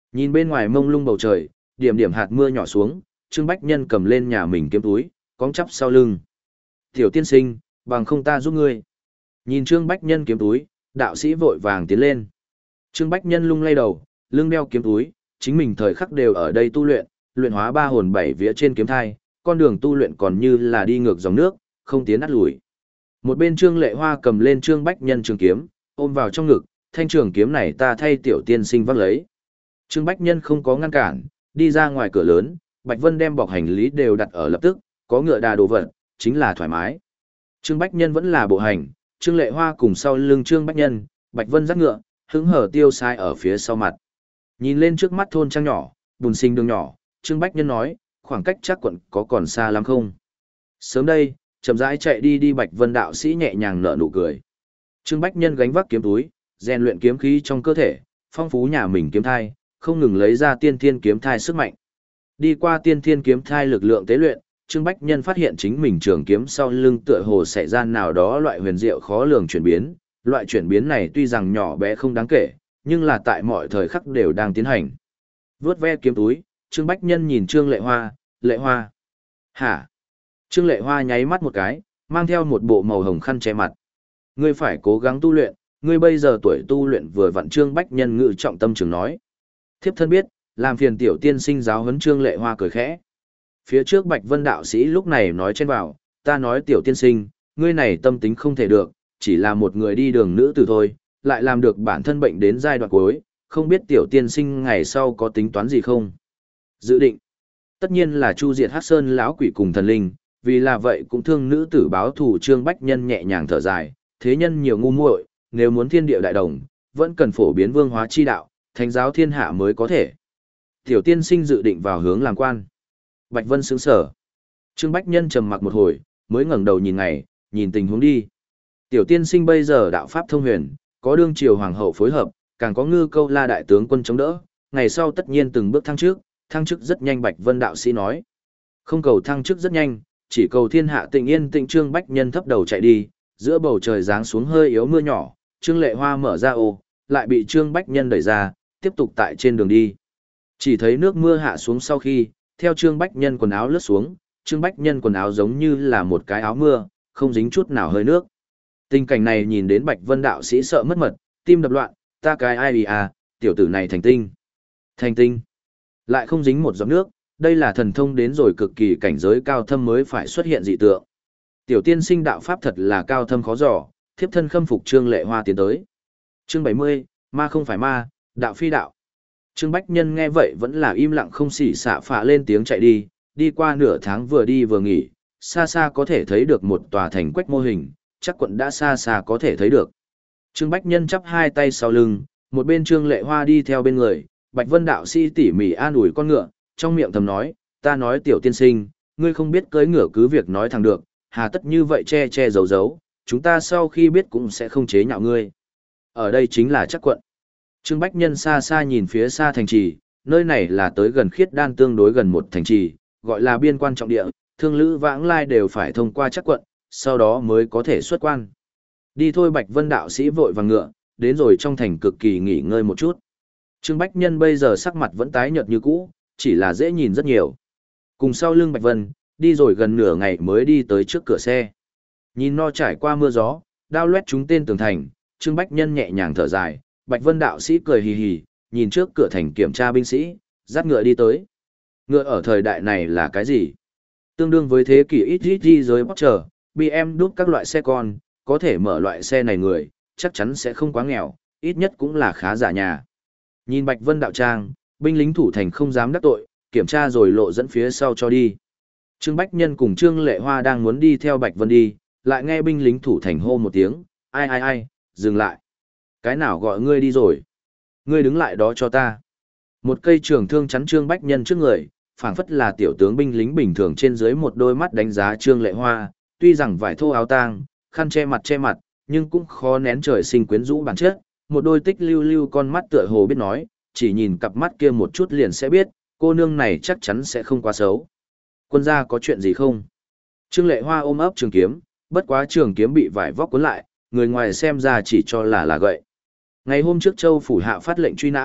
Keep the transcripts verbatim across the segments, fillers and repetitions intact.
Nhìn bên ngoài mông lung bầu trời, điểm điểm hạt mưa nhỏ xuống, Trương Bách Nhân cầm lên nhà mình kiếm túi, cong chắp sau lưng. Tiểu tiên sinh, bằng không ta giúp ngươi. Nhìn Trương Bách Nhân kiếm túi, đạo sĩ vội vàng tiến lên. Trương Bách Nhân lung lay đầu, lưng đeo kiếm túi, chính mình thời khắc đều ở đây tu luyện, luyện hóa ba hồn bảy vía trên kiếm thai, con đường tu luyện còn như là đi ngược dòng nước, không tiến át lùi. Một bên Trương Lệ Hoa cầm lên Trương Bách Nhân trường kiếm, ôm vào trong ngực, thanh trường kiếm này ta thay tiểu tiên sinh vác lấy. Trương Bách Nhân không có ngăn cản, đi ra ngoài cửa lớn, Bạch Vân đem bọc hành lý đều đặt ở lập tức, có ngựa đà đồ vật, chính là thoải mái. Trương Bách Nhân vẫn là bộ hành, Trương Lệ Hoa cùng sau lưng Trương Bách Nhân, Bạch Vân dắt ngựa, hứng hở tiêu sai ở phía sau mặt. Nhìn lên trước mắt thôn trang nhỏ, bùn sinh đường nhỏ, Trương Bách Nhân nói, khoảng cách chắc quận có còn xa lắm không? Sớm đây, chậm rãi chạy đi đi Bạch Vân đạo sĩ nhẹ nhàng nở nụ cười. Trương Bách Nhân gánh vác kiếm túi, rèn luyện kiếm khí trong cơ thể, phong phú nhà mình kiếm thai, không ngừng lấy ra tiên thiên kiếm thai sức mạnh. Đi qua tiên thiên kiếm thai lực lượng tế luyện, Trương Bách Nhân phát hiện chính mình trường kiếm sau lưng tựa hồ xảy ra nào đó loại huyền diệu khó lường chuyển biến, loại chuyển biến này tuy rằng nhỏ bé không đáng kể, nhưng là tại mọi thời khắc đều đang tiến hành. Vướt ve kiếm túi, Trương Bách Nhân nhìn Trương Lệ Hoa, Lệ Hoa. Hả? Trương Lệ Hoa nháy mắt một cái, mang theo một bộ màu hồng khăn che mặt. Ngươi phải cố gắng tu luyện, ngươi bây giờ tuổi tu luyện vừa vặn. Trương Bách Nhân ngự trọng tâm trường nói. Thiếp thân biết, làm phiền tiểu tiên sinh giáo huấn. Trương Lệ Hoa cười khẽ. Phía trước Bạch Vân đạo sĩ lúc này nói trên vào, ta nói tiểu tiên sinh, ngươi này tâm tính không thể được, chỉ là một người đi đường nữ tử thôi, lại làm được bản thân bệnh đến giai đoạn cuối, không biết tiểu tiên sinh ngày sau có tính toán gì không? Dự định. Tất nhiên là chu diệt Hắc Sơn lão quỷ cùng thần linh, vì là vậy cũng thương nữ tử báo thù. Trương Bách Nhân nhẹ nhàng thở dài, thế nhân nhiều ngu muội, nếu muốn thiên địa đại đồng, vẫn cần phổ biến vương hóa chi đạo, thánh giáo thiên hạ mới có thể. Tiểu tiên sinh dự định vào hướng làm quan. Bạch Vân sững sở. Trương Bách Nhân trầm mặc một hồi, mới ngẩng đầu nhìn ngày, nhìn tình huống đi. Tiểu tiên sinh bây giờ đạo pháp thông huyền, có đương triều hoàng hậu phối hợp, càng có Ngư Câu La đại tướng quân chống đỡ, ngày sau tất nhiên từng bước thăng trước, thăng chức rất nhanh. Bạch Vân đạo sĩ nói. Không cầu thăng chức rất nhanh, chỉ cầu thiên hạ tịnh yên tịnh. Trương Bách Nhân thấp đầu chạy đi, giữa bầu trời giáng xuống hơi yếu mưa nhỏ, Trương Lệ Hoa mở ra ô, lại bị Trương Bách Nhân đẩy ra, tiếp tục tại trên đường đi. Chỉ thấy nước mưa hạ xuống sau khi, theo Trương Bách Nhân quần áo lướt xuống, Trương Bách Nhân quần áo giống như là một cái áo mưa, không dính chút nào hơi nước. Tình cảnh này nhìn đến Bạch Vân đạo sĩ sợ mất mật, tim đập loạn, ta cái ai à, tiểu tử này thành tinh. Thành tinh. Lại không dính một giọt nước, đây là thần thông đến rồi cực kỳ cảnh giới cao thâm mới phải xuất hiện dị tượng. Tiểu tiên sinh đạo pháp thật là cao thâm khó dò, thiếp thân khâm phục. Trương Lệ Hoa tiến tới. Chương bảy mươi, ma không phải ma, đạo phi đạo. Trương Bách Nhân nghe vậy vẫn là im lặng không xỉ xả phạ lên tiếng chạy đi, đi qua nửa tháng vừa đi vừa nghỉ, xa xa có thể thấy được một tòa thành quách mô hình, chắc quận đã xa xa có thể thấy được. Trương Bách Nhân chắp hai tay sau lưng, một bên Trương Lệ Hoa đi theo bên người, Bạch Vân đạo sĩ tỉ mỉ an ủi con ngựa, trong miệng thầm nói, ta nói tiểu tiên sinh, ngươi không biết cưỡi ngựa cứ việc nói thẳng được, hà tất như vậy che che giấu giấu, chúng ta sau khi biết cũng sẽ không chế nhạo ngươi. Ở đây chính là chắc quận. Trương Bách Nhân xa xa nhìn phía xa thành trì, nơi này là tới gần Khiết Đan tương đối gần một thành trì, gọi là biên quan trọng địa, thương lữ vãng lai đều phải thông qua chắc quận, sau đó mới có thể xuất quan. Đi thôi. Bạch Vân đạo sĩ vội vàng ngựa, đến rồi trong thành cực kỳ nghỉ ngơi một chút. Trương Bách Nhân bây giờ sắc mặt vẫn tái nhợt như cũ, chỉ là dễ nhìn rất nhiều. Cùng sau lưng Bạch Vân, đi rồi gần nửa ngày mới đi tới trước cửa xe. Nhìn no trải qua mưa gió, đao loét chúng tên tường thành, Trương Bách Nhân nhẹ nhàng thở dài, Bạch Vân đạo sĩ cười hì hì, nhìn trước cửa thành kiểm tra binh sĩ, dắt ngựa đi tới. Ngựa ở thời đại này là cái gì? Tương đương với thế kỷ ít ít đi giới bóc chờ, bê em đúc các loại xe con, có thể mở loại xe này người, chắc chắn sẽ không quá nghèo, ít nhất cũng là khá giả nhà. Nhìn Bạch Vân đạo trang, binh lính thủ thành không dám đắc tội, kiểm tra rồi lộ dẫn phía sau cho đi. Trương Bách Nhân cùng Trương Lệ Hoa đang muốn đi theo Bạch Vân đi, lại nghe binh lính thủ thành hô một tiếng, ai ai ai, dừng lại. Cái nào gọi ngươi đi rồi? Ngươi đứng lại đó cho ta. Một cây trường thương chắn Trương Bách Nhân trước người, phảng phất là tiểu tướng binh lính bình thường trên dưới một đôi mắt đánh giá Trương Lệ Hoa, tuy rằng vải thô áo tang, khăn che mặt che mặt, nhưng cũng khó nén trời sinh quyến rũ bản chất, một đôi tích lưu lưu con mắt tựa hồ biết nói, chỉ nhìn cặp mắt kia một chút liền sẽ biết, cô nương này chắc chắn sẽ không quá xấu. Quân gia có chuyện gì không? Trương Lệ Hoa ôm ấp trường kiếm, bất quá trường kiếm bị vải vóc cuốn lại, người ngoài xem ra chỉ cho là là gậy. Ngày hôm trước Châu phủ hạ phát lệnh truy nã,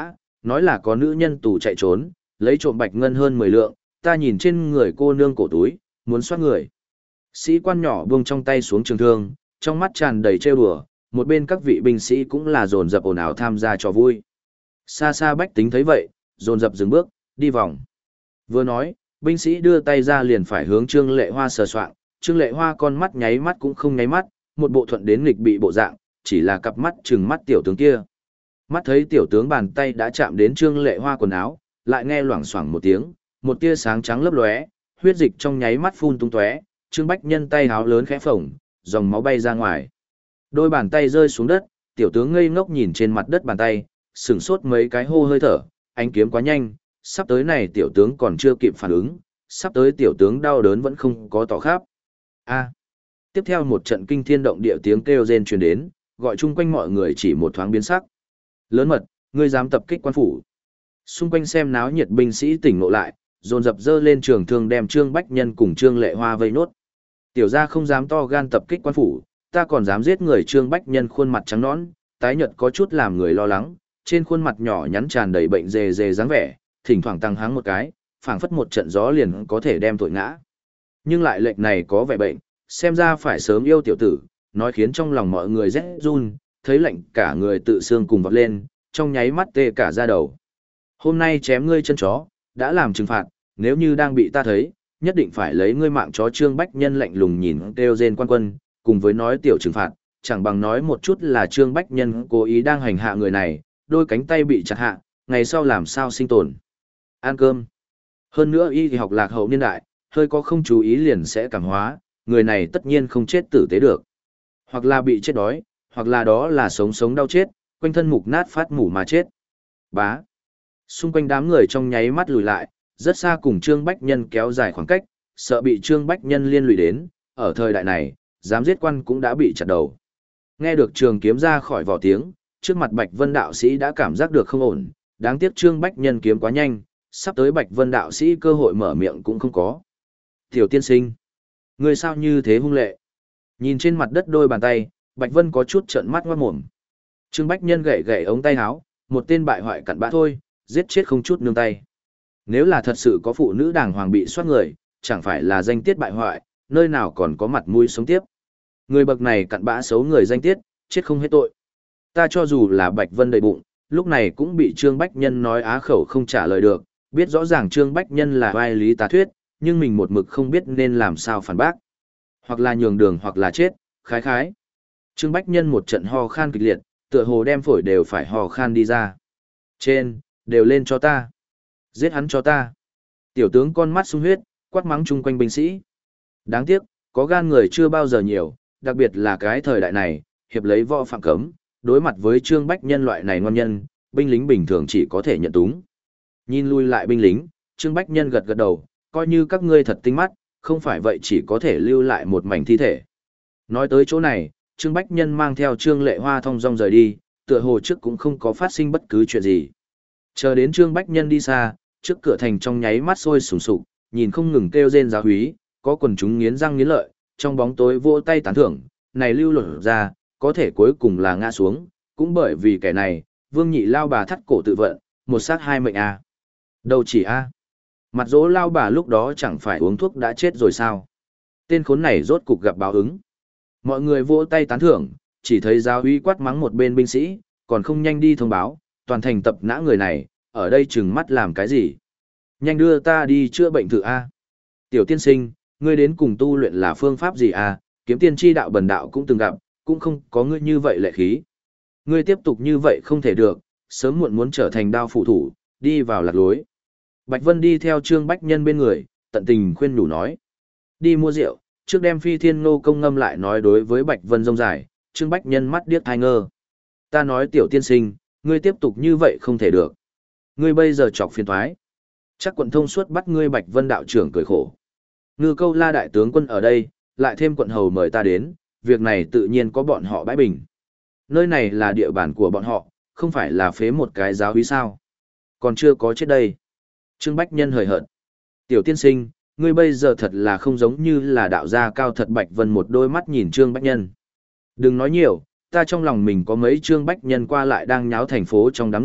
nói là có nữ nhân tù chạy trốn, lấy trộm bạch ngân hơn mười lượng, ta nhìn trên người cô nương cổ túi, muốn soát người. Sĩ quan nhỏ buông trong tay xuống trường thương, trong mắt tràn đầy trêu đùa, một bên các vị binh sĩ cũng là dồn dập ồn ào tham gia cho vui. Xa xa bách tính thấy vậy, dồn dập dừng bước, đi vòng. Vừa nói, binh sĩ đưa tay ra liền phải hướng Trương Lệ Hoa sờ soạng, Trương Lệ Hoa con mắt nháy mắt cũng không nháy mắt, một bộ thuận đến nghịch bị bộ dạng, chỉ là cặp mắt trừng mắt tiểu tướng kia. Mắt thấy tiểu tướng bàn tay đã chạm đến Trương Lệ Hoa quần áo, lại nghe loảng xoảng một tiếng, một tia sáng trắng lấp lóe, huyết dịch trong nháy mắt phun tung tóe, Trương Bách Nhân tay háo lớn khẽ phồng, dòng máu bay ra ngoài. Đôi bàn tay rơi xuống đất, tiểu tướng ngây ngốc nhìn trên mặt đất bàn tay, sửng sốt mấy cái hô hơi thở, ánh kiếm quá nhanh, sắp tới này tiểu tướng còn chưa kịp phản ứng, sắp tới tiểu tướng đau đớn vẫn không có tỏ khắp. A. Tiếp theo một trận kinh thiên động địa tiếng kêu rên truyền đến, gọi chung quanh mọi người chỉ một thoáng biến sắc. Lớn mật, ngươi dám tập kích quan phủ. Xung quanh xem náo nhiệt binh sĩ tỉnh ngộ lại, dồn dập dơ lên trường thương đem Trương Bách Nhân cùng Trương Lệ Hoa vây nốt. Tiểu gia không dám to gan tập kích quan phủ, ta còn dám giết người. Trương Bách Nhân khuôn mặt trắng nõn, tái nhợt có chút làm người lo lắng, trên khuôn mặt nhỏ nhắn tràn đầy bệnh dề dề dáng vẻ, thỉnh thoảng tăng háng một cái, phảng phất một trận gió liền có thể đem tội ngã. Nhưng lại lệnh này có vẻ bệnh, xem ra phải sớm yêu tiểu tử, nói khiến trong lòng mọi người rét run, thấy lạnh cả người tự xương cùng vọt lên, trong nháy mắt tê cả da đầu. Hôm nay chém ngươi chân chó, đã làm trừng phạt, nếu như đang bị ta thấy, nhất định phải lấy ngươi mạng chó. Trương Bách Nhân lạnh lùng nhìn kêu rên quan quân, cùng với nói tiểu trừng phạt, chẳng bằng nói một chút là Trương Bách Nhân cố ý đang hành hạ người này, đôi cánh tay bị chặt hạ, ngày sau làm sao sinh tồn. Ăn cơm. Hơn nữa y thì học lạc hậu niên đại, hơi có không chú ý liền sẽ cảm hóa, người này tất nhiên không chết tử tế được. Hoặc là bị chết đói, hoặc là đó là sống sống đau chết, quanh thân mục nát phát mủ mà chết. Bá. Xung quanh đám người trong nháy mắt lùi lại, rất xa cùng Trương Bách Nhân kéo dài khoảng cách, sợ bị Trương Bách Nhân liên lụy đến, ở thời đại này, dám giết quan cũng đã bị chặt đầu. Nghe được trường kiếm ra khỏi vỏ tiếng, trước mặt Bạch Vân đạo sĩ đã cảm giác được không ổn, đáng tiếc Trương Bách Nhân kiếm quá nhanh, sắp tới Bạch Vân đạo sĩ cơ hội mở miệng cũng không có. Tiểu tiên sinh, người sao như thế hung lệ? Nhìn trên mặt đất đôi bàn tay, Bạch Vân có chút trợn mắt ngoát mồm. Trương Bách Nhân gậy gậy ống tay áo, một tên bại hoại cặn bã thôi, giết chết không chút nương tay. Nếu là thật sự có phụ nữ đàng hoàng bị soát người, chẳng phải là danh tiết bại hoại, nơi nào còn có mặt mũi sống tiếp. Người bậc này cặn bã xấu người danh tiết, chết không hết tội. Ta cho dù là Bạch Vân đầy bụng, lúc này cũng bị Trương Bách Nhân nói á khẩu không trả lời được, biết rõ ràng Trương Bách Nhân là vai lý tá thuyết, nhưng mình một mực không biết nên làm sao phản bác. Hoặc là nhường đường hoặc là chết, khái khái. Trương Bách Nhân một trận ho khan kịch liệt, tựa hồ đem phổi đều phải ho khan đi ra. Trên, đều lên cho ta. Giết hắn cho ta. Tiểu tướng con mắt sung huyết, quát mắng chung quanh binh sĩ. Đáng tiếc, có gan người chưa bao giờ nhiều, đặc biệt là cái thời đại này, hiệp lấy võ phạm cấm, đối mặt với Trương Bách Nhân loại này ngon nhân, binh lính bình thường chỉ có thể nhận túng. Nhìn lui lại binh lính, Trương Bách Nhân gật gật đầu, coi như các ngươi thật tinh mắt, không phải vậy chỉ có thể lưu lại một mảnh thi thể. Nói tới chỗ này, Trương Bách Nhân mang theo Trương Lệ Hoa thong dong rời đi, tựa hồ trước cũng không có phát sinh bất cứ chuyện gì. Chờ đến Trương Bách Nhân đi xa, trước cửa thành trong nháy mắt sôi sùng sục, nhìn không ngừng kêu rên giáo húy, có quần chúng nghiến răng nghiến lợi, trong bóng tối vỗ tay tán thưởng, này lưu lột ra, có thể cuối cùng là ngã xuống, cũng bởi vì kẻ này, Vương Nhị lao bà thắt cổ tự vận, một sát hai mệnh a. À. Đâu chỉ a. À. Mặt dỗ lao bà lúc đó chẳng phải uống thuốc đã chết rồi sao? Tên khốn này rốt cục gặp báo ứng. Mọi người vỗ tay tán thưởng, chỉ thấy giáo úy quát mắng một bên binh sĩ, còn không nhanh đi thông báo, toàn thành tập nã người này, ở đây chừng mắt làm cái gì? Nhanh đưa ta đi chữa bệnh thử a. Tiểu tiên sinh, ngươi đến cùng tu luyện là phương pháp gì a? Kiếm tiên chi đạo bần đạo cũng từng gặp, cũng không có ngươi như vậy lệ khí. Ngươi tiếp tục như vậy không thể được, sớm muộn muốn trở thành đao phụ thủ, đi vào lạc lối. Bạch Vân đi theo Trương Bách Nhân bên người, tận tình khuyên nhủ nói. Đi mua rượu, trước đem phi thiên nô công ngâm lại nói đối với Bạch Vân rông dài, Trương Bách Nhân mắt điếc thai ngơ. Ta nói tiểu tiên sinh, ngươi tiếp tục như vậy không thể được. Ngươi bây giờ chọc phiền thoái. Chắc quận thông suốt bắt ngươi Bạch Vân đạo trưởng cười khổ. Ngư câu la đại tướng quân ở đây, lại thêm quận hầu mời ta đến, việc này tự nhiên có bọn họ bãi bình. Nơi này là địa bàn của bọn họ, không phải là phế một cái giáo úy sao. Còn chưa có chết đây. Trương Bách Nhân hời hợt. Tiểu tiên sinh, ngươi bây giờ thật là không giống như là đạo gia cao thật. Bạch Vân một đôi mắt nhìn Trương Bách Nhân. Đừng nói nhiều, ta trong lòng mình có mấy Trương Bách Nhân qua lại đang nháo thành phố trong đám người,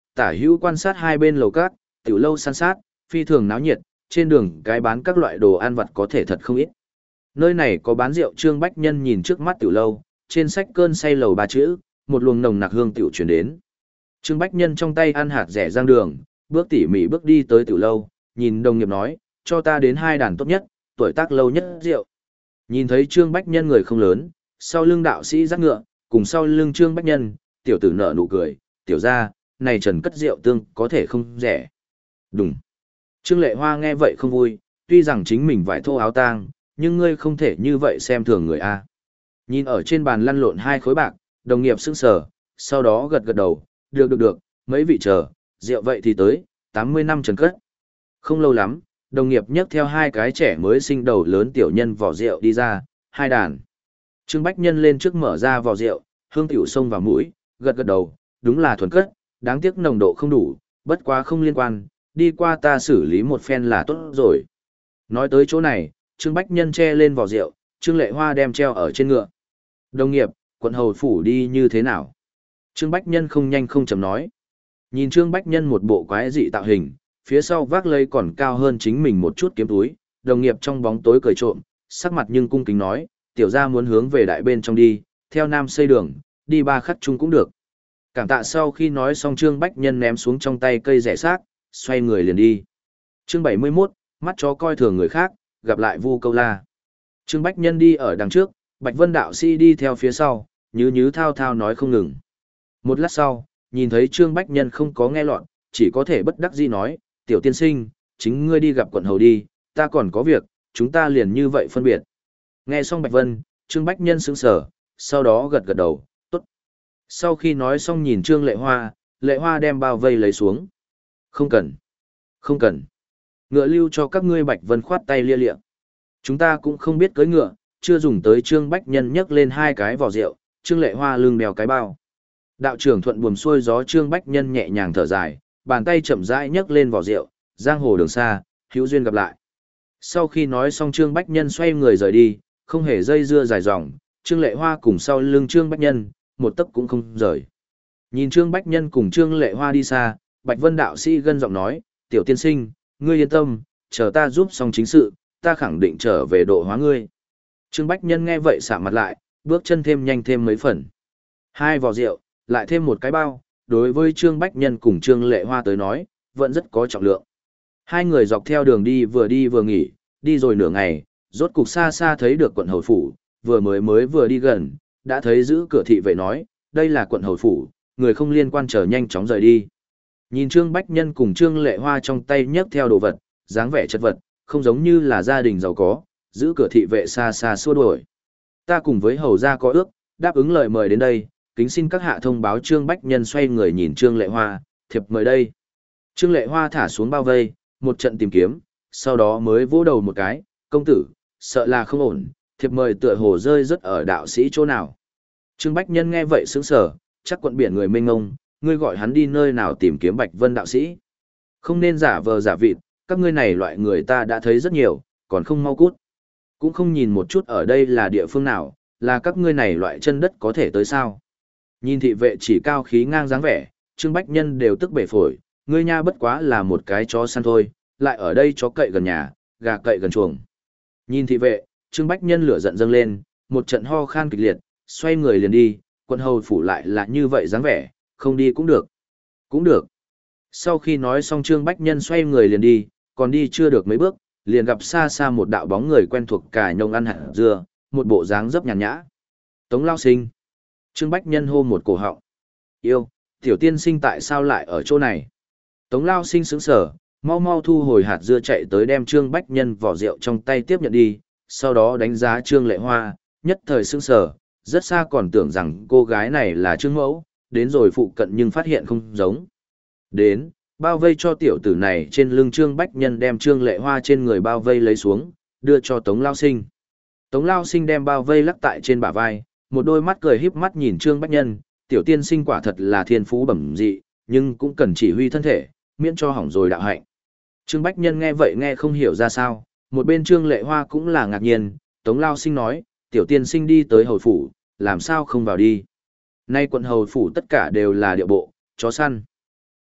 tả hữu quan sát hai bên lầu cát, tiểu lâu san sát, phi thường náo nhiệt, trên đường cái bán các loại đồ ăn vặt có thể thật không ít. Nơi này có bán rượu. Trương Bách Nhân nhìn trước mắt tiểu lâu, trên sách cơn say lầu ba chữ, một luồng nồng nặc hương tiểu truyền đến. Trương Bách Nhân trong tay ăn hạt rẻ rang đường, bước tỉ mỉ bước đi tới tiểu lâu, nhìn đồng nghiệp nói, cho ta đến hai đàn tốt nhất, tuổi tác lâu nhất rượu. Nhìn thấy Trương Bách Nhân người không lớn, sau lưng đạo sĩ dắt ngựa, cùng sau lưng Trương Bách Nhân, tiểu tử nở nụ cười, tiểu ra, này trần cất rượu tương có thể không rẻ. Đúng. Trương Lệ Hoa nghe vậy không vui, tuy rằng chính mình vải thô áo tang, nhưng ngươi không thể như vậy xem thường người A. Nhìn ở trên bàn lăn lộn hai khối bạc, đồng nghiệp sững sờ, sau đó gật gật đầu, được được được, mấy vị chờ, rượu vậy thì tới, tám mươi năm trần cất. Không lâu lắm, đồng nghiệp nhấc theo hai cái trẻ mới sinh đầu lớn tiểu nhân vỏ rượu đi ra, hai đàn. Trương Bách Nhân lên trước mở ra vỏ rượu, hương tiểu xông vào mũi, gật gật đầu, đúng là thuần cất, đáng tiếc nồng độ không đủ, bất quá không liên quan, đi qua ta xử lý một phen là tốt rồi. Nói tới chỗ này, Trương Bách Nhân che lên vỏ rượu, Trương Lệ Hoa đem treo ở trên ngựa. Đồng nghiệp, quận hầu phủ đi như thế nào? Trương Bách Nhân không nhanh không chậm nói. Nhìn Trương Bách Nhân một bộ quái dị tạo hình, phía sau vác lây còn cao hơn chính mình một chút kiếm túi, đồng nghiệp trong bóng tối cười trộm, sắc mặt nhưng cung kính nói, tiểu gia muốn hướng về đại bên trong đi, theo nam xây đường, đi ba khắc chung cũng được. Cảm tạ. Sau khi nói xong Trương Bách Nhân ném xuống trong tay cây rẻ xác, xoay người liền đi. Chương bảy mươi mốt, mắt chó coi thường người khác, gặp lại Vu Câu La. Trương Bách Nhân đi ở đằng trước, Bạch Vân đạo sĩ đi theo phía sau, nhứ nhứ thao thao nói không ngừng. Một lát sau, nhìn thấy Trương Bách Nhân không có nghe lọt, chỉ có thể bất đắc dĩ nói, tiểu tiên sinh, chính ngươi đi gặp quận hầu đi, ta còn có việc, chúng ta liền như vậy phân biệt. Nghe xong Bạch Vân, Trương Bách Nhân sững sờ, sau đó gật gật đầu, tốt. Sau khi nói xong nhìn Trương Lệ Hoa, Lệ Hoa đem bao vây lấy xuống. Không cần, không cần. Ngựa lưu cho các ngươi. Bạch Vân khoát tay lia lịa. Chúng ta cũng không biết cưỡi ngựa, chưa dùng tới. Trương Bách Nhân nhấc lên hai cái vỏ rượu, Trương Lệ Hoa lưng đèo cái bao. Đạo trưởng thuận buồm xuôi gió. Trương Bách Nhân nhẹ nhàng thở dài, bàn tay chậm rãi nhấc lên vỏ rượu, giang hồ đường xa, hữu duyên gặp lại. Sau khi nói xong Trương Bách Nhân xoay người rời đi, không hề dây dưa dài dòng, Trương Lệ Hoa cùng sau lưng Trương Bách Nhân, một tấc cũng không rời. Nhìn Trương Bách Nhân cùng Trương Lệ Hoa đi xa, Bạch Vân đạo sĩ gân giọng nói, tiểu tiên sinh, ngươi yên tâm, chờ ta giúp xong chính sự, ta khẳng định trở về độ hóa ngươi. Trương Bách Nhân nghe vậy sạm mặt lại, bước chân thêm nhanh thêm mấy phần. Hai vò rượu, lại thêm một cái bao, đối với Trương Bách Nhân cùng Trương Lệ Hoa tới nói, vẫn rất có trọng lượng. Hai người dọc theo đường đi vừa đi vừa nghỉ, đi rồi nửa ngày, rốt cục xa xa thấy được quận hầu phủ, vừa mới mới vừa đi gần, đã thấy giữ cửa thị vệ nói, đây là quận hầu phủ, người không liên quan chờ nhanh chóng rời đi. Nhìn Trương Bách Nhân cùng Trương Lệ Hoa trong tay nhấc theo đồ vật, dáng vẻ chất vật, không giống như là gia đình giàu có, giữ cửa thị vệ xa xa xua đuổi. Ta cùng với hầu gia có ước, đáp ứng lời mời đến đây, kính xin các hạ thông báo. Trương Bách Nhân xoay người nhìn Trương Lệ Hoa, thiệp mời đây. Trương Lệ Hoa thả xuống bao vây, một trận tìm kiếm, sau đó mới vỗ đầu một cái, công tử, sợ là không ổn, thiệp mời tựa hồ rơi rất ở đạo sĩ chỗ nào. Trương Bách Nhân nghe vậy sững sờ, chắc quận biển người mênh ngông, ngươi gọi hắn đi nơi nào tìm kiếm Bạch Vân đạo sĩ. Không nên giả vờ giả vịt, các ngươi này loại người ta đã thấy rất nhiều, còn không mau cút. Cũng không nhìn một chút ở đây là địa phương nào, là các ngươi này loại chân đất có thể tới sao. Nhìn thị vệ chỉ cao khí ngang dáng vẻ, Trương Bách Nhân đều tức bể phổi, ngươi nha bất quá là một cái chó săn thôi, lại ở đây chó cậy gần nhà, gà cậy gần chuồng. Nhìn thị vệ, Trương Bách Nhân lửa giận dâng lên, một trận ho khan kịch liệt, xoay người liền đi, quận hầu phủ lại là như vậy dáng vẻ, không đi cũng được. Cũng được. Sau khi nói xong Trương Bách Nhân xoay người liền đi, còn đi chưa được mấy bước, liền gặp xa xa một đạo bóng người quen thuộc cài nhông ăn hạt dưa, một bộ dáng dấp nhàn nhã. Tống Lao Sinh. Trương Bách Nhân hô một cổ họng. Yêu, tiểu tiên sinh tại sao lại ở chỗ này? Tống Lao Sinh sững sờ, mau mau thu hồi hạt dưa chạy tới đem Trương Bách Nhân vỏ rượu trong tay tiếp nhận đi, sau đó đánh giá Trương Lệ Hoa, nhất thời sững sờ, rất xa còn tưởng rằng cô gái này là Trương Mẫu, đến rồi phụ cận nhưng phát hiện không giống. Đến, bao vây cho tiểu tử này. Trên lưng Trương Bách Nhân đem Trương Lệ Hoa trên người bao vây lấy xuống, đưa cho Tống Lao Sinh. Tống Lao Sinh đem bao vây lắc tại trên bả vai, một đôi mắt cười híp mắt nhìn Trương Bách Nhân, tiểu tiên sinh quả thật là thiên phú bẩm dị, nhưng cũng cần chỉ huy thân thể, miễn cho hỏng rồi đạo hạnh. Trương Bách Nhân nghe vậy nghe không hiểu ra sao, một bên Trương Lệ Hoa cũng là ngạc nhiên, Tống Lao Sinh nói, tiểu tiên sinh đi tới hầu phủ, làm sao không vào đi. Nay quận hầu phủ tất cả đều là địa bộ, chó săn.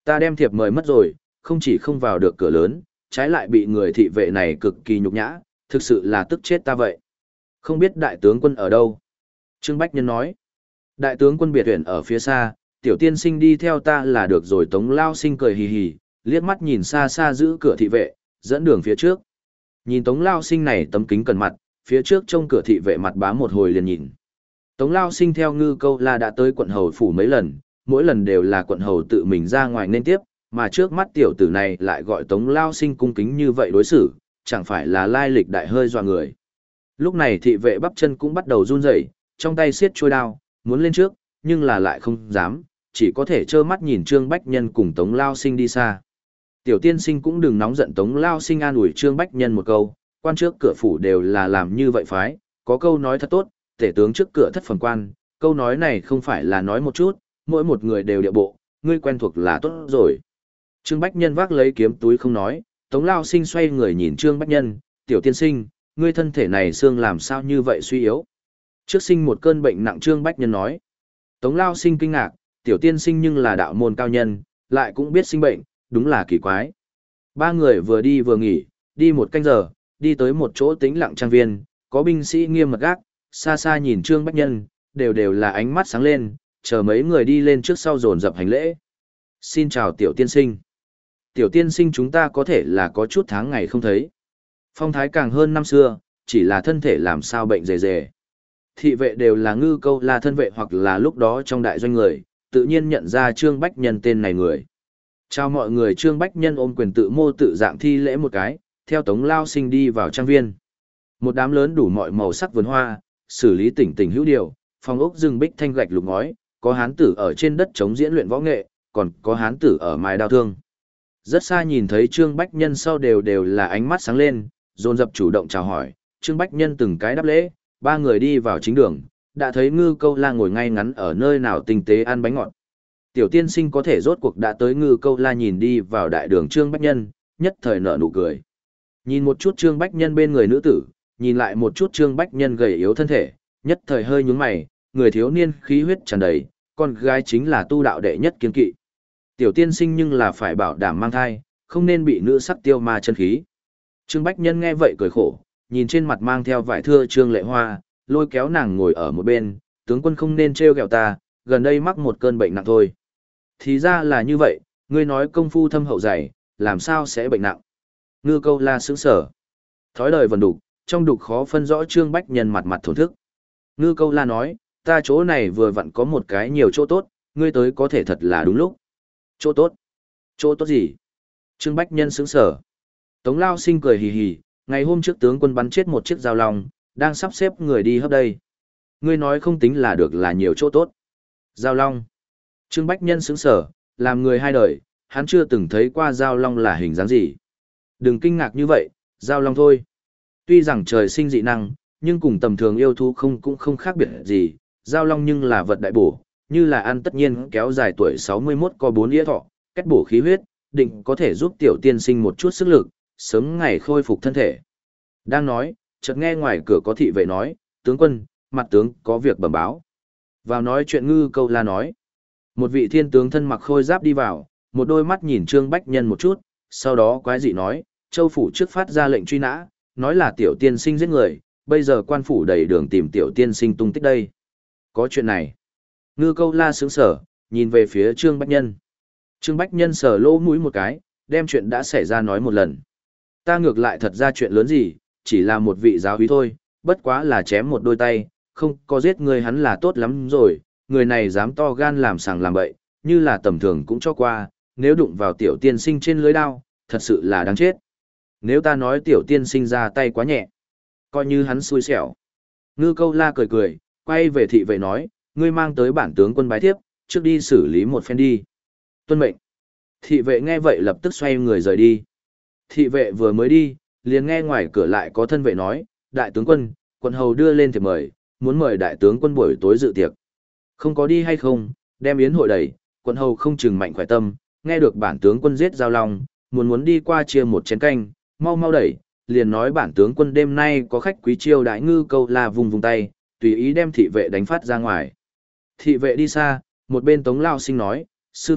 Ta đem thiệp mời mất rồi, không chỉ không vào được cửa lớn, trái lại bị người thị vệ này cực kỳ nhục nhã, thực sự là tức chết ta vậy. Không biết đại tướng quân ở đâu? Trương Bách Nhân nói. Đại tướng quân biệt tuyển ở phía xa, tiểu tiên sinh đi theo ta là được rồi. Tống Lao Sinh cười hì hì, liếc mắt nhìn xa xa giữ cửa thị vệ, dẫn đường phía trước. Nhìn Tống Lao Sinh này tấm kính cẩn mặt, phía trước trông cửa thị vệ mặt bá một hồi liền nhìn. Tống Lao Sinh theo Ngư Câu La đã tới quận hầu phủ mấy lần, mỗi lần đều là quận hầu tự mình ra ngoài nên tiếp, mà trước mắt tiểu tử này lại gọi Tống Lao Sinh cung kính như vậy đối xử, chẳng phải là lai lịch đại hơi dọa người. Lúc này thị vệ bắp chân cũng bắt đầu run rẩy, trong tay siết chuôi đao, muốn lên trước, nhưng là lại không dám, chỉ có thể trơ mắt nhìn Trương Bách Nhân cùng Tống Lao Sinh đi xa. Tiểu tiên sinh cũng đừng nóng giận. Tống Lao Sinh an ủi Trương Bách Nhân một câu, quan trước cửa phủ đều là làm như vậy phái, có câu nói thật tốt, tể tướng trước cửa thất phần quan, câu nói này không phải là nói một chút, mỗi một người đều địa bộ, ngươi quen thuộc là tốt rồi. Trương Bách Nhân vác lấy kiếm túi không nói, Tống Lao Sinh xoay người nhìn Trương Bách Nhân, tiểu tiên sinh, ngươi thân thể này xương làm sao như vậy suy yếu. Trước sinh một cơn bệnh nặng. Trương Bách Nhân nói. Tống Lao Sinh kinh ngạc, tiểu tiên sinh nhưng là đạo môn cao nhân, lại cũng biết sinh bệnh, đúng là kỳ quái. Ba người vừa đi vừa nghỉ, đi một canh giờ, đi tới một chỗ tĩnh lặng trang viên, có binh sĩ nghiêm mật gác, xa xa nhìn Trương Bách Nhân, đều đều là ánh mắt sáng lên, chờ mấy người đi lên trước sau dồn dập hành lễ. Xin chào tiểu tiên sinh. Tiểu tiên sinh chúng ta có thể là có chút tháng ngày không thấy. Phong thái càng hơn năm xưa, chỉ là thân thể làm sao bệnh rề rề. Thị vệ đều là Ngư Câu La thân vệ hoặc là lúc đó trong đại doanh người, tự nhiên nhận ra Trương Bách Nhân tên này người. Chào mọi người. Trương Bách Nhân ôm quyền tự mô tự dạng thi lễ một cái, theo Tống Lao Sinh đi vào trang viên. Một đám lớn đủ mọi màu sắc vườn hoa, xử lý tỉnh tỉnh hữu điều, phòng ốc rừng bích thanh gạch lục ngói, có hán tử ở trên đất chống diễn luyện võ nghệ, còn có hán tử ở mài đao thương. Rất xa nhìn thấy Trương Bách Nhân sau đều đều là ánh mắt sáng lên, dồn dập chủ động chào hỏi. Trương Bách Nhân từng cái đáp lễ, ba người đi vào chính đường, đã thấy Ngư Câu La ngồi ngay ngắn ở nơi nào tinh tế ăn bánh ngọt. Tiểu tiên sinh có thể rốt cuộc đã tới. Ngư Câu La nhìn đi vào đại đường Trương Bách Nhân, nhất thời nở nụ cười. Nhìn một chút Trương Bách Nhân bên người nữ tử, nhìn lại một chút Trương Bách Nhân gầy yếu thân thể, nhất thời hơi nhướng mày, người thiếu niên khí huyết tràn đầy, con gái chính là tu đạo đệ nhất kiên kỵ. Tiểu tiên sinh nhưng là phải bảo đảm mang thai, không nên bị nữ sắc tiêu ma chân khí. Trương Bách Nhân nghe vậy cười khổ, nhìn trên mặt mang theo vải thưa Trương Lệ Hoa, lôi kéo nàng ngồi ở một bên, tướng quân không nên trêu ghẹo ta, gần đây mắc một cơn bệnh nặng thôi. Thì ra là như vậy, ngươi nói công phu thâm hậu dày, làm sao sẽ bệnh nặng. Ngư Câu La sững sở. Thói đời vần đục, trong đục khó phân rõ. Trương Bách Nhân mặt mặt thổn thức. Ngư Câu La nói, ta chỗ này vừa vặn có một cái nhiều chỗ tốt, ngươi tới có thể thật là đúng lúc. Chỗ tốt? Chỗ tốt gì? Trương Bách Nhân sững sở. Tống Lao Sinh cười hì hì, ngày hôm trước tướng quân bắn chết một chiếc dao long, đang sắp xếp người đi hấp đây. Ngươi nói không tính là được là nhiều chỗ tốt. Dao long. Trương Bách Nhân sững sở, làm người hai đời, hắn chưa từng thấy qua dao long là hình dáng gì. Đừng kinh ngạc như vậy, dao long thôi. Tuy rằng trời sinh dị năng, nhưng cùng tầm thường yêu thú không cũng không khác biệt gì, dao long nhưng là vật đại bổ, như là ăn tất nhiên kéo dài tuổi sáu mươi mốt có bốn đĩa thọ, kết bổ khí huyết, định có thể giúp tiểu tiên sinh một chút sức lực, sớm ngày khôi phục thân thể. Đang nói, chợt nghe ngoài cửa có thị vệ nói, tướng quân, mặt tướng có việc bẩm báo. Vào nói chuyện Ngư Câu La nói. Một vị thiên tướng thân mặc khôi giáp đi vào, một đôi mắt nhìn Trương Bách Nhân một chút, sau đó quái dị nói, châu phủ trước phát ra lệnh truy nã, nói là tiểu tiên sinh giết người, bây giờ quan phủ đầy đường tìm tiểu tiên sinh tung tích đây. Có chuyện này. Ngư Câu La sướng sở, nhìn về phía Trương Bách Nhân. Trương Bách Nhân sờ lỗ mũi một cái, đem chuyện đã xảy ra nói một lần. Ta ngược lại thật ra chuyện lớn gì, chỉ là một vị giáo úy thôi, bất quá là chém một đôi tay, không có giết người hắn là tốt lắm rồi, người này dám to gan làm sàng làm bậy, như là tầm thường cũng cho qua, nếu đụng vào tiểu tiên sinh trên lưới đao, thật sự là đáng chết. Nếu ta nói tiểu tiên sinh ra tay quá nhẹ, coi như hắn xui xẻo. Ngư Câu La cười cười, quay về thị vệ nói, ngươi mang tới bản tướng quân bái thiếp, trước đi xử lý một phen đi. Tuân mệnh. Thị vệ nghe vậy lập tức xoay người rời đi. Thị vệ vừa mới đi, liền nghe ngoài cửa lại có thân vệ nói, đại tướng quân, quận hầu đưa lên thiệp mời, muốn mời đại tướng quân buổi tối dự tiệc. Không có đi hay không, đem yến hội đẩy, quận hầu không chừng mạnh khỏe tâm, nghe được bản tướng quân giết giao long, muốn muốn đi qua chia một chén canh, mau mau đẩy, liền nói bản tướng quân đêm nay có khách quý chiêu đãi. Ngư Câu La vùng vùng tay, tùy ý đem thị vệ đánh phát ra ngoài. Thị vệ đi xa, một bên Tống Lao Sinh nói, sư phụ,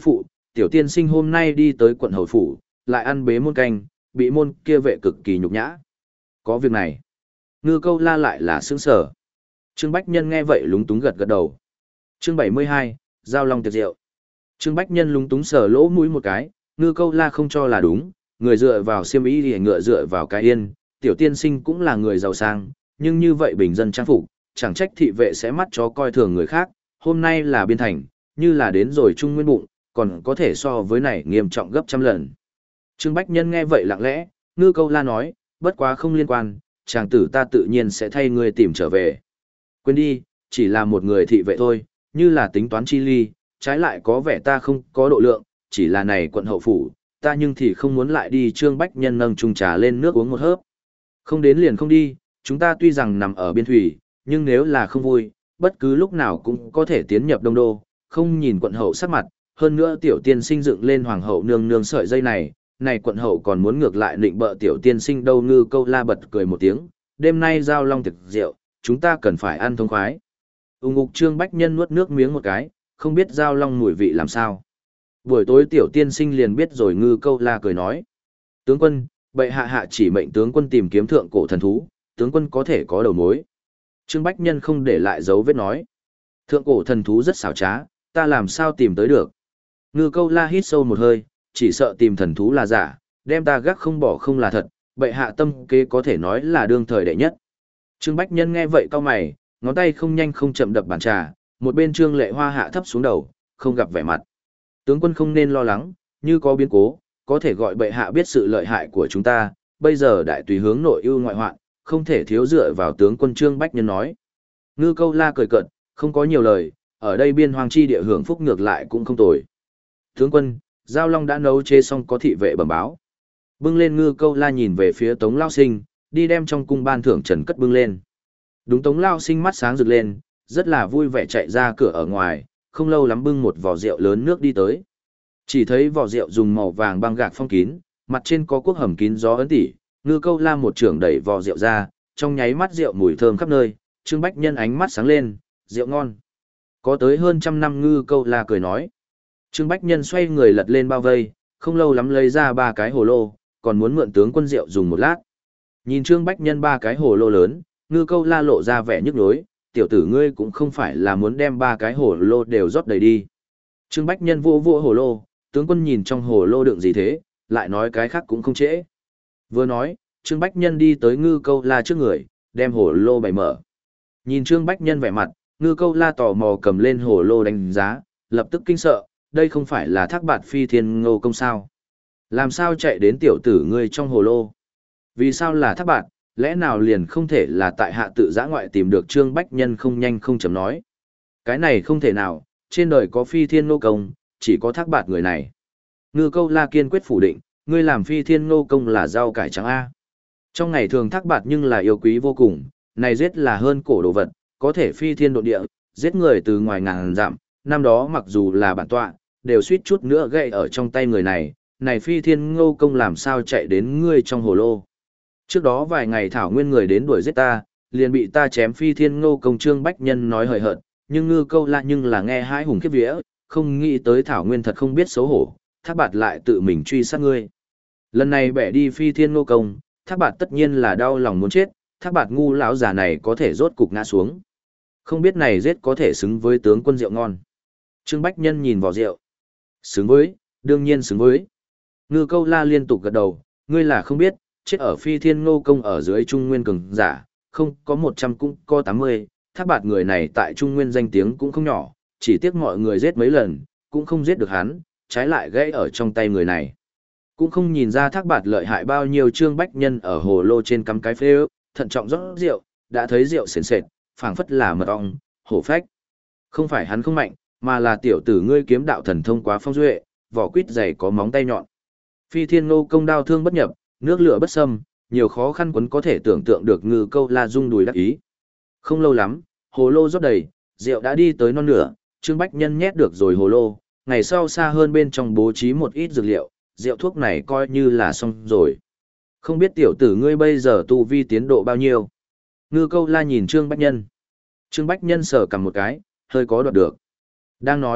tiểu tiên sinh hôm nay đi tới quận hầu phủ, lại ăn bế môn canh, bị môn kia vệ cực kỳ nhục nhã. Có việc này. Ngư câu la lại là sướng sở. Trương Bách Nhân nghe vậy lúng túng gật gật đầu. Chương bảy mươi hai, Giao Long tiệc rượu. Trương Bách Nhân lúng túng sờ lỗ mũi một cái, ngư câu la không cho là đúng, người dựa vào xiêm y thì ngựa dựa vào cái yên, tiểu tiên sinh cũng là người giàu sang, nhưng như vậy bình dân trang phục, chẳng trách thị vệ sẽ mắt chó coi thường người khác, hôm nay là biên thành, như là đến rồi trung nguyên bụng, còn có thể so với này nghiêm trọng gấp trăm lần. Trương Bách Nhân nghe vậy lặng lẽ, ngư câu la nói, bất quá không liên quan, chàng tử ta tự nhiên sẽ thay ngươi tìm trở về. Quên đi, chỉ là một người thị vệ thôi, như là tính toán chi ly, trái lại có vẻ ta không có độ lượng, chỉ là này quận hậu phủ, ta nhưng thì không muốn lại đi. Trương Bách Nhân nâng chung trà lên nước uống một hớp. Không đến liền không đi, chúng ta tuy rằng nằm ở biên thủy, nhưng nếu là không vui, bất cứ lúc nào cũng có thể tiến nhập đông đô, không nhìn quận hậu sắc mặt, hơn nữa tiểu tiên sinh dựng lên hoàng hậu nương nương sợi dây này, này quận hậu còn muốn ngược lại định bợ tiểu tiên sinh đâu. Ngư câu la bật cười một tiếng, đêm nay giao long thực rượu, chúng ta cần phải ăn thông khoái. Ung ục Trương Bách Nhân nuốt nước miếng một cái, không biết giao long mùi vị làm sao. Buổi tối tiểu tiên sinh liền biết rồi. Ngư câu la cười nói, tướng quân, bệ hạ hạ chỉ mệnh tướng quân tìm kiếm thượng cổ thần thú, tướng quân có thể có đầu mối. Trương Bách Nhân không để lại dấu vết nói, thượng cổ thần thú rất xảo trá, ta làm sao tìm tới được. Ngư câu la hít sâu một hơi, chỉ sợ tìm thần thú là giả, đem ta gác không bỏ không là thật, bệ hạ tâm kế có thể nói là đương thời đệ nhất. Trương Bách Nhân nghe vậy cau mày, ngón tay không nhanh không chậm đập bàn trà, một bên Trương Lệ Hoa hạ thấp xuống đầu, không gặp vẻ mặt. Tướng quân không nên lo lắng, như có biến cố, có thể gọi bệ hạ biết sự lợi hại của chúng ta, bây giờ đại tùy hướng nội ưu ngoại hoạn, không thể thiếu dựa vào tướng quân. Trương Bách Nhân nói. Ngư câu la cười cợt, không có nhiều lời, ở đây biên hoang chi địa hưởng phúc ngược lại cũng không tồi. Tướng quân, Giao Long đã nấu chế xong, có thị vệ bẩm báo. Bưng lên. Ngư câu la nhìn về phía Tống Lao Sinh, đi đem trong cung ban thưởng trần cất bưng lên. Đúng, Tống Lao Sinh mắt sáng rực lên, rất là vui vẻ chạy ra cửa ở ngoài, không lâu lắm bưng một vò rượu lớn nước đi tới. Chỉ thấy vò rượu dùng màu vàng băng gạc phong kín, mặt trên có cuốc hầm kín gió ấn tỉ. Ngư câu la một trưởng đẩy vò rượu ra, trong nháy mắt rượu mùi thơm khắp nơi. Trương Bách Nhân ánh mắt sáng lên, rượu ngon. Có tới hơn trăm năm. Ngư câu la cười nói. Trương Bách Nhân xoay người lật lên bao vây, không lâu lắm lấy ra ba cái hồ lô, còn muốn mượn tướng quân rượu dùng một lát. Nhìn Trương Bách Nhân ba cái hồ lô lớn, Ngư câu la lộ ra vẻ nhức nhối, tiểu tử ngươi cũng không phải là muốn đem ba cái hồ lô đều rót đầy đi. Trương Bách Nhân vô vô hồ lô, tướng quân nhìn trong hồ lô đựng gì thế, lại nói cái khác cũng không trễ. Vừa nói, Trương Bách Nhân đi tới Ngư câu la trước người, đem hồ lô bày mở. Nhìn Trương Bách Nhân vẻ mặt, Ngư câu la tò mò cầm lên hồ lô đánh giá, lập tức kinh sợ, đây không phải là Thác Bạt Phi Thiên Ngô Công sao? Làm sao chạy đến tiểu tử ngươi trong hồ lô? Vì sao là Thác Bạt, lẽ nào liền không thể là tại hạ tự giã ngoại tìm được? Trương Bách Nhân không nhanh không chậm nói. Cái này không thể nào, trên đời có Phi Thiên Ngô Công, chỉ có Thác Bạt người này. Ngư câu la kiên quyết phủ định, ngươi làm Phi Thiên Ngô Công là rau cải trắng A. Trong ngày thường Thác Bạt nhưng là yêu quý vô cùng, này giết là hơn cổ đồ vật, có thể phi thiên độ địa, giết người từ ngoài ngàn dặm, năm đó mặc dù là bản tọa, đều suýt chút nữa gãy ở trong tay người này, này Phi Thiên Ngô Công làm sao chạy đến ngươi trong hồ lô. Trước đó vài ngày Thảo Nguyên người đến đuổi giết ta, liền bị ta chém Phi Thiên Ngô Công. Trương Bách Nhân nói hời hợt, nhưng Ngư câu la nhưng là nghe hãi hùng khiếp vía, không nghĩ tới Thảo Nguyên thật không biết xấu hổ, Thác Bạt lại tự mình truy sát ngươi. Lần này bẻ đi Phi Thiên Ngô Công, Thác Bạt tất nhiên là đau lòng muốn chết, Thác Bạt ngu lão già này có thể rốt cục ngã xuống. Không biết này giết có thể xứng với tướng quân rượu ngon. Trương Bách Nhân nhìn vào rượu. Xứng với, đương nhiên xứng với. Ngư câu la liên tục gật đầu, ngươi là không biết, chết ở Phi Thiên Ngô Công ở dưới Trung Nguyên cường giả, không có một trăm cũng có tám mươi, Thác Bạt người này tại Trung Nguyên danh tiếng cũng không nhỏ, chỉ tiếc mọi người giết mấy lần, cũng không giết được hắn, trái lại gãy ở trong tay người này. Cũng không nhìn ra Thác Bạt lợi hại bao nhiêu. Trương Bách Nhân ở hồ lô trên cắm cái phê ước, thận trọng rót rượu, đã thấy rượu sền sệt, phảng phất là mật ong, hổ phách. Không phải hắn không mạnh, mà là tiểu tử ngươi kiếm đạo thần thông quá phong duệ, vỏ quýt dày có móng tay nhọn. Phi Thiên Ngô Công đao thương bất nhập, nước lửa bất xâm, nhiều khó khăn quấn có thể tưởng tượng được. Ngư câu la rung đùi đắc ý. Không lâu lắm, hồ lô rót đầy, rượu đã đi tới non nửa, Trương Bách Nhân nhét được rồi hồ lô, ngày sau xa hơn bên trong bố trí một ít dược liệu, rượu thuốc này coi như là xong rồi. Không biết tiểu tử ngươi bây giờ tu vi tiến độ bao nhiêu? Ngư câu la nhìn Trương Bách Nhân. Trương Bách Nhân sờ cầm một cái, hơi có đoạt được. Đang nói,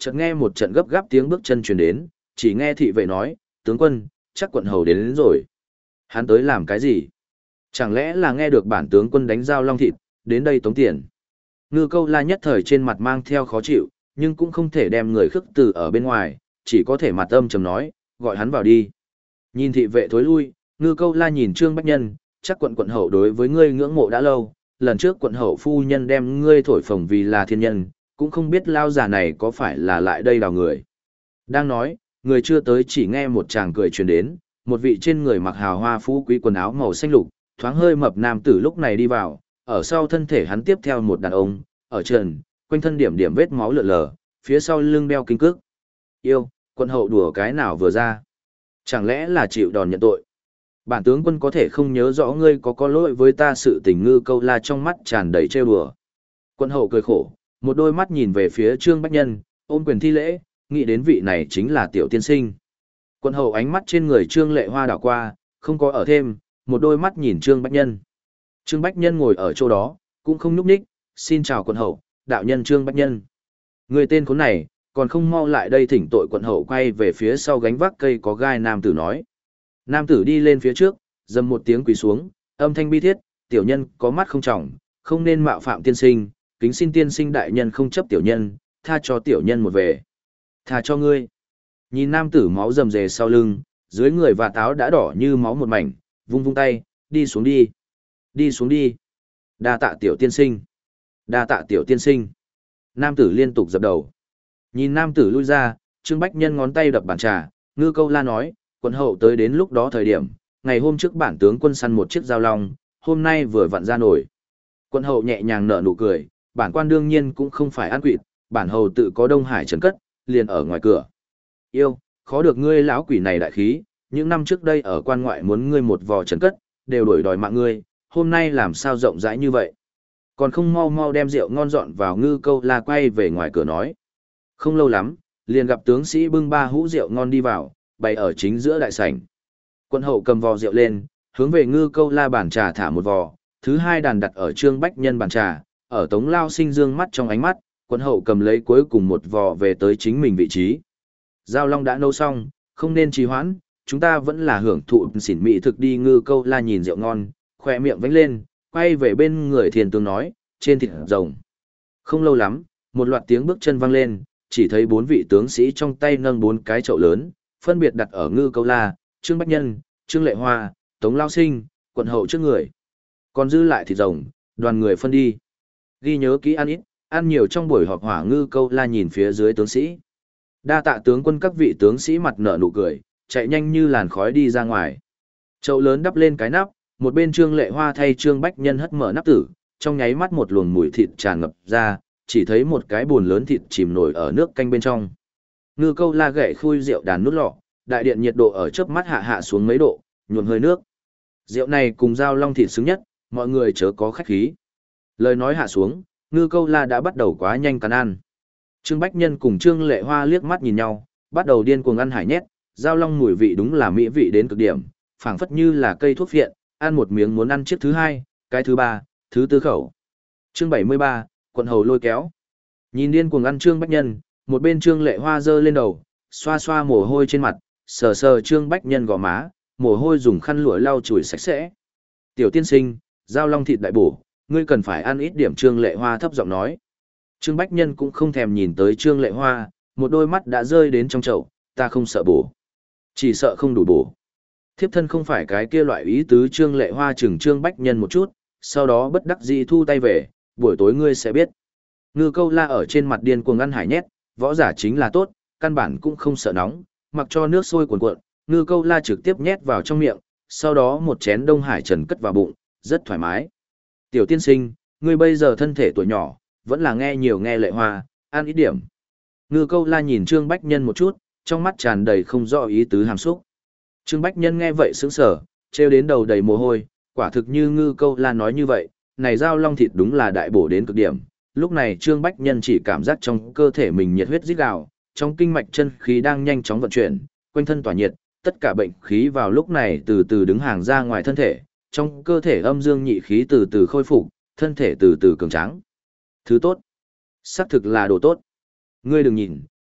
chợt nghe một trận gấp gáp tiếng bước chân truyền đến, chỉ nghe thị vệ nói, tướng quân, chắc quận hầu đến, đến rồi. Hắn tới làm cái gì? Chẳng lẽ là nghe được bản tướng quân đánh Giao Long thịt, đến đây tống tiền. Ngư Câu La nhất thời trên mặt mang theo khó chịu, nhưng cũng không thể đem người khước từ ở bên ngoài, chỉ có thể mặt âm trầm nói, gọi hắn vào đi. Nhìn thị vệ thối lui, Ngư Câu La nhìn Trương Bách Nhân, chắc quận quận hậu đối với ngươi ngưỡng mộ đã lâu, lần trước quận hậu phu nhân đem ngươi thổi phồng vì là thiên nhân, cũng không biết lao già này có phải là lại đây đào người. Đang nói, người chưa tới chỉ nghe một chàng cười truyền đến, một vị trên người mặc hào hoa phú quý quần áo màu xanh lục, thoáng hơi mập nam tử lúc này đi vào, ở sau thân thể hắn tiếp theo một đàn ông, ở trần, quanh thân điểm điểm vết máu lượn lờ, phía sau lưng đeo kinh cước. Yêu, quận hậu đùa cái nào vừa ra? Chẳng lẽ là chịu đòn nhận tội? Bản tướng quân có thể không nhớ rõ ngươi có có lỗi với ta, sự tình Ngư Câu La trong mắt tràn đầy trêu đùa. Quận hậu cười khổ, một đôi mắt nhìn về phía Trương Bách Nhân, ôm quyền thi lễ, nghĩ đến vị này chính là tiểu tiên sinh. Quận hậu ánh mắt trên người Trương Lệ Hoa đảo qua, không có ở thêm, một đôi mắt nhìn Trương Bách Nhân. Trương Bách Nhân ngồi ở chỗ đó, cũng không nhúc nhích, xin chào quận hậu, đạo nhân Trương Bách Nhân. Người tên khốn này, còn không mau lại đây thỉnh tội. Quận hậu quay về phía sau gánh vác cây có gai nam tử nói. Nam tử đi lên phía trước, dầm một tiếng quỳ xuống, âm thanh bi thiết, tiểu nhân có mắt không trọng, không nên mạo phạm tiên sinh, kính xin tiên sinh đại nhân không chấp tiểu nhân, tha cho tiểu nhân một về. Tha cho ngươi. Nhìn nam tử máu rầm rề sau lưng, dưới người và táo đã đỏ như máu một mảnh, vung vung tay, đi xuống đi. Đi xuống đi. Đa tạ tiểu tiên sinh. Đa tạ tiểu tiên sinh. Nam tử liên tục dập đầu. Nhìn nam tử lui ra, Trương Bách Nhân ngón tay đập bàn trà, Ngư Câu La nói, quận hậu tới đến lúc đó thời điểm, ngày hôm trước bản tướng quân săn một chiếc giao long, hôm nay vừa vặn ra nổi. Quận hậu nhẹ nhàng nở nụ cười, bản quan đương nhiên cũng không phải ăn quỵt, bản hầu tự có Đông Hải trấn cất, liền ở ngoài cửa. Yêu, khó được ngươi lão quỷ này đại khí, những năm trước đây ở quan ngoại muốn ngươi một vò trấn cất, đều đổi đòi mạng ngươi, hôm nay làm sao rộng rãi như vậy. Còn không mau mau đem rượu ngon dọn vào. Ngư Câu La quay về ngoài cửa nói. Không lâu lắm, liền gặp tướng sĩ bưng ba hũ rượu ngon đi vào, bày ở chính giữa đại sảnh. Quân hậu cầm vò rượu lên, hướng về Ngư Câu La bàn trà thả một vò, thứ hai đàn đặt ở Trương Bách Nhân bàn trà, ở Tống Lao Sinh dương mắt trong ánh mắt, quân hậu cầm lấy cuối cùng một vò về tới chính mình vị trí. Giao long đã nấu xong, không nên trì hoãn, chúng ta vẫn là hưởng thụ xỉn mỹ thực đi. Ngư Câu La nhìn rượu ngon, khỏe miệng vánh lên, quay về bên người thiền tướng nói, trên thịt rồng. Không lâu lắm, một loạt tiếng bước chân vang lên, chỉ thấy bốn vị tướng sĩ trong tay nâng bốn cái chậu lớn, phân biệt đặt ở Ngư Câu La, Trương Bách Nhân, Trương Lệ Hoa, Tống Lao Sinh, quận hậu trước người. Còn dư lại thịt rồng, đoàn người phân đi. Ghi nhớ kỹ ăn ít, ăn nhiều trong buổi họp hỏa. Ngư Câu La nhìn phía dưới tướng sĩ. Đa tạ tướng quân. Các vị tướng sĩ mặt nở nụ cười, chạy nhanh như làn khói đi ra ngoài. Chậu lớn đắp lên cái nắp, một bên Trương Lệ Hoa thay Trương Bách Nhân hất mở nắp tử, trong nháy mắt một luồng mùi thịt tràn ngập ra, chỉ thấy một cái bùn lớn thịt chìm nổi ở nước canh bên trong. Ngư Câu La gậy khui rượu đàn nút lọ, đại điện nhiệt độ ở chớp mắt hạ hạ xuống mấy độ, nhuộm hơi nước. Rượu này cùng giao long thịt xứng nhất, mọi người chớ có khách khí. Lời nói hạ xuống, Ngư Câu La đã bắt đầu quá nhanh cắn ăn. Trương Bách Nhân cùng Trương Lệ Hoa liếc mắt nhìn nhau, bắt đầu điên cuồng ăn hải nhét, giao long mùi vị đúng là mỹ vị đến cực điểm, phảng phất như là cây thuốc phiện, ăn một miếng muốn ăn chiếc thứ hai, cái thứ ba, thứ tư khẩu. Chương bảy mươi ba, quận hầu lôi kéo. Nhìn điên cuồng ăn Trương Bách Nhân, một bên Trương Lệ Hoa giơ lên đầu, xoa xoa mồ hôi trên mặt, sờ sờ Trương Bách Nhân gò má, mồ hôi dùng khăn lụa lau chùi sạch sẽ. Tiểu tiên sinh, giao long thịt đại bổ, ngươi cần phải ăn ít điểm. Trương Lệ Hoa thấp giọng nói. Trương Bách Nhân cũng không thèm nhìn tới Trương Lệ Hoa, một đôi mắt đã rơi đến trong chậu, ta không sợ bổ, chỉ sợ không đủ bổ. Thiếp thân không phải cái kia loại ý tứ. Trương Lệ Hoa chừng Trương Bách Nhân một chút, sau đó bất đắc dĩ thu tay về, buổi tối ngươi sẽ biết. Ngư Câu La ở trên mặt điên cuồng ăn hải nhét, võ giả chính là tốt, căn bản cũng không sợ nóng, mặc cho nước sôi cuồn cuộn, Ngư Câu La trực tiếp nhét vào trong miệng, sau đó một chén Đông Hải Trần cất vào bụng, rất thoải mái. Tiểu tiên sinh, ngươi bây giờ thân thể tuổi nhỏ, vẫn là nghe nhiều nghe Lệ Hoa, ăn ít điểm. Ngư Câu La nhìn Trương Bách Nhân một chút, trong mắt tràn đầy không rõ ý tứ hàm xúc. Trương Bách Nhân nghe vậy sững sờ, treo đến đầu đầy mồ hôi, quả thực như Ngư Câu La nói như vậy, này giao long thịt đúng là đại bổ đến cực điểm. Lúc này Trương Bách Nhân chỉ cảm giác trong cơ thể mình nhiệt huyết rít gào, trong kinh mạch chân khí đang nhanh chóng vận chuyển, quanh thân tỏa nhiệt, tất cả bệnh khí vào lúc này từ từ đứng hàng ra ngoài thân thể, trong cơ thể âm dương nhị khí từ từ khôi phục, thân thể từ từ cường tráng. Thứ tốt, xác thực là đồ tốt. Ngươi đừng nhìn,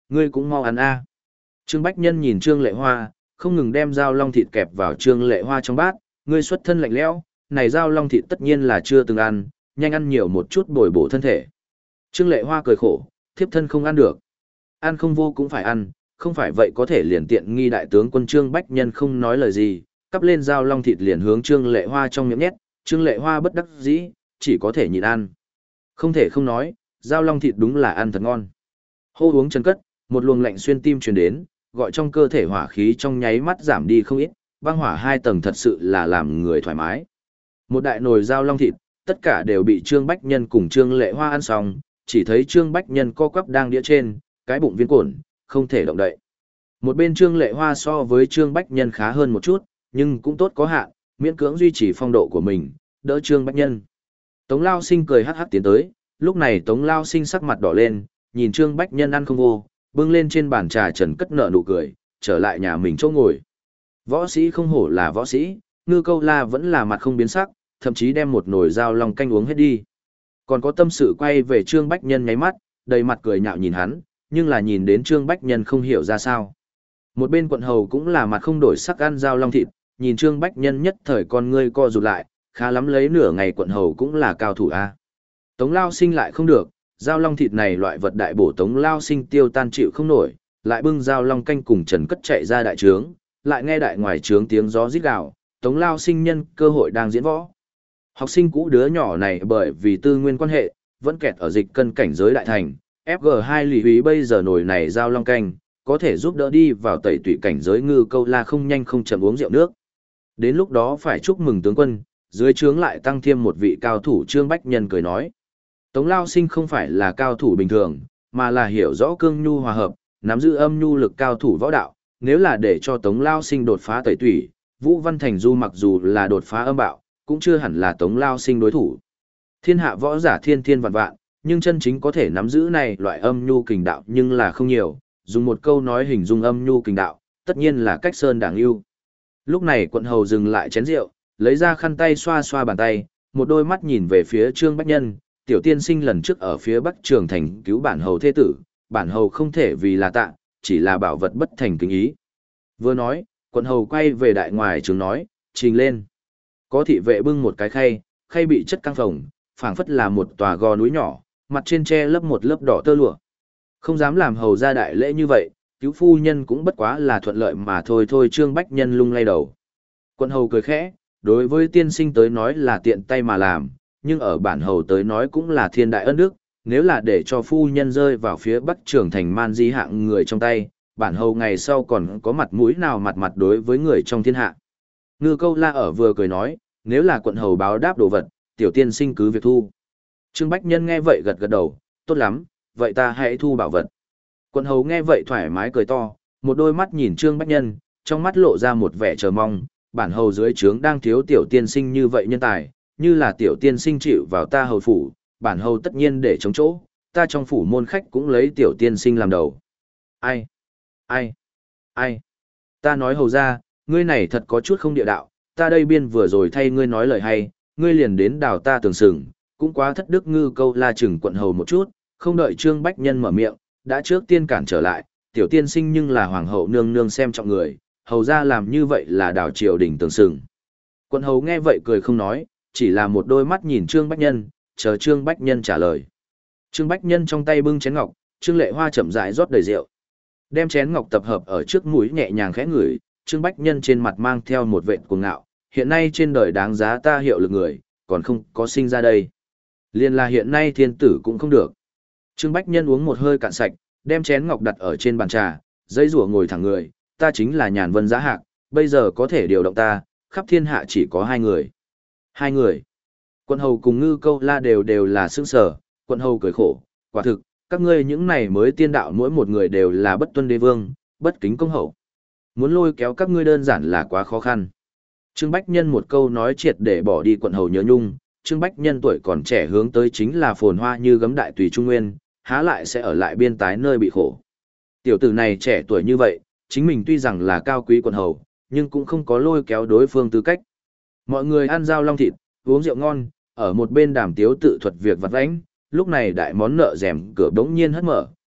Ngươi cũng mau ăn a. Trương Bách Nhân nhìn Trương Lệ Hoa, không ngừng đem dao long thịt kẹp vào Trương Lệ Hoa trong bát, ngươi xuất thân lạnh lẽo, này dao long thịt tất nhiên là chưa từng ăn, nhanh ăn nhiều một chút bồi bổ thân thể. Trương Lệ Hoa cười khổ, thiếp thân không ăn được. Ăn không vô cũng phải ăn, không phải vậy có thể liền tiện nghi đại tướng quân Trương Bách Nhân không nói lời gì, cắp lên dao long thịt liền hướng Trương Lệ Hoa trong miệng nhét, Trương Lệ Hoa bất đắc dĩ, chỉ có thể nhịn ăn. Không thể không nói, dao long thịt đúng là ăn thật ngon. Hô uống chân cất, một luồng lạnh xuyên tim truyền đến, gọi trong cơ thể hỏa khí trong nháy mắt giảm đi không ít, băng hỏa hai tầng thật sự là làm người thoải mái. Một đại nồi dao long thịt, tất cả đều bị Trương Bách Nhân cùng Trương Lệ Hoa ăn xong, chỉ thấy Trương Bách Nhân co quắp đang đĩa trên, cái bụng viên cổn, không thể động đậy. Một bên Trương Lệ Hoa so với Trương Bách Nhân khá hơn một chút, nhưng cũng tốt có hạn, miễn cưỡng duy trì phong độ của mình, đỡ Trương Bách Nhân. Tống Lao Sinh cười hắc hắc tiến tới, lúc này Tống Lao Sinh sắc mặt đỏ lên, nhìn Trương Bách Nhân ăn không vô, bưng lên trên bàn trà trần cất nợ nụ cười, trở lại nhà mình chỗ ngồi. Võ sĩ không hổ là võ sĩ, Ngư Câu La vẫn là mặt không biến sắc, thậm chí đem một nồi dao long canh uống hết đi. Còn có tâm sự quay về Trương Bách Nhân nháy mắt, đầy mặt cười nhạo nhìn hắn, nhưng là nhìn đến Trương Bách Nhân không hiểu ra sao. Một bên quận hầu cũng là mặt không đổi sắc ăn dao long thịt, nhìn Trương Bách Nhân nhất thời con ngươi co rụt lại, khá lắm lấy nửa ngày quận hầu cũng là cao thủ a. Tống Lao Sinh lại không được, dao long thịt này loại vật đại bổ Tống Lao Sinh tiêu tan chịu không nổi, lại bưng dao long canh cùng Trần Cất chạy ra đại trướng, lại nghe đại ngoài trướng tiếng gió rít gào, Tống Lao Sinh nhân cơ hội đang diễn võ. Học sinh cũ đứa nhỏ này bởi vì tư nguyên quan hệ, vẫn kẹt ở dịch cân cảnh giới đại thành, ép giê hai lì húy bây giờ nổi này dao long canh, có thể giúp đỡ đi vào tẩy tủy cảnh giới Ngư Câu La không nhanh không chậm uống rượu nước. Đến lúc đó phải chúc mừng tướng quân, dưới trướng lại tăng thêm một vị cao thủ. Trương Bách Nhân cười nói. Tống Lao Sinh không phải là cao thủ bình thường, mà là hiểu rõ cương nhu hòa hợp, nắm giữ âm nhu lực cao thủ võ đạo. Nếu là để cho Tống Lao Sinh đột phá tẩy tủy, Vũ Văn Thành Du mặc dù là đột phá âm bạo, cũng chưa hẳn là Tống Lao Sinh đối thủ. Thiên hạ võ giả thiên thiên vạn vạn, nhưng chân chính có thể nắm giữ này loại âm nhu kình đạo nhưng là không nhiều, dùng một câu nói hình dung âm nhu kình đạo, tất nhiên là cách sơn đảng yêu. Lúc này quận hầu dừng lại chén rượu, lấy ra khăn tay xoa xoa bàn tay, một đôi mắt nhìn về phía Trương Bách Nhân, tiểu tiên sinh lần trước ở phía Bắc Trường Thành cứu bản hầu thế tử, bản hầu không thể vì là tạ, chỉ là bảo vật bất thành kính ý. Vừa nói, quận hầu quay về đại ngoài trường nói, trình lên. Có thị vệ bưng một cái khay, khay bị chất căng phồng, phảng phất là một tòa gò núi nhỏ, mặt trên che lấp một lớp đỏ tơ lụa. Không dám làm hầu ra đại lễ như vậy, cứu phu nhân cũng bất quá là thuận lợi mà thôi thôi. Trương Bách Nhân lung lay đầu. Quận hầu cười khẽ, đối với tiên sinh tới nói là tiện tay mà làm, nhưng ở bản hầu tới nói cũng là thiên đại ân đức, nếu là để cho phu nhân rơi vào phía Bắc Trường Thành man di hạng người trong tay, bản hầu ngày sau còn có mặt mũi nào mặt mặt đối với người trong thiên hạ. Ngư Câu La ở vừa cười nói, nếu là quận hầu báo đáp đồ vật, tiểu tiên sinh cứ việc thu. Trương Bách Nhân nghe vậy gật gật đầu, tốt lắm, vậy ta hãy thu bảo vật. Quận hầu nghe vậy thoải mái cười to, một đôi mắt nhìn Trương Bách Nhân, trong mắt lộ ra một vẻ chờ mong, bản hầu dưới trướng đang thiếu tiểu tiên sinh như vậy nhân tài, như là tiểu tiên sinh chịu vào ta hầu phủ, bản hầu tất nhiên để chống chỗ, ta trong phủ môn khách cũng lấy tiểu tiên sinh làm đầu. Ai? Ai? Ai? Ta nói hầu ra, ngươi này thật có chút không địa đạo, ta đây biên vừa rồi thay ngươi nói lời hay, ngươi liền đến đào ta tường sừng, cũng quá thất đức. Ngư Câu La chừng quận hầu một chút, không đợi Trương Bách Nhân mở miệng, đã trước tiên cản trở lại, tiểu tiên sinh nhưng là hoàng hậu nương nương xem trọng người, hầu ra làm như vậy là đào triều đình tường sừng. Quận hầu nghe vậy cười không nói, chỉ là một đôi mắt nhìn Trương Bách Nhân, chờ Trương Bách Nhân trả lời. Trương Bách Nhân trong tay bưng chén ngọc, Trương Lệ Hoa chậm rãi rót đầy rượu. Đem chén ngọc tập hợp ở trước mũi nhẹ nhàng khẽ ngửi, Trương Bách Nhân trên mặt mang theo một vệt cuồng ngạo, hiện nay trên đời đáng giá ta hiệu lực người, còn không có sinh ra đây. Liên là hiện nay thiên tử cũng không được. Trương Bách Nhân uống một hơi cạn sạch, đem chén ngọc đặt ở trên bàn trà, dây rủa ngồi thẳng người, ta chính là Nhàn Vân Giá Hạc, bây giờ có thể điều động ta, khắp thiên hạ chỉ có hai người. Hai người. Quận hầu cùng Ngư Câu La đều đều là sững sờ, quận hầu cười khổ, quả thực, các ngươi những này mới tiên đạo mỗi một người đều là bất tuân đế vương, bất kính công hậu. Muốn lôi kéo các ngươi đơn giản là quá khó khăn. Trương Bách Nhân một câu nói triệt để bỏ đi quận hầu nhớ nhung, Trương Bách Nhân tuổi còn trẻ hướng tới chính là phồn hoa như gấm đại tùy trung nguyên, há lại sẽ ở lại biên tái nơi bị khổ. Tiểu tử này trẻ tuổi như vậy, chính mình tuy rằng là cao quý quận hầu, nhưng cũng không có lôi kéo đối phương tư cách. Mọi người ăn rau long thịt, uống rượu ngon, ở một bên đàm tiếu tự thuật việc vặt vãnh, lúc này đại món nợ rèm cửa bỗng nhiên hất mở,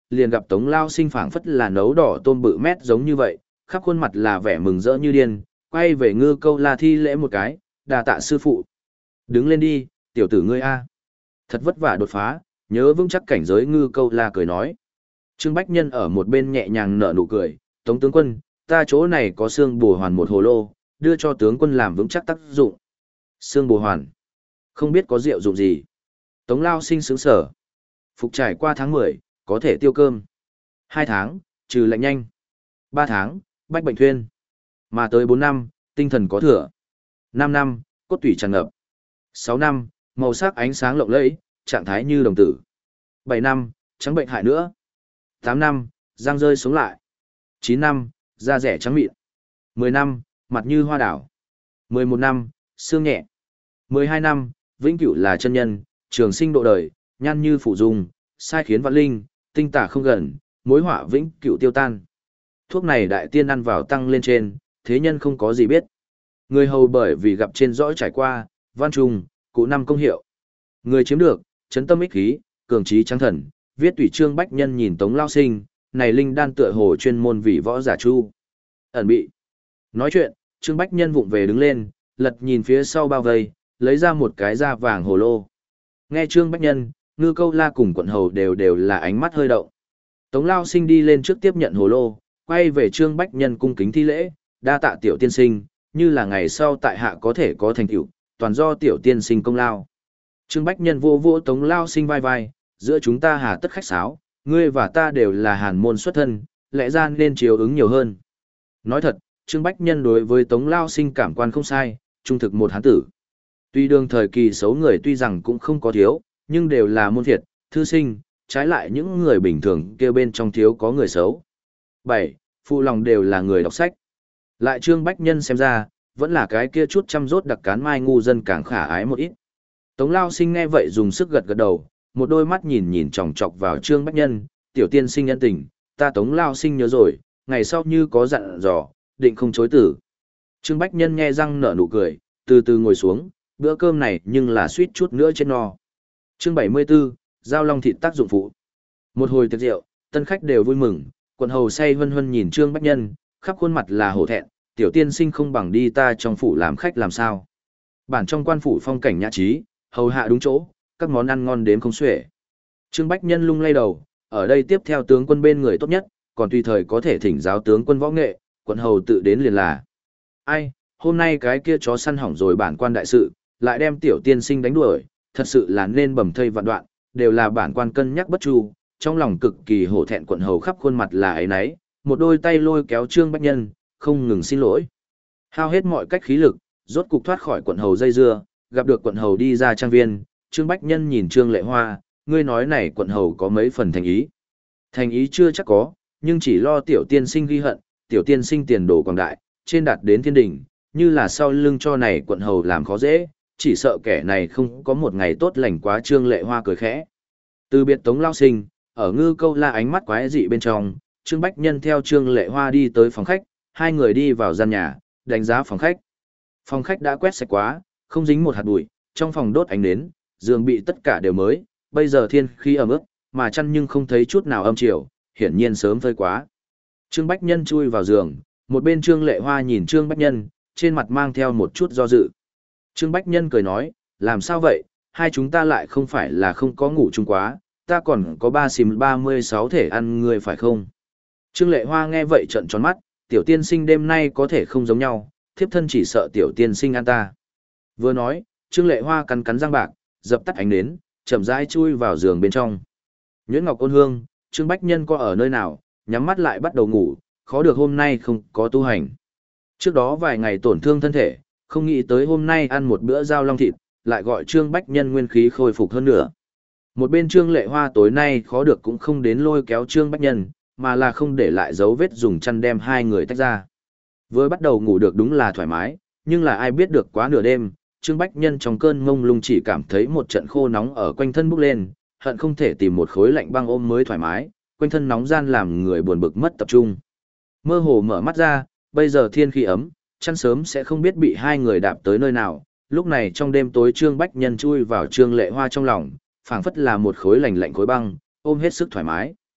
liền gặp Tống Lao Sinh phảng phất là nấu đỏ tôm bự mét giống như vậy, khắp khuôn mặt là vẻ mừng rỡ như điên, quay về Ngư Câu La thi lễ một cái, đà tạ sư phụ. Đứng lên đi, tiểu tử ngươi a. Thật vất vả đột phá, nhớ vững chắc cảnh giới. Ngư Câu La cười nói. Trương Bách Nhân ở một bên nhẹ nhàng nở nụ cười, Tống tướng quân, ta chỗ này có xương bổ hoàn một hồ lô, đưa cho tướng quân làm vững chắc tác dụng. Xương bổ hoàn, không biết có rượu dụng gì. Tống Lao Sinh sướng sở. Phục trải qua tháng mười, có thể tiêu cơm. Hai tháng, trừ lạnh nhanh. Ba tháng, bách bệnh thuyên. Mà tới bốn năm, tinh thần có thừa. Năm năm, cốt tủy tràn ngập. Sáu năm, màu sắc ánh sáng lộng lẫy, trạng thái như đồng tử. Bảy năm, trắng bệnh hại nữa. Tám năm, răng rơi sống lại. Chín năm, da rẻ trắng mịn. Mười năm, mặt như hoa đảo. Mười một năm, xương nhẹ. Mười hai năm, vĩnh cửu là chân nhân, trường sinh độ đời, nhan như phủ dung, sai khiến vạn linh, tinh tả không gần, mối họa vĩnh cửu tiêu tan. Thuốc này đại tiên ăn vào tăng lên trên, thế nhân không có gì biết. Người hầu bởi vì gặp trên rõ trải qua, văn trùng, cụ năm công hiệu. Người chiếm được, chấn tâm ích khí, cường trí trắng thần, viết tùy Trương Bách Nhân nhìn Tống Lao Sinh, này linh đan tựa hồ chuyên môn vì võ giả chu. Ẩn bị. Nói chuyện, Trương Bách Nhân vụng về đứng lên, lật nhìn phía sau bao vây, lấy ra một cái da vàng hồ lô. Nghe Trương Bách Nhân, Ngư Câu La cùng quận hầu đều đều là ánh mắt hơi động. Tống Lao Sinh đi lên trước tiếp nhận hồ lô, quay về Trương Bách Nhân cung kính thi lễ, đa tạ tiểu tiên sinh, như là ngày sau tại hạ có thể có thành tựu, toàn do tiểu tiên sinh công lao. Trương Bách Nhân vô vô Tống Lao Sinh vai vai, giữa chúng ta hà tất khách sáo, ngươi và ta đều là hàn môn xuất thân, lẽ ra nên chiếu ứng nhiều hơn. Nói thật, Trương Bách Nhân đối với Tống Lao Sinh cảm quan không sai, trung thực một hán tử. Tuy đương thời kỳ xấu người tuy rằng cũng không có thiếu, nhưng đều là môn thiệt, thư sinh, trái lại những người bình thường kia bên trong thiếu có người xấu. bảy. Phụ lòng đều là người đọc sách. Lại Trương Bách Nhân xem ra, vẫn là cái kia chút chăm rốt đặc cán mai ngu dân càng khả ái một ít. Tống Lao Sinh nghe vậy dùng sức gật gật đầu, một đôi mắt nhìn nhìn chòng chọc vào Trương Bách Nhân, tiểu tiên sinh nhân tình, ta Tống Lao Sinh nhớ rồi, ngày sau như có dặn dò, định không chối tử. Trương Bách Nhân nghe răng nở nụ cười, từ từ ngồi xuống, bữa cơm này nhưng là suýt chút nữa chết no. Chương bảy mươi 74, Giao Long thịt tác dụng phụ. Một hồi tiệc rượu, tân khách đều vui mừng, quận hầu say hân hân nhìn Trương Bách Nhân, khắp khuôn mặt là hổ thẹn, tiểu tiên sinh không bằng đi ta trong phủ làm khách làm sao. Bản trong quan phủ phong cảnh nhã trí, hầu hạ đúng chỗ, các món ăn ngon đến không xuể. Trương Bách Nhân lung lay đầu, ở đây tiếp theo tướng quân bên người tốt nhất, còn tùy thời có thể thỉnh giáo tướng quân võ nghệ, quận hầu tự đến liền là. Ai, hôm nay cái kia chó săn hỏng rồi bản quan đại sự, lại đem tiểu tiên sinh đánh đuổi, thật sự là nên bầm thây vạn đoạn, đều là bản quan cân nhắc bất chu, trong lòng cực kỳ hổ thẹn. Quận hầu khắp khuôn mặt là ấy nấy, một đôi tay lôi kéo Trương Bách Nhân, không ngừng xin lỗi. Hao hết mọi cách khí lực, rốt cục thoát khỏi quận hầu dây dưa, gặp được quận hầu đi ra trang viên, Trương Bách Nhân nhìn Trương Lệ Hoa, ngươi nói này quận hầu có mấy phần thành ý. Thành ý chưa chắc có, nhưng chỉ lo tiểu tiên sinh ghi hận, tiểu tiên sinh tiền đồ quảng đại, trên đạt đến thiên đỉnh, như là sau lưng cho này quận hầu làm khó dễ, chỉ sợ kẻ này không có một ngày tốt lành quá. Trương Lệ Hoa cười khẽ. Từ biệt Tống Lao Sinh, ở Ngư Câu La ánh mắt quái dị bên trong, Trương Bách Nhân theo Trương Lệ Hoa đi tới phòng khách, hai người đi vào gian nhà, đánh giá phòng khách. Phòng khách đã quét sạch quá, không dính một hạt bụi, trong phòng đốt ánh nến, giường bị tất cả đều mới, bây giờ thiên khí ẩm ướt, mà chăn nhưng không thấy chút nào âm chiều, hiển nhiên sớm phơi quá. Trương Bách Nhân chui vào giường, một bên Trương Lệ Hoa nhìn Trương Bách Nhân, trên mặt mang theo một chút do dự. Trương Bách Nhân cười nói, làm sao vậy, hai chúng ta lại không phải là không có ngủ chung quá, ta còn có ba xìm ba mươi sáu thể ăn người phải không? Trương Lệ Hoa nghe vậy trợn tròn mắt, tiểu tiên sinh đêm nay có thể không giống nhau, thiếp thân chỉ sợ tiểu tiên sinh ăn ta. Vừa nói, Trương Lệ Hoa cắn cắn răng bạc, dập tắt ánh nến, chậm rãi chui vào giường bên trong. Nhuyễn Ngọc ôn hương, Trương Bách Nhân có ở nơi nào, nhắm mắt lại bắt đầu ngủ, khó được hôm nay không có tu hành. Trước đó vài ngày tổn thương thân thể, không nghĩ tới hôm nay ăn một bữa giao long thịt, lại gọi Trương Bách Nhân nguyên khí khôi phục hơn nữa. Một bên Trương Lệ Hoa tối nay khó được cũng không đến lôi kéo Trương Bách Nhân, mà là không để lại dấu vết dùng chăn đem hai người tách ra. Vừa bắt đầu ngủ được đúng là thoải mái, nhưng là ai biết được quá nửa đêm, Trương Bách Nhân trong cơn ngông lung chỉ cảm thấy một trận khô nóng ở quanh thân bốc lên, hận không thể tìm một khối lạnh băng ôm mới thoải mái, quanh thân nóng gian làm người buồn bực mất tập trung. Mơ hồ mở mắt ra, bây giờ thiên khí ấm, chăn sớm sẽ không biết bị hai người đạp tới nơi nào, lúc này trong đêm tối Trương Bách Nhân chui vào Trương Lệ Hoa trong lòng, phảng phất là một khối lạnh lạnh khối băng, ôm hết sức thoải mái.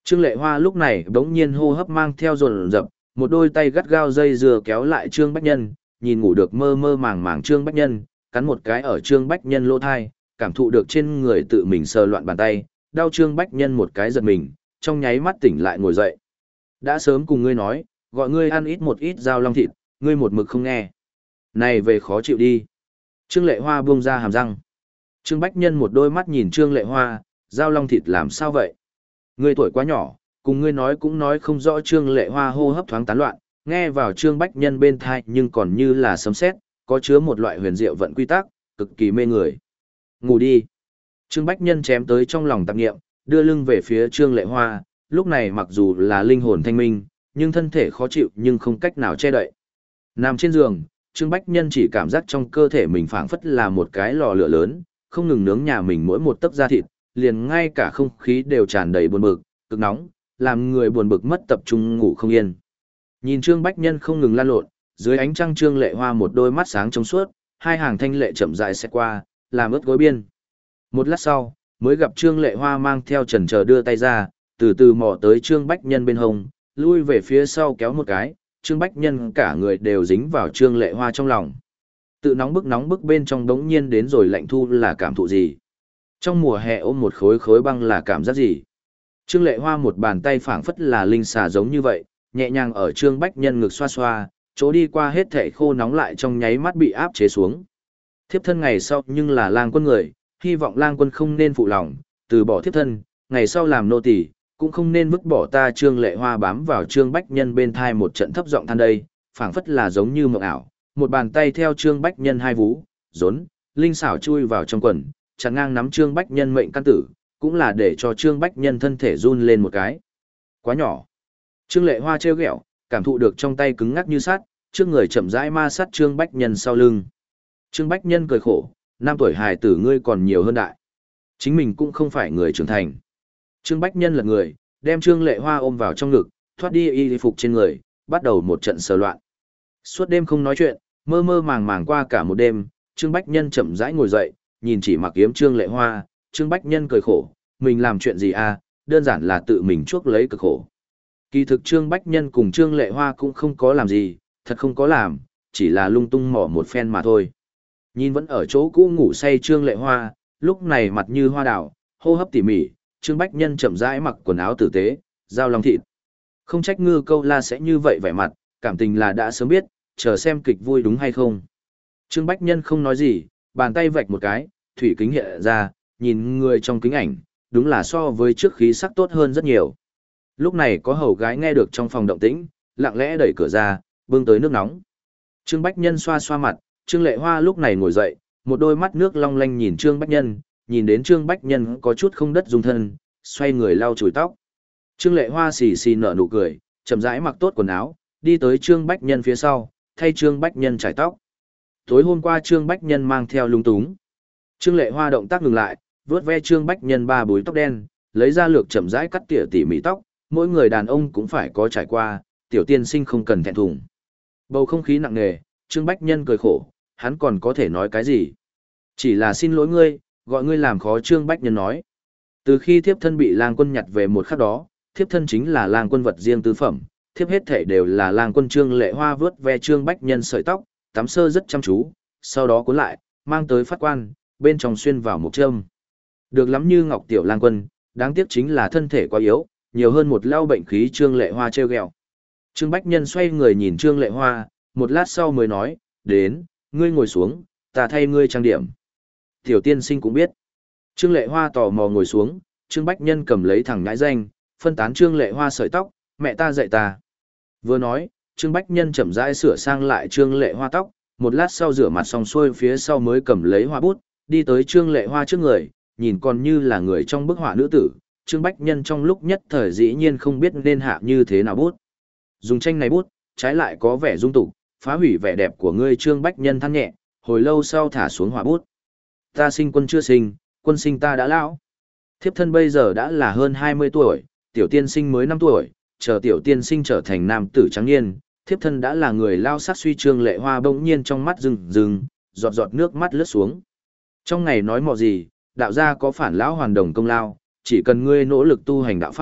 Trương Lệ Hoa lúc này bỗng nhiên hô hấp mang theo dồn dập, một đôi tay gắt gao dây dừa kéo lại Trương Bách Nhân, nhìn ngủ được mơ mơ màng màng Trương Bách Nhân, cắn một cái ở Trương Bách Nhân lỗ thai, cảm thụ được trên người tự mình sờ loạn bàn tay, đau Trương Bách Nhân một cái giật mình, trong nháy mắt tỉnh lại ngồi dậy. Đã sớm cùng ngươi nói, gọi ngươi ăn ít một ít dao long thịt, ngươi một mực không nghe. Này về khó chịu đi. Trương Lệ Hoa buông ra hàm răng. Trương Bách Nhân một đôi mắt nhìn Trương Lệ Hoa, dao long thịt làm sao vậy? Ngươi tuổi quá nhỏ, cùng ngươi nói cũng nói không rõ. Trương Lệ Hoa hô hấp thoáng tán loạn, nghe vào Trương Bách Nhân bên thai nhưng còn như là sấm sét, có chứa một loại huyền diệu vận quy tắc, cực kỳ mê người. Ngủ đi. Trương Bách Nhân chém tới trong lòng tạp nghiệm, đưa lưng về phía Trương Lệ Hoa, lúc này mặc dù là linh hồn thanh minh, nhưng thân thể khó chịu nhưng không cách nào che đậy. Nằm trên giường, Trương Bách Nhân chỉ cảm giác trong cơ thể mình phảng phất là một cái lò lửa lớn, không ngừng nướng nhà mình mỗi một tấc da thịt, liền ngay cả không khí đều tràn đầy buồn bực, cực nóng, làm người buồn bực mất tập trung ngủ không yên. Nhìn Trương Bách Nhân không ngừng lan lộn, dưới ánh trăng Trương Lệ Hoa một đôi mắt sáng trong suốt, hai hàng thanh lệ chậm rãi sẽ qua, làm ướt gối biên. Một lát sau, mới gặp Trương Lệ Hoa mang theo chần chờ đưa tay ra, từ từ mò tới Trương Bách Nhân bên hông, lui về phía sau kéo một cái, Trương Bách Nhân cả người đều dính vào Trương Lệ Hoa trong lòng. Tự nóng bức nóng bức bên trong đống nhiên đến rồi lạnh thu là cảm thụ gì? Trong mùa hè ôm một khối khối băng là cảm giác gì? Trương Lệ Hoa một bàn tay phảng phất là linh xà giống như vậy, nhẹ nhàng ở Trương Bách Nhân ngực xoa xoa, chỗ đi qua hết thể khô nóng lại trong nháy mắt bị áp chế xuống. Thiếp thân ngày sau nhưng là lang quân người, hy vọng lang quân không nên phụ lòng, từ bỏ thiếp thân, ngày sau làm nô tỳ cũng không nên vứt bỏ ta. Trương Lệ Hoa bám vào Trương Bách Nhân bên thai một trận thấp giọng than đây, phảng phất là giống như mộng ảo, một bàn tay theo Trương Bách Nhân hai vú, rốn, linh xảo chui vào trong quần, chặn ngang nắm Trương Bách Nhân mệnh căn tử, cũng là để cho Trương Bách Nhân thân thể run lên một cái. Quá nhỏ. Trương Lệ Hoa trêu ghẹo, cảm thụ được trong tay cứng ngắc như sắt, trước người chậm rãi ma sát Trương Bách Nhân sau lưng. Trương Bách Nhân cười khổ, năm tuổi hài tử ngươi còn nhiều hơn đại. Chính mình cũng không phải người trưởng thành. Trương Bách Nhân lật người, đem Trương Lệ Hoa ôm vào trong ngực, thoát đi y phục trên người, bắt đầu một trận sờ loạn. Suốt đêm không nói chuyện, mơ mơ màng màng qua cả một đêm, Trương Bách Nhân chậm rãi ngồi dậy, nhìn chỉ mặc yếm Trương Lệ Hoa, Trương Bách Nhân cười khổ, mình làm chuyện gì à, đơn giản là tự mình chuốc lấy cực khổ. Kỳ thực Trương Bách Nhân cùng Trương Lệ Hoa cũng không có làm gì, thật không có làm, chỉ là lung tung mỏ một phen mà thôi. Nhìn vẫn ở chỗ cũ ngủ say Trương Lệ Hoa, lúc này mặt như hoa đào, hô hấp tỉ mỉ, Trương Bách Nhân chậm rãi mặc quần áo tử tế, dao long thịt. Không trách Ngư Câu La sẽ như vậy vẻ mặt, cảm tình là đã sớm biết, chờ xem kịch vui đúng hay không. Trương Bách Nhân không nói gì, bàn tay vạch một cái, thủy kính hiện ra, nhìn người trong kính ảnh, đúng là so với trước khí sắc tốt hơn rất nhiều. Lúc này có hầu gái nghe được trong phòng động tĩnh, lặng lẽ đẩy cửa ra, bưng tới nước nóng. Trương Bách Nhân xoa xoa mặt, Trương Lệ Hoa lúc này ngồi dậy, một đôi mắt nước long lanh nhìn Trương Bách Nhân, nhìn đến Trương Bách Nhân có chút không đất dung thân, xoay người lau chùi tóc. Trương Lệ Hoa xì xì nở nụ cười, chậm rãi mặc tốt quần áo, đi tới Trương Bách Nhân phía sau, thay Trương Bách Nhân trải tóc. Tối hôm qua Trương Bách Nhân mang theo lung túng. Trương Lệ Hoa động tác ngừng lại, vướt ve Trương Bách Nhân ba búi tóc đen, lấy ra lược chậm rãi cắt tỉa tỉ mỉ tóc, mỗi người đàn ông cũng phải có trải qua, tiểu tiên sinh không cần thẹn thùng. Bầu không khí nặng nề, Trương Bách Nhân cười khổ, hắn còn có thể nói cái gì? Chỉ là xin lỗi ngươi, gọi ngươi làm khó. Trương Bách Nhân nói. Từ khi thiếp thân bị lang quân nhặt về một khắc đó, thiếp thân chính là lang quân vật riêng tứ phẩm, thiếp hết thể đều là lang quân. Trương Lệ Hoa vướt ve Trương Bách Nhân sợi tóc, tắm sơ rất chăm chú, sau đó cuốn lại, mang tới phát quan, bên trong xuyên vào một châm. Được lắm như ngọc tiểu lang quân, đáng tiếc chính là thân thể quá yếu, nhiều hơn một lao bệnh khí. Trương Lệ Hoa trêu ghẹo. Trương Bách Nhân xoay người nhìn Trương Lệ Hoa, một lát sau mới nói, đến, ngươi ngồi xuống, ta thay ngươi trang điểm. Tiểu tiên sinh cũng biết. Trương Lệ Hoa tò mò ngồi xuống, Trương Bách Nhân cầm lấy thẳng nhãi danh, phân tán Trương Lệ Hoa sợi tóc, mẹ ta dạy ta. Vừa nói, Trương Bách Nhân chậm rãi sửa sang lại Trương Lệ Hoa tóc, một lát sau rửa mặt xong xuôi phía sau mới cầm lấy hoa bút, đi tới Trương Lệ Hoa trước người, nhìn còn như là người trong bức họa nữ tử. Trương Bách Nhân trong lúc nhất thời dĩ nhiên không biết nên hạ như thế nào bút. Dùng tranh này bút, trái lại có vẻ dung tục, phá hủy vẻ đẹp của ngươi. Trương Bách Nhân than nhẹ, hồi lâu sau thả xuống họa bút. Ta sinh quân chưa sinh, quân sinh ta đã lão. Thiếp thân bây giờ đã là hơn hai mươi tuổi, tiểu tiên sinh mới năm tuổi, chờ tiểu tiên sinh trở thành nam tử trắng niên, thiếp thân đã là người lao sắc suy. Trương Lệ Hoa bỗng nhiên trong mắt rừng rừng, giọt giọt nước mắt lướt xuống. Trong ngày nói mò gì, đạo gia có phản lão hoàn đồng công lao, chỉ cần ngươi nỗ lực tu hành đạo pháp,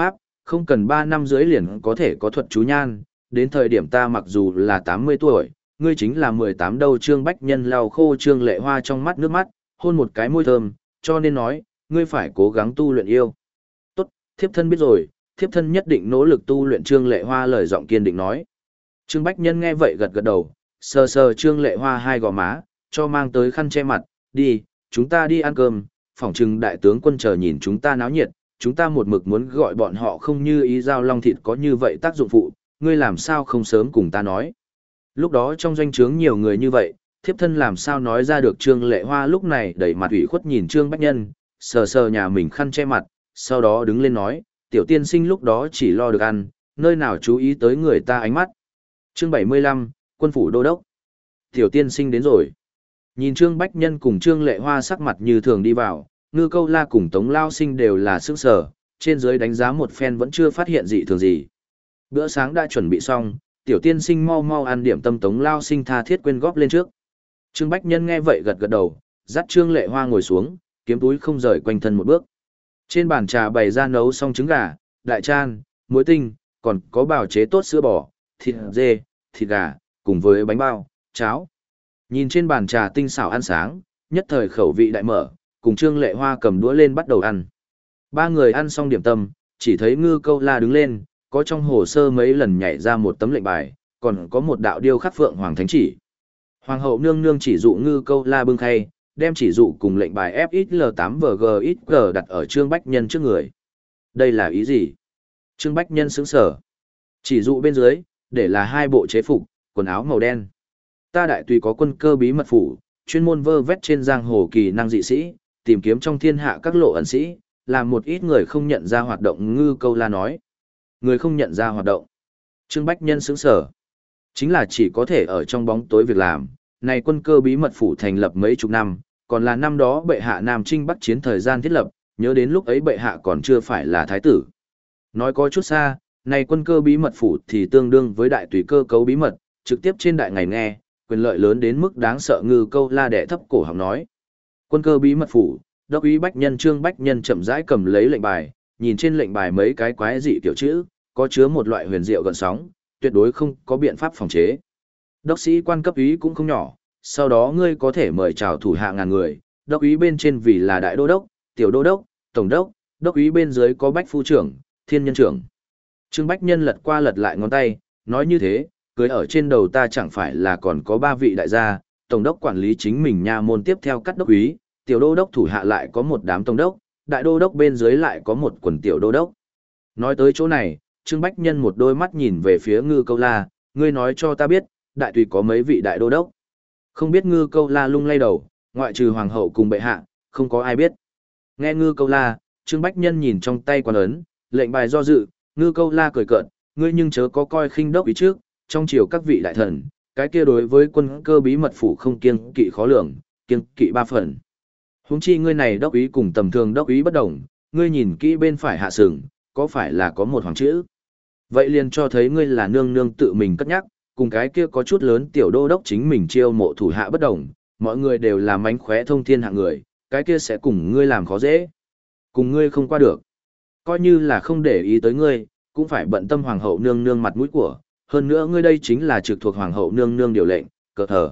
không cần ba năm dưới liền có thể có thuật chú nhan, đến thời điểm ta mặc dù là tám mươi tuổi, ngươi chính là mười tám đâu. Trương Bách Nhân lau khô Trương Lệ Hoa trong mắt nước mắt, hôn một cái môi thơm, cho nên nói, ngươi phải cố gắng tu luyện yêu. Tốt, thiếp thân biết rồi, thiếp thân nhất định nỗ lực tu luyện. Trương Lệ Hoa lời giọng kiên định nói. Trương Bách Nhân nghe vậy gật gật đầu, sờ sờ Trương Lệ Hoa hai gò má, cho mang tới khăn che mặt, đi, chúng ta đi ăn cơm, phỏng chừng đại tướng quân chờ nhìn chúng ta náo nhiệt, chúng ta một mực muốn gọi bọn họ không như ý giao long thịt có như vậy tác dụng phụ, ngươi làm sao không sớm cùng ta nói. Lúc đó trong doanh trướng nhiều người như vậy, thiếp thân làm sao nói ra được. Trương Lệ Hoa lúc này đẩy mặt ủy khuất nhìn Trương Bách Nhân, sờ sờ nhà mình khăn che mặt, sau đó đứng lên nói, tiểu tiên sinh lúc đó chỉ lo được ăn, nơi nào chú ý tới người ta ánh mắt. Chương bảy mươi lăm, Quân phủ đô đốc. Tiểu tiên sinh đến rồi. Nhìn Trương Bách Nhân cùng Trương Lệ Hoa sắc mặt như thường đi vào, Ngư Câu La cùng Tống Lao Sinh đều là sững sờ, trên dưới đánh giá một phen vẫn chưa phát hiện gì thường gì. Bữa sáng đã chuẩn bị xong, tiểu tiên sinh mau mau ăn điểm tâm. Tống Lao Sinh tha thiết quên góp lên trước. Trương Bách Nhân nghe vậy gật gật đầu, dắt Trương Lệ Hoa ngồi xuống, kiếm túi không rời quanh thân một bước. Trên bàn trà bày ra nấu xong trứng gà, đại chan, muối tinh, còn có bào chế tốt sữa bò, thịt dê, thịt gà, cùng với bánh bao, cháo. Nhìn trên bàn trà tinh xảo ăn sáng, nhất thời khẩu vị đại mở, cùng Trương Lệ Hoa cầm đũa lên bắt đầu ăn. Ba người ăn xong điểm tâm, chỉ thấy Ngư Câu La đứng lên, có trong hồ sơ mấy lần nhảy ra một tấm lệnh bài, còn có một đạo điêu khắc phượng hoàng thánh chỉ. Hoàng hậu nương nương chỉ dụ Ngư Câu La bưng khay, đem chỉ dụ cùng lệnh bài F X L tám V G X G đặt ở Trương Bách Nhân trước người. Đây là ý gì? Trương Bách Nhân sững sờ. Chỉ dụ bên dưới, để là hai bộ chế phục, quần áo màu đen. Ta đại tùy có quân cơ bí mật phủ, chuyên môn vơ vét trên giang hồ kỳ năng dị sĩ, tìm kiếm trong thiên hạ các lộ ẩn sĩ, làm một ít người không nhận ra hoạt động. Ngư Câu La nói. Người không nhận ra hoạt động. Trương Bách Nhân sững sờ. Chính là chỉ có thể ở trong bóng tối việc làm. Này quân cơ bí mật phủ thành lập mấy chục năm, còn là năm đó bệ hạ Nam Trinh Bắc chiến thời gian thiết lập, nhớ đến lúc ấy bệ hạ còn chưa phải là thái tử. Nói có chút xa, này quân cơ bí mật phủ thì tương đương với đại tùy cơ cấu bí mật, trực tiếp trên đại ngày nghe, quyền lợi lớn đến mức đáng sợ. Ngư Câu La đẻ thấp cổ họng nói. Quân cơ bí mật phủ, đốc úy Bách Nhân. Trương Bách Nhân chậm rãi cầm lấy lệnh bài, nhìn trên lệnh bài mấy cái quái dị tiểu chữ, có chứa một loại huyền diệu gần sóng, tuyệt đối không có biện pháp phòng chế. Đốc sĩ quan cấp úy cũng không nhỏ, sau đó ngươi có thể mời chào thủ hạ ngàn người, đốc úy bên trên vì là đại đô đốc, tiểu đô đốc, tổng đốc, đốc úy bên dưới có bách phu trưởng, thiên nhân trưởng. Trương Bách Nhân lật qua lật lại ngón tay, nói như thế, cưới ở trên đầu ta chẳng phải là còn có ba vị đại gia, tổng đốc quản lý chính mình nha môn tiếp theo cắt đốc úy, tiểu đô đốc thủ hạ lại có một đám tổng đốc, đại đô đốc bên dưới lại có một quần tiểu đô đốc. Nói tới chỗ này, Trương Bách Nhân một đôi mắt nhìn về phía Ngư Câu La, ngươi nói cho ta biết, đại tùy có mấy vị đại đô đốc. Không biết. Ngư Câu La lung lay đầu, ngoại trừ hoàng hậu cùng bệ hạ, không có ai biết. Nghe Ngư Câu La, Trương Bách Nhân nhìn trong tay quan ấn, lệnh bài do dự. Ngư Câu La cười cợt, ngươi nhưng chớ có coi khinh đốc ý trước, trong triều các vị đại thần, cái kia đối với quân cơ bí mật phủ không kiêng kỵ khó lường, kiêng kỵ ba phần. Huống chi ngươi này đốc ý cùng tầm thường đốc ý bất đồng, ngươi nhìn kỹ bên phải hạ sừng, có phải là có một hoàng chữ? Vậy liền cho thấy ngươi là nương nương tự mình cất nhắc, cùng cái kia có chút lớn tiểu đô đốc chính mình chiêu mộ thủ hạ bất đồng, mọi người đều là mánh khóe thông thiên hạng người, cái kia sẽ cùng ngươi làm khó dễ. Cùng ngươi không qua được. Coi như là không để ý tới ngươi, cũng phải bận tâm hoàng hậu nương nương mặt mũi của, hơn nữa ngươi đây chính là trực thuộc hoàng hậu nương nương điều lệnh, cờ thờ.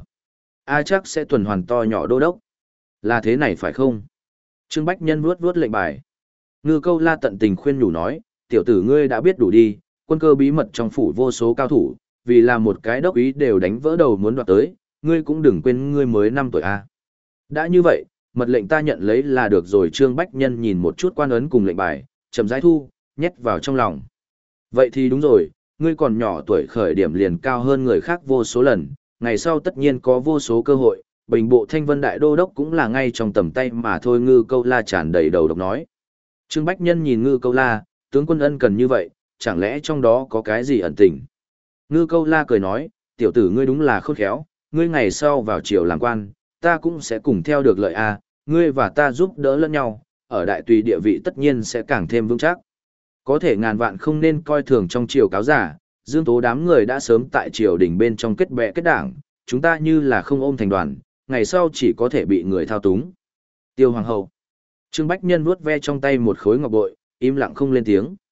A chắc sẽ tuần hoàn to nhỏ đô đốc. Là thế này phải không? Trương Bách Nhân vuốt vuốt lệnh bài. Ngư Câu La tận tình khuyên nhủ nói, tiểu tử ngươi đã biết đủ đi, quân cơ bí mật trong phủ vô số cao thủ, vì là một cái đốc ý đều đánh vỡ đầu muốn đoạt tới, ngươi cũng đừng quên ngươi mới năm tuổi a. Đã như vậy, mật lệnh ta nhận lấy là được rồi. Trương Bách Nhân nhìn một chút quan ấn cùng lệnh bài, chậm rãi thu, nhét vào trong lòng. Vậy thì đúng rồi, ngươi còn nhỏ tuổi khởi điểm liền cao hơn người khác vô số lần, ngày sau tất nhiên có vô số cơ hội, bình bộ thanh vân đại đô đốc cũng là ngay trong tầm tay mà thôi. Ngư Câu La tràn đầy đầu độc nói. Trương Bách Nhân nhìn Ngư Câu La, tướng quân ân cần như vậy, chẳng lẽ trong đó có cái gì ẩn tình? Ngư Câu La cười nói, tiểu tử ngươi đúng là khôn khéo, ngươi ngày sau vào triều làm quan, ta cũng sẽ cùng theo được lợi a, ngươi và ta giúp đỡ lẫn nhau, ở đại tùy địa vị tất nhiên sẽ càng thêm vững chắc. Có thể ngàn vạn không nên coi thường trong triều cáo giả, Dương Tố đám người đã sớm tại triều đình bên trong kết bè kết đảng, chúng ta như là không ôm thành đoàn, ngày sau chỉ có thể bị người thao túng. Tiêu Hoàng hậu. Trương Bách Nhân vuốt ve trong tay một khối ngọc bội, im lặng không lên tiếng.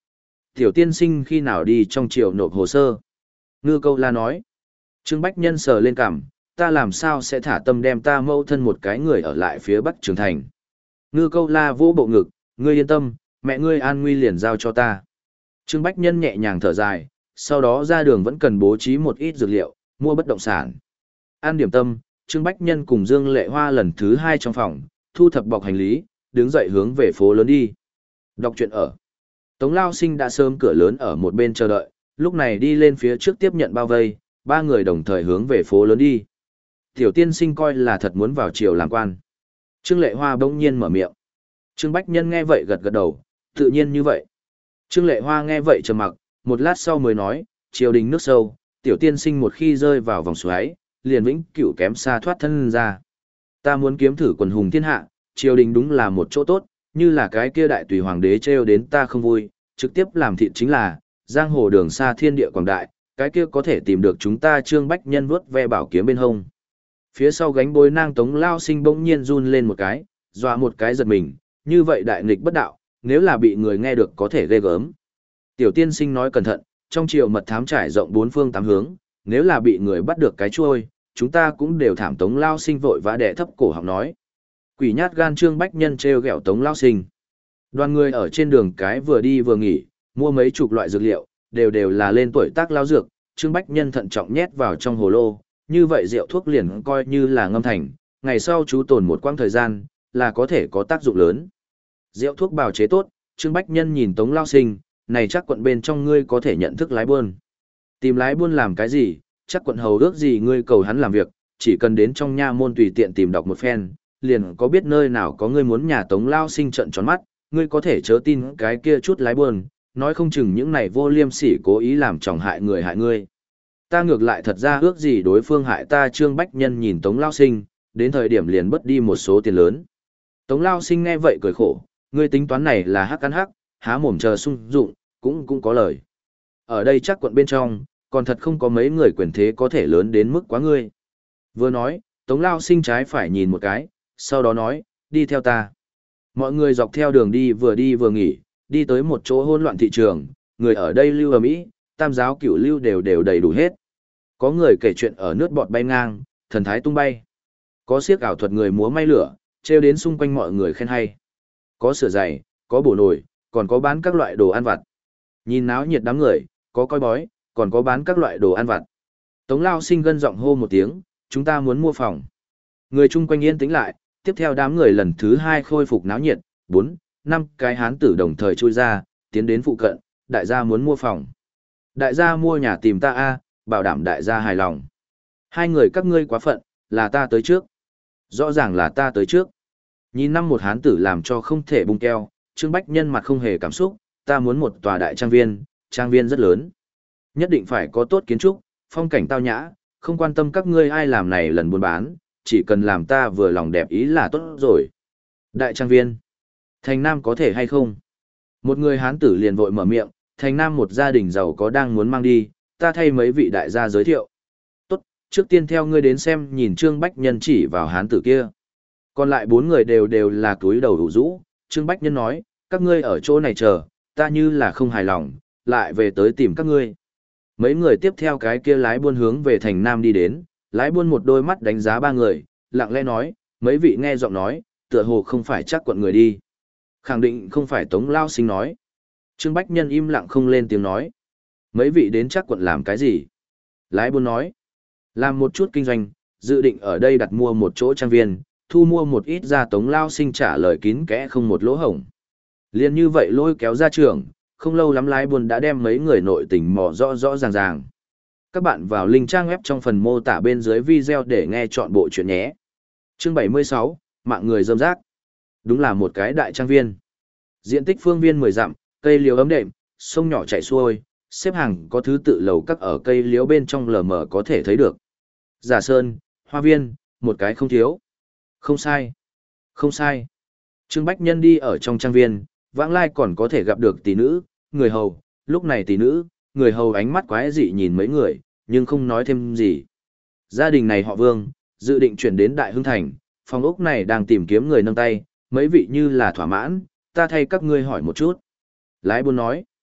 Tiểu tiên sinh khi nào đi trong triều nộp hồ sơ? Ngư Câu La nói. Trương Bách Nhân sờ lên cằm, ta làm sao sẽ thả tâm đem ta mâu thân một cái người ở lại phía Bắc Trường Thành. Ngư Câu La vỗ bộ ngực, ngươi yên tâm, mẹ ngươi an nguy liền giao cho ta. Trương Bách Nhân nhẹ nhàng thở dài, sau đó ra đường vẫn cần bố trí một ít dược liệu, mua bất động sản. An điểm tâm, Trương Bách Nhân cùng Dương Lệ Hoa lần thứ hai trong phòng, thu thập bọc hành lý, đứng dậy hướng về phố lớn đi. Đọc truyện ở. Tống Lao Sinh đã sớm cửa lớn ở một bên chờ đợi, lúc này đi lên phía trước tiếp nhận bao vây, ba người đồng thời hướng về phố lớn đi. Tiểu tiên sinh coi là thật muốn vào triều làm quan. Trương Lệ Hoa bỗng nhiên mở miệng. Trương Bách Nhân nghe vậy gật gật đầu, tự nhiên như vậy. Trương Lệ Hoa nghe vậy trầm mặc, một lát sau mới nói, triều đình nước sâu, tiểu tiên sinh một khi rơi vào vòng xoáy, liền vĩnh cửu kém xa thoát thân ra. Ta muốn kiếm thử quần hùng thiên hạ, triều đình đúng là một chỗ tốt, như là cái kia đại tùy hoàng đế trêu đến ta không vui, trực tiếp làm thịt chính là, giang hồ đường xa thiên địa quảng đại, cái kia có thể tìm được chúng ta. Trương Bách Nhân vuốt ve bảo kiếm bên hông. Phía sau gánh bối nang Tống Lao Sinh bỗng nhiên run lên một cái, dọa một cái giật mình, như vậy đại nghịch bất đạo, nếu là bị người nghe được có thể ghê gớm. Tiểu tiên sinh nói cẩn thận, trong triều mật thám trải rộng bốn phương tám hướng, nếu là bị người bắt được cái chuôi, chúng ta cũng đều thảm. Tống Lao Sinh vội vã đẻ thấp cổ họng nói. Quỷ nhát gan Trương Bách Nhân trêu ghẹo Tống Lao Sinh. Đoàn người ở trên đường cái vừa đi vừa nghỉ, mua mấy chục loại dược liệu, đều đều là lên tuổi tác lao dược, Trương Bách Nhân thận trọng nhét vào trong hồ lô, như vậy rượu thuốc liền coi như là ngâm thành, ngày sau chú tồn một quãng thời gian, là có thể có tác dụng lớn. Rượu thuốc bào chế tốt, Trương Bách Nhân nhìn Tống Lao Sinh, này chắc quận bên trong ngươi có thể nhận thức lái buôn. Tìm lái buôn làm cái gì, chắc quận hầu ước gì ngươi cầu hắn làm việc, chỉ cần đến trong nha môn tùy tiện tìm đọc một phen, liền có biết nơi nào có ngươi muốn. Nhà Tống Lao Sinh trợn tròn mắt, ngươi có thể chớ tin cái kia chút lái buôn, nói không chừng những này vô liêm sỉ cố ý làm trọng hại người hại ngươi. Ta ngược lại thật ra ước gì đối phương hại ta. Trương Bách Nhân nhìn Tống Lao Sinh, đến thời điểm liền mất đi một số tiền lớn. Tống Lao Sinh nghe vậy cười khổ, ngươi tính toán này là hắc ăn hắc, há mồm chờ sung dụng, cũng cũng có lời. Ở đây chắc quận bên trong, còn thật không có mấy người quyền thế có thể lớn đến mức quá ngươi. Vừa nói, Tống Lao Sinh trái phải nhìn một cái, sau đó nói, đi theo ta. Mọi người dọc theo đường đi vừa đi vừa nghỉ, đi tới một chỗ hỗn loạn thị trường, người ở đây lưu ầm ĩ, tam giáo cửu lưu đều đều đầy đủ hết. Có người kể chuyện ở nước bọt bay ngang, thần thái tung bay. Có siếc ảo thuật người múa may lửa, treo đến xung quanh mọi người khen hay. Có sửa giày, có bổ nồi, còn có bán các loại đồ ăn vặt. Nhìn náo nhiệt đám người, có coi bói, còn có bán các loại đồ ăn vặt. Tống Lao Sinh gân giọng hô một tiếng, chúng ta muốn mua phòng. Người chung quanh yên tĩnh lại, tiếp theo đám người lần thứ hai khôi phục náo nhiệt, bốn, năm cái hán tử đồng thời chui ra, tiến đến phụ cận, đại gia muốn mua phòng. Đại gia mua nhà tìm ta a, bảo đảm đại gia hài lòng. Hai người các ngươi quá phận, là ta tới trước. Rõ ràng là ta tới trước. Nhìn năm một hán tử làm cho không thể bung keo, Trương Bách Nhân mặt không hề cảm xúc, ta muốn một tòa đại trang viên, trang viên rất lớn. Nhất định phải có tốt kiến trúc, phong cảnh tao nhã, không quan tâm các ngươi ai làm này lần buôn bán, chỉ cần làm ta vừa lòng đẹp ý là tốt rồi. Đại trang viên. Thành Nam có thể hay không? Một người hán tử liền vội mở miệng, Thành Nam một gia đình giàu có đang muốn mang đi, ta thay mấy vị đại gia giới thiệu. Tốt, trước tiên theo ngươi đến xem. Nhìn Trương Bách Nhân chỉ vào hán tử kia. Còn lại bốn người đều đều là túi đầu đủ rũ. Trương Bách Nhân nói, các ngươi ở chỗ này chờ, ta như là không hài lòng, lại về tới tìm các ngươi. Mấy người tiếp theo cái kia lái buôn hướng về Thành Nam đi đến, lái buôn một đôi mắt đánh giá ba người, lặng lẽ nói, mấy vị nghe giọng nói, tựa hồ không phải chắc quận người đi. Khẳng định không phải Tống Lao Sinh nói. Trương Bách Nhân im lặng không lên tiếng nói. Mấy vị đến chắc quận làm cái gì? Lái buôn nói. Làm một chút kinh doanh, dự định ở đây đặt mua một chỗ trang viên, thu mua một ít ra. Tống Lao Sinh trả lời kín kẽ không một lỗ hổng. Liên như vậy lôi kéo ra trường, không lâu lắm lái buôn đã đem mấy người nội tình mò rõ rõ ràng ràng. Các bạn vào link trang web trong phần mô tả bên dưới video để nghe chọn bộ chuyện nhé. Chương bảy mươi sáu, mạng người rơm rác. Đúng là một cái đại trang viên. Diện tích phương viên mười dặm, cây liễu ấm đệm, sông nhỏ chảy xuôi, xếp hàng có thứ tự lầu các ở cây liễu bên trong lờ mờ có thể thấy được. Giả sơn, hoa viên, một cái không thiếu. Không sai. Không sai. Trương Bách Nhân đi ở trong trang viên, vãng lai còn có thể gặp được tỷ nữ, người hầu. Lúc này tỷ nữ, người hầu ánh mắt quái dị nhìn mấy người, nhưng không nói thêm gì. Gia đình này họ Vương, dự định chuyển đến Đại Hưng Thành, phòng ốc này đang tìm kiếm người nâng tay, mấy vị như là thỏa mãn, ta thay các ngươi hỏi một chút. Lái buôn nói,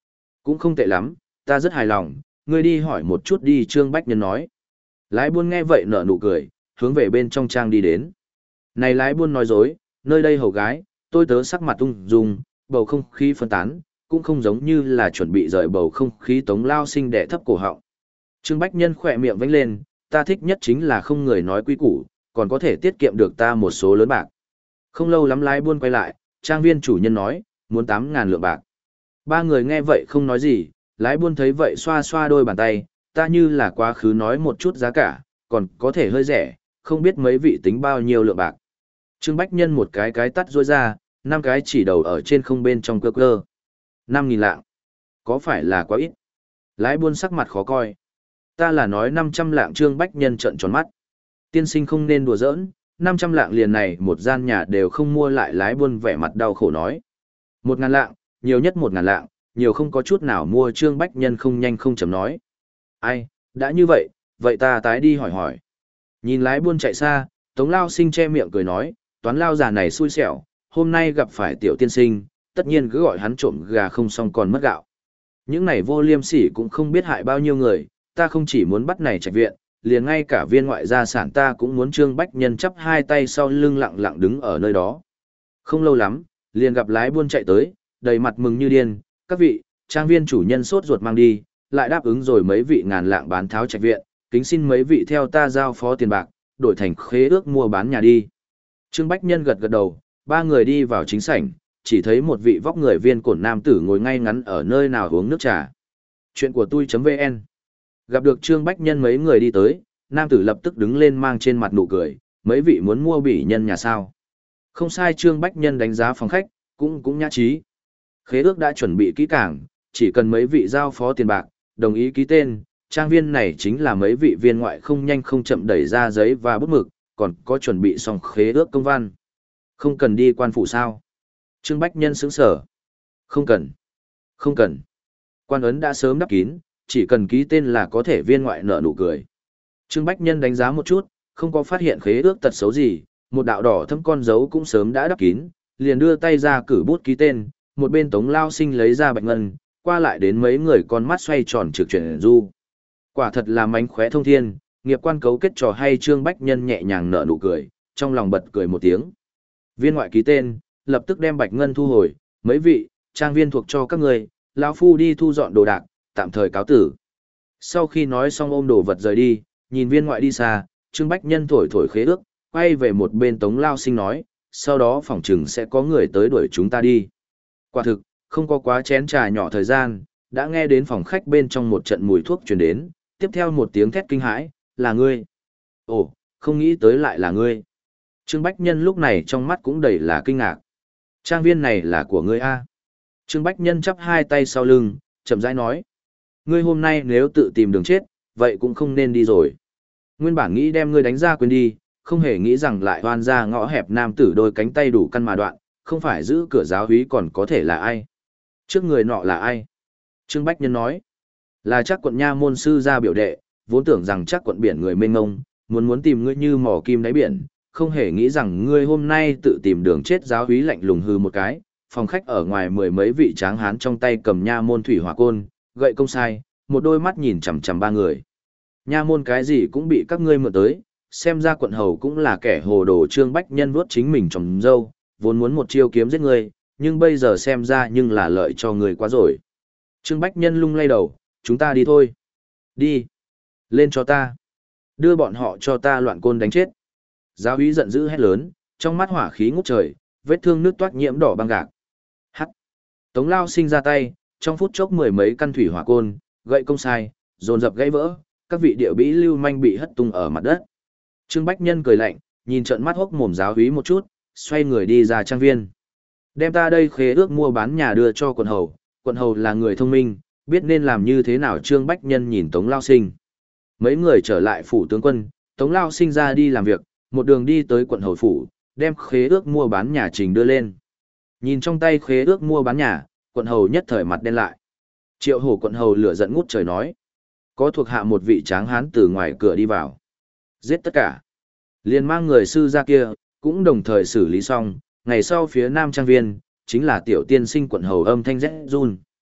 Cũng không tệ lắm, ta rất hài lòng, ngươi đi hỏi một chút đi, Trương Bách Nhân nói. Lái buôn nghe vậy nở nụ cười, hướng về bên trong trang đi đến. Này lái buôn nói dối, nơi đây hầu gái, tôi tớ sắc mặt tung dung, bầu không khí phân tán, cũng không giống như là chuẩn bị rời bầu không khí Tống Lao Sinh đẻ thấp cổ họng. Trương Bách Nhân khỏe miệng vánh lên, ta thích nhất chính là không người nói quy củ, còn có thể tiết kiệm được ta một số lớn bạc. Không lâu lắm lái buôn quay lại, trang viên chủ nhân nói, muốn tám ngàn lượng bạc. Ba người nghe vậy không nói gì, lái buôn thấy vậy xoa xoa đôi bàn tay, ta như là quá khứ nói một chút giá cả, còn có thể hơi rẻ, không biết mấy vị tính bao nhiêu lượng bạc. Trương Bách Nhân một cái cái tắt rôi ra, năm cái chỉ đầu ở trên không bên trong cơ cơ. Năm nghìn lạng. Có phải là quá ít? Lái buôn sắc mặt khó coi. Ta là nói năm trăm lạng. Trương Bách Nhân trợn tròn mắt. Tiên sinh không nên đùa giỡn, năm trăm lạng liền này một gian nhà đều không mua lại, lái buôn vẻ mặt đau khổ nói. Một ngàn lạng, nhiều nhất một ngàn lạng, nhiều không có chút nào mua. Trương Bách Nhân không nhanh không chậm nói. Ai, đã như vậy, vậy ta tái đi hỏi hỏi. Nhìn lái buôn chạy xa, Tống Lao Sinh che miệng cười nói, toán lao già này xui xẻo, hôm nay gặp phải tiểu tiên sinh, tất nhiên cứ gọi hắn trộm gà không xong còn mất gạo. Những này vô liêm sỉ cũng không biết hại bao nhiêu người, ta không chỉ muốn bắt này trạch viện, liền ngay cả viên ngoại gia sản ta cũng muốn. Trương Bách Nhân chắp hai tay sau lưng lặng lặng đứng ở nơi đó. Không lâu lắm, liền gặp lái buôn chạy tới, đầy mặt mừng như điên, các vị, trang viên chủ nhân sốt ruột mang đi, lại đáp ứng rồi mấy vị ngàn lạng bán tháo trạch viện, kính xin mấy vị theo ta giao phó tiền bạc, đổi thành khế ước mua bán nhà đi. Trương Bách Nhân gật gật đầu, ba người đi vào chính sảnh, chỉ thấy một vị vóc người viên cổn nam tử ngồi ngay ngắn ở nơi nào uống nước trà. Chuyện của tôi.vn. Gặp được Trương Bách Nhân mấy người đi tới, nam tử lập tức đứng lên mang trên mặt nụ cười, mấy vị muốn mua bỉ nhân nhà sao? Không sai. Trương Bách Nhân đánh giá phòng khách, cũng cũng nhã trí. Khế ước đã chuẩn bị kỹ càng, chỉ cần mấy vị giao phó tiền bạc, đồng ý ký tên, trang viên này chính là mấy vị viên ngoại không nhanh không chậm đẩy ra giấy và bút mực, còn có chuẩn bị xong khế ước công văn. Không cần đi quan phủ sao? Trương Bách Nhân sững sở. Không cần. Không cần. Quan ấn đã sớm đắp kín, chỉ cần ký tên là có thể. Viên ngoại nở nụ cười. Trương Bách Nhân đánh giá một chút, không có phát hiện khế ước tật xấu gì, một đạo đỏ thâm con dấu cũng sớm đã đắp kín, liền đưa tay ra cử bút ký tên, một bên Tống Lao Sinh lấy ra bạch ngân, qua lại đến mấy người con mắt xoay tròn trực chuyển du. Quả thật là mánh khóe thông thiên, nghiệp quan cấu kết trò hay. Trương Bách Nhân nhẹ nhàng nở nụ cười, trong lòng bật cười một tiếng. Viên ngoại ký tên, lập tức đem bạch ngân thu hồi, mấy vị, trang viên thuộc cho các người, lão phu đi thu dọn đồ đạc, tạm thời cáo tử. Sau khi nói xong ôm đồ vật rời đi, nhìn viên ngoại đi xa, Trương Bách Nhân thổi thổi khế ước, quay về một bên Tống Lao Sinh nói, sau đó phỏng chừng sẽ có người tới đuổi chúng ta đi. Quả thực, không có quá chén trà nhỏ thời gian, đã nghe đến phòng khách bên trong một trận mùi thuốc truyền đến, tiếp theo một tiếng thét kinh hãi, là ngươi. Ồ, không nghĩ tới lại là ngươi. Trương Bách Nhân lúc này trong mắt cũng đầy là kinh ngạc. Trang viên này là của ngươi a? Trương Bách Nhân chắp hai tay sau lưng, chậm rãi nói. Ngươi hôm nay nếu tự tìm đường chết, vậy cũng không nên đi rồi. Nguyên bản nghĩ đem ngươi đánh ra quên đi, không hề nghĩ rằng lại hoan ra ngõ hẹp nam tử đôi cánh tay đủ căn mà đoạn, không phải giữ cửa giáo úy còn có thể là ai. Trước người nọ là ai? Trương Bách Nhân nói. Là chắc quận nha môn sư gia biểu đệ, vốn tưởng rằng chắc quận biển người mênh ngông, muốn muốn tìm ngươi như mò kim đáy biển, không hề nghĩ rằng ngươi hôm nay tự tìm đường chết. Giáo úy lạnh lùng hư một cái, phòng khách ở ngoài mười mấy vị tráng hán trong tay cầm nha môn thủy hỏa côn, gậy công sai, một đôi mắt nhìn chằm chằm ba người. Nha môn cái gì cũng bị các ngươi mượn tới, xem ra quận hầu cũng là kẻ hồ đồ. Trương Bách Nhân vuốt chính mình trồng dâu, vốn muốn một chiêu kiếm giết ngươi, nhưng bây giờ xem ra nhưng là lợi cho ngươi quá rồi. Trương Bách Nhân lung lay đầu, chúng ta đi thôi. Đi. Lên cho ta. Đưa bọn họ cho ta loạn côn đánh chết. Giáo úy giận dữ hét lớn, trong mắt hỏa khí ngút trời, vết thương nước toát nhiễm đỏ băng gạc. Hắt. Tống Lao Sinh ra tay, trong phút chốc mười mấy căn thủy hỏa côn, gậy công sai, dồn dập gãy vỡ, các vị địa bĩ lưu manh bị hất tung ở mặt đất. Trương Bách Nhân cười lạnh, nhìn trợn mắt hốc mồm giáo úy một chút, xoay người đi ra trang viên. Đem ta đây khế ước mua bán nhà đưa cho quận hầu, quận hầu là người thông minh, biết nên làm như thế nào. Trương Bách Nhân nhìn Tống Lao Sinh. Mấy người trở lại phủ tướng quân, Tống Lao Sinh ra đi làm việc, một đường đi tới quận hầu phủ, đem khế ước mua bán nhà trình đưa lên. Nhìn trong tay khế ước mua bán nhà, quận hầu nhất thời mặt đen lại. Triệu hổ quận hầu lửa giận ngút trời nói. Có thuộc hạ một vị tráng hán từ ngoài cửa đi vào. Giết tất cả. Liền mang người sư ra kia, cũng đồng thời xử lý xong, ngày sau phía nam trang viên, chính là tiểu tiên sinh quận hầu âm thanh rét run.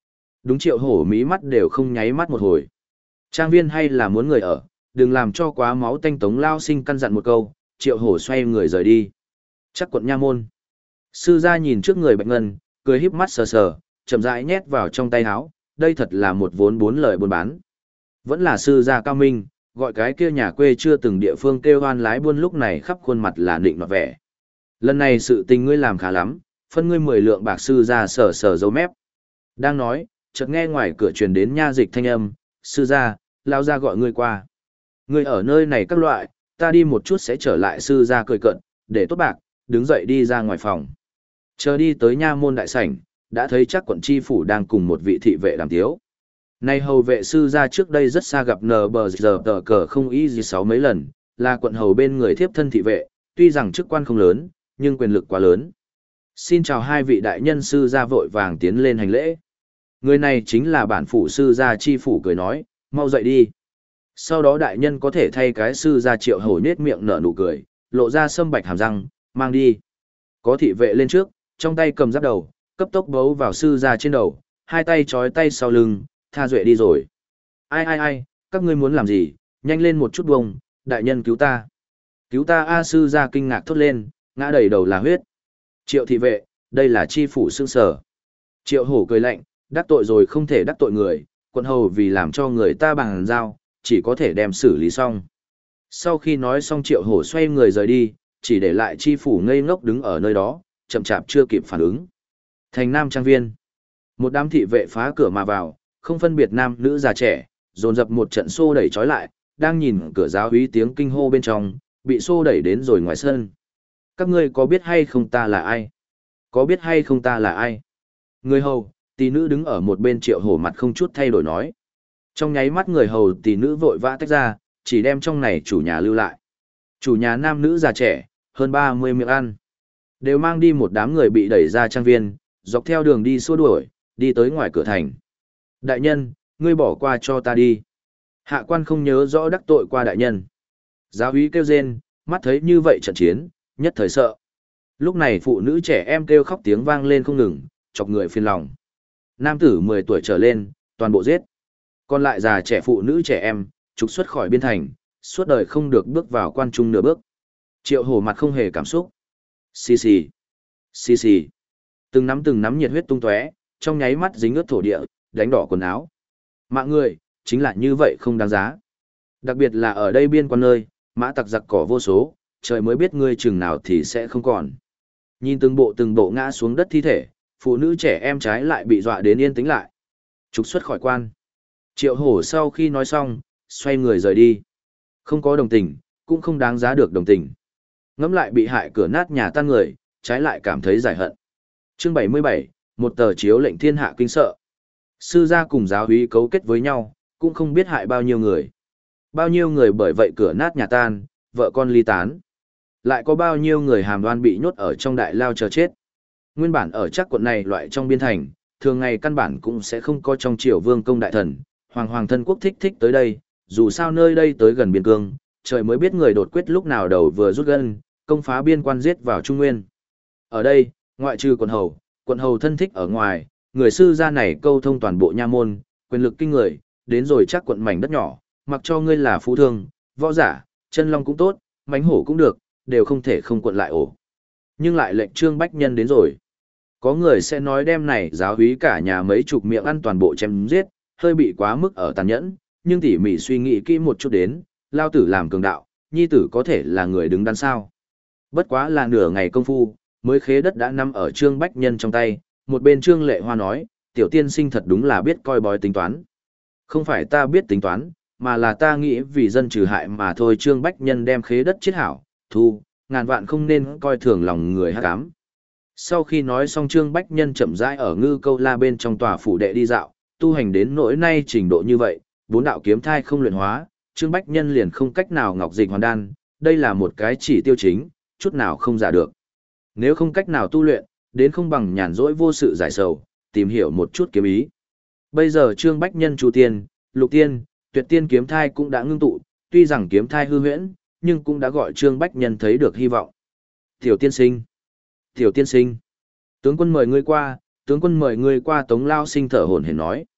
Đúng Triệu Hổ mí mắt đều không nháy mắt một hồi. Trang viên hay là muốn người ở, đừng làm cho quá máu tanh. Tống Lao Sinh căn dặn một câu, Triệu Hổ xoay người rời đi. Chắc quận nha môn. Sư gia nhìn trước người Bạch Ngân, cười híp mắt sờ sờ, chậm rãi nhét vào trong tay áo, đây thật là một vốn bốn lời buôn bán. Vẫn là sư gia cao minh, gọi cái kia nhà quê chưa từng địa phương kêu hoan lái buôn lúc này khắp khuôn mặt là nịnh nọt vẻ. Lần này sự tình ngươi làm khá lắm, phân ngươi mười lượng bạc. Sư gia sờ sờ dấu mép. Đang nói, chợt nghe ngoài cửa truyền đến nha dịch thanh âm, sư gia, lao ra gọi ngươi qua. Ngươi ở nơi này các loại, ta đi một chút sẽ trở lại. Sư gia cười cận, để tốt bạc, đứng dậy đi ra ngoài phòng. Chờ đi tới nha môn đại sảnh, đã thấy chắc quận chi phủ đang cùng một vị thị vệ đàm tiếu. Này hầu vệ sư gia trước đây rất xa gặp nờ bờ giờ tờ cờ không ý gì sáu mấy lần, là quận hầu bên người thiếp thân thị vệ, tuy rằng chức quan không lớn, nhưng quyền lực quá lớn. Xin chào hai vị đại nhân. Sư gia vội vàng tiến lên hành lễ. Người này chính là bản phủ sư gia chi phủ, cười nói, mau dậy đi. Sau đó đại nhân có thể thay cái. Sư gia Triệu Hổ nhếch miệng nở nụ cười, lộ ra sâm bạch hàm răng, mang đi. Có thị vệ lên trước, trong tay cầm giáp đầu, cấp tốc bấu vào sư gia trên đầu, hai tay trói tay sau lưng, tha duệ đi rồi. Ai ai ai, các ngươi muốn làm gì, nhanh lên một chút bông, đại nhân cứu ta. Cứu ta a. Sư gia kinh ngạc thốt lên, ngã đầy đầu là huyết. Triệu thị vệ, đây là chi phủ xương sở. Triệu Hổ cười lạnh, đắc tội rồi không thể đắc tội người, quận hầu vì làm cho người ta bằng giao, chỉ có thể đem xử lý xong. Sau khi nói xong Triệu Hổ xoay người rời đi, chỉ để lại chi phủ ngây ngốc đứng ở nơi đó, chậm chạp chưa kịp phản ứng. Thành Nam trang viên. Một đám thị vệ phá cửa mà vào, không phân biệt nam nữ già trẻ, dồn dập một trận xô đẩy trói lại, đang nhìn cửa giáo úy tiếng kinh hô bên trong, bị xô đẩy đến rồi ngoài sân. Các ngươi có biết hay không ta là ai? Có biết hay không ta là ai? Người hầu, tỷ nữ đứng ở một bên. Triệu Hổ mặt không chút thay đổi nói. Trong nháy mắt người hầu tỷ nữ vội vã tách ra, chỉ đem trong này chủ nhà lưu lại. Chủ nhà nam nữ già trẻ, hơn ba mươi miệng ăn. Đều mang đi một đám người bị đẩy ra trang viên, dọc theo đường đi xua đuổi, đi tới ngoài cửa thành. Đại nhân, ngươi bỏ qua cho ta đi. Hạ quan không nhớ rõ đắc tội qua đại nhân. Giáo úy kêu rên, mắt thấy như vậy trận chiến, nhất thời sợ. Lúc này phụ nữ trẻ em kêu khóc tiếng vang lên không ngừng, chọc người phiền lòng. Nam tử mười tuổi trở lên, toàn bộ giết. Còn lại già trẻ phụ nữ trẻ em, trục xuất khỏi biên thành, suốt đời không được bước vào quan trung nửa bước. Triệu Hổ mặt không hề cảm xúc. Xì xì, xì xì. Từng nắm từng nắm nhiệt huyết tung tóe, trong nháy mắt dính ướt thổ địa, đánh đỏ quần áo. Mạng người, chính là như vậy không đáng giá. Đặc biệt là ở đây biên quan nơi, mã tặc giặc cỏ vô số, trời mới biết ngươi chừng nào thì sẽ không còn. Nhìn từng bộ từng bộ ngã xuống đất thi thể, phụ nữ trẻ em trái lại bị dọa đến yên tĩnh lại. Trục xuất khỏi quan. Triệu Hổ sau khi nói xong, xoay người rời đi. Không có đồng tình, cũng không đáng giá được đồng tình. Ngẫm lại bị hại cửa nát nhà tan người, trái lại cảm thấy giải hận. Chương bảy mươi bảy, một tờ chiếu lệnh thiên hạ kinh sợ. Sư gia cùng giáo úy cấu kết với nhau, cũng không biết hại bao nhiêu người. Bao nhiêu người bởi vậy cửa nát nhà tan, vợ con ly tán. Lại có bao nhiêu người hàm đoan bị nhốt ở trong đại lao chờ chết. Nguyên bản ở chắc quận này loại trong biên thành, thường ngày căn bản cũng sẽ không có trong triều vương công đại thần, hoàng hoàng thân quốc thích thích tới đây, dù sao nơi đây tới gần biên cương, trời mới biết người đột quyết lúc nào đầu vừa rút gân, công phá biên quan giết vào Trung Nguyên. Ở đây, ngoại trừ quận hầu, quận hầu thân thích ở ngoài, người sư gia này câu thông toàn bộ nha môn, quyền lực kinh người, đến rồi chắc quận mảnh đất nhỏ, mặc cho ngươi là phú thương, võ giả, chân long cũng tốt, mánh hổ cũng được, đều không thể không quận lại ổ. Nhưng lại lệnh Trương Bách Nhân đến rồi. Có người sẽ nói đem này giáo úy cả nhà mấy chục miệng ăn toàn bộ chém giết, hơi bị quá mức ở tàn nhẫn, nhưng tỉ mỉ suy nghĩ kỹ một chút đến, lao tử làm cường đạo, nhi tử có thể là người đứng đắn sao. Bất quá là nửa ngày công phu, mới khế đất đã nằm ở Trương Bách Nhân trong tay, một bên Trương Lệ Hoa nói, tiểu tiên sinh thật đúng là biết coi bói tính toán. Không phải ta biết tính toán, mà là ta nghĩ vì dân trừ hại mà thôi. Trương Bách Nhân đem khế đất chiết hảo, thu, ngàn vạn không nên coi thường lòng người hắc ám. Sau khi nói xong Trương Bách Nhân chậm rãi ở Ngư Câu La bên trong tòa phủ đệ đi dạo, tu hành đến nỗi nay trình độ như vậy, bốn đạo kiếm thai không luyện hóa, Trương Bách Nhân liền không cách nào ngọc dịch hoàn đan, đây là một cái chỉ tiêu chính, chút nào không giả được. Nếu không cách nào tu luyện, đến không bằng nhàn rỗi vô sự giải sầu, tìm hiểu một chút kiếm ý. Bây giờ Trương Bách Nhân Chu Tiên, Lục Tiên, Tuyệt Tiên kiếm thai cũng đã ngưng tụ, tuy rằng kiếm thai hư huyễn, nhưng cũng đã gọi Trương Bách Nhân thấy được hy vọng. Tiểu tiên sinh, tiểu tiên sinh, tướng quân mời ngươi qua, tướng quân mời ngươi qua. Tống Lao Sinh thở hổn hển nói.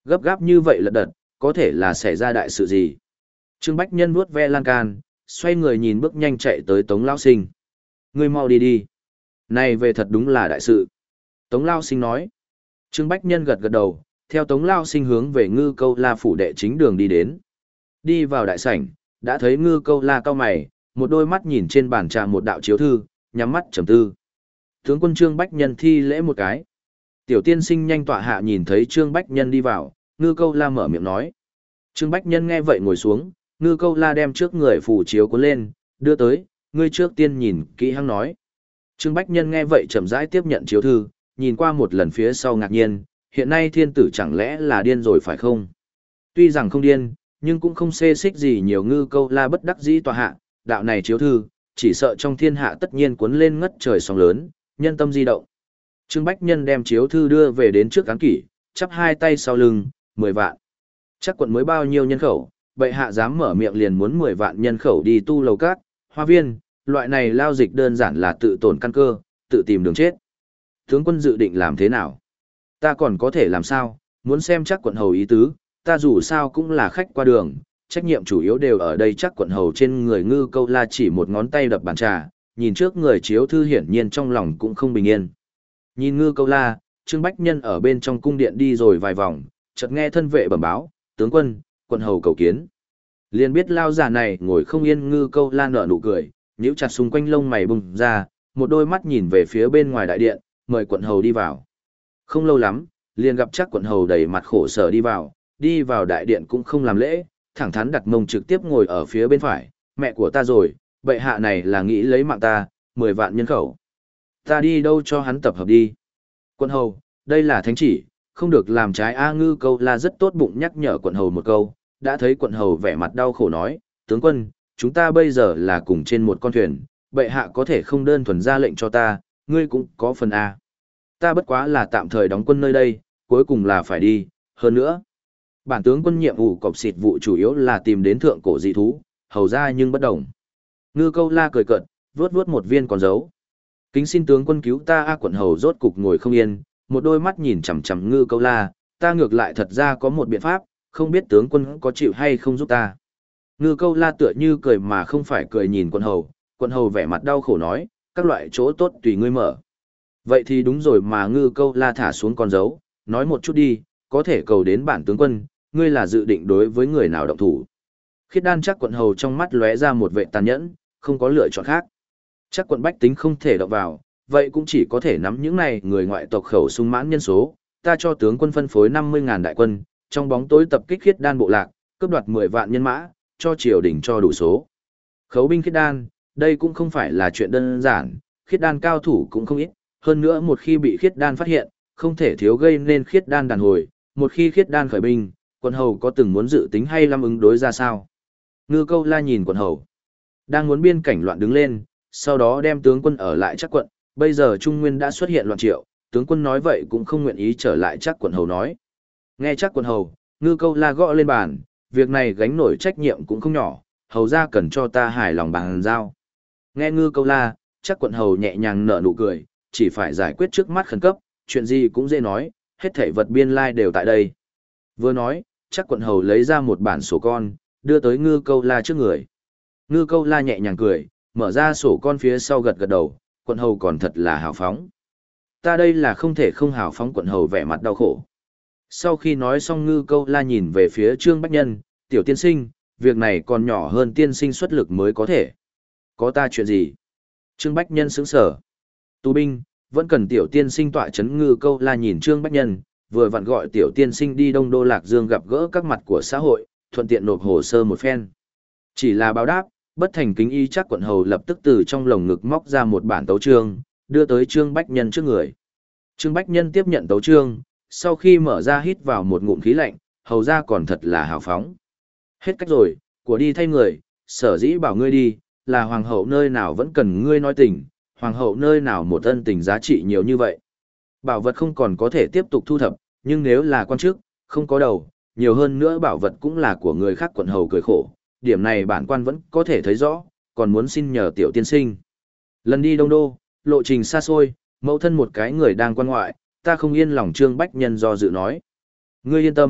Gấp gáp như vậy lật đật, có thể là xảy ra đại sự gì. Trương Bách Nhân vuốt ve lan can, xoay người nhìn bước nhanh chạy tới Tống Lao Sinh. Ngươi mau đi đi. Này về thật đúng là đại sự. Tống Lao Sinh nói. Trương Bách Nhân gật gật đầu, theo Tống Lao Sinh hướng về Ngư Câu La phủ đệ chính đường đi đến. Đi vào đại sảnh, đã thấy Ngư Câu La cao mày, một đôi mắt nhìn trên bàn trà một đạo chiếu thư, nhắm mắt trầm tư. Tướng quân Trương Bách Nhân thi lễ một cái. Tiểu tiên sinh nhanh tọa hạ nhìn thấy Trương Bách Nhân đi vào, Ngư Câu La mở miệng nói. Trương Bách Nhân nghe vậy ngồi xuống, Ngư Câu La đem trước người phủ chiếu cuốn lên, đưa tới, ngươi trước tiên nhìn kỹ hăng nói. Trương Bách Nhân nghe vậy chậm rãi tiếp nhận chiếu thư, nhìn qua một lần phía sau ngạc nhiên, hiện nay thiên tử chẳng lẽ là điên rồi phải không? Tuy rằng không điên, nhưng cũng không xê xích gì nhiều. Ngư Câu La bất đắc dĩ tòa hạ, đạo này chiếu thư, chỉ sợ trong thiên hạ tất nhiên cuốn lên ngất trời sóng lớn, nhân tâm di động. Trương Bách Nhân đem chiếu thư đưa về đến trước án kỷ, chắp hai tay sau lưng, mười vạn. Chắc quận mới bao nhiêu nhân khẩu, bệ hạ dám mở miệng liền muốn mười vạn nhân khẩu đi tu lầu cát, hoa viên, loại này lao dịch đơn giản là tự tổn căn cơ, tự tìm đường chết. Tướng quân dự định làm thế nào? Ta còn có thể làm sao, muốn xem chắc quận hầu ý tứ, ta dù sao cũng là khách qua đường, trách nhiệm chủ yếu đều ở đây. Chắc quận hầu trên người Ngư Câu La chỉ một ngón tay đập bàn trà, nhìn trước người chiếu thư hiển nhiên trong lòng cũng không bình yên. Nhìn Ngư Câu La, Trương Bách Nhân ở bên trong cung điện đi rồi vài vòng, chợt nghe thân vệ bẩm báo, tướng quân, quận hầu cầu kiến. Liền biết lao giả này ngồi không yên. Ngư Câu La nở nụ cười, nhíu chặt xung quanh lông mày bùng ra, một đôi mắt nhìn về phía bên ngoài đại điện, mời quận hầu đi vào. Không lâu lắm, liền gặp chắc quận hầu đầy mặt khổ sở đi vào, đi vào đại điện cũng không làm lễ, thẳng thắn đặt mông trực tiếp ngồi ở phía bên phải, mẹ của ta rồi, bệ hạ này là nghĩ lấy mạng ta, mười vạn nhân khẩu. Ta đi đâu cho hắn tập hợp đi. Quận hầu, đây là thánh chỉ, không được làm trái. A Ngư Câu La rất tốt bụng nhắc nhở quận hầu một câu, đã thấy quận hầu vẻ mặt đau khổ nói, tướng quân, chúng ta bây giờ là cùng trên một con thuyền, bệ hạ có thể không đơn thuần ra lệnh cho ta, ngươi cũng có phần A. Ta bất quá là tạm thời đóng quân nơi đây, cuối cùng là phải đi, hơn nữa. Bản tướng quân nhiệm vụ cọp xịt vụ chủ yếu là tìm đến thượng cổ dị thú, hầu ra nhưng bất đồng. Ngư Câu La cười cợt, vuốt vuốt một viên còn dấu. Kính xin tướng quân cứu ta. A quận hầu rốt cục ngồi không yên, một đôi mắt nhìn chằm chằm Ngư Câu La, ta ngược lại thật ra có một biện pháp, không biết tướng quân có chịu hay không giúp ta. Ngư Câu La tựa như cười mà không phải cười nhìn quận hầu, quận hầu vẻ mặt đau khổ nói, các loại chỗ tốt tùy ngươi mở. Vậy thì đúng rồi mà. Ngư Câu La thả xuống con dấu, nói một chút đi, có thể cầu đến bản tướng quân, ngươi là dự định đối với người nào động thủ. Khiết Đan chắc quận hầu trong mắt lóe ra một vệ tàn nhẫn, không có lựa chọn khác. Chắc quận bách tính không thể động vào, vậy cũng chỉ có thể nắm những này người ngoại tộc khẩu sung mãn nhân số, ta cho tướng quân phân phối năm mươi ngàn đại quân, trong bóng tối tập kích Khiết Đan bộ lạc, cướp đoạt mười vạn nhân mã, cho triều đình cho đủ số. Khấu binh Khiết Đan, đây cũng không phải là chuyện đơn giản, Khiết Đan cao thủ cũng không ít, hơn nữa một khi bị Khiết Đan phát hiện, không thể thiếu gây nên Khiết Đan đàn hồi, một khi Khiết Đan khởi binh, quận hầu có từng muốn dự tính hay lâm ứng đối ra sao? Ngư Câu La nhìn quận hầu, đang muốn biên cảnh loạn đứng lên, sau đó đem tướng quân ở lại chắc quận, bây giờ Trung Nguyên đã xuất hiện loạn triệu, tướng quân nói vậy cũng không nguyện ý trở lại. Chắc quận hầu nói. Nghe chắc quận hầu, Ngư Câu La gõ lên bàn, việc này gánh nổi trách nhiệm cũng không nhỏ, hầu ra cần cho ta hài lòng bàn giao. Nghe Ngư Câu La, chắc quận hầu nhẹ nhàng nở nụ cười, chỉ phải giải quyết trước mắt khẩn cấp, chuyện gì cũng dễ nói, hết thảy vật biên lai like đều tại đây. Vừa nói, chắc quận hầu lấy ra một bản sổ con, đưa tới Ngư Câu La trước người. Ngư Câu La nhẹ nhàng cười, mở ra sổ con phía sau gật gật đầu, quận hầu còn thật là hào phóng. Ta đây là không thể không hào phóng. Quận hầu vẻ mặt đau khổ. Sau khi nói xong, Ngư Câu La nhìn về phía Trương Bách Nhân, tiểu tiên sinh, việc này còn nhỏ hơn tiên sinh xuất lực mới có thể. Có ta chuyện gì? Trương Bách Nhân sững sờ. Tù binh, vẫn cần tiểu tiên sinh tọa chấn. Ngư Câu La nhìn Trương Bách Nhân, vừa vặn gọi tiểu tiên sinh đi Đông Đô Lạc Dương gặp gỡ các mặt của xã hội, thuận tiện nộp hồ sơ một phen. Chỉ là báo đáp, bất thành kính y. Chắc quận hầu lập tức từ trong lồng ngực móc ra một bản tấu chương, đưa tới Trương Bách Nhân trước người. Trương Bách Nhân tiếp nhận tấu chương, sau khi mở ra hít vào một ngụm khí lạnh, hầu ra còn thật là hào phóng. Hết cách rồi, của đi thay người, sở dĩ bảo ngươi đi, là hoàng hậu nơi nào vẫn cần ngươi nói tình, hoàng hậu nơi nào một ân tình giá trị nhiều như vậy. Bảo vật không còn có thể tiếp tục thu thập, nhưng nếu là quan chức, không có đầu, nhiều hơn nữa bảo vật cũng là của người khác. Quận hầu cười khổ, điểm này bản quan vẫn có thể thấy rõ, còn muốn xin nhờ tiểu tiên sinh. Lần đi Đông Đô, lộ trình xa xôi, mẫu thân một cái người đang quan ngoại, ta không yên lòng. Trương Bách Nhân do dự nói. Ngươi yên tâm,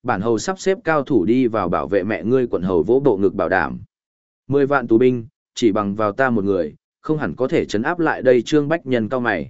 Bản hầu sắp xếp cao thủ đi vào bảo vệ mẹ ngươi. Quận hầu vỗ bộ ngực bảo đảm. Mười vạn tù binh, chỉ bằng vào ta một người, không hẳn có thể chấn áp lại đây. Trương Bách Nhân cao mày.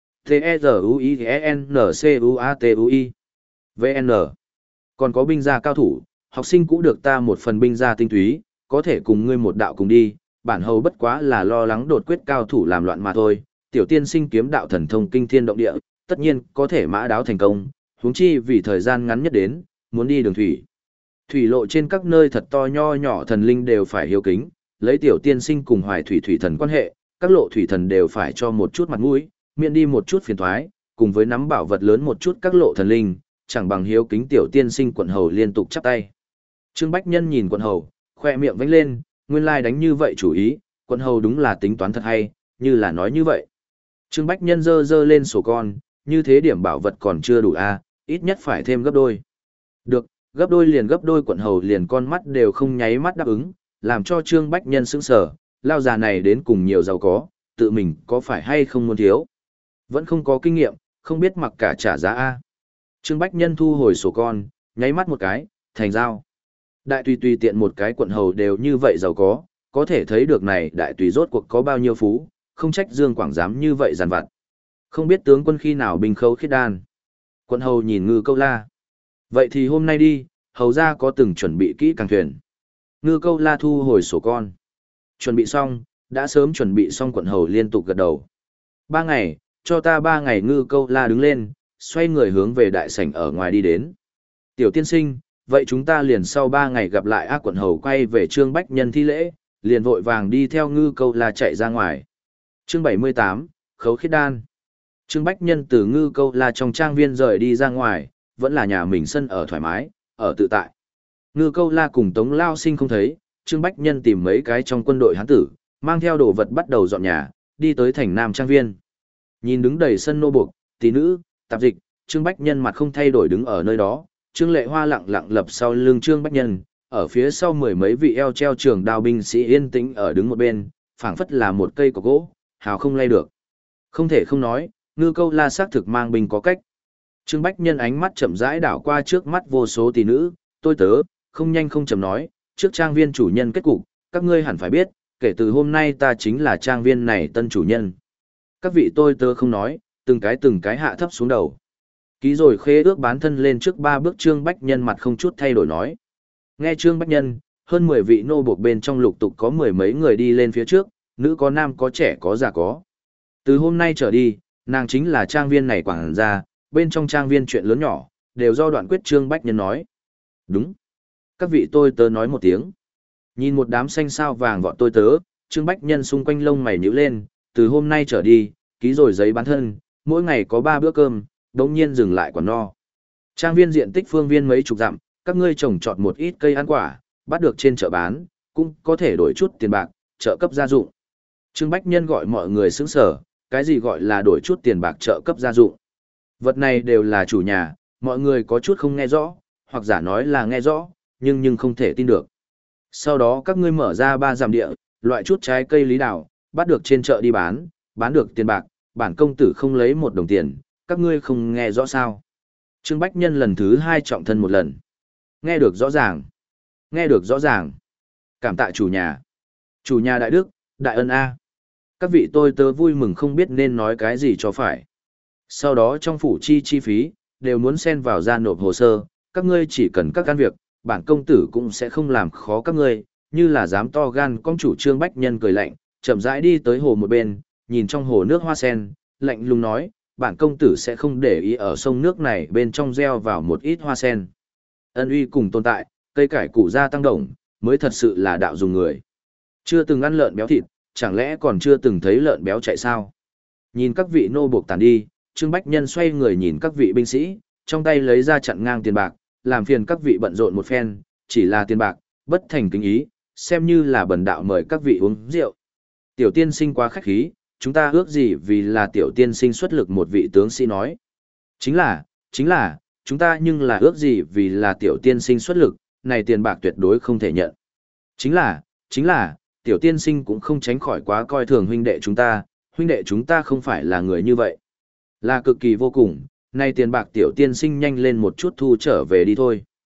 T-E-Z-U-I-N-C-U-A-T-U-I vê en Còn có binh gia cao thủ, học sinh cũ được ta một phần binh gia tinh túy, có thể cùng ngươi một đạo cùng đi. Bản hầu bất quá là lo lắng đột quyết cao thủ làm loạn mà thôi. Tiểu tiên sinh kiếm đạo thần thông kinh thiên động địa, tất nhiên có thể mã đáo thành công, huống chi vì thời gian ngắn nhất đến, muốn đi đường thủy. Thủy lộ trên các nơi thật to nho nhỏ thần linh đều phải hiếu kính, lấy tiểu tiên sinh cùng hoài thủy thủy thần quan hệ, các lộ thủy thần đều phải cho một chút mặt mũi, miễn đi một chút phiền thoái, cùng với nắm bảo vật lớn một chút các lộ thần linh, chẳng bằng hiếu kính tiểu tiên sinh. Quận hầu liên tục chắp tay. Trương Bách Nhân nhìn quận hầu, khoe miệng vánh lên, nguyên lai đánh như vậy chủ ý, quận hầu đúng là tính toán thật hay, như là nói như vậy. Trương Bách Nhân dơ dơ lên sổ con, như thế điểm bảo vật còn chưa đủ a, ít nhất phải thêm gấp đôi. Được, gấp đôi liền gấp đôi. Quận hầu liền con mắt đều không nháy mắt đáp ứng, làm cho Trương Bách Nhân sững sờ, lao già này đến cùng nhiều giàu có, tự mình có phải hay không muốn thiếu. Vẫn không có kinh nghiệm, không biết mặc cả trả giá a. Trương Bách Nhân thu hồi sổ con, nháy mắt một cái, thành giao. Đại tùy tùy tiện một cái quận hầu đều như vậy giàu có, có thể thấy được này đại tùy rốt cuộc có bao nhiêu phú, không trách Dương Quảng dám như vậy giàn vặt. Không biết tướng quân khi nào binh khấu khiết đan. Quận hầu nhìn Ngư Câu La. Vậy thì hôm nay đi, hầu ra có từng chuẩn bị kỹ càng thuyền. Ngư Câu La thu hồi sổ con. Chuẩn bị xong, đã sớm chuẩn bị xong. Quận hầu liên tục gật đầu. Ba ngày, cho ta ba ngày. Ngư Câu La đứng lên, xoay người hướng về đại sảnh ở ngoài đi đến. Tiểu tiên sinh, vậy chúng ta liền sau ba ngày gặp lại. Ác. Quận hầu quay về Trương Bách Nhân thi lễ, liền vội vàng đi theo Ngư Câu La chạy ra ngoài. Chương bảy mươi tám, Khấu khiết đan. Trương Bách Nhân từ Ngư Câu La trong trang viên rời đi ra ngoài, vẫn là nhà mình sân ở thoải mái, ở tự tại. Ngư Câu La cùng Tống Lao Sinh không thấy, Trương Bách Nhân tìm mấy cái trong quân đội hán tử, mang theo đồ vật bắt đầu dọn nhà, đi tới thành Nam trang viên. Nhìn đứng đầy sân nô buộc, tỷ nữ, tạp dịch, Trương Bách Nhân mặt không thay đổi đứng ở nơi đó, Trương Lệ Hoa lặng lặng lập sau lưng Trương Bách Nhân, ở phía sau mười mấy vị eo treo trường đao binh sĩ yên tĩnh ở đứng một bên, phảng phất là một cây cọc gỗ, hào không lay được. Không thể không nói, Ngư Câu La xác thực mang binh có cách. Trương Bách Nhân ánh mắt chậm rãi đảo qua trước mắt vô số tỷ nữ, tôi tớ, không nhanh không chậm nói, trước trang viên chủ nhân kết cục, các ngươi hẳn phải biết, kể từ hôm nay ta chính là trang viên này tân chủ nhân. Các vị tôi tớ không nói, từng cái từng cái hạ thấp xuống đầu. Ký rồi khế ước bán thân lên trước ba bước. Trương Bách Nhân mặt không chút thay đổi nói. Nghe Trương Bách Nhân, hơn mười vị nô buộc bên trong lục tục có mười mấy người đi lên phía trước, nữ có nam có trẻ có già có. Từ hôm nay trở đi, nàng chính là trang viên này quảng gia, bên trong trang viên chuyện lớn nhỏ, đều do Đoạn Quyết. Trương Bách Nhân nói. Đúng. Các vị tôi tớ nói một tiếng. Nhìn một đám xanh sao vàng vọt tôi tớ, Trương Bách Nhân xung quanh lông mày nhíu lên, từ hôm nay trở đi, ký rồi giấy bán thân, mỗi ngày có ba bữa cơm, đống nhiên dừng lại quản no. Trang viên diện tích phương viên mấy chục dặm, các ngươi trồng trọt một ít cây ăn quả, bắt được trên chợ bán, cũng có thể đổi chút tiền bạc, trợ cấp gia dụng. Trương Bách Nhân gọi mọi người sững sở, cái gì gọi là đổi chút tiền bạc trợ cấp gia dụng. Vật này đều là chủ nhà, mọi người có chút không nghe rõ, hoặc giả nói là nghe rõ, nhưng nhưng không thể tin được. Sau đó các ngươi mở ra ba dặm địa, loại chút trái cây lý đảo, bắt được trên chợ đi bán, bán được tiền bạc, bản công tử không lấy một đồng tiền, các ngươi không nghe rõ sao. Trương Bách Nhân lần thứ hai trọng thân một lần. Nghe được rõ ràng. Nghe được rõ ràng. Cảm tạ chủ nhà. Chủ nhà đại đức, đại ân A. Các vị tôi tớ vui mừng không biết nên nói cái gì cho phải. Sau đó trong phủ chi chi phí, đều muốn xen vào ra nộp hồ sơ, các ngươi chỉ cần các can việc, bản công tử cũng sẽ không làm khó các ngươi, như là dám to gan. Công chủ Trương Bách Nhân cười lạnh, chậm rãi đi tới hồ một bên, nhìn trong hồ nước hoa sen, lạnh lùng nói, bản công tử sẽ không để ý ở sông nước này bên trong gieo vào một ít hoa sen. Ân uy cùng tồn tại, cây cải củ gia tăng đồng, mới thật sự là đạo dùng người. Chưa từng ăn lợn béo thịt, chẳng lẽ còn chưa từng thấy lợn béo chạy sao? Nhìn các vị nô buộc tàn đi, Trương Bách Nhân xoay người nhìn các vị binh sĩ, trong tay lấy ra chặn ngang tiền bạc, làm phiền các vị bận rộn một phen, chỉ là tiền bạc, bất thành kính ý, xem như là bần đạo mời các vị uống rượu. Tiểu tiên sinh quá khách khí, chúng ta ước gì vì là tiểu tiên sinh xuất lực. Một vị tướng sĩ nói. Chính là, chính là, chúng ta nhưng là ước gì vì là tiểu tiên sinh xuất lực, này tiền bạc tuyệt đối không thể nhận. Chính là, chính là, tiểu tiên sinh cũng không tránh khỏi quá coi thường huynh đệ chúng ta, huynh đệ chúng ta không phải là người như vậy. Là cực kỳ vô cùng, này tiền bạc tiểu tiên sinh nhanh lên một chút thu trở về đi thôi.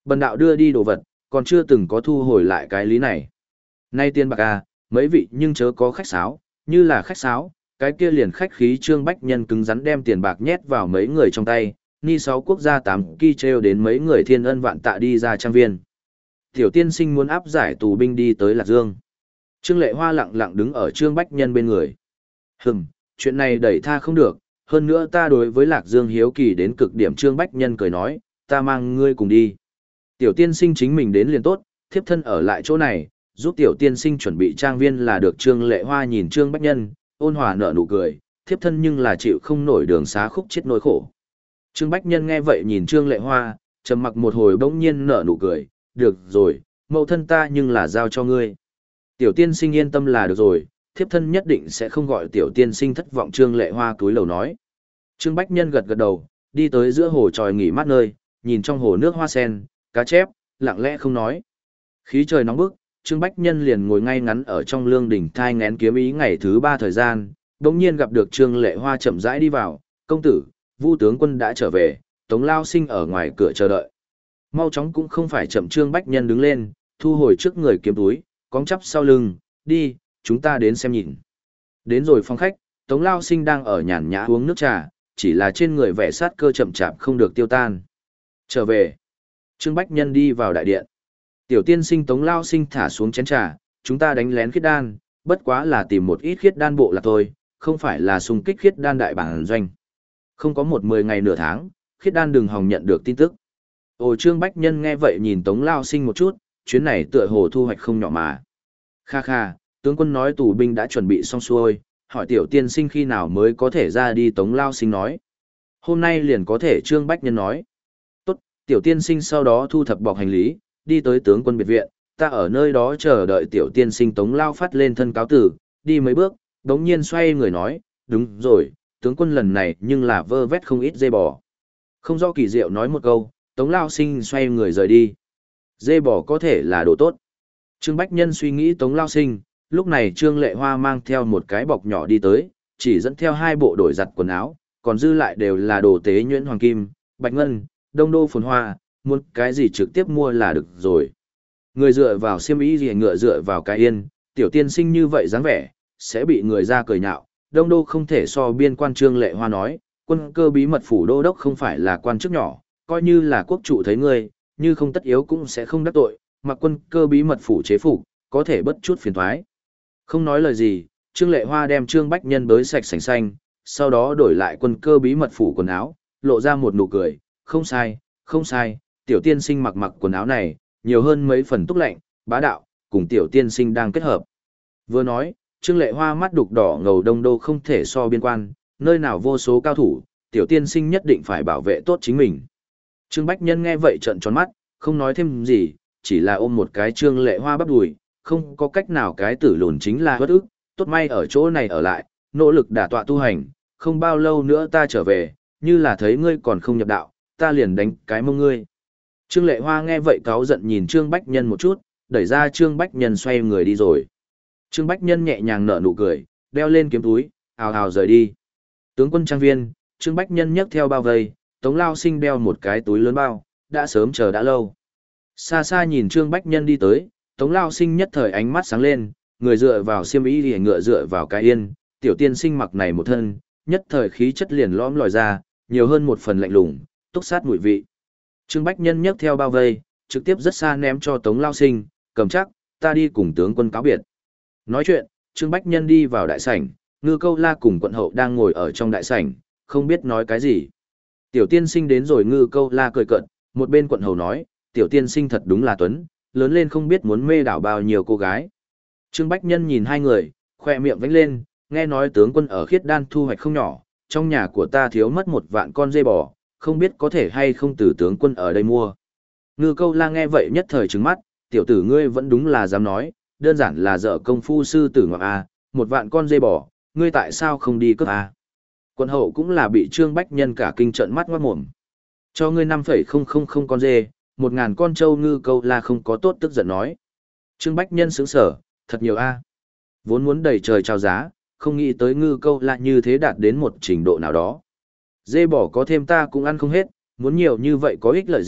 Bần đạo đưa đi đồ vật, còn chưa từng có thu hồi lại cái lý này. Nay tiên bạc à, mấy vị nhưng chớ có khách sáo, như là khách sáo, cái kia liền khách khí Trương Bách Nhân cứng rắn đem tiền bạc nhét vào mấy người trong tay, ni sáu quốc gia tám kỳ treo đến mấy người thiên ân vạn tạ đi ra trang viên. Tiểu tiên sinh muốn áp giải tù binh đi tới Lạc Dương. Trương Lệ Hoa lặng lặng đứng ở Trương Bách Nhân bên người. Hừm, chuyện này đẩy tha không được, hơn nữa ta đối với Lạc Dương hiếu kỳ đến cực điểm. Trương Bách Nhân cười nói, ta mang ngươi cùng đi. Tiểu tiên sinh chính mình đến liền tốt, thiếp thân ở lại chỗ này, giúp tiểu tiên sinh chuẩn bị trang viên là được. Trương Lệ Hoa nhìn Trương Bách Nhân, ôn hòa nở nụ cười, thiếp thân nhưng là chịu không nổi đường xá khúc chết nỗi khổ. Trương Bách Nhân nghe vậy nhìn Trương Lệ Hoa, trầm mặc một hồi bỗng nhiên nở nụ cười, được rồi, mẫu thân ta nhưng là giao cho ngươi. Tiểu tiên sinh yên tâm là được rồi, thiếp thân nhất định sẽ không gọi tiểu tiên sinh thất vọng. Trương Lệ Hoa cúi lầu nói. Trương Bách Nhân gật gật đầu, đi tới giữa hồ tròi nghỉ mát nơi, nhìn trong hồ nước hoa sen, cá chép, lặng lẽ không nói. Khí trời nóng bức, Trương Bách Nhân liền ngồi ngay ngắn ở trong lương đỉnh thai ngén kiếm ý. Ngày thứ ba thời gian, đống nhiên gặp được Trương Lệ Hoa chậm rãi đi vào, công tử, Vu tướng quân đã trở về, Tống Lao Sinh ở ngoài cửa chờ đợi. Mau chóng cũng không phải chậm. Trương Bách Nhân đứng lên, thu hồi trước người kiếm túi, cong chắp sau lưng, đi, chúng ta đến xem nhìn. Đến rồi phòng khách, Tống Lao Sinh đang ở nhàn nhã uống nước trà, chỉ là trên người vẻ sát cơ chậm chạp không được tiêu tan. Trở về. Trương Bách Nhân đi vào đại điện. Tiểu tiên sinh Tống Lao Sinh thả xuống chén trà, chúng ta đánh lén khiết đan, bất quá là tìm một ít khiết đan bộ là thôi, không phải là xung kích khiết đan đại bản doanh. Không có một mười ngày nửa tháng, khiết đan đừng hòng nhận được tin tức. Ồ, Trương Bách Nhân nghe vậy nhìn Tống Lao Sinh một chút, chuyến này tựa hồ thu hoạch không nhỏ mà. Kha kha, tướng quân nói tù binh đã chuẩn bị xong xuôi, hỏi tiểu tiên sinh khi nào mới có thể ra đi. Tống Lao Sinh nói. Hôm nay liền có thể. Trương Bách Nhân nói. Tốt, tiểu tiên sinh sau đó thu thập bọc hành lý, đi tới tướng quân biệt viện, ta ở nơi đó chờ đợi tiểu tiên sinh. Tống Lao phát lên thân cáo tử, đi mấy bước, đống nhiên xoay người nói, đúng rồi, tướng quân lần này nhưng là vơ vét không ít dê bò. Không rõ kỳ diệu nói một câu, Tống Lao Sinh xoay người rời đi. Dê bò có thể là đồ tốt. Trương Bách Nhân suy nghĩ Tống Lao Sinh, lúc này Trương Lệ Hoa mang theo một cái bọc nhỏ đi tới, chỉ dẫn theo hai bộ đổi giặt quần áo, còn dư lại đều là đồ tế nhuyễn hoàng kim, bạch ngân, đông đô phồn hoa, muốn cái gì trực tiếp mua là được rồi. Người dựa vào xiêm y gì ngựa dựa vào cái yên, tiểu tiên sinh như vậy dáng vẻ, sẽ bị người ra cười nhạo, đông đô không thể so biên quan. Trương Lệ Hoa nói, quân cơ bí mật phủ đô đốc không phải là quan chức nhỏ, coi như là quốc trụ thấy ngươi, như không tất yếu cũng sẽ không đắc tội, mặc quân cơ bí mật phủ chế phục, có thể bất chút phiền toái. Không nói lời gì, Trương Lệ Hoa đem Trương Bách Nhân bới sạch sành xanh, sau đó đổi lại quân cơ bí mật phủ quần áo, lộ ra một nụ cười, không sai, không sai, tiểu tiên sinh mặc mặc quần áo này, nhiều hơn mấy phần túc lạnh, bá đạo, cùng tiểu tiên sinh đang kết hợp. Vừa nói, Trương Lệ Hoa mắt đục đỏ ngầu, đông đô không thể so biên quan, nơi nào vô số cao thủ, tiểu tiên sinh nhất định phải bảo vệ tốt chính mình. Trương Bách Nhân nghe vậy trợn tròn mắt, không nói thêm gì, chỉ là ôm một cái Trương Lệ Hoa bắp đùi, không có cách nào, cái tử lùn chính là bất ức, tốt may ở chỗ này ở lại, nỗ lực đả tọa tu hành, không bao lâu nữa ta trở về, như là thấy ngươi còn không nhập đạo, ta liền đánh cái mông ngươi. Trương Lệ Hoa nghe vậy cáu giận nhìn Trương Bách Nhân một chút, đẩy ra Trương Bách Nhân xoay người đi rồi. Trương Bách Nhân nhẹ nhàng nở nụ cười, đeo lên kiếm túi, ào ào rời đi. Tướng quân trang viên, Trương Bách Nhân nhấc theo bao vây, Tống Lao Sinh đeo một cái túi lớn bao, đã sớm chờ đã lâu. Xa xa nhìn Trương Bách Nhân đi tới, Tống Lao Sinh nhất thời ánh mắt sáng lên, người dựa vào xiêm y thì ngựa dựa vào cái yên, tiểu tiên sinh mặc này một thân, nhất thời khí chất liền lõm lòi ra, nhiều hơn một phần lạnh lùng, túc sát mùi vị. Trương Bách Nhân nhấc theo bao vây, trực tiếp rất xa ném cho Tống Lao Sinh, cầm chắc, ta đi cùng tướng quân cáo biệt. Nói chuyện, Trương Bách Nhân đi vào đại sảnh, Ngư Câu La cùng quận hậu đang ngồi ở trong đại sảnh, không biết nói cái gì. Tiểu tiên sinh đến rồi. Ngư Câu La cười cợt, một bên quận hầu nói, tiểu tiên sinh thật đúng là tuấn, lớn lên không biết muốn mê đảo bao nhiêu cô gái. Trương Bách Nhân nhìn hai người, khoe miệng vẫy lên, nghe nói tướng quân ở khiết đan thu hoạch không nhỏ, trong nhà của ta thiếu mất một vạn con dê bò, không biết có thể hay không từ tướng quân ở đây mua. Ngư Câu La nghe vậy nhất thời trừng mắt, tiểu tử ngươi vẫn đúng là dám nói, đơn giản là dở công phu sư tử ngoạm a, một vạn con dê bò, ngươi tại sao không đi cướp a? Quân hậu cũng là bị Trương Bách Nhân cả kinh trợn mắt ngoát mồm. Cho ngươi năm phẩy không không không con dê, một ngàn con trâu. Ngư Câu La không có tốt tức giận nói. Trương Bách Nhân sững sở, thật nhiều a. Vốn muốn đẩy trời trao giá, không nghĩ tới Ngư Câu La như thế đạt đến một trình độ nào đó. Dê bò có thêm ta cũng ăn không hết, muốn nhiều như vậy có ích lợi gì,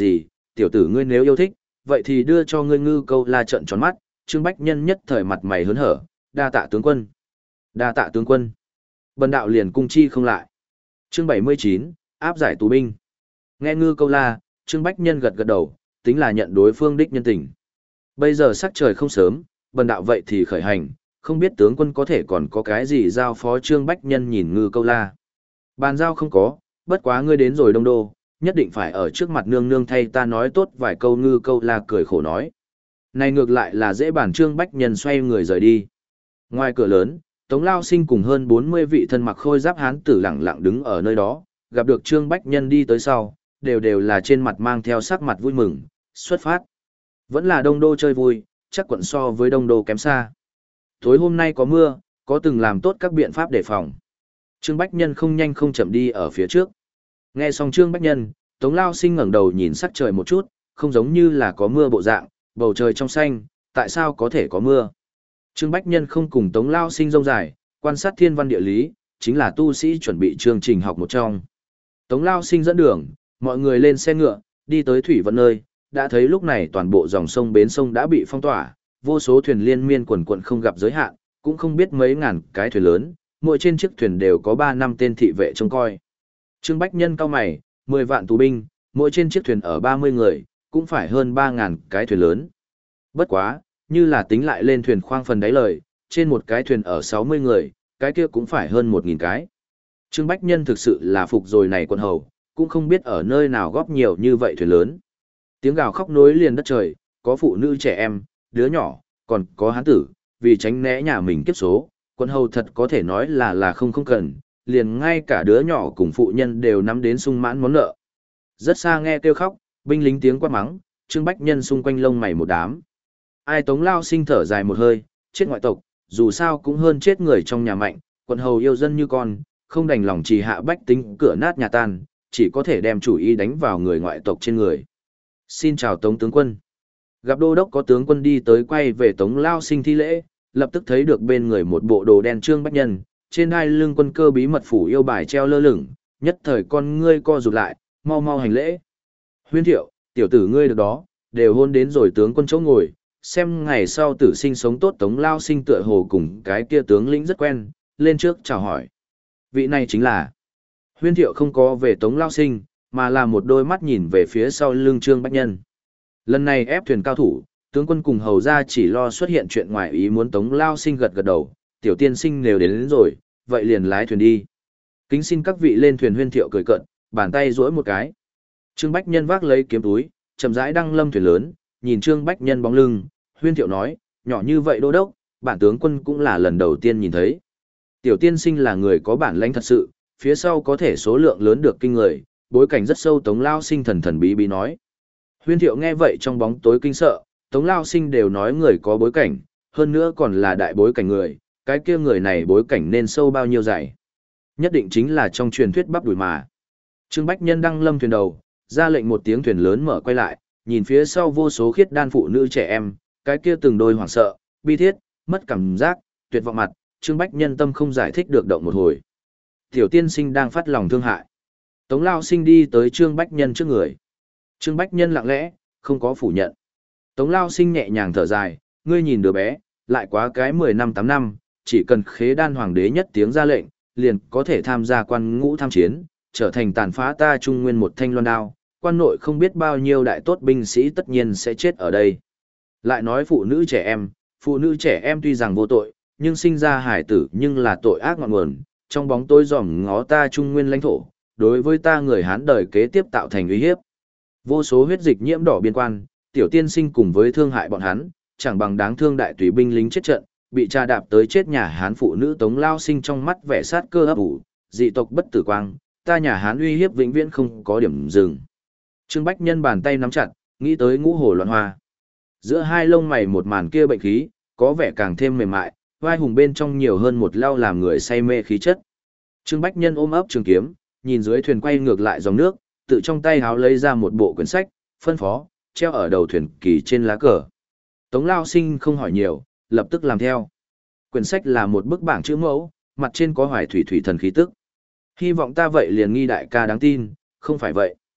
tiểu tử ngươi nếu yêu thích, vậy thì đưa cho ngươi ngư câu la trận tròn mắt, Trương Bách Nhân nhất thời mặt mày hớn hở, đa tạ tướng quân. Đa tạ tướng quân. Bần đạo liền cung chi không lại. Chương bảy mươi chín, áp giải tù binh. Nghe ngư câu la, Trương Bách Nhân gật gật đầu, tính là nhận đối phương đích nhân tình. Bây giờ sắc trời không sớm, bần đạo vậy thì khởi hành, không biết tướng quân có thể còn có cái gì giao phó. Trương Bách Nhân nhìn ngư câu la. Bàn giao không có, bất quá ngươi đến rồi Đông Đô, nhất định phải ở trước mặt nương nương thay ta nói tốt vài câu. Ngư câu la cười khổ nói. Này ngược lại là dễ bàn. Trương Bách Nhân xoay người rời đi. Ngoài cửa lớn, Tống Lao Sinh cùng hơn bốn mươi vị thân mặc khôi giáp hán tử lặng lặng đứng ở nơi đó, gặp được Trương Bách Nhân đi tới sau, đều đều là trên mặt mang theo sắc mặt vui mừng, xuất phát. Vẫn là Đông Đô chơi vui, chắc quận so với Đông Đô kém xa. Tối hôm nay có mưa, có từng làm tốt các biện pháp đề phòng. Trương Bách Nhân không nhanh không chậm đi ở phía trước. Nghe xong Trương Bách Nhân, Tống Lao Sinh ngẩng đầu nhìn sắc trời một chút, không giống như là có mưa bộ dạng, bầu trời trong xanh, tại sao có thể có mưa? Trương Bách Nhân không cùng Tống Lao Sinh rông dài, quan sát thiên văn địa lý, chính là tu sĩ chuẩn bị chương trình học một trong. Tống Lao Sinh dẫn đường, mọi người lên xe ngựa, đi tới thủy vận nơi, đã thấy lúc này toàn bộ dòng sông bến sông đã bị phong tỏa, vô số thuyền liên miên quần quận không gặp giới hạn, cũng không biết mấy ngàn cái thuyền lớn, mỗi trên chiếc thuyền đều có ba năm tên thị vệ trông coi. Trương Bách Nhân cao mày, mười vạn tù binh, mỗi trên chiếc thuyền ở ba mươi người, cũng phải hơn ba ngàn cái thuyền lớn. Bất quá, như là tính lại lên thuyền khoang phần đáy lời, trên một cái thuyền ở sáu mươi người, cái kia cũng phải hơn một nghìn cái. Trương Bách Nhân thực sự là phục rồi này quân hầu, cũng không biết ở nơi nào góp nhiều như vậy thuyền lớn. Tiếng gào khóc nối liền đất trời, có phụ nữ trẻ em, đứa nhỏ, còn có hán tử, vì tránh né nhà mình kiếp số, quân hầu thật có thể nói là là không không cần, liền ngay cả đứa nhỏ cùng phụ nhân đều nắm đến sung mãn món nợ. Rất xa nghe kêu khóc, binh lính tiếng quát mắng, Trương Bách Nhân xung quanh lông mày một đám. Ai Tống Lao Sinh thở dài một hơi, chết ngoại tộc, dù sao cũng hơn chết người trong nhà mạnh, quận hầu yêu dân như con, không đành lòng trì hạ bách tính cửa nát nhà tan, chỉ có thể đem chủ ý đánh vào người ngoại tộc trên người. Xin chào Tống tướng quân. Gặp đô đốc có tướng quân đi tới quay về Tống Lao Sinh thi lễ, lập tức thấy được bên người một bộ đồ đen Trương Bách Nhân, trên hai lưng quân cơ bí mật phủ yêu bài treo lơ lửng, nhất thời con ngươi co rụt lại, mau mau hành lễ. Huyên Thiệu, tiểu tử ngươi được đó, đều hôn đến rồi tướng quân chỗ ngồi, xem ngày sau tử sinh sống tốt. Tống Lao Sinh tựa hồ cùng cái kia tướng lĩnh rất quen, lên trước chào hỏi. Vị này chính là Huyên Thiệu không có về Tống Lao Sinh, mà là một đôi mắt nhìn về phía sau lưng Trương Bách Nhân. Lần này ép thuyền cao thủ, tướng quân cùng hầu ra chỉ lo xuất hiện chuyện ngoài ý muốn. Tống Lao Sinh gật gật đầu, tiểu tiên sinh nếu đến, đến rồi, vậy liền lái thuyền đi. Kính xin các vị lên thuyền. Huyên Thiệu cười cợt, bàn tay duỗi một cái. Trương Bách Nhân vác lấy kiếm túi, chậm rãi đăng lâm thuyền lớn, nhìn Trương Bách Nhân bóng lưng, Huyên Thiệu nói, nhỏ như vậy đô đốc, bản tướng quân cũng là lần đầu tiên nhìn thấy. Tiểu tiên sinh là người có bản lãnh thật sự, phía sau có thể số lượng lớn được kinh người, bối cảnh rất sâu. Tống Lao Sinh thần thần bí bí nói. Huyên Thiệu nghe vậy trong bóng tối kinh sợ, Tống Lao Sinh đều nói người có bối cảnh, hơn nữa còn là đại bối cảnh người, cái kia người này bối cảnh nên sâu bao nhiêu dày. Nhất định chính là trong truyền thuyết bắp đùi mà. Trương Bách Nhân đăng lâm thuyền đầu, ra lệnh một tiếng, thuyền lớn mở quay lại, nhìn phía sau vô số khiết đan phụ nữ trẻ em, cái kia từng đôi hoảng sợ, bi thiết, mất cảm giác, tuyệt vọng mặt, Trương Bách Nhân tâm không giải thích được động một hồi. Tiểu tiên sinh đang phát lòng thương hại. Tống Lao Sinh đi tới Trương Bách Nhân trước người. Trương Bách Nhân lặng lẽ, không có phủ nhận. Tống Lao Sinh nhẹ nhàng thở dài, ngươi nhìn đứa bé, lại quá cái mười năm tám năm, chỉ cần khế đan hoàng đế nhất tiếng ra lệnh, liền có thể tham gia quan ngũ tham chiến, trở thành tàn phá ta trung nguyên một thanh loan đao, quan nội không biết bao nhiêu đại tốt binh sĩ tất nhiên sẽ chết ở đây. Lại nói phụ nữ trẻ em, phụ nữ trẻ em tuy rằng vô tội, nhưng sinh ra hải tử nhưng là tội ác ngọn nguồn, trong bóng tối dòm ngó ta trung nguyên lãnh thổ, đối với ta người Hán đời kế tiếp tạo thành uy hiếp. Vô số huyết dịch nhiễm đỏ biên quan, tiểu tiên sinh cùng với thương hại bọn hắn, chẳng bằng đáng thương đại tùy binh lính chết trận, bị tra đạp tới chết nhà Hán phụ nữ. Tống Lao Sinh trong mắt vẻ sát cơ ấp ủ, dị tộc bất tử quang, ta nhà Hán uy hiếp vĩnh viễn không có điểm dừng. Trương Bách Nhân bàn tay nắm chặt, nghĩ tới ngũ hồ loạn hoa. Giữa hai lông mày một màn kia bệnh khí, có vẻ càng thêm mềm mại, vai hùng bên trong nhiều hơn một lao làm người say mê khí chất. Trương Bách Nhân ôm ấp trường kiếm, nhìn dưới thuyền quay ngược lại dòng nước, tự trong tay háo lấy ra một bộ quyển sách, phân phó, treo ở đầu thuyền kỳ trên lá cờ. Tống Lao Sinh không hỏi nhiều, lập tức làm theo. Quyển sách là một bức bảng chữ mẫu, mặt trên có hoài thủy thủy thần khí tức. Hy vọng ta vậy liền nghi đại ca đáng tin, không phải vậy.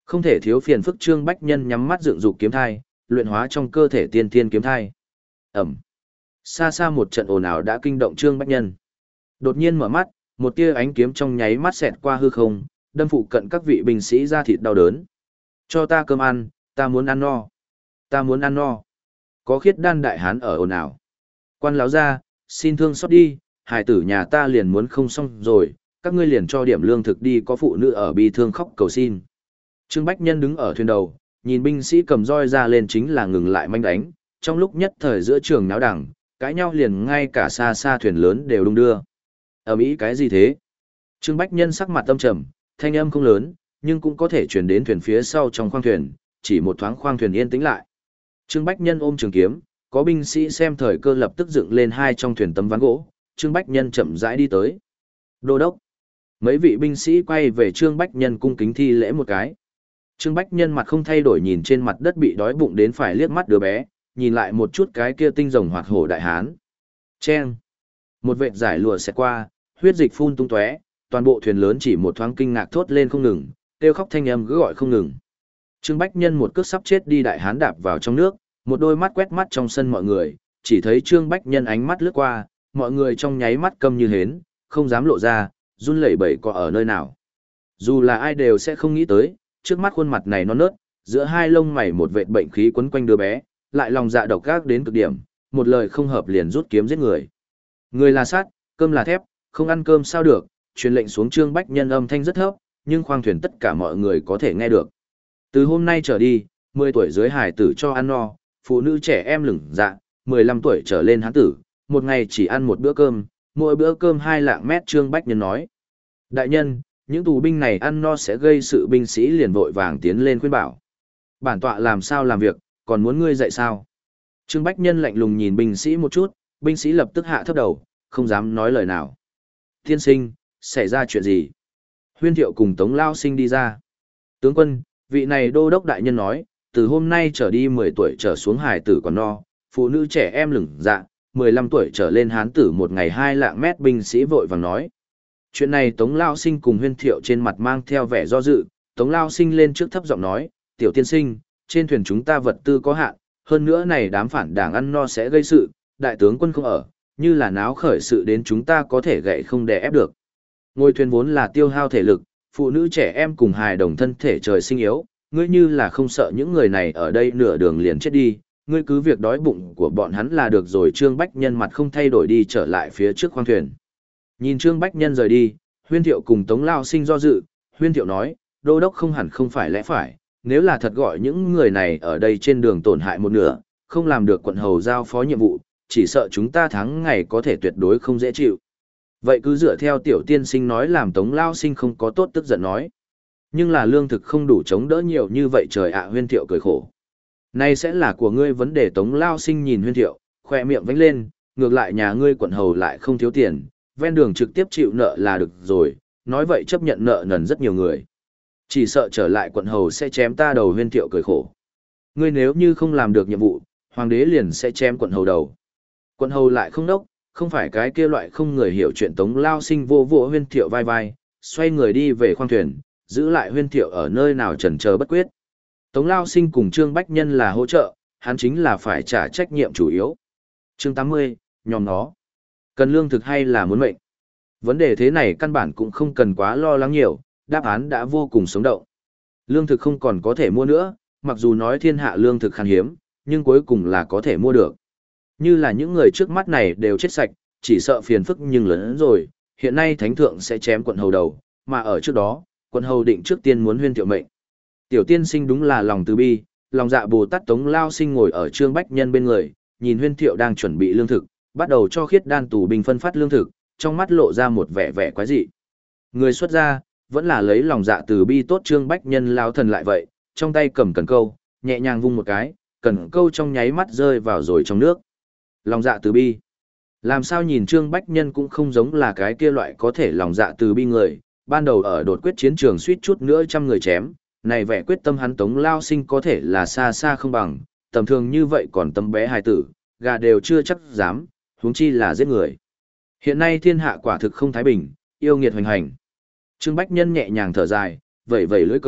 Không thể thiếu phiền phức Trương Bách Nhân nhắm mắt dựng dục kiếm thai, luyện hóa trong cơ thể tiên tiên kiếm thai. Ẩm. Xa xa một trận ồn ào đã kinh động Trương Bách Nhân. Đột nhiên mở mắt, một tia ánh kiếm trong nháy mắt xẹt qua hư không, đâm phụ cận các vị binh sĩ ra thịt đau đớn. Cho ta cơm ăn, ta muốn ăn no. Ta muốn ăn no. Có khiết đan đại hán ở ồn ào. Quan lão gia, xin thương xót đi, hài tử nhà ta liền muốn không xong rồi, các ngươi liền cho điểm lương thực đi, có phụ nữ ở bi thương khóc cầu xin. Trương Bách Nhân đứng ở thuyền đầu, nhìn binh sĩ cầm roi ra lên chính là ngừng lại manh đánh, trong lúc nhất thời giữa trường náo đẳng, cãi nhau liền ngay cả xa xa thuyền lớn đều đung đưa. Ở Mỹ cái gì thế? Trương Bách Nhân sắc mặt âm trầm, thanh âm không lớn, nhưng cũng có thể truyền đến thuyền phía sau trong khoang thuyền, chỉ một thoáng khoang thuyền yên tĩnh lại. Trương Bách Nhân ôm trường kiếm, có binh sĩ xem thời cơ lập tức dựng lên hai trong thuyền tấm ván gỗ, Trương Bách Nhân chậm rãi đi tới. Đô đốc. Mấy vị binh sĩ quay về Trương Bách Nhân cung kính thi lễ một cái. Trương Bách Nhân mặt không thay đổi nhìn trên mặt đất bị đói bụng đến phải liếc mắt đứa bé, nhìn lại một chút cái kia tinh rồng hoạt hổ đại hán. Chen. Một vệt giải lụa xẹt qua, huyết dịch phun tung tóe, toàn bộ thuyền lớn chỉ một thoáng kinh ngạc thốt lên không ngừng, kêu khóc thanh âm cứ gọi không ngừng. Trương Bách Nhân một cước sắp chết đi đại hán đạp vào trong nước, một đôi mắt quét mắt trong sân mọi người, chỉ thấy Trương Bách Nhân ánh mắt lướt qua, mọi người trong nháy mắt câm như hến, không dám lộ ra, run lẩy bẩy có ở nơi nào. Dù là ai đều sẽ không nghĩ tới, trước mắt khuôn mặt này non nớt, giữa hai lông mày một vệt bệnh khí quấn quanh đứa bé, lại lòng dạ độc ác đến cực điểm, một lời không hợp liền rút kiếm giết người. Người là sắt, cơm là thép, không ăn cơm sao được, truyền lệnh xuống Trương Bách Nhân âm thanh rất thấp, nhưng khoang thuyền tất cả mọi người có thể nghe được. Từ hôm nay trở đi, mười tuổi dưới hải tử cho ăn no, phụ nữ trẻ em lửng dạ, mười lăm tuổi trở lên hán tử, một ngày chỉ ăn một bữa cơm, mỗi bữa cơm hai lạng mét. Trương Bách Nhân nói. Đại nhân, những tù binh này ăn no sẽ gây sự, binh sĩ liền vội vàng tiến lên khuyên bảo. Bản tọa làm sao làm việc, còn muốn ngươi dạy sao? Trương Bách Nhân lạnh lùng nhìn binh sĩ một chút, binh sĩ lập tức hạ thấp đầu, không dám nói lời nào. Tiên sinh, xảy ra chuyện gì? Huyên Thiệu cùng Tống Lao Sinh đi ra. Tướng quân, vị này đô đốc đại nhân nói, từ hôm nay trở đi mười tuổi trở xuống hải tử còn no, phụ nữ trẻ em lửng dạ, mười lăm tuổi trở lên hán tử một ngày hai lạng mét. Binh sĩ vội vàng nói. Chuyện này Tống Lao Sinh cùng Huyên Thiệu trên mặt mang theo vẻ do dự, Tống Lao Sinh lên trước thấp giọng nói, tiểu tiên sinh, trên thuyền chúng ta vật tư có hạn, hơn nữa này đám phản đảng ăn no sẽ gây sự, đại tướng quân không ở, như là náo khởi sự đến chúng ta có thể gậy không đè ép được. Ngôi thuyền vốn là tiêu hao thể lực, phụ nữ trẻ em cùng hài đồng thân thể trời sinh yếu, ngươi như là không sợ những người này ở đây nửa đường liền chết đi, ngươi cứ việc đói bụng của bọn hắn là được rồi. Trương Bách Nhân mặt không thay đổi đi trở lại phía trước khoang thuyền. Nhìn Trương Bách Nhân rời đi, Huyên Thiệu cùng Tống Lao Sinh do dự, Huyên Thiệu nói, đô đốc không hẳn không phải lẽ phải, nếu là thật gọi những người này ở đây trên đường tổn hại một nửa, không làm được quận hầu giao phó nhiệm vụ, chỉ sợ chúng ta thắng ngày có thể tuyệt đối không dễ chịu. Vậy cứ dựa theo tiểu tiên sinh nói làm. Tống Lao Sinh không có tốt tức giận nói. Nhưng là lương thực không đủ chống đỡ nhiều như vậy trời ạ. Huyên Thiệu cười khổ. Này sẽ là của ngươi vấn đề. Tống Lao Sinh nhìn Huyên Thiệu, khoe miệng vánh lên, ngược lại nhà ngươi quận hầu lại không thiếu tiền, ven đường trực tiếp chịu nợ là được rồi, nói vậy chấp nhận nợ nần rất nhiều người. Chỉ sợ trở lại quận hầu sẽ chém ta đầu. Huyên Thiệu cười khổ. Ngươi nếu như không làm được nhiệm vụ, hoàng đế liền sẽ chém quận hầu đầu. Quận hầu lại không đốc, không phải cái kia loại không người hiểu chuyện. Tống Lao Sinh vô vô Huyên Thiệu vai vai, xoay người đi về khoang thuyền, giữ lại Huyên Thiệu ở nơi nào chần chờ bất quyết. Tống Lao Sinh cùng Trương Bách Nhân là hỗ trợ, hắn chính là phải trả trách nhiệm chủ yếu. Chương tám mươi, nhóm nó. Cần lương thực hay là muốn mệnh? Vấn đề thế này căn bản cũng không cần quá lo lắng nhiều, đáp án đã vô cùng sống động. Lương thực không còn có thể mua nữa, mặc dù nói thiên hạ lương thực khan hiếm, nhưng cuối cùng là có thể mua được. Như là những người trước mắt này đều chết sạch, chỉ sợ phiền phức nhưng lớn hơn rồi, hiện nay thánh thượng sẽ chém quận hầu đầu, mà ở trước đó, quận hầu định trước tiên muốn Huyên Thiệu mệnh. Tiểu tiên sinh đúng là lòng từ bi, lòng dạ Bồ Tát. Tống Lao Sinh ngồi ở Trương Bách Nhân bên người, nhìn Huyên Thiệu đang chuẩn bị lương thực, bắt đầu cho khiết đan tù binh phân phát lương thực, trong mắt lộ ra một vẻ vẻ quái dị. Người xuất gia, vẫn là lấy lòng dạ từ bi tốt. Trương Bách Nhân lao thần lại vậy, trong tay cầm cần câu, nhẹ nhàng vung một cái, cần câu trong nháy mắt rơi vào rồi trong nước. Lòng dạ từ bi. Làm sao nhìn Trương Bách Nhân cũng không giống là cái kia loại có thể lòng dạ từ bi người, ban đầu ở đột quyết chiến trường suýt chút nữa trăm người chém, này vẻ quyết tâm hắn Tống Lao Sinh có thể là xa xa không bằng, tầm thường như vậy còn tấm bé hài tử, gà đều chưa chắc dám, huống chi là giết người. Hiện nay thiên hạ quả thực không thái bình, yêu nghiệt hoành hành. Trương Bách Nhân nhẹ nhàng thở dài, vẩy vẩy lưỡi câu,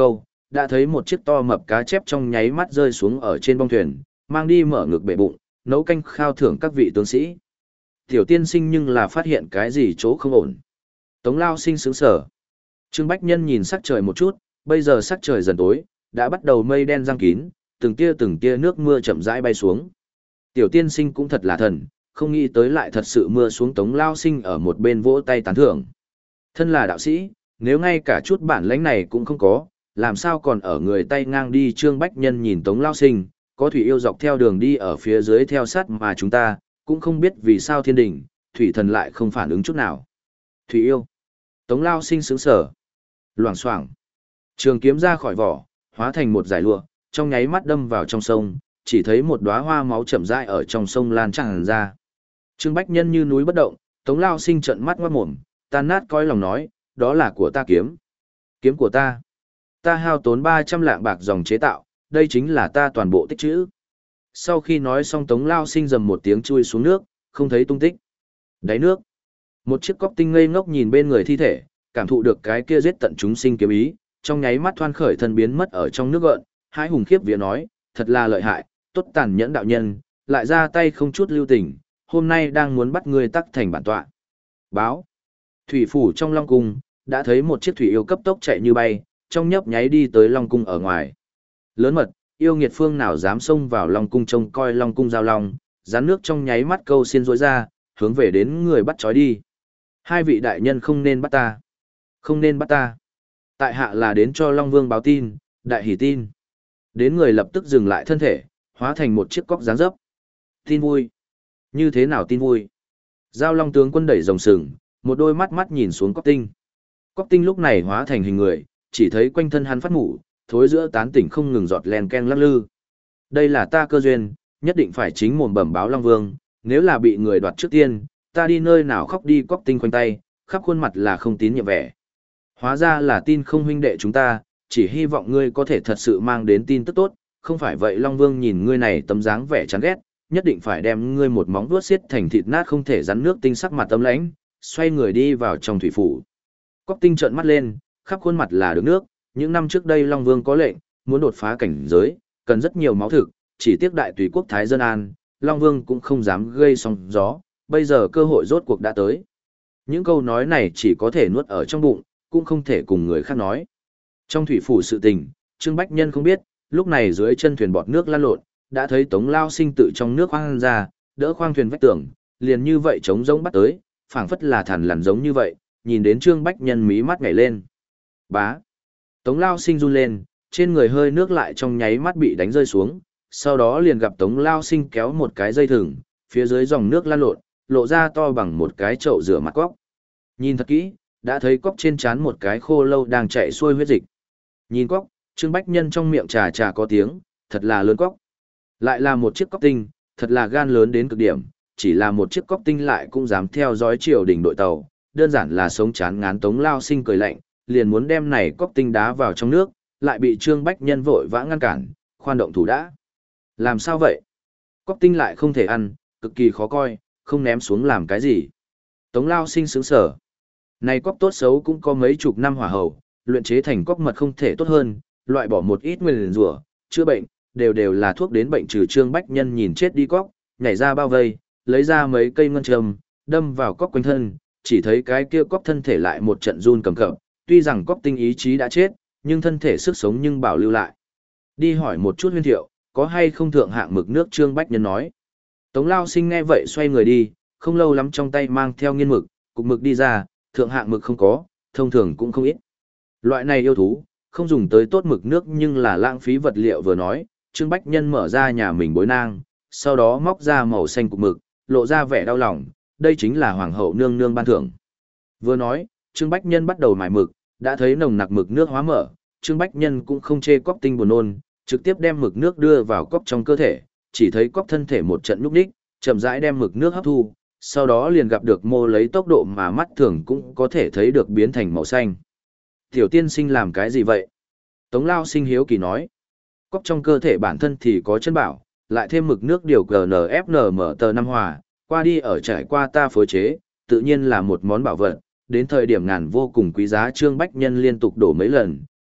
đã thấy một chiếc to mập cá chép trong nháy mắt rơi xuống ở trên bong thuyền, mang đi mở ngực bể bụng, nấu canh khao thưởng các vị tướng sĩ. Tiểu tiên sinh nhưng là phát hiện cái gì chỗ không ổn. Tống Lao Sinh sướng sở. Trương Bách Nhân nhìn sắc trời một chút, bây giờ sắc trời dần tối, đã bắt đầu mây đen giăng kín, từng tia từng tia nước mưa chậm rãi bay xuống. Tiểu tiên sinh cũng thật là thần, không nghĩ tới lại thật sự mưa xuống. Tống Lao Sinh ở một bên vỗ tay tán thưởng. Thân là đạo sĩ, nếu ngay cả chút bản lãnh này cũng không có, làm sao còn ở người tay ngang đi. Trương Bách Nhân nhìn Tống Lao Sinh, có thủy yêu dọc theo đường đi ở phía dưới theo sát mà chúng ta, cũng không biết vì sao thiên đình, thủy thần lại không phản ứng chút nào. Thủy yêu. Tống Lao Sinh sướng sở. Loảng xoảng. Trường kiếm ra khỏi vỏ, hóa thành một dải lụa, trong nháy mắt đâm vào trong sông, chỉ thấy một đóa hoa máu chậm rãi ở trong sông lan tràn ra. Trương Bách Nhân như núi bất động, Tống Lao Sinh trợn mắt ngoát mồm, tan nát coi lòng nói, đó là của ta kiếm. Kiếm của ta. Ta hao tốn ba trăm lạng bạc dòng chế tạo, đây chính là ta toàn bộ tích trữ. Sau khi nói xong Tống Lao Sinh rầm một tiếng chui xuống nước, không thấy tung tích. Đáy nước. Một chiếc cóc tinh ngây ngốc nhìn bên người thi thể, cảm thụ được cái kia giết tận chúng sinh kiếm ý, trong nháy mắt thoăn khởi thân biến mất ở trong nước gợn, hái hùng khiếp vía nói, thật là lợi hại, tốt tàn nhẫn đạo nhân, lại ra tay không chút lưu tình, hôm nay đang muốn bắt ngươi tắc thành bản tọa. Báo. Thủy phủ trong Long Cung, đã thấy một chiếc thủy yêu cấp tốc chạy như bay, trong nhấp nháy đi tới Long Cung ở ngoài. Lớn mật, yêu nghiệt phương nào dám xông vào Long Cung trông coi Long Cung giao long, rán nước trong nháy mắt câu xiên rối ra, hướng về đến người bắt trói đi. Hai vị đại nhân không nên bắt ta. Không nên bắt ta. Tại hạ là đến cho Long Vương báo tin, đại hỷ tin. Đến người lập tức dừng lại thân thể, hóa thành một chiếc cóc dáng dấp. Tin vui. Như thế nào tin vui? Giao Long tướng quân đẩy rồng sừng, một đôi mắt mắt nhìn xuống cóc tinh. Cóc tinh lúc này hóa thành hình người, chỉ thấy quanh thân hắn phát mủ, thối giữa tán tỉnh không ngừng giọt len ken lắc lư. Đây là ta cơ duyên, nhất định phải chính mồm bẩm báo Long Vương, nếu là bị người đoạt trước tiên, ta đi nơi nào khóc đi. Cóc tinh khoanh tay, khắp khuôn mặt là không tín nhiệm vẻ. Hóa ra là tin không huynh đệ chúng ta, chỉ hy vọng ngươi có thể thật sự mang đến tin tức tốt, không phải vậy Long Vương nhìn ngươi này tấm dáng vẻ chán ghét, nhất định phải đem ngươi một móng vuốt xiết thành thịt nát không thể rắn nước. Tinh sắc mặt tâm lãnh, xoay người đi vào trong thủy phủ. Cóc tinh trợn mắt lên, khắp khuôn mặt là được nước, những năm trước đây Long Vương có lệnh, muốn đột phá cảnh giới, cần rất nhiều máu thực, chỉ tiếc đại tùy quốc thái dân an, Long Vương cũng không dám gây sóng gió, bây giờ cơ hội rốt cuộc đã tới. Những câu nói này chỉ có thể nuốt ở trong bụng, cũng không thể cùng người khác nói. Trong thủy phủ sự tình, Trương Bách Nhân không biết, lúc này dưới chân thuyền bọt nước lăn lộn, đã thấy Tống Lao Sinh tự trong nước khoang ra, đỡ khoang thuyền vách tường, liền như vậy trống rỗng bắt tới, phảng phất là thằn lằn giống như vậy, nhìn đến Trương Bách Nhân mí mắt nhảy lên. Bá. Tống Lao Sinh run lên, trên người hơi nước lại trong nháy mắt bị đánh rơi xuống, sau đó liền gặp Tống Lao Sinh kéo một cái dây thừng, phía dưới dòng nước lăn lộn, lộ ra to bằng một cái chậu rửa mặt cóc. Nhìn thật kỹ, đã thấy cóc trên trán một cái khô lâu đang chạy xuôi huyết dịch. Nhìn cóc, Trương Bách Nhân trong miệng trà trà có tiếng, thật là lớn cóc. Lại là một chiếc cóc tinh, thật là gan lớn đến cực điểm, chỉ là một chiếc cóc tinh lại cũng dám theo dõi triều đình đội tàu, đơn giản là sống chán ngán. Tống Lao Sinh cười lạnh, liền muốn đem này cóc tinh đá vào trong nước, lại bị Trương Bách Nhân vội vã ngăn cản, khoan động thủ đã. Làm sao vậy? Cóc tinh lại không thể ăn, cực kỳ khó coi, không ném xuống làm cái gì. Tống Lao Sinh sướng sở. Này cóc tốt xấu cũng có mấy chục năm hỏa hầu, luyện chế thành cóc mật không thể tốt hơn, loại bỏ một ít nguyên rủa, chữa bệnh, đều đều là thuốc đến bệnh trừ. Trương Bách Nhân nhìn chết đi cóc, nhảy ra bao vây, lấy ra mấy cây ngân châm, đâm vào cóc quanh thân, chỉ thấy cái kia cóc thân thể lại một trận run cầm cập, tuy rằng cóc tinh ý chí đã chết, nhưng thân thể sức sống nhưng bảo lưu lại. Đi hỏi một chút Huyên Thiệu, có hay không thượng hạng mực nước. Trương Bách Nhân nói. Tống Lao Sinh nghe vậy xoay người đi, không lâu lắm trong tay mang theo nghiên mực, cục mực đi ra, thượng hạng mực không có, thông thường cũng không ít. Loại này yêu thú, không dùng tới tốt mực nước nhưng là lãng phí vật liệu. Vừa nói, Trương Bách Nhân mở ra nhà mình bối nang, sau đó móc ra màu xanh cục mực, lộ ra vẻ đau lòng, đây chính là hoàng hậu nương nương ban thưởng. Vừa nói, Trương Bách Nhân bắt đầu mài mực, đã thấy nồng nặc mực nước hóa mở, Trương Bách Nhân cũng không chê cóc tinh buồn nôn, trực tiếp đem mực nước đưa vào cóc trong cơ thể, chỉ thấy cóc thân thể một trận nhúc nhích, chậm rãi đem mực nước hấp thu, sau đó liền gặp được mô lấy tốc độ mà mắt thường cũng có thể thấy được biến thành màu xanh. Tiểu tiên sinh làm cái gì vậy? Tống Lao Sinh hiếu kỳ nói. Cóc trong cơ thể bản thân thì có chân bảo, lại thêm mực nước điều giê en ép en em tờ năm hòa, qua đi ở trải qua ta phối chế, tự nhiên là một món bảo vật, đến thời điểm ngàn vô cùng quý giá. Trương Bách Nhân liên tục đổ mấy lần,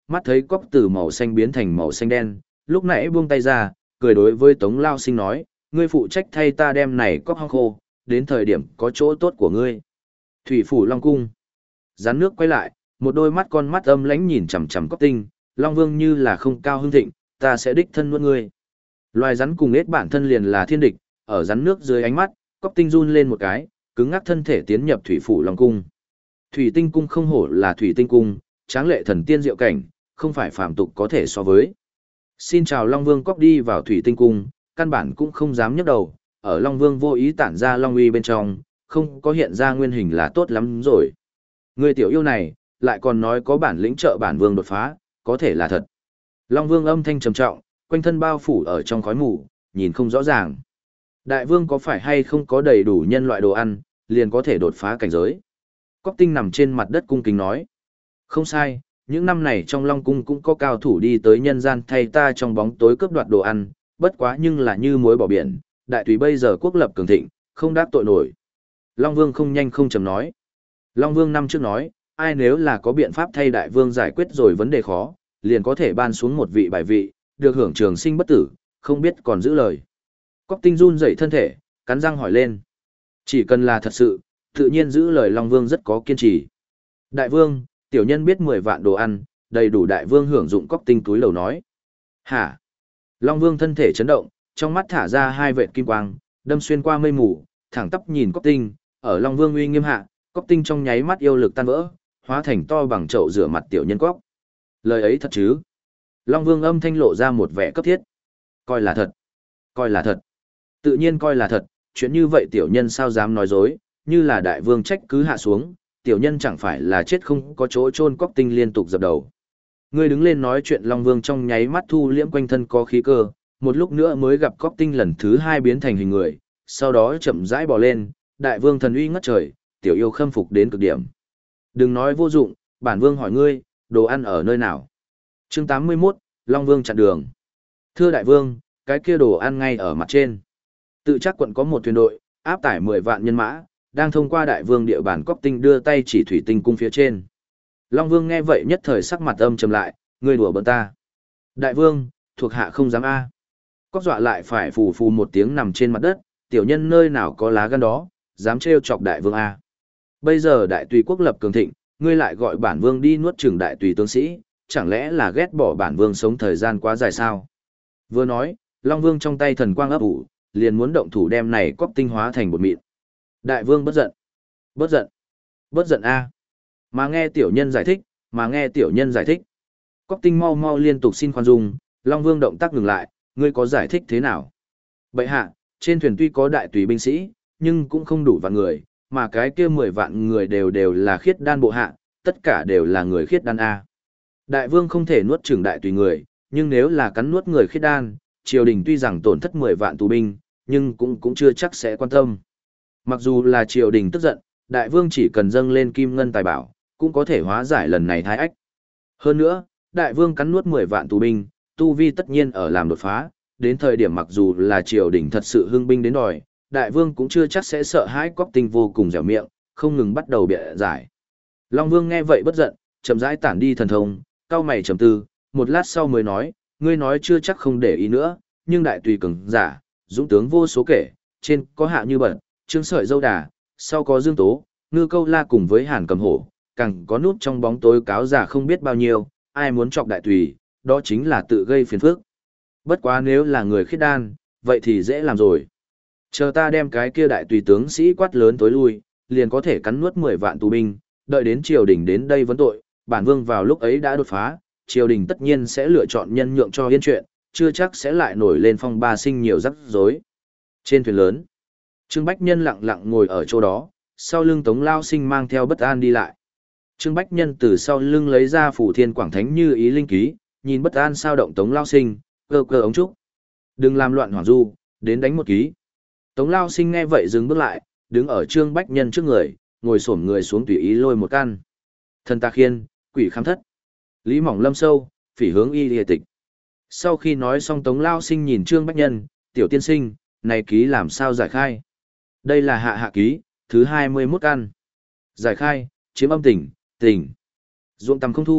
mắt thấy cốc từ màu xanh biến thành màu xanh đen, lúc nãy buông tay ra, cười đối với Tống Lao Sinh nói, ngươi phụ trách thay ta đem này cốc hong khô, đến thời điểm có chỗ tốt của ngươi. Thủy phủ Long Cung. Rắn nước quay lại, một đôi mắt con mắt âm lãnh nhìn chằm chằm cốc tinh, Long Vương như là không cao hưng thịnh, ta sẽ đích thân nuốt ngươi. Loài rắn cùng ếch bản thân liền là thiên địch, ở rắn nước dưới ánh mắt, cốc tinh run lên một cái, cứng ngắc thân thể tiến nhập thủy phủ Long Cung. Thủy tinh cung không hổ là thủy tinh cung, tráng lệ thần tiên diệu cảnh, không phải phàm tục có thể so với. Xin chào Long Vương cốc đi vào thủy tinh cung, căn bản cũng không dám nhấc đầu, ở Long Vương vô ý tản ra Long uy bên trong, không có hiện ra nguyên hình là tốt lắm rồi. Người tiểu yêu này, lại còn nói có bản lĩnh trợ bản vương đột phá, có thể là thật. Long Vương âm thanh trầm trọng, quanh thân bao phủ ở trong khói mù, nhìn không rõ ràng. Đại vương có phải hay không có đầy đủ nhân loại đồ ăn, liền có thể đột phá cảnh giới. Cóc tinh nằm trên mặt đất cung kính nói. Không sai, những năm này trong Long Cung cũng có cao thủ đi tới nhân gian thay ta trong bóng tối cướp đoạt đồ ăn, bất quá nhưng là như muối bỏ biển, đại tùy bây giờ quốc lập cường thịnh, không đáp tội nổi. Long Vương không nhanh không chậm nói. Long Vương năm trước nói, ai nếu là có biện pháp thay đại vương giải quyết rồi vấn đề khó, liền có thể ban xuống một vị bài vị, được hưởng trường sinh bất tử, không biết còn giữ lời. Cóc tinh run dậy thân thể, cắn răng hỏi lên. Chỉ cần là thật sự, tự nhiên giữ lời Long Vương rất có kiên trì. Đại vương, tiểu nhân biết mười vạn đồ ăn, đầy đủ đại vương hưởng dụng. Cóc tinh túi lầu nói. Hả? Long Vương thân thể chấn động, trong mắt thả ra hai vệt kim quang, đâm xuyên qua mây mù, thẳng tắp nhìn Cóc tinh, ở Long Vương uy nghiêm hạ, Cóc tinh trong nháy mắt yêu lực tan vỡ, hóa thành to bằng chậu rửa mặt tiểu nhân cóc. Lời ấy thật chứ? Long Vương âm thanh lộ ra một vẻ cấp thiết. Coi là thật. Coi là thật. Tự nhiên coi là thật, chuyện như vậy tiểu nhân sao dám nói dối, như là đại vương trách cứ hạ xuống, tiểu nhân chẳng phải là chết không có chỗ chôn. Cóc tinh liên tục dập đầu. Ngươi đứng lên nói chuyện. Long Vương trong nháy mắt thu liễm quanh thân có khí cơ, một lúc nữa mới gặp Cóc tinh lần thứ hai biến thành hình người, sau đó chậm rãi bò lên, đại vương thần uy ngất trời, tiểu yêu khâm phục đến cực điểm. Đừng nói vô dụng, bản vương hỏi ngươi, đồ ăn ở nơi nào? Chương tám mươi mốt, Long Vương chặn đường. Thưa đại vương, cái kia đồ ăn ngay ở mặt trên. Tự chắc quận có một thuyền đội, áp tải mười vạn nhân mã, đang thông qua đại vương địa bàn. Cóc tinh đưa tay chỉ thủy tinh cung phía trên. Long Vương nghe vậy nhất thời sắc mặt âm trầm lại, ngươi đùa bỡn ta. Đại vương, thuộc hạ không dám a. Cóc dọa lại phải phù phù một tiếng nằm trên mặt đất, tiểu nhân nơi nào có lá gan đó, dám trêu chọc đại vương a. Bây giờ đại tùy quốc lập cường thịnh, ngươi lại gọi bản vương đi nuốt chửng đại tùy tướng sĩ, chẳng lẽ là ghét bỏ bản vương sống thời gian quá dài sao? Vừa nói, Long Vương trong tay thần quang ấp ủ, liền muốn động thủ đem này Cóc tinh hóa thành bột mịn. Đại vương bất giận. Bất giận. Bất giận a. Mà nghe tiểu nhân giải thích, mà nghe tiểu nhân giải thích. Cóc tinh mau mau liên tục xin khoan dung, Long Vương động tác ngừng lại, ngươi có giải thích thế nào? Bệ hạ, trên thuyền tuy có đại tùy binh sĩ, nhưng cũng không đủ vạn người, mà cái kia mười vạn người đều đều là khiết đan bộ hạ, tất cả đều là người khiết đan a. Đại vương không thể nuốt chửng đại tùy người, nhưng nếu là cắn nuốt người khiết đan, triều đình tuy rằng tổn thất mười vạn tù binh, nhưng cũng cũng chưa chắc sẽ quan tâm. Mặc dù là triều đình tức giận, đại vương chỉ cần dâng lên kim ngân tài bảo, cũng có thể hóa giải lần này thái ách. Hơn nữa, đại vương cắn nuốt mười vạn tù binh, tu vi tất nhiên ở làm đột phá, đến thời điểm mặc dù là triều đình thật sự hưng binh đến đòi, đại vương cũng chưa chắc sẽ sợ hãi. Cóc tinh vô cùng dẻo miệng, không ngừng bắt đầu bịa giải. Long Vương nghe vậy bất giận, chậm rãi tản đi thần thông, cau mày trầm tư, một lát sau mới nói, ngươi nói chưa chắc không để ý nữa, nhưng đại tùy cường giả, dũng tướng vô số kể, trên có Hạ Như Bật, Trương Sợi Dâu Đà, sau có Dương Tố, Ngư Câu La cùng với Hàn Cầm Hổ, càng có nút trong bóng tối cáo giả không biết bao nhiêu, ai muốn chọc đại tùy, đó chính là tự gây phiền phức. Bất quá nếu là người khiết đan, vậy thì dễ làm rồi. Chờ ta đem cái kia đại tùy tướng sĩ quát lớn tối lui, liền có thể cắn nuốt mười vạn tù binh, đợi đến triều đình đến đây vấn tội, bản vương vào lúc ấy đã đột phá, triều đình tất nhiên sẽ lựa chọn nhân nhượng cho yên chuyện, chưa chắc sẽ lại nổi lên phong ba sinh nhiều rắc rối. Trên thuyền lớn, Trương Bách Nhân lặng lặng ngồi ở chỗ đó, sau lưng Tống Lao Sinh mang theo bất an đi lại. Trương Bách Nhân từ sau lưng lấy ra phủ thiên quảng thánh như ý linh ký, nhìn bất an sao động Tống Lao Sinh, cơ cơ ống trúc. Đừng làm loạn hoàng du, đến đánh một ký. Tống Lao Sinh nghe vậy dừng bước lại, đứng ở Trương Bách Nhân trước người, ngồi xổm người xuống tùy ý lôi một căn. Thần tà khiên, quỷ khám thất. Lý mỏng lâm sâu, phỉ hướng y lìa tịch. Sau khi nói xong Tống Lao Sinh nhìn Trương Bách Nhân, tiểu tiên sinh, này ký làm sao giải khai? Đây là hạ hạ ký, thứ hai mươi mốt căn. Giải khai, chiếm âm tỉnh, tỉnh. Ruộng tầm không thu,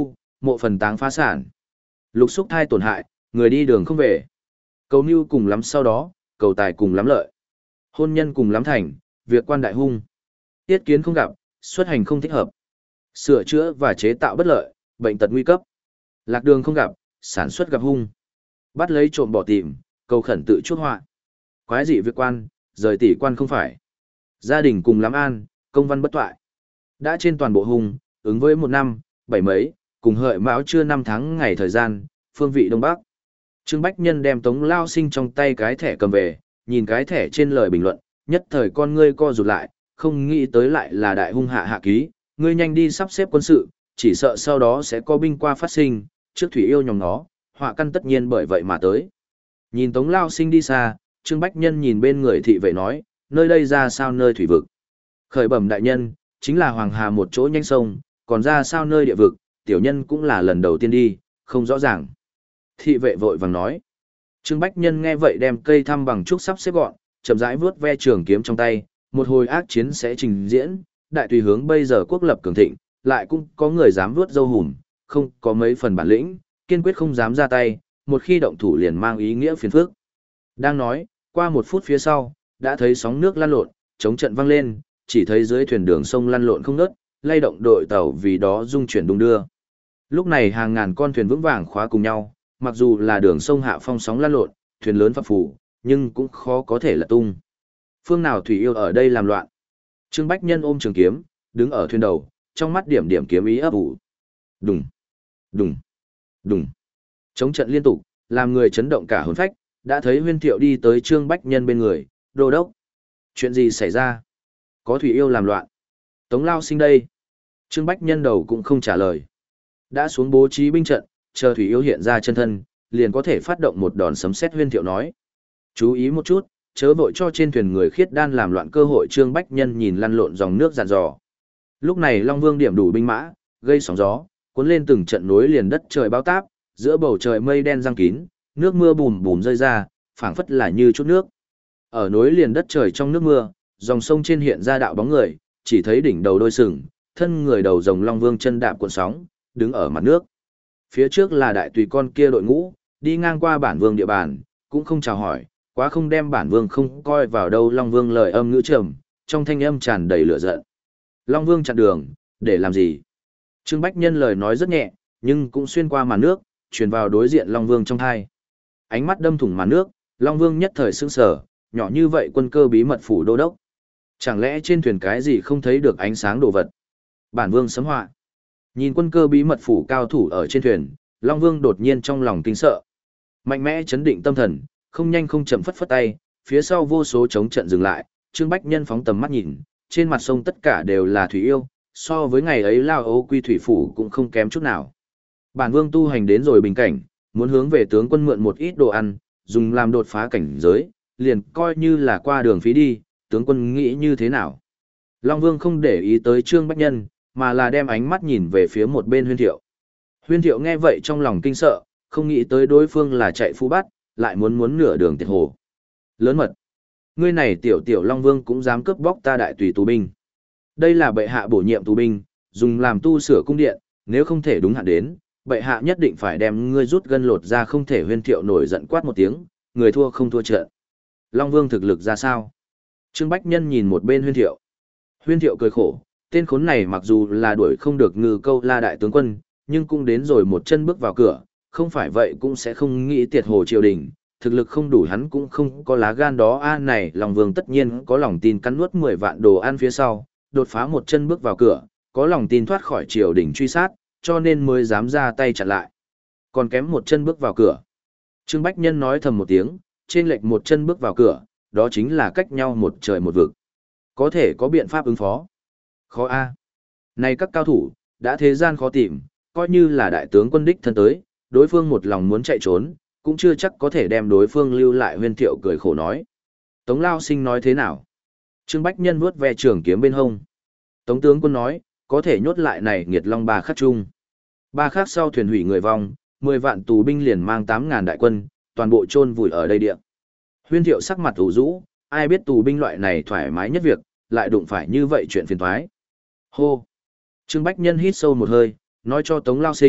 Mộ phần táng phá sản. Lục xúc thai tổn hại, người đi đường không về. Cầu mưu cùng lắm sau đó, cầu tài cùng lắm lợi. Hôn nhân cùng lắm thành, việc quan đại hung. Tiết kiến không gặp, xuất hành không thích hợp. Sửa chữa và chế tạo bất lợi, bệnh tật nguy cấp. Lạc đường không gặp, sản xuất gặp hung. Bắt lấy trộm bỏ tìm, cầu khẩn tự chuốc họa. Quái dị việc quan, rời tỷ quan không phải. Gia đình cùng lắm an, công văn bất toại. Đã trên toàn bộ hung, ứng với một năm, bảy mấy, cùng hợi mão chưa năm tháng ngày thời gian, phương vị Đông Bắc. Trương Bách Nhân đem Tống Lao Sinh trong tay cái thẻ cầm về, nhìn cái thẻ trên lời bình luận, nhất thời con ngươi co rụt lại, không nghĩ tới lại là đại hung hạ hạ ký, ngươi nhanh đi sắp xếp quân sự, chỉ sợ sau đó sẽ có binh qua phát sinh, trước thủy yêu nhòng nó, họa căn tất nhiên bởi vậy mà tới. Nhìn Tống Lao Sinh đi xa, Trương Bách Nhân nhìn bên người thị vệ nói, nơi đây ra sao nơi thủy vực. Khởi bẩm đại nhân, chính là Hoàng Hà một chỗ nhanh sông, còn ra sao nơi địa vực, tiểu nhân cũng là lần đầu tiên đi, không rõ ràng. Thị vệ vội vàng nói. Trương Bách Nhân nghe vậy đem cây thăm bằng trúc sắp xếp gọn, chậm rãi vuốt ve trường kiếm trong tay, một hồi ác chiến sẽ trình diễn, đại tùy hướng bây giờ quốc lập cường thịnh, lại cũng có người dám vuốt dâu hùm, không có mấy phần bản lĩnh, kiên quyết không dám ra tay, một khi động thủ liền mang ý nghĩa phiền phức. Đang nói, qua một phút phía sau, đã thấy sóng nước lăn lộn, chống trận vang lên, chỉ thấy dưới thuyền đường sông lăn lộn không ngớt, lay động đội tàu vì đó rung chuyển đung đưa. Lúc này hàng ngàn con thuyền vững vàng khóa cùng nhau, mặc dù là đường sông hạ phong sóng lăn lộn, thuyền lớn phập phù, nhưng cũng khó có thể lật tung. Phương nào thủy yêu ở đây làm loạn? Trương Bách Nhân ôm trường kiếm, đứng ở thuyền đầu, trong mắt điểm điểm kiếm ý ấp ủ. Đùng, đùng, đùng. Chống trận liên tục, làm người chấn động cả hồn phách, đã thấy Huyên Thiệu đi tới Trương Bách Nhân bên người, đô đốc. Chuyện gì xảy ra? Có thủy yêu làm loạn. Tống Lao Sinh đây. Trương Bách Nhân đầu cũng không trả lời. Đã xuống bố trí binh trận, chờ thủy yêu hiện ra chân thân, liền có thể phát động một đòn sấm sét. Huyên Thiệu nói. Chú ý một chút, chớ vội cho trên thuyền người khiết đan làm loạn cơ hội. Trương Bách Nhân nhìn lăn lộn dòng nước dàn dò. Lúc này Long Vương điểm đủ binh mã, gây sóng gió, cuốn lên từng trận núi liền đất trời bao táp, giữa bầu trời mây đen giăng kín, nước mưa bùm bùm rơi ra, phảng phất là như chút nước. Ở núi liền đất trời trong nước mưa, dòng sông trên hiện ra đạo bóng người, chỉ thấy đỉnh đầu đôi sừng, thân người đầu rồng Long Vương chân đạp cuộn sóng, đứng ở mặt nước. Phía trước là đại tùy con kia đội ngũ, đi ngang qua bản vương địa bàn, cũng không chào hỏi, quá không đem bản vương không coi vào đâu. Long Vương lời âm ngữ trầm, trong thanh âm tràn đầy lửa giận. Long Vương chặn đường, để làm gì? Trương Bách Nhân lời nói rất nhẹ, nhưng cũng xuyên qua màn nước, truyền vào đối diện Long Vương trong thai. Ánh mắt đâm thủng màn nước, Long Vương nhất thời sững sờ, nhỏ như vậy quân cơ bí mật phủ đô đốc. Chẳng lẽ trên thuyền cái gì không thấy được ánh sáng đồ vật? Bản vương sấm họa. Nhìn quân cơ bí mật phủ cao thủ ở trên thuyền, Long Vương đột nhiên trong lòng kinh sợ. Mạnh mẽ chấn định tâm thần, không nhanh không chậm phất phất tay, phía sau vô số chống trận dừng lại, Trương Bách Nhân phóng tầm mắt nhìn, trên mặt sông tất cả đều là thủy yêu, so với ngày ấy Lao Âu Quy thủy phủ cũng không kém chút nào. Bản vương tu hành đến rồi bình cảnh, muốn hướng về tướng quân mượn một ít đồ ăn, dùng làm đột phá cảnh giới, liền coi như là qua đường phí đi, tướng quân nghĩ như thế nào? Long Vương không để ý tới Trương Bách Nhân, mà là đem ánh mắt nhìn về phía một bên Huyên Thiệu. Huyên Thiệu nghe vậy trong lòng kinh sợ, không nghĩ tới đối phương là chạy phu bắt, lại muốn muốn nửa đường tiệt hồ. Lớn mật! Ngươi này tiểu tiểu Long Vương cũng dám cướp bóc ta đại tùy tù binh. Đây là bệ hạ bổ nhiệm tù binh, dùng làm tu sửa cung điện, nếu không thể đúng hạn đến, bệ hạ nhất định phải đem ngươi rút gân lột ra. Không thể. Huyên Thiệu nổi giận quát một tiếng, người thua không thua trận. Long Vương thực lực ra sao? Trương Bách Nhân nhìn một bên Huyên Thiệu. Huyên Thiệu cười khổ, tên khốn này mặc dù là đuổi không được Ngư Câu La đại tướng quân, nhưng cũng đến rồi một chân bước vào cửa, không phải vậy cũng sẽ không nghĩ tiệt hồ triều đình, thực lực không đủ hắn cũng không có lá gan đó. A này Long Vương tất nhiên có lòng tin cắn nuốt mười vạn đồ ăn phía sau, đột phá một chân bước vào cửa, có lòng tin thoát khỏi triều đình truy sát, cho nên mới dám ra tay chặn lại. Còn kém một chân bước vào cửa. Trương Bách Nhân nói thầm một tiếng, trên lệch một chân bước vào cửa, đó chính là cách nhau một trời một vực. Có thể có biện pháp ứng phó. Khó a. Này các cao thủ, đã thế gian khó tìm, coi như là đại tướng quân đích thân tới, đối phương một lòng muốn chạy trốn, cũng chưa chắc có thể đem đối phương lưu lại. Huyên Thiệu cười khổ nói. Tống Lao Sinh nói thế nào? Trương Bách Nhân vuốt ve trường kiếm bên hông. Tống tướng quân nói, có thể nhốt lại này nghiệt long ba khắc chung. Ba khắc sau thuyền hủy người vong, mười vạn tù binh liền mang tám ngàn đại quân, toàn bộ chôn vùi ở đây địa. Huyên Thiệu sắc mặt ủ rũ, ai biết tù binh loại này thoải mái nhất việc, lại đụng phải như vậy chuyện phiền toái. Hô! Trương Bách Nhân hít sâu một hơi, nói cho Tống Lao Sinh,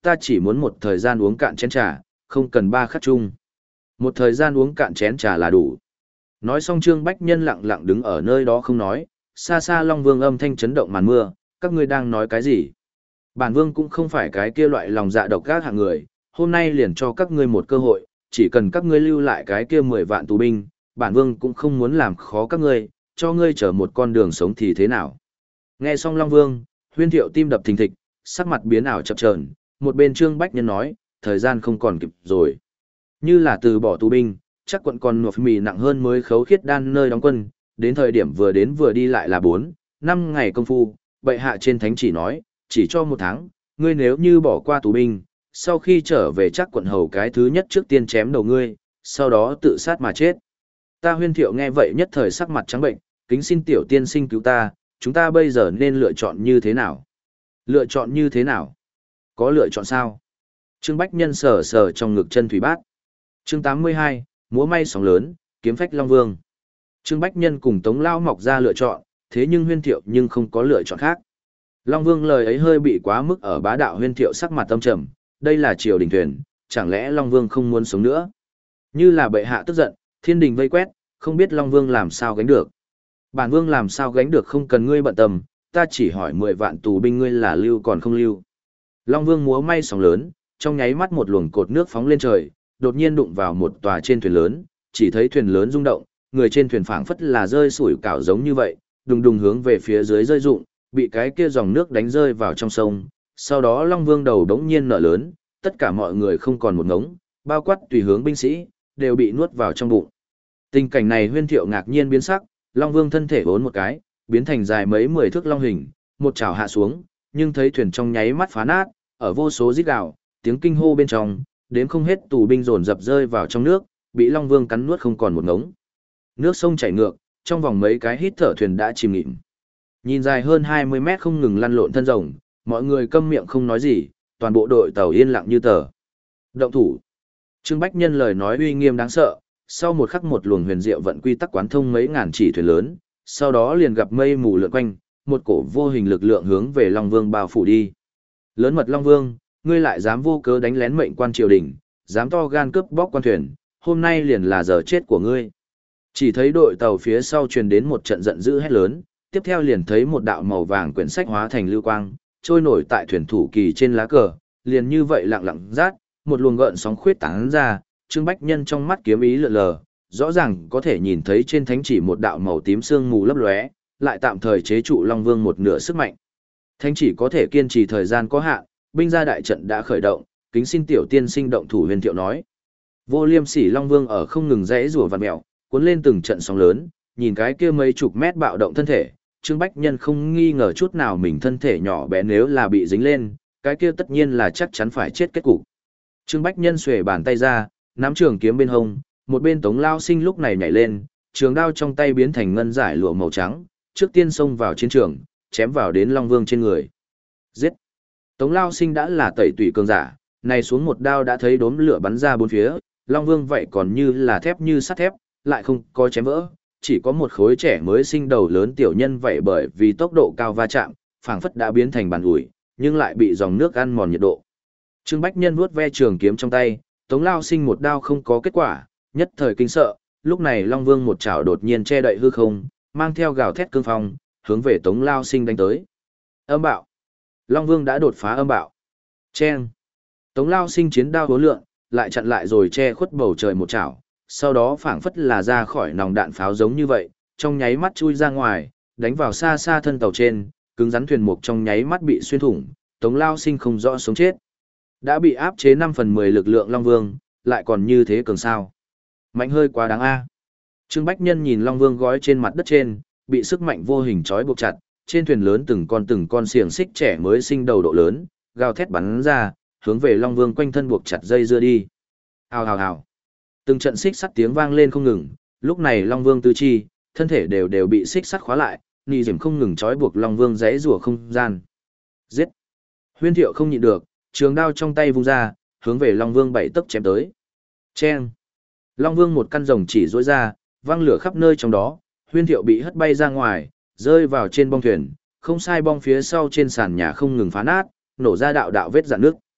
ta chỉ muốn một thời gian uống cạn chén trà, không cần ba khắc chung. Một thời gian uống cạn chén trà là đủ. Nói xong Trương Bách Nhân lặng lặng đứng ở nơi đó không nói, xa xa Long Vương âm thanh chấn động màn mưa, các ngươi đang nói cái gì? Bản Vương cũng không phải cái kia loại lòng dạ độc ác hạng người, hôm nay liền cho các ngươi một cơ hội, chỉ cần các ngươi lưu lại cái kia mười vạn tù binh, bản Vương cũng không muốn làm khó các ngươi, cho ngươi trở một con đường sống thì thế nào? Nghe xong Long Vương, Huyên Thiệu tim đập thình thịch, sắc mặt biến ảo chập chờn, một bên Trương Bách Nhân nói, thời gian không còn kịp rồi. Như là từ bỏ tù binh, chắc quận còn nộp mì nặng hơn mới khấu khiết đan nơi đóng quân, đến thời điểm vừa đến vừa đi lại là bốn, năm ngày công phu, bệ hạ trên thánh chỉ nói, chỉ cho một tháng, ngươi nếu như bỏ qua tù binh, sau khi trở về chắc quận hầu cái thứ nhất trước tiên chém đầu ngươi, sau đó tự sát mà chết. Ta Huyên Thiệu nghe vậy nhất thời sắc mặt trắng bệnh, kính xin tiểu tiên sinh cứu ta, chúng ta bây giờ nên lựa chọn như thế nào? Lựa chọn như thế nào? Có lựa chọn sao? Trương Bách Nhân sờ sờ trong ngực chân thủy bát. Chương tám mươi hai, múa may sóng lớn, kiếm phách Long Vương. Trương Bách Nhân cùng Tống Lao mọc ra lựa chọn, thế nhưng Huyên Thiệu nhưng không có lựa chọn khác. Long Vương lời ấy hơi bị quá mức ở bá đạo. Huyên Thiệu sắc mặt tâm trầm, đây là triều đình thuyền, chẳng lẽ Long Vương không muốn sống nữa? Như là bệ hạ tức giận, thiên đình vây quét, không biết Long Vương làm sao gánh được. Bản Vương làm sao gánh được không cần ngươi bận tâm, ta chỉ hỏi mười vạn tù binh ngươi là lưu còn không lưu. Long Vương múa may sóng lớn, trong nháy mắt một luồng cột nước phóng lên trời, đột nhiên đụng vào một tòa trên thuyền lớn, chỉ thấy thuyền lớn rung động, người trên thuyền phảng phất là rơi sủi cảo giống như vậy, đùng đùng hướng về phía dưới rơi rụng, bị cái kia dòng nước đánh rơi vào trong sông. Sau đó Long Vương đầu đống nhiên nở lớn, tất cả mọi người không còn một ngống, bao quát tùy hướng binh sĩ, đều bị nuốt vào trong bụng. Tình cảnh này Huyên Thiệu ngạc nhiên biến sắc, Long Vương thân thể vốn một cái, biến thành dài mấy mười thước long hình, một chảo hạ xuống, nhưng thấy thuyền trong nháy mắt phá nát, ở vô số rít gào, tiếng kinh hô bên trong, đến không hết tù binh dồn dập rơi vào trong nước, bị Long Vương cắn nuốt không còn một ngống. Nước sông chảy ngược, trong vòng mấy cái hít thở thuyền đã chìm nghỉm. Nhìn dài hơn hai mươi mét không ngừng lăn lộn thân rồng, mọi người câm miệng không nói gì, toàn bộ đội tàu yên lặng như tờ. Động thủ. Trương Bách Nhân lời nói uy nghiêm đáng sợ, sau một khắc một luồng huyền diệu vận quy tắc quán thông mấy ngàn chỉ thuyền lớn, sau đó liền gặp mây mù lượn quanh, một cổ vô hình lực lượng hướng về Long Vương bao phủ đi. Lớn mật Long Vương, ngươi lại dám vô cớ đánh lén mệnh quan triều đình, dám to gan cướp bóc quan thuyền, hôm nay liền là giờ chết của ngươi. Chỉ thấy đội tàu phía sau truyền đến một trận giận dữ hét lớn, tiếp theo liền thấy một đạo màu vàng quyển sách hóa thành lưu quang, trôi nổi tại thuyền thủ kỳ trên lá cờ, liền như vậy lặng lặng rát, một luồng gợn sóng khuyết tán ra, Trương Bách Nhân trong mắt kiếm ý lượn lờ, rõ ràng có thể nhìn thấy trên thánh chỉ một đạo màu tím sương mù lấp lóe, lại tạm thời chế trụ Long Vương một nửa sức mạnh. Thánh chỉ có thể kiên trì thời gian có hạn, binh gia đại trận đã khởi động, kính xin tiểu tiên sinh động thủ. Huyền Thiệu nói. Vô Liêm Sỉ Long Vương ở không ngừng rẽ rủa vặn mèo, cuốn lên từng trận sóng lớn, nhìn cái kia mấy chục mét bạo động thân thể, Trương Bách Nhân không nghi ngờ chút nào mình thân thể nhỏ bé nếu là bị dính lên, cái kia tất nhiên là chắc chắn phải chết kết cục. Trương Bách Nhân xuề bàn tay ra, nắm trường kiếm bên hông, một bên Tống Lao Sinh lúc này nhảy lên, trường đao trong tay biến thành ngân giải lụa màu trắng, trước tiên xông vào chiến trường, chém vào đến Long Vương trên người. Giết! Tống Lao Sinh đã là tẩy tủy cường giả, này xuống một đao đã thấy đốm lửa bắn ra bốn phía, Long Vương vậy còn như là thép như sắt thép, lại không có chém vỡ, chỉ có một khối trẻ mới sinh đầu lớn tiểu nhân vậy bởi vì tốc độ cao va chạm, phảng phất đã biến thành bàn ủi, nhưng lại bị dòng nước ăn mòn nhiệt độ. Trương Bách Nhân vuốt ve trường kiếm trong tay, Tống Lao Sinh một đao không có kết quả, nhất thời kinh sợ, lúc này Long Vương một chảo đột nhiên che đậy hư không, mang theo gào thét cương phong, hướng về Tống Lao Sinh đánh tới. Âm bạo. Long Vương đã đột phá âm bạo. Chen. Tống Lao Sinh chiến đao hố lượng, lại chặn lại rồi che khuất bầu trời một chảo, sau đó phảng phất là ra khỏi nòng đạn pháo giống như vậy, trong nháy mắt chui ra ngoài, đánh vào xa xa thân tàu trên, cứng rắn thuyền mục trong nháy mắt bị xuyên thủng, Tống Lao Sinh không rõ sống chết. Đã bị áp chế năm phần mười lực lượng Long Vương, lại còn như thế cường sao. Mạnh hơi quá đáng a. Trương Bách Nhân nhìn Long Vương gói trên mặt đất trên, bị sức mạnh vô hình trói buộc chặt, trên thuyền lớn từng con từng con xiềng xích trẻ mới sinh đầu độ lớn, gào thét bắn ra, hướng về Long Vương quanh thân buộc chặt dây dưa đi. Hào hào hào. Từng trận xích sắt tiếng vang lên không ngừng, lúc này Long Vương tứ chi, thân thể đều đều bị xích sắt khóa lại, nì diểm không ngừng trói buộc Long Vương giãy rủa không gian. Giết! Huyên Thiệu không nhịn được, trường đao trong tay vung ra, hướng về Long Vương bảy tấc chém tới. Chen! Long Vương một căn rồng chỉ duỗi ra, văng lửa khắp nơi trong đó, Huyên Thiệu bị hất bay ra ngoài, rơi vào trên bong thuyền, không sai bong phía sau trên sàn nhà không ngừng phá nát, nổ ra đạo đạo vết rạn nước.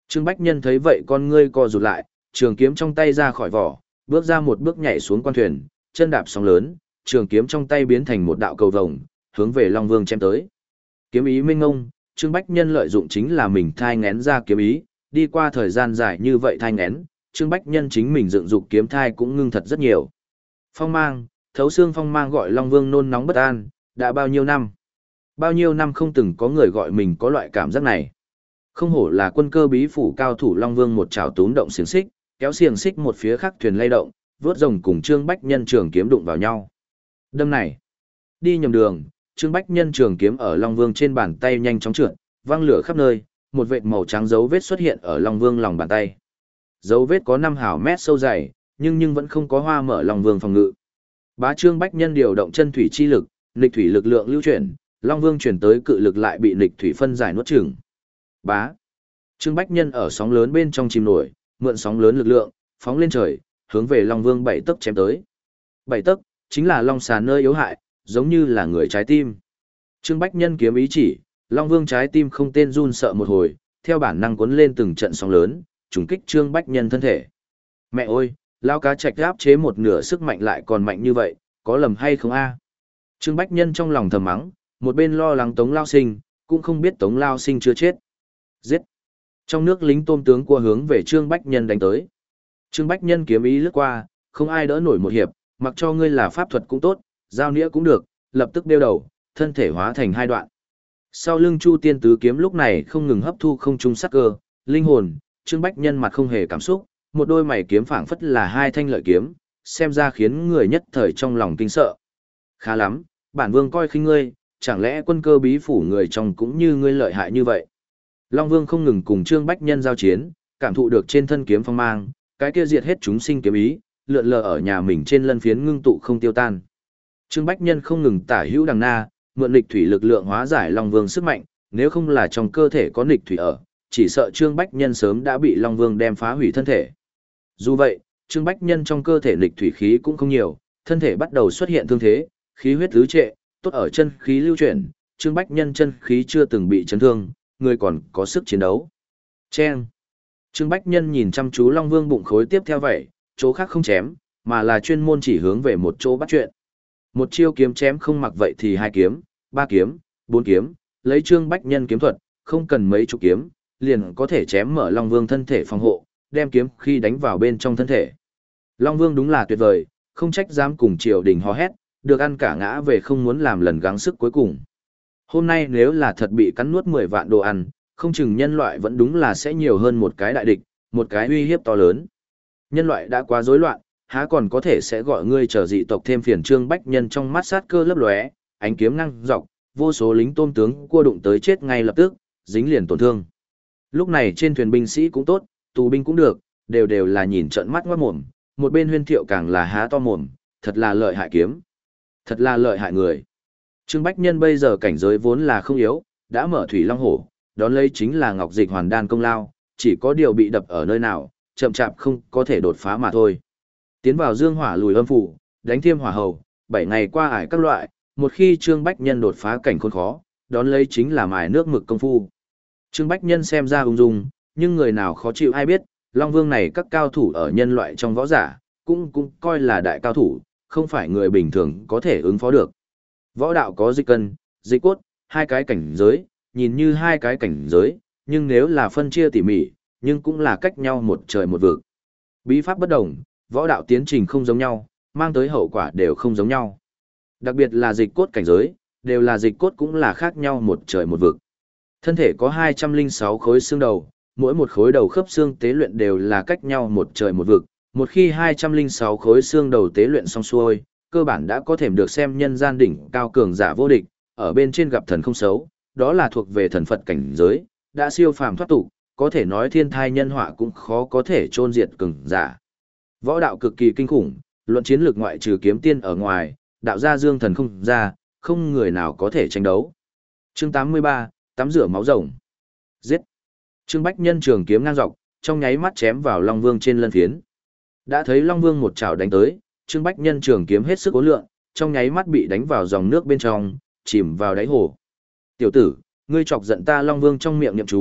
Trương Bách Nhân thấy vậy con ngươi co rụt lại, trường kiếm trong tay ra khỏi vỏ, bước ra một bước nhảy xuống quan thuyền, chân đạp sóng lớn, trường kiếm trong tay biến thành một đạo cầu vồng, hướng về Long Vương chém tới. Kiếm ý minh ngông, Trương Bách Nhân lợi dụng chính là mình thai ngén ra kiếm ý, đi qua thời gian dài như vậy thai ngén, Trương Bách Nhân chính mình dựng dục kiếm thai cũng ngưng thật rất nhiều. Phong mang, thấu xương phong mang gọi Long Vương nôn nóng bất an, đã bao nhiêu năm. Bao nhiêu năm không từng có người gọi mình có loại cảm giác này. Không hổ là quân cơ bí phủ cao thủ Long Vương một chảo túm động xiềng xích, kéo xiềng xích một phía khác thuyền lay động, vớt rồng cùng Trương Bách Nhân trường kiếm đụng vào nhau. Đâm này, đi nhầm đường, Trương Bách Nhân trường kiếm ở Long Vương trên bàn tay nhanh chóng trượt, văng lửa khắp nơi, một vệt màu trắng dấu vết xuất hiện ở Long Vương lòng bàn tay. Dấu vết có năm hào mét sâu dày, nhưng nhưng vẫn không có hoa mở Long Vương phòng ngự. Bá Trương Bách Nhân điều động chân thủy chi lực, nghịch thủy lực lượng lưu chuyển, Long Vương chuyển tới cự lực lại bị nghịch thủy phân giải nuốt chửng. Bá. Trương Bách Nhân ở sóng lớn bên trong chìm nổi, mượn sóng lớn lực lượng, phóng lên trời, hướng về Long Vương bảy tấc chém tới. Bảy tấc chính là long xà nơi yếu hại, giống như là người trái tim. Trương Bách Nhân kiếm ý chỉ, Long Vương trái tim không tên run sợ một hồi, theo bản năng cuốn lên từng trận sóng lớn, trùng kích Trương Bách Nhân thân thể. Mẹ ơi, lao cá trạch áp chế một nửa sức mạnh lại còn mạnh như vậy, có lầm hay không a? Trương Bách Nhân trong lòng thầm mắng, một bên lo lắng Tống Lao Sinh, cũng không biết Tống Lao Sinh chưa chết. Giết! Trong nước lính tôm tướng cua hướng về Trương Bách Nhân đánh tới. Trương Bách Nhân kiếm ý lướt qua, không ai đỡ nổi một hiệp, mặc cho ngươi là pháp thuật cũng tốt, giao nghĩa cũng được, lập tức đeo đầu, thân thể hóa thành hai đoạn. Sau lưng Chu Tiên Tứ kiếm lúc này không ngừng hấp thu không trung sắc cơ, linh hồn, Trương Bách Nhân mặt không hề cảm xúc, một đôi mày kiếm phảng phất là hai thanh lợi kiếm, xem ra khiến người nhất thời trong lòng kinh sợ. Khá lắm, bản vương coi khinh ngươi, chẳng lẽ quân cơ bí phủ người trong cũng như ngươi lợi hại như vậy. Long Vương không ngừng cùng Trương Bách Nhân giao chiến, cảm thụ được trên thân kiếm phong mang, cái kia diệt hết chúng sinh kiếm ý, lượn lờ ở nhà mình trên lân phiến ngưng tụ không tiêu tan. Trương Bách Nhân không ngừng tả hữu đằng na, mượn nghịch thủy lực lượng hóa giải Long Vương sức mạnh, nếu không là trong cơ thể có nghịch thủy ở, chỉ sợ Trương Bách Nhân sớm đã bị Long Vương đem phá hủy thân thể. Dù vậy, Trương Bách Nhân trong cơ thể nghịch thủy khí cũng không nhiều, thân thể bắt đầu xuất hiện thương thế, khí huyết tứ trệ, tốt ở chân khí lưu chuyển, Trương Bách Nhân chân khí chưa từng bị chấn thương, người còn có sức chiến đấu. Chen. Trương Bách Nhân nhìn chăm chú Long Vương bụng khối tiếp theo vậy, chỗ khác không chém, mà là chuyên môn chỉ hướng về một chỗ bắt chuyện. Một chiêu kiếm chém không mặc vậy thì hai kiếm, ba kiếm, bốn kiếm, lấy Trương Bách Nhân kiếm thuật, không cần mấy chục kiếm, liền có thể chém mở Long Vương thân thể phòng hộ, đem kiếm khi đánh vào bên trong thân thể. Long Vương đúng là tuyệt vời, không trách dám cùng triều đình hò hét, được ăn cả ngã về không muốn làm lần gắng sức cuối cùng. Hôm nay nếu là thật bị cắn nuốt mười vạn đồ ăn, không chừng nhân loại vẫn đúng là sẽ nhiều hơn một cái đại địch, một cái uy hiếp to lớn. Nhân loại đã quá rối loạn, há còn có thể sẽ gọi ngươi trở dị tộc thêm phiền. Trương Bách Nhân trong mắt sát cơ lấp lóe, ánh kiếm năng dọc, vô số lính tôm tướng cua đụng tới chết ngay lập tức, dính liền tổn thương. Lúc này trên thuyền binh sĩ cũng tốt, tù binh cũng được, đều đều là nhìn trợn mắt ngoát mồm, một bên Huyên Thiệu càng là há to mồm, thật là lợi hại kiếm, thật là lợi hại người. Trương Bách Nhân bây giờ cảnh giới vốn là không yếu, đã mở thủy long hổ, đón lấy chính là ngọc dịch hoàn đan công lao, chỉ có điều bị đập ở nơi nào, chậm chạp không có thể đột phá mà thôi. Tiến vào dương hỏa lùi âm phủ, đánh thiêm hỏa hầu, bảy ngày qua ải các loại, một khi Trương Bách Nhân đột phá cảnh khốn khó, đón lấy chính là mài nước mực công phu. Trương Bách Nhân xem ra ung dung, nhưng người nào khó chịu ai biết, Long Vương này các cao thủ ở nhân loại trong võ giả, cũng cũng coi là đại cao thủ, không phải người bình thường có thể ứng phó được. Võ đạo có dịch cân, dịch cốt, hai cái cảnh giới, nhìn như hai cái cảnh giới, nhưng nếu là phân chia tỉ mỉ, nhưng cũng là cách nhau một trời một vực. Bí pháp bất đồng, võ đạo tiến trình không giống nhau, mang tới hậu quả đều không giống nhau. Đặc biệt là dịch cốt cảnh giới, đều là dịch cốt cũng là khác nhau một trời một vực. Thân thể có hai trăm lẻ sáu khối xương đầu, mỗi một khối đầu khớp xương tế luyện đều là cách nhau một trời một vực. Một khi hai trăm lẻ sáu khối xương đầu tế luyện xong xuôi, cơ bản đã có thể được xem nhân gian đỉnh cao cường giả vô địch, ở bên trên gặp thần không xấu, đó là thuộc về thần Phật cảnh giới, đã siêu phàm thoát tục, có thể nói thiên thai nhân họa cũng khó có thể chôn diệt cường giả. Võ đạo cực kỳ kinh khủng, luận chiến lược ngoại trừ kiếm tiên ở ngoài, đạo gia dương thần không ra, không người nào có thể tranh đấu. Chương tám mươi ba, tắm rửa máu rồng. Giết. Trương Bách Nhân trường kiếm ngang dọc, trong nháy mắt chém vào Long Vương trên lân phiến. Đã thấy Long Vương một chảo đánh tới, Trương Bách Nhân trường kiếm hết sức cố lượng, trong nháy mắt bị đánh vào dòng nước bên trong, chìm vào đáy hồ. Tiểu tử, ngươi chọc giận ta. Long Vương trong miệng niệm chú,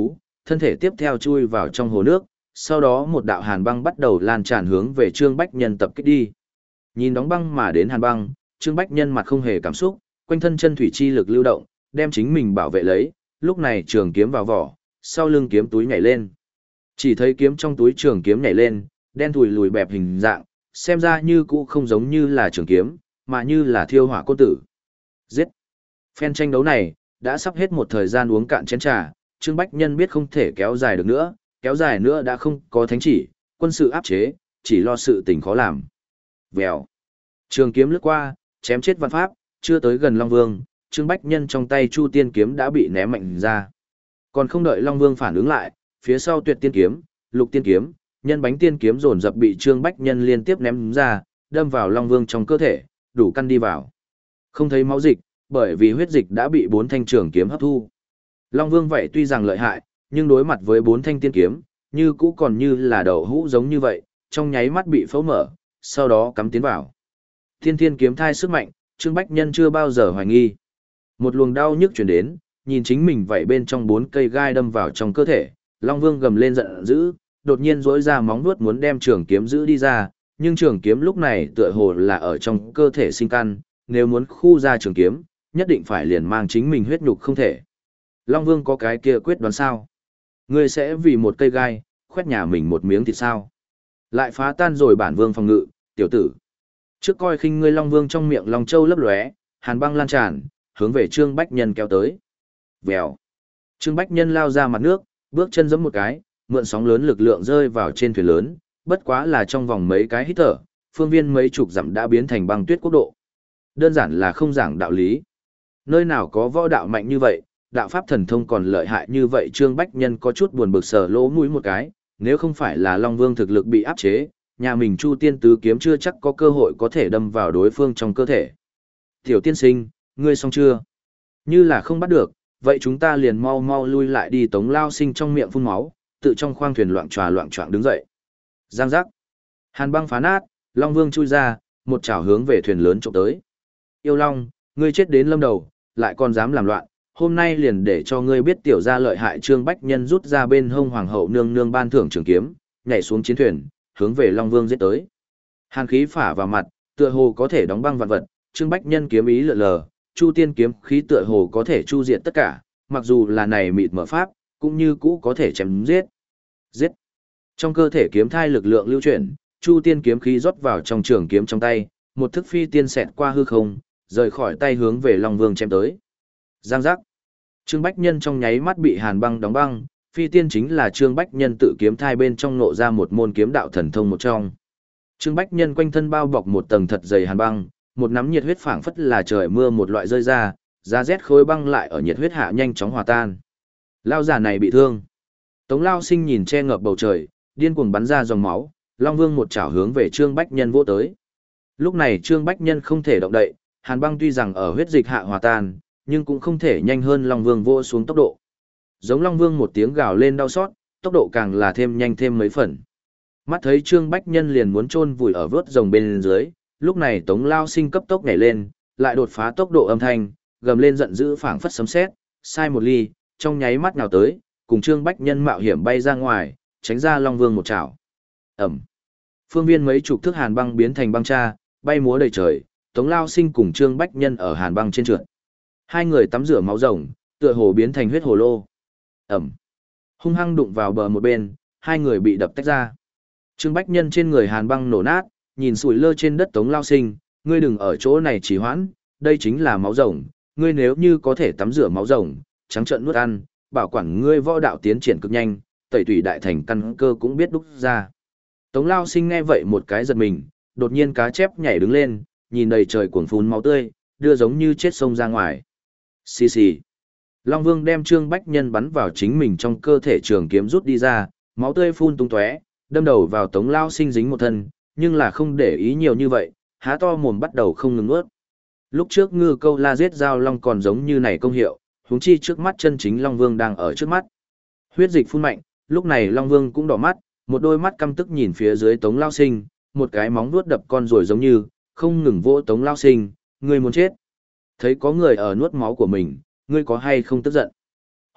thân thể tiếp theo chui vào trong hồ nước, sau đó một đạo hàn băng bắt đầu lan tràn hướng về Trương Bách Nhân tập kích đi. Nhìn đóng băng mà đến hàn băng, Trương Bách Nhân mặt không hề cảm xúc, quanh thân chân thủy chi lực lưu động, đem chính mình bảo vệ lấy, lúc này trường kiếm vào vỏ, sau lưng kiếm túi nhảy lên. Chỉ thấy kiếm trong túi trường kiếm nhảy lên, đen thùi lùi bẹp hình dạng, xem ra như cũ không giống như là trường kiếm, mà như là thiêu hỏa côn tử. Giết! Phen tranh đấu này, đã sắp hết một thời gian uống cạn chén trà, Trương Bách Nhân biết không thể kéo dài được nữa, kéo dài nữa đã không có thánh chỉ, quân sự áp chế, chỉ lo sự tình khó làm. Vèo! Trường kiếm lướt qua, chém chết văn pháp, chưa tới gần Long Vương, Trương Bách Nhân trong tay Chu Tiên kiếm đã bị ném mạnh ra. Còn không đợi Long Vương phản ứng lại, phía sau Tuyệt Tiên kiếm, Lục Tiên kiếm, Nhân Bánh Tiên kiếm dồn dập bị Trương Bách Nhân liên tiếp ném ra, đâm vào Long Vương trong cơ thể, đủ căn đi vào. Không thấy máu dịch, bởi vì huyết dịch đã bị bốn thanh trường kiếm hấp thu. Long Vương vậy tuy rằng lợi hại, nhưng đối mặt với bốn thanh tiên kiếm, như cũ còn như là đậu hũ giống như vậy, trong nháy mắt bị phẫu mở, sau đó cắm tiến vào. Thiên Thiên kiếm thai sức mạnh, Trương Bách Nhân chưa bao giờ hoài nghi. Một luồng đau nhức truyền đến, nhìn chính mình vậy bên trong bốn cây gai đâm vào trong cơ thể, Long Vương gầm lên giận dữ, đột nhiên rỗi ra móng vuốt muốn đem trường kiếm giữ đi ra, nhưng trường kiếm lúc này tựa hồ là ở trong cơ thể sinh căn, nếu muốn khu ra trường kiếm, nhất định phải liền mang chính mình huyết nhục không thể. Long Vương có cái kia quyết đoán sao? Ngươi sẽ vì một cây gai, khoét nhà mình một miếng thịt sao? Lại phá tan rồi bản vương phòng ngự, tiểu tử. Trước coi khinh ngươi Long Vương trong miệng Long Châu lấp lóe, hàn băng lan tràn, hướng về Trương Bách Nhân kéo tới. Vèo. Trương Bách Nhân lao ra mặt nước, bước chân giẫm một cái, mượn sóng lớn lực lượng rơi vào trên thuyền lớn, bất quá là trong vòng mấy cái hít thở, phương viên mấy chục dặm đã biến thành băng tuyết quốc độ. Đơn giản là không giảng đạo lý. Nơi nào có võ đạo mạnh như vậy, đạo pháp thần thông còn lợi hại như vậy, Trương Bách Nhân có chút buồn bực sờ lỗ mũi một cái, nếu không phải là Long Vương thực lực bị áp chế, nhà mình Chu Tiên tứ kiếm chưa chắc có cơ hội có thể đâm vào đối phương trong cơ thể. Tiểu tiên sinh, ngươi xong chưa? Như là không bắt được, vậy chúng ta liền mau mau lui lại đi. Tống Lao Sinh trong miệng phun máu, tự trong khoang thuyền loạn tròa loạn choạng đứng dậy. Giang giác. Hàn băng phá nát, Long Vương chui ra, một chảo hướng về thuyền lớn trộm tới. Yêu Long, ngươi chết đến lâm đầu, lại còn dám làm loạn, hôm nay liền để cho ngươi biết tiểu gia lợi hại. Trương Bách Nhân rút ra bên hông hoàng hậu nương nương ban thưởng trường kiếm, nhảy xuống chiến thuyền, hướng về Long Vương giết tới. Hàn khí phả vào mặt, tựa hồ có thể đóng băng vạn vật, Trương Bách Nhân kiếm ý lượn lờ, Chu Tiên kiếm khí tựa hồ có thể chu diệt tất cả, mặc dù là này mịt mở pháp, cũng như cũ có thể chém giết. Giết. Trong cơ thể kiếm thai lực lượng lưu chuyển, Chu Tiên kiếm khí rót vào trong trường kiếm trong tay, một thức phi tiên xẹt qua hư không, rời khỏi tay hướng về Long Vương chém tới. Giang giác. Trương Bách Nhân trong nháy mắt bị hàn băng đóng băng, phi tiên chính là Trương Bách Nhân tự kiếm thai bên trong nộ ra một môn kiếm đạo thần thông một trong. Trương Bách Nhân quanh thân bao bọc một tầng thật dày hàn băng, một nắm nhiệt huyết phảng phất là trời mưa một loại rơi ra, giá rét khối băng lại ở nhiệt huyết hạ nhanh chóng hòa tan. Lao giả này bị thương. Tống Lao Sinh nhìn che ngập bầu trời, điên cuồng bắn ra dòng máu, Long Vương một chảo hướng về Trương Bách Nhân vỗ tới. Lúc này Trương Bách Nhân không thể động đậy, hàn băng tuy rằng ở huyết dịch hạ hòa tan, nhưng cũng không thể nhanh hơn Long Vương vỗ xuống tốc độ. Giống Long Vương một tiếng gào lên đau xót, tốc độ càng là thêm nhanh thêm mấy phần. Mắt thấy Trương Bách Nhân liền muốn chôn vùi ở vớt rồng bên dưới, lúc này Tống Lao Sinh cấp tốc nhảy lên, lại đột phá tốc độ âm thanh, gầm lên giận dữ phảng phất sấm sét, sai một ly, trong nháy mắt nào tới, cùng Trương Bách Nhân mạo hiểm bay ra ngoài, tránh ra Long Vương một chảo. Ầm. Phương viên mấy chục thước hàn băng biến thành băng cha, bay múa đầy trời, Tống Lao Sinh cùng Trương Bách Nhân ở hàn băng trên trượt. Hai người tắm rửa máu rồng, tựa hồ biến thành huyết hồ lô. Ầm. Hung hăng đụng vào bờ một bên, hai người bị đập tách ra. Trương Bách Nhân trên người hàn băng nổ nát, nhìn sủi lơ trên đất Tống Lao Sinh, ngươi đừng ở chỗ này trì hoãn, đây chính là máu rồng, ngươi nếu như có thể tắm rửa máu rồng, trắng trợn nuốt ăn, bảo quản ngươi võ đạo tiến triển cực nhanh, tẩy tủy đại thành căn cơ cũng biết đúc ra. Tống Lao Sinh nghe vậy một cái giật mình, đột nhiên cá chép nhảy đứng lên, nhìn đầy trời cuồng phun máu tươi, đưa giống như chết sông ra ngoài. Xì xì. Long Vương đem Trương Bách Nhân bắn vào chính mình trong cơ thể trường kiếm rút đi ra, máu tươi phun tung tóe, đâm đầu vào Tống Lao Sinh dính một thân, nhưng là không để ý nhiều như vậy, há to mồm bắt đầu không ngừng nuốt. Lúc trước ngư câu la giết giao long còn giống như này công hiệu, huống chi trước mắt chân chính Long Vương đang ở trước mắt. Huyết dịch phun mạnh, lúc này Long Vương cũng đỏ mắt, một đôi mắt căm tức nhìn phía dưới Tống Lao Sinh, một cái móng vuốt đập con rồi giống như, không ngừng vỗ Tống Lao Sinh, ngươi muốn chết. Thấy có người ở nuốt máu của mình, ngươi có hay không tức giận?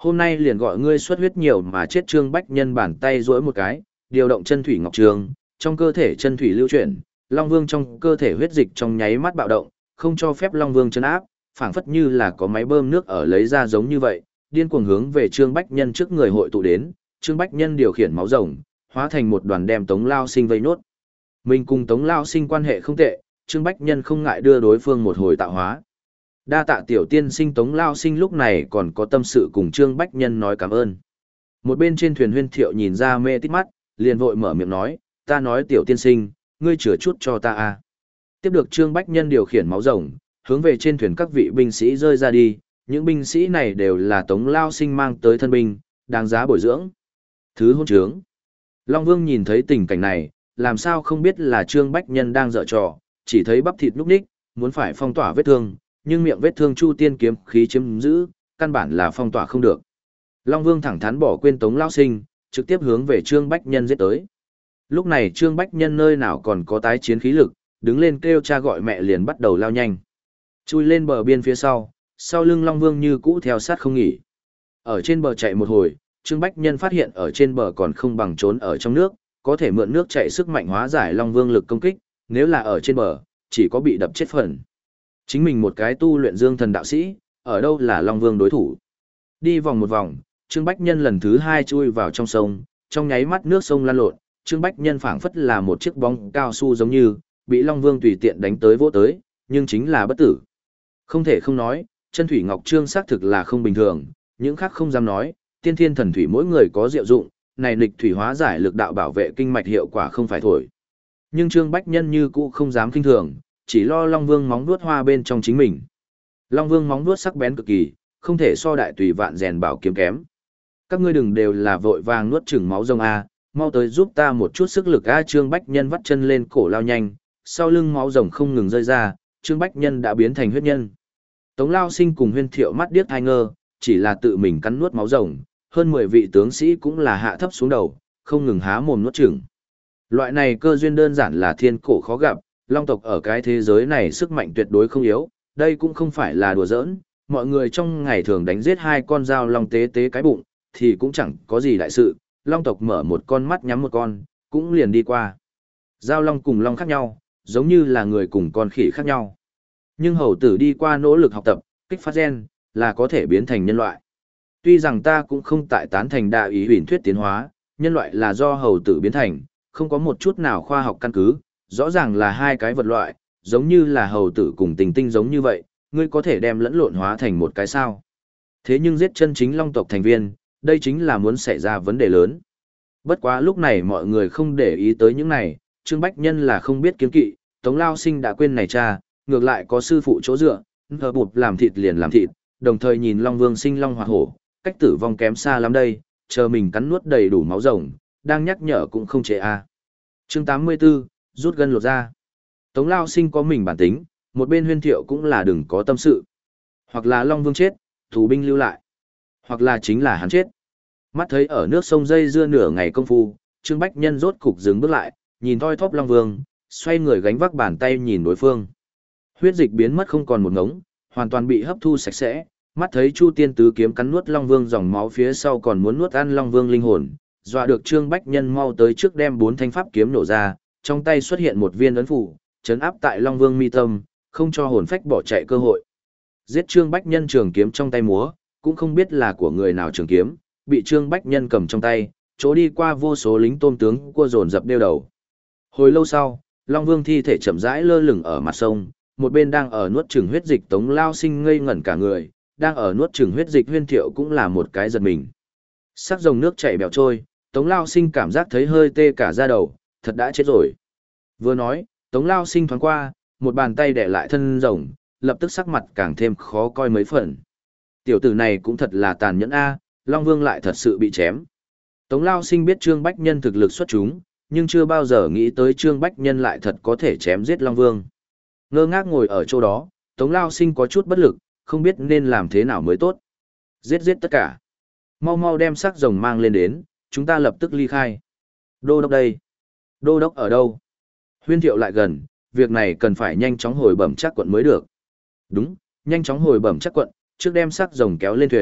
Hôm nay liền gọi ngươi xuất huyết nhiều mà chết. Trương Bách Nhân bàn tay duỗi một cái, điều động chân thủy ngọc trường, trong cơ thể chân thủy lưu chuyển, Long Vương trong cơ thể huyết dịch trong nháy mắt bạo động, không cho phép Long Vương chấn áp, phảng phất như là có máy bơm nước ở lấy ra giống như vậy, điên cuồng hướng về Trương Bách Nhân trước người hội tụ đến. Trương Bách Nhân điều khiển máu rồng, hóa thành một đoàn đem Tống Lao Sinh vây nốt. Mình cùng Tống Lao Sinh quan hệ không tệ, Trương Bách Nhân không ngại đưa đối phương một hồi tạo hóa. Đa tạ tiểu tiên sinh. Tống Lao Sinh lúc này còn có tâm sự cùng Trương Bách Nhân nói cảm ơn. Một bên trên thuyền Huyên Thiệu nhìn ra mê tít mắt, liền vội mở miệng nói, ta nói tiểu tiên sinh, ngươi chữa chút cho ta a. Tiếp được Trương Bách Nhân điều khiển máu rồng, hướng về trên thuyền các vị binh sĩ rơi ra đi, những binh sĩ này đều là Tống Lao Sinh mang tới thân binh, đáng giá bồi dưỡng. Thứ hôn trướng. Long Vương nhìn thấy tình cảnh này, làm sao không biết là Trương Bách Nhân đang dở trò, chỉ thấy bắp thịt núc ních, muốn phải phong tỏa vết thương, nhưng miệng vết thương Chu Tiên kiếm khí chiếm giữ, căn bản là phong tỏa không được. Long Vương thẳng thắn bỏ quên Tống Lao Sinh, trực tiếp hướng về Trương Bách Nhân giết tới. Lúc này Trương Bách Nhân nơi nào còn có tái chiến khí lực, đứng lên kêu cha gọi mẹ liền bắt đầu lao nhanh. Chui lên bờ biên phía sau, sau lưng Long Vương như cũ theo sát không nghỉ. Ở trên bờ chạy một hồi, Trương Bách Nhân phát hiện ở trên bờ còn không bằng trốn ở trong nước, có thể mượn nước chạy sức mạnh hóa giải Long Vương lực công kích, nếu là ở trên bờ, chỉ có bị đập chết phần. Chính mình một cái tu luyện dương thần đạo sĩ, ở đâu là Long Vương đối thủ. Đi vòng một vòng, Trương Bách Nhân lần thứ hai chui vào trong sông, trong nháy mắt nước sông lan lộn, Trương Bách Nhân phảng phất là một chiếc bóng cao su giống như, bị Long Vương tùy tiện đánh tới vỗ tới, nhưng chính là bất tử. Không thể không nói, chân thủy ngọc trương xác thực là không bình thường, những khác không dám nói, tiên thiên thần thủy mỗi người có diệu dụng, này nghịch thủy hóa giải lực đạo bảo vệ kinh mạch hiệu quả không phải thổi. Nhưng Trương Bách Nhân như cũ không dám kinh thường, chỉ lo Long Vương móng vuốt hoa bên trong chính mình. Long Vương móng vuốt sắc bén cực kỳ, không thể so đại tùy vạn rèn bảo kiếm kém. Các ngươi đừng đều là vội vàng nuốt chửng máu rồng a, mau tới giúp ta một chút sức lực a. Trương Bách Nhân vắt chân lên cổ lao nhanh, sau lưng máu rồng không ngừng rơi ra, Trương Bách Nhân đã biến thành huyết nhân. Tống Lao Sinh cùng Huyên Thiệu mắt điếc hai ngơ, chỉ là tự mình cắn nuốt máu rồng, hơn mười vị tướng sĩ cũng là hạ thấp xuống đầu, không ngừng há mồm nuốt chửng. Loại này cơ duyên đơn giản là thiên cổ khó gặp, long tộc ở cái thế giới này sức mạnh tuyệt đối không yếu, đây cũng không phải là đùa giỡn, mọi người trong ngày thường đánh giết hai con dao long tế tế cái bụng, thì cũng chẳng có gì đại sự, long tộc mở một con mắt nhắm một con, cũng liền đi qua. Dao long cùng long khác nhau, giống như là người cùng con khỉ khác nhau. Nhưng hầu tử đi qua nỗ lực học tập, kích phát gen, là có thể biến thành nhân loại. Tuy rằng ta cũng không tại tán thành đại ý huyền thuyết tiến hóa, nhân loại là do hầu tử biến thành, không có một chút nào khoa học căn cứ, rõ ràng là hai cái vật loại, giống như là hầu tử cùng tình tinh giống như vậy, ngươi có thể đem lẫn lộn hóa thành một cái sao. Thế nhưng giết chân chính long tộc thành viên, đây chính là muốn xảy ra vấn đề lớn. Bất quá lúc này mọi người không để ý tới những này, Trương Bách Nhân là không biết kiếm kỵ, Tống Lao Sinh đã quên này cha, ngược lại có sư phụ chỗ dựa, hờ bụt làm thịt liền làm thịt, đồng thời nhìn Long Vương sinh long hoạt hổ, cách tử vong kém xa lắm đây, chờ mình cắn nuốt đầy đủ máu rồng, đang nhắc nhở cũng không trễ a. Chương tám mươi tư, rút gân lột ra. Tống Lao Sinh có mình bản tính, một bên Huyên Thiệu cũng là đừng có tâm sự. Hoặc là Long Vương chết, thủ binh lưu lại, hoặc là chính là hắn chết. Mắt thấy ở nước sông dây dưa nửa ngày công phu, Trương Bách Nhân rốt cục dừng bước lại, nhìn thoi thóp Long Vương, xoay người gánh vác bàn tay nhìn đối phương. Huyết dịch biến mất không còn một ngống, hoàn toàn bị hấp thu sạch sẽ, mắt thấy Chu Tiên tứ kiếm cắn nuốt Long Vương dòng máu phía sau còn muốn nuốt ăn Long Vương linh hồn, dọa được Trương Bách Nhân mau tới trước đem bốn thanh pháp kiếm nổ ra, trong tay xuất hiện một viên ấn phủ, chấn áp tại Long Vương mi tâm, không cho hồn phách bỏ chạy cơ hội. Giết Trương Bách Nhân trường kiếm trong tay múa, cũng không biết là của người nào trường kiếm, bị Trương Bách Nhân cầm trong tay, chỗ đi qua vô số lính tôm tướng cua dồn dập đeo đầu. Hồi lâu sau, Long Vương thi thể chậm rãi lơ lửng ở mặt sông, một bên đang ở nuốt chửng huyết dịch Tống Lao Sinh ngây ngẩn cả người, đang ở nuốt chửng huyết dịch Huyên Thiệu cũng là một cái giật mình. Sắc dòng nước chảy bèo trôi, Tống Lao Sinh cảm giác thấy hơi tê cả da đầu, thật đã chết rồi. Vừa nói, Tống Lao Sinh thoáng qua, một bàn tay đè lại thân rồng, lập tức sắc mặt càng thêm khó coi mấy phần. Tiểu tử này cũng thật là tàn nhẫn a, Long Vương lại thật sự bị chém. Tống Lao Sinh biết Trương Bách Nhân thực lực xuất chúng, nhưng chưa bao giờ nghĩ tới Trương Bách Nhân lại thật có thể chém giết Long Vương. Ngơ ngác ngồi ở chỗ đó, Tống Lao Sinh có chút bất lực, không biết nên làm thế nào mới tốt. Giết giết tất cả. Mau mau đem xác rồng mang lên đến, chúng ta lập tức ly khai. Đô đốc đây. Đô đốc ở đâu? Huyên Thiệu lại gần, việc này cần phải nhanh chóng hồi bẩm chắc quận mới được. Đúng, nhanh chóng hồi bẩm chắc quận, trước đem xác rồng kéo lên thuyền,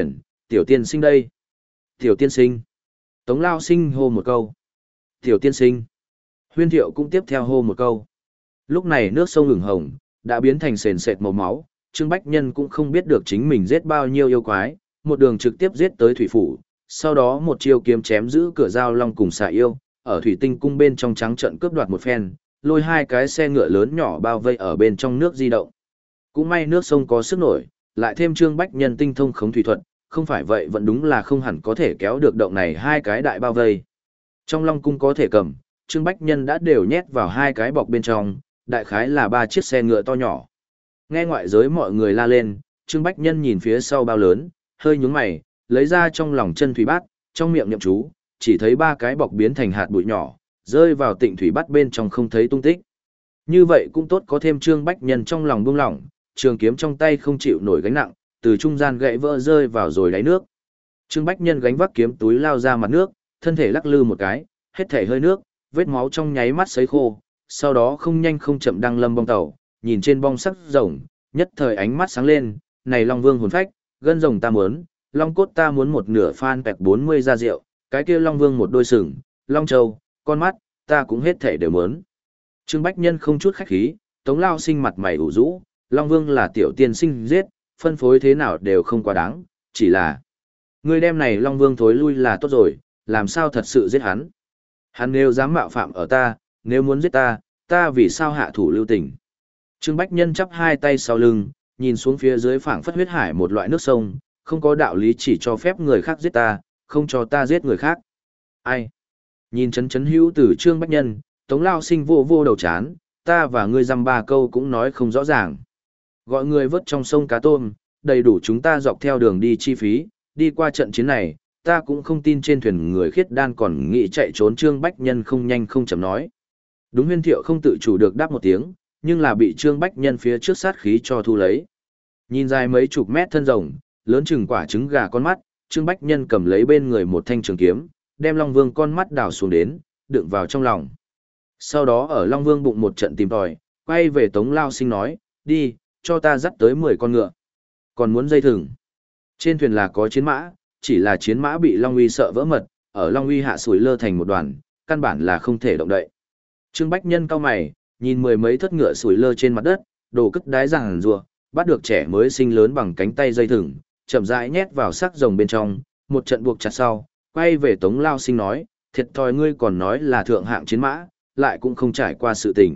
Tiểu tiên sinh đây. Tiểu tiên sinh. Tống Lao Sinh hô một câu. Tiểu tiên sinh. Huyên Thiệu cũng tiếp theo hô một câu. Lúc này nước sông ửng hồng, đã biến thành sền sệt màu máu, Trương Bách Nhân cũng không biết được chính mình giết bao nhiêu yêu quái, một đường trực tiếp giết tới thủy phủ, sau đó một chiêu kiếm chém giữ cửa giao long cùng xạ yêu, ở thủy tinh cung bên trong trắng trận cướp đoạt một phen, lôi hai cái xe ngựa lớn nhỏ bao vây ở bên trong nước di động. Cũng may nước sông có sức nổi, lại thêm Trương Bách Nhân tinh thông khống thủy thuật, không phải vậy vẫn đúng là không hẳn có thể kéo được động này hai cái đại bao vây. Trong long cung có thể cầm, Trương Bách Nhân đã đều nhét vào hai cái bọc bên trong, đại khái là ba chiếc xe ngựa to nhỏ. Nghe ngoại giới mọi người la lên, Trương Bách Nhân nhìn phía sau bao lớn, hơi nhướng mày, lấy ra trong lòng chân thủy bát, trong miệng niệm chú, chỉ thấy ba cái bọc biến thành hạt bụi nhỏ, rơi vào tịnh thủy bát bên trong không thấy tung tích. Như vậy cũng tốt, có thêm Trương Bách Nhân trong lòng buông lỏng, trường kiếm trong tay không chịu nổi gánh nặng, từ trung gian gãy vỡ rơi vào rồi đáy nước. Trương Bách Nhân gánh vác kiếm túi lao ra mặt nước, thân thể lắc lư một cái, hết thể hơi nước, vết máu trong nháy mắt sấy khô, sau đó không nhanh không chậm đăng lâm bong tàu, nhìn trên bong sắc rồng, nhất thời ánh mắt sáng lên, này Long Vương hồn phách, gân rồng ta muốn, Long cốt ta muốn một nửa phan bẹc bốn mươi ra rượu, cái kia Long Vương một đôi sừng, Long Châu, con mắt, ta cũng hết thể đều muốn. Trương Bách Nhân không chút khách khí, Tống Lao Sinh mặt mày ủ rũ, Long Vương là tiểu tiên sinh giết, phân phối thế nào đều không quá đáng, chỉ là người đem này Long Vương thối lui là tốt rồi, làm sao thật sự giết hắn. Hắn nếu dám mạo phạm ở ta, nếu muốn giết ta, ta vì sao hạ thủ lưu tình. Trương Bách Nhân chắp hai tay sau lưng, nhìn xuống phía dưới phảng phất huyết hải một loại nước sông, không có đạo lý chỉ cho phép người khác giết ta, không cho ta giết người khác. Ai? Nhìn chấn chấn hữu từ Trương Bách Nhân, Tống Lao Sinh vô vô đầu chán, ta và ngươi dăm ba câu cũng nói không rõ ràng. Gọi người vớt trong sông cá tôm, đầy đủ chúng ta dọc theo đường đi chi phí, đi qua trận chiến này, ta cũng không tin trên thuyền người khiết đan còn nghĩ chạy trốn. Trương Bách Nhân không nhanh không chậm nói. Đúng, Huyên Thiệu không tự chủ được đáp một tiếng, nhưng là bị Trương Bách Nhân phía trước sát khí cho thu lấy. Nhìn dài mấy chục mét thân rồng, lớn chừng quả trứng gà con mắt, Trương Bách Nhân cầm lấy bên người một thanh trường kiếm, đem Long Vương con mắt đào xuống đến, đựng vào trong lòng. Sau đó ở Long Vương bụng một trận tìm tòi, quay về Tống Lao Sinh nói, đi, cho ta dắt tới mười con ngựa. Còn muốn dây thừng. Trên thuyền là có chiến mã, chỉ là chiến mã bị Long Uy sợ vỡ mật, ở Long Uy hạ sủi lơ thành một đoàn, căn bản là không thể động đậy. Trương Bách Nhân cau mày, nhìn mười mấy thất ngựa sủi lơ trên mặt đất, đồ cất đái ràng rùa, bắt được trẻ mới sinh lớn bằng cánh tay dây thừng, chậm rãi nhét vào xác rồng bên trong, một trận buộc chặt sau, quay về Tống Lao Sinh nói, thiệt thòi ngươi còn nói là thượng hạng chiến mã, lại cũng không trải qua sự tình.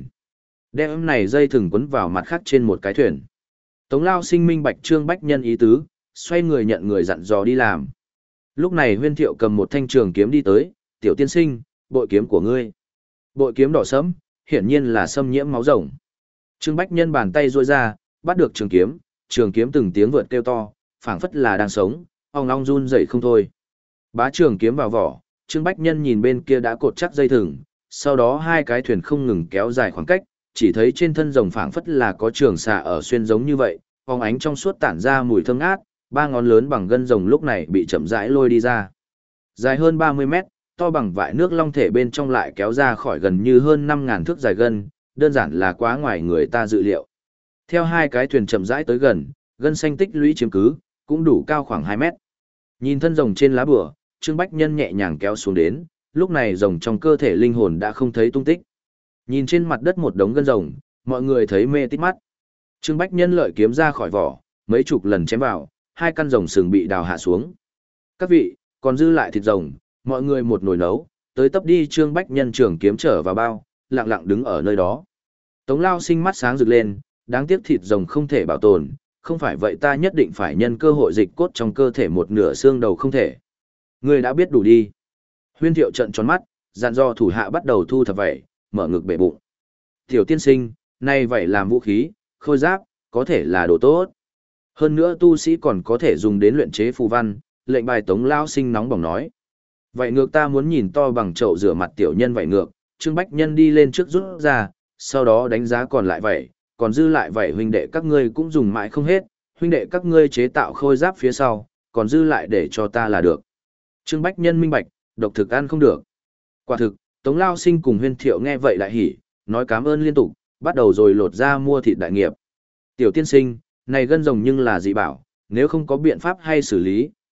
Đem này dây thừng quấn vào mặt khác trên một cái thuyền. Tống Lao Sinh minh bạch Trương Bách Nhân ý tứ, xoay người nhận người dặn dò đi làm. Lúc này Huyên Thiệu cầm một thanh trường kiếm đi tới, tiểu tiên sinh, bội kiếm của ngươi. Bội kiếm đỏ sẫm, hiển nhiên là xâm nhiễm máu rồng. Trương Bách Nhân bàn tay duỗi ra, bắt được trường kiếm, trường kiếm từng tiếng vượt kêu to, phảng phất là đang sống, ong ong run rẩy không thôi. Bá trường kiếm vào vỏ, Trương Bách Nhân nhìn bên kia đã cột chắc dây thừng, sau đó hai cái thuyền không ngừng kéo dài khoảng cách, chỉ thấy trên thân rồng phảng phất là có trường xà ở xuyên giống như vậy, phóng ánh trong suốt tản ra mùi thơm ngát, ba ngón lớn bằng gân rồng lúc này bị chậm rãi lôi đi ra. Dài hơn ba mươi mét, to bằng vại nước long thể bên trong lại kéo ra khỏi gần như hơn năm ngàn thước dài gân, đơn giản là quá ngoài người ta dự liệu. Theo hai cái thuyền chậm rãi tới gần, gân xanh tích lũy chiếm cứ, cũng đủ cao khoảng hai mét. Nhìn thân rồng trên lá bùa, Trương Bách Nhân nhẹ nhàng kéo xuống đến, lúc này rồng trong cơ thể linh hồn đã không thấy tung tích. Nhìn trên mặt đất một đống gân rồng, mọi người thấy mê tít mắt. Trương Bách Nhân lợi kiếm ra khỏi vỏ, mấy chục lần chém vào, hai căn rồng sừng bị đào hạ xuống. Các vị, còn dư lại thịt rồng, mọi người một nồi nấu, tới tấp đi. Trương Bách Nhân trường kiếm trở vào bao, lặng lặng đứng ở nơi đó. Tống Lao Sinh mắt sáng rực lên, đáng tiếc thịt rồng không thể bảo tồn, không phải vậy ta nhất định phải nhân cơ hội dịch cốt trong cơ thể một nửa xương đầu không thể. Ngươi đã biết đủ đi. Huyên Thiệu trận tròn mắt, dặn dò thủ hạ bắt đầu thu thập vảy, mở ngực bể bụng. Tiểu tiên sinh, nay vảy làm vũ khí, khôi giáp, có thể là đồ tốt. Hơn nữa tu sĩ còn có thể dùng đến luyện chế phù văn, lệnh bài Tống Lao Sinh nóng bỏng nói. Vậy ngược ta muốn nhìn to bằng chậu rửa mặt tiểu nhân vậy ngược. Trương Bách Nhân đi lên trước rút ra, sau đó đánh giá còn lại vậy, còn dư lại vậy huynh đệ các ngươi cũng dùng mãi không hết, huynh đệ các ngươi chế tạo khôi giáp phía sau, còn dư lại để cho ta là được. Trương Bách Nhân minh bạch, độc thực ăn không được. Quả thực, Tống Lao Sinh cùng Huyên Thiệu nghe vậy đại hỉ, nói cảm ơn liên tục, bắt đầu rồi lột ra mua thịt đại nghiệp. Tiểu tiên sinh, này gân rồng nhưng là dị bảo, nếu không có biện pháp hay xử lý,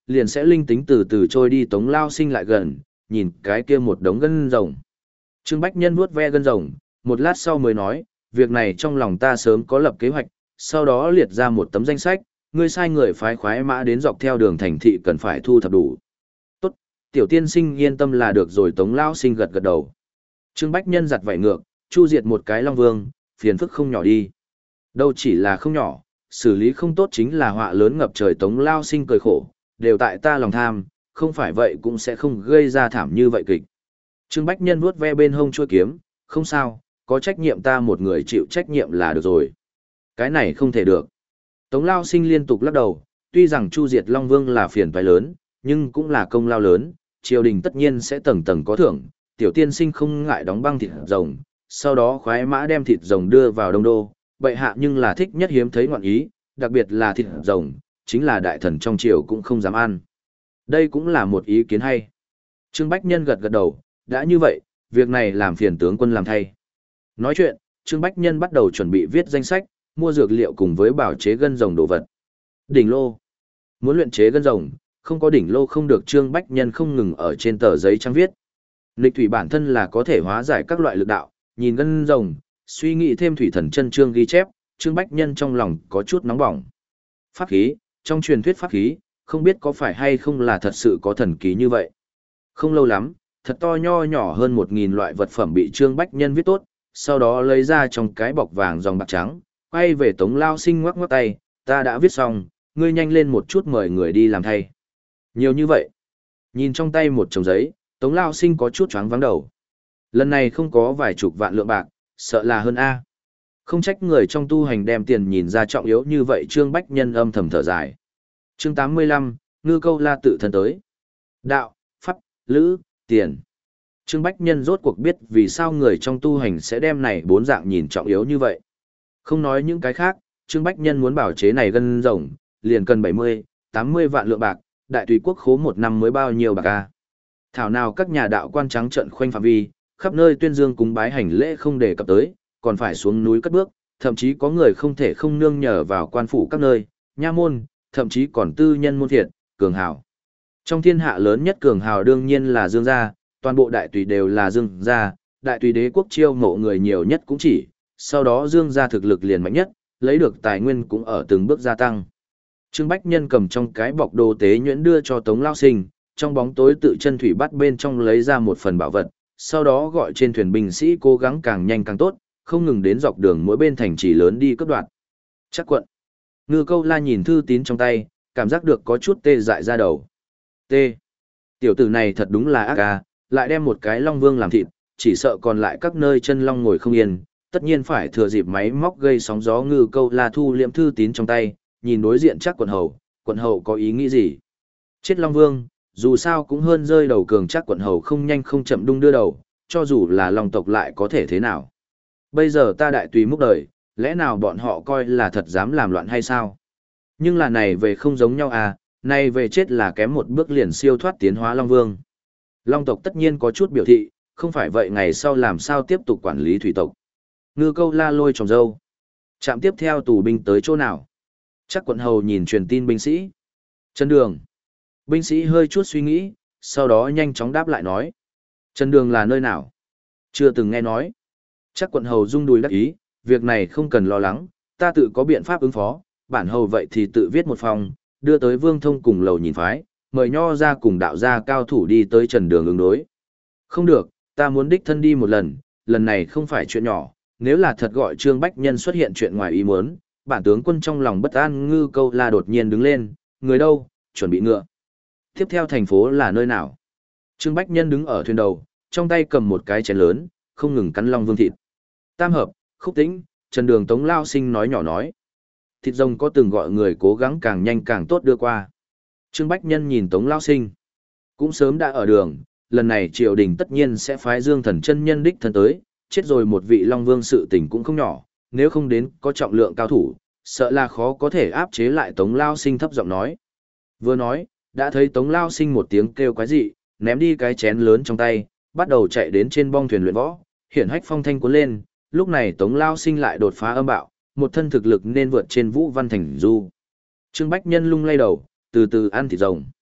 liền sẽ linh tính từ từ trôi đi. Tống Lao Sinh lại gần, nhìn cái kia một đống gân rồng. Trương Bách Nhân vuốt ve gân rồng, một lát sau mới nói, việc này trong lòng ta sớm có lập kế hoạch, sau đó liệt ra một tấm danh sách, ngươi sai người phái khoái mã đến dọc theo đường thành thị cần phải thu thập đủ. Tốt, tiểu tiên sinh yên tâm là được rồi. Tống Lao Sinh gật gật đầu. Trương Bách Nhân giặt vải ngược, chu diệt một cái Long Vương, phiền phức không nhỏ đi. Đâu chỉ là không nhỏ, xử lý không tốt chính là họa lớn ngập trời. Tống Lao Sinh cười khổ, đều tại ta lòng tham, không phải vậy cũng sẽ không gây ra thảm như vậy kịch. Trương Bách Nhân vuốt ve bên hông chuôi kiếm, không sao, có trách nhiệm ta một người chịu trách nhiệm là được rồi. Cái này không thể được. Tống Lao Sinh liên tục lắc đầu, tuy rằng chu diệt Long Vương là phiền toái lớn, nhưng cũng là công lao lớn, triều đình tất nhiên sẽ tầng tầng có thưởng, tiểu tiên sinh không ngại đóng băng thịt rồng, sau đó khoái mã đem thịt rồng đưa vào Đông Đô, bệ hạ nhưng là thích nhất hiếm thấy ngọn ý, đặc biệt là thịt rồng, chính là đại thần trong triều cũng không dám ăn. Đây cũng là một ý kiến hay. Trương Bách Nhân gật gật đầu, đã như vậy, việc này làm phiền tướng quân làm thay. Nói chuyện, Trương Bách Nhân bắt đầu chuẩn bị viết danh sách, mua dược liệu cùng với bảo chế gân rồng đồ vật. Đỉnh lô. Muốn luyện chế gân rồng, không có đỉnh lô không được. Trương Bách Nhân không ngừng ở trên tờ giấy trắng viết. Lịch thủy bản thân là có thể hóa giải các loại lực đạo, nhìn gân rồng, suy nghĩ thêm thủy thần chân chương ghi chép, Trương Bách Nhân trong lòng có chút nóng bỏng. Pháp khí, trong truyền thuyết pháp khí, không biết có phải hay không là thật sự có thần kỳ như vậy. Không lâu lắm, thật to nho nhỏ hơn một nghìn loại vật phẩm bị Trương Bách Nhân viết tốt, sau đó lấy ra trong cái bọc vàng dòng bạc trắng, quay về Tống Lao Sinh ngoắc ngoắc tay, ta đã viết xong, ngươi nhanh lên một chút mời người đi làm thay. Nhiều như vậy. Nhìn trong tay một chồng giấy, Tống Lao Sinh có chút choáng váng đầu. Lần này không có vài chục vạn lượng bạc, sợ là hơn A. Không trách người trong tu hành đem tiền nhìn ra trọng yếu như vậy. Trương Bách Nhân âm thầm thở dài. Chương tám mươi lăm, Ngư Câu La tự thân tới. Đạo, pháp, lữ, tiền. Trương Bách Nhân rốt cuộc biết vì sao người trong tu hành sẽ đem này bốn dạng nhìn trọng yếu như vậy. Không nói những cái khác, Trương Bách Nhân muốn bảo chế này gân rồng, liền cần bảy mươi, tám mươi vạn lượng bạc, đại tùy quốc khố một năm mới bao nhiêu bạc a. Thảo nào các nhà đạo quan trắng trận khoanh phạm vi, khắp nơi tuyên dương cúng bái hành lễ không đề cập tới, còn phải xuống núi cất bước, thậm chí có người không thể không nương nhờ vào quan phủ các nơi, nha môn, thậm chí còn tư nhân môn thiệt, cường hào. Trong thiên hạ lớn nhất cường hào đương nhiên là Dương gia, toàn bộ đại tùy đều là Dương gia, đại tùy đế quốc chiêu mộ người nhiều nhất cũng chỉ, sau đó Dương gia thực lực liền mạnh nhất, lấy được tài nguyên cũng ở từng bước gia tăng. Trương Bách Nhân cầm trong cái bọc đồ tế nhuyễn đưa cho Tống Lao Sinh, trong bóng tối tự chân thủy bắt bên trong lấy ra một phần bảo vật, sau đó gọi trên thuyền binh sĩ cố gắng càng nhanh càng tốt, không ngừng đến dọc đường mỗi bên thành trì lớn đi cướp đoạt. Chắc quận. Ngư Câu La nhìn thư tín trong tay, cảm giác được có chút tê dại ra đầu. T. Tiểu tử này thật đúng là ác ca, lại đem một cái Long Vương làm thịt, chỉ sợ còn lại các nơi chân long ngồi không yên, tất nhiên phải thừa dịp máy móc gây sóng gió. Ngư Câu La thu liệm thư tín trong tay, nhìn đối diện Chắc quận hầu, quận hầu có ý nghĩ gì? Chết Long Vương, dù sao cũng hơn rơi đầu cường. Chắc quận hầu không nhanh không chậm đung đưa đầu, cho dù là Long tộc lại có thể thế nào? Bây giờ ta đại tùy múc đời, lẽ nào bọn họ coi là thật dám làm loạn hay sao? Nhưng là này về không giống nhau à, này về chết là kém một bước liền siêu thoát tiến hóa Long Vương. Long tộc tất nhiên có chút biểu thị, không phải vậy ngày sau làm sao tiếp tục quản lý thủy tộc. Ngư Câu La lôi tròng dâu. Trạm tiếp theo tù binh tới chỗ nào? Chắc quận hầu nhìn truyền tin binh sĩ. Trần Đường. Binh sĩ hơi chút suy nghĩ, sau đó nhanh chóng đáp lại nói. Trần Đường là nơi nào? Chưa từng nghe nói. Chắc quận hầu rung đùi đắc ý, việc này không cần lo lắng, ta tự có biện pháp ứng phó, bản hầu vậy thì tự viết một phòng, đưa tới Vương Thông cùng lầu nhìn phái, mời nho ra cùng đạo gia cao thủ đi tới Trần Đường ứng đối. Không được, ta muốn đích thân đi một lần, lần này không phải chuyện nhỏ, nếu là thật gọi Trương Bách Nhân xuất hiện chuyện ngoài ý muốn, bản tướng quân trong lòng bất an. Ngư Câu La đột nhiên đứng lên, người đâu, chuẩn bị ngựa. Tiếp theo thành phố là nơi nào? Trương Bách Nhân đứng ở thuyền đầu, trong tay cầm một cái chén lớn, không ngừng cắn Long Vương thịt. Tam Hợp, Khúc Tĩnh, Trần Đường. Tống Lao Sinh nói nhỏ nói. Thịt rồng có từng gọi người cố gắng càng nhanh càng tốt đưa qua. Trương Bách Nhân nhìn Tống Lao Sinh. Cũng sớm đã ở đường, lần này triều đình tất nhiên sẽ phái Dương Thần chân nhân đích thân tới, chết rồi một vị Long Vương sự tình cũng không nhỏ, nếu không đến có trọng lượng cao thủ, sợ là khó có thể áp chế lại. Tống Lao Sinh thấp giọng nói. Vừa nói, đã thấy Tống Lao Sinh một tiếng kêu quái dị, ném đi cái chén lớn trong tay, bắt đầu chạy đến trên bong thuyền luyện võ, hiển hách phong thanh cuốn lên. Lúc này Tống Lao Sinh lại đột phá âm bạo, một thân thực lực nên vượt trên Vũ Văn Thành Du. Trương Bách Nhân lung lay đầu, từ từ ăn thịt rồng.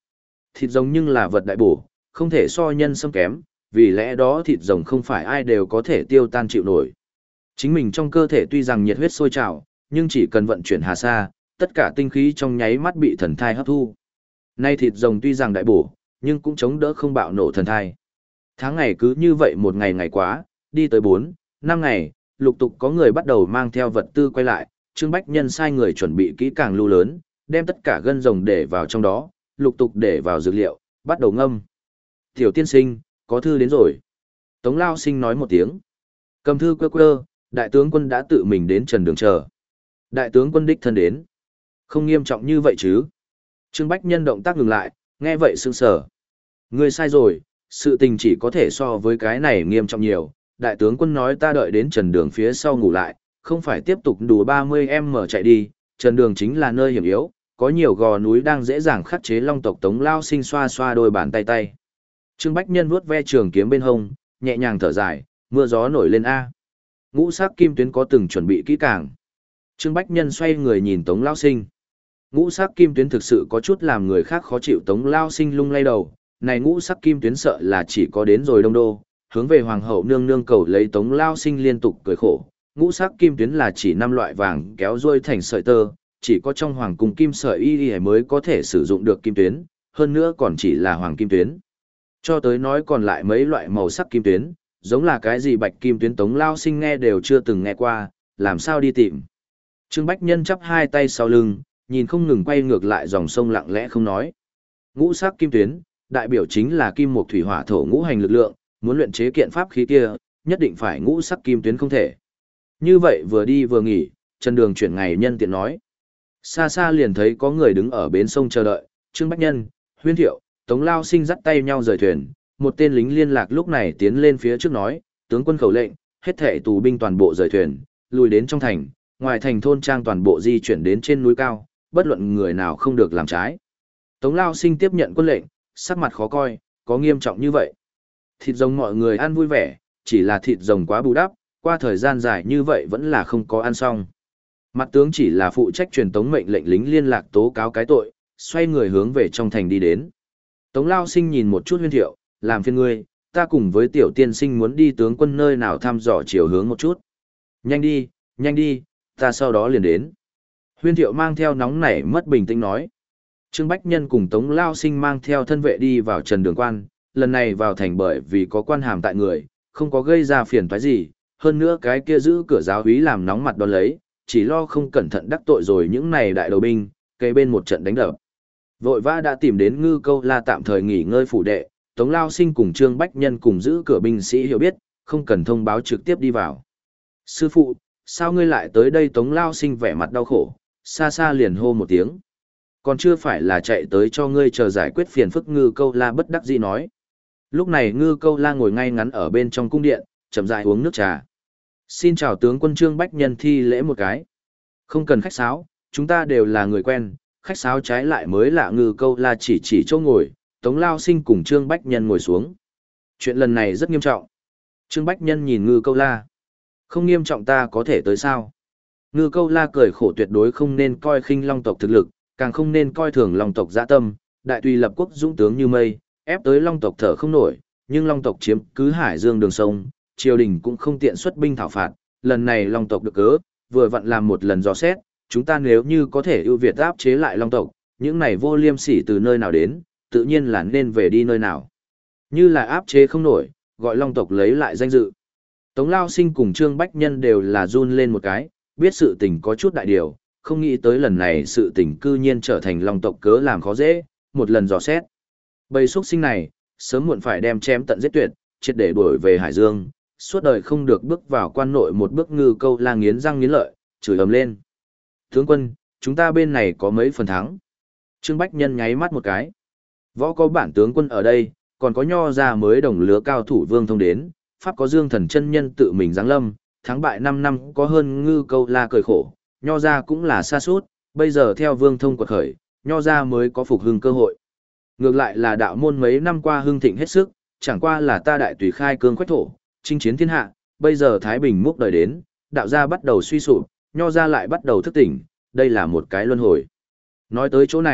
Thịt rồng nhưng là vật đại bổ, không thể so nhân sâm kém, vì lẽ đó thịt rồng không phải ai đều có thể tiêu tan chịu nổi. Chính mình trong cơ thể tuy rằng nhiệt huyết sôi trào, nhưng chỉ cần vận chuyển hà sa, tất cả tinh khí trong nháy mắt bị thần thai hấp thu. Nay thịt rồng tuy rằng đại bổ, nhưng cũng chống đỡ không bạo nổ thần thai. Tháng ngày cứ như vậy một ngày ngày quá, đi tới bốn, năm ngày, lục tục có người bắt đầu mang theo vật tư quay lại, Trương Bách Nhân sai người chuẩn bị kỹ càng lưu lớn, đem tất cả gân rồng để vào trong đó, lục tục để vào dược liệu, bắt đầu ngâm. Tiểu tiên sinh, có thư đến rồi. Tống Lao Sinh nói một tiếng. Cầm thư quơ quơ, đại tướng quân đã tự mình đến trần đường chờ. Đại tướng quân đích thân đến. Không nghiêm trọng như vậy chứ. Trương Bách Nhân động tác ngừng lại, nghe vậy sững sờ. Ngươi sai rồi, sự tình chỉ có thể so với cái này nghiêm trọng nhiều. Đại tướng quân nói ta đợi đến trần đường phía sau ngủ lại, không phải tiếp tục đùa ba mươi em mở chạy đi. Trần đường chính là nơi hiểm yếu, có nhiều gò núi đang dễ dàng khắc chế long tộc. Tống Lao Sinh xoa xoa đôi bàn tay tay. Trương Bách Nhân vuốt ve trường kiếm bên hông, nhẹ nhàng thở dài, mưa gió nổi lên a. Ngũ sắc kim tuyến có từng chuẩn bị kỹ càng. Trương Bách Nhân xoay người nhìn Tống Lao Sinh. Ngũ sắc kim tuyến thực sự có chút làm người khác khó chịu. Tống Lao Sinh lung lay đầu, này ngũ sắc kim tuyến sợ là chỉ có đến rồi Đông Đô, hướng về hoàng hậu nương nương cầu lấy. Tống Lao Sinh liên tục cười khổ, ngũ sắc kim tuyến là chỉ năm loại vàng kéo ruôi thành sợi tơ, chỉ có trong hoàng cung kim sợi y y mới có thể sử dụng được kim tuyến, hơn nữa còn chỉ là hoàng kim tuyến. Cho tới nói còn lại mấy loại màu sắc kim tuyến, giống là cái gì bạch kim tuyến, Tống Lao Sinh nghe đều chưa từng nghe qua, làm sao đi tìm. Trương Bách Nhân chắp hai tay sau lưng, nhìn không ngừng quay ngược lại dòng sông lặng lẽ không nói. Ngũ sắc kim tuyến, đại biểu chính là kim mộc thủy hỏa thổ ngũ hành lực lượng, muốn luyện chế kiện pháp khí kia, nhất định phải ngũ sắc kim tuyến không thể. Như vậy vừa đi vừa nghỉ, Trần Đường chuyển ngày nhân tiện nói. Xa xa liền thấy có người đứng ở bến sông chờ đợi, Trương Bách Nhân, Huyên Thiệu, Tống Lao Sinh dắt tay nhau rời thuyền, một tên lính liên lạc lúc này tiến lên phía trước nói, tướng quân khẩu lệnh, hết thảy tù binh toàn bộ rời thuyền, lùi đến trong thành, ngoài thành thôn trang toàn bộ di chuyển đến trên núi cao, bất luận người nào không được làm trái. Tống Lao Sinh tiếp nhận quân lệnh, sắc mặt khó coi, có nghiêm trọng như vậy. Thịt rồng mọi người ăn vui vẻ, chỉ là thịt rồng quá bù đắp, qua thời gian dài như vậy vẫn là không có ăn xong. Mặt tướng chỉ là phụ trách truyền tống mệnh lệnh, lính liên lạc tố cáo cái tội, xoay người hướng về trong thành đi đến. Tống Lao Sinh nhìn một chút Huyên Thiệu, làm phiền ngươi, ta cùng với tiểu tiên sinh muốn đi tướng quân nơi nào thăm dò chiều hướng một chút. Nhanh đi, nhanh đi, ta sau đó liền đến. Huyên Thiệu mang theo nóng nảy mất bình tĩnh nói. Trương Bách Nhân cùng Tống Lao Sinh mang theo thân vệ đi vào trần đường quan, lần này vào thành bởi vì có quan hàm tại người, không có gây ra phiền toái gì, hơn nữa cái kia giữ cửa giáo úy làm nóng mặt đón lấy, chỉ lo không cẩn thận đắc tội rồi những này đại đầu binh, kề bên một trận đánh đập. Vội vã đã tìm đến Ngư Câu La tạm thời nghỉ ngơi phủ đệ, Tống Lao Sinh cùng Trương Bách Nhân cùng giữ cửa binh sĩ hiểu biết, không cần thông báo trực tiếp đi vào. Sư phụ, sao ngươi lại tới đây? Tống Lao Sinh vẻ mặt đau khổ, xa xa liền hô một tiếng. Còn chưa phải là chạy tới cho ngươi chờ giải quyết phiền phức. Ngư Câu La bất đắc dĩ nói. Lúc này Ngư Câu La ngồi ngay ngắn ở bên trong cung điện, chậm rãi uống nước trà. Xin chào tướng quân. Trương Bách Nhân thi lễ một cái. Không cần khách sáo, chúng ta đều là người quen, khách sáo trái lại mới lạ. Ngư Câu La chỉ chỉ chỗ ngồi, Tống Lao Sinh cùng Trương Bách Nhân ngồi xuống. Chuyện lần này rất nghiêm trọng. Trương Bách Nhân nhìn Ngư Câu La. Không nghiêm trọng ta có thể tới sao? Ngư Câu La cười khổ, tuyệt đối không nên coi khinh long tộc thực lực, càng không nên coi thường long tộc dã tâm. Đại tùy lập quốc dũng tướng như mây, ép tới long tộc thở không nổi, nhưng long tộc chiếm cứ hải dương đường sông, triều đình cũng không tiện xuất binh thảo phạt. Lần này long tộc được cớ, vừa vặn làm một lần dò xét, chúng ta nếu như có thể ưu việt áp chế lại long tộc, những này vô liêm sỉ từ nơi nào đến, tự nhiên là nên về đi nơi nào. Như là áp chế không nổi, gọi long tộc lấy lại danh dự. Tống Lao Sinh cùng Trương Bách Nhân đều là run lên một cái, biết sự tình có chút đại điều, không nghĩ tới lần này sự tình cư nhiên trở thành long tộc cớ làm khó dễ, một lần dò xét. Bầy xuất sinh này, sớm muộn phải đem chém tận giết tuyệt, triệt để đuổi về Hải Dương, suốt đời không được bước vào quan nội một bước. Ngư Câu La nghiến răng nghiến lợi, chửi ầm lên. Tướng quân, chúng ta bên này có mấy phần thắng. Trương Bách Nhân nháy mắt một cái. Võ có bản tướng quân ở đây, còn có nho ra mới đồng lứa cao thủ Vương Thông đến, Pháp có Dương Thần chân nhân tự mình giáng lâm, thắng bại năm năm có hơn. Ngư Câu La cười khổ, nho ra cũng là xa suốt, bây giờ theo Vương Thông quật khởi, nho ra mới có phục hưng cơ hội. Ngược lại là đạo môn mấy năm qua hưng thịnh hết sức, chẳng qua là ta đại tùy khai cương quách thổ, chinh chiến thiên hạ, bây giờ Thái Bình múc đời đến, đạo gia bắt đầu suy sụp, nho gia lại bắt đầu thức tỉnh, đây là một cái luân hồi. Nói tới chỗ này,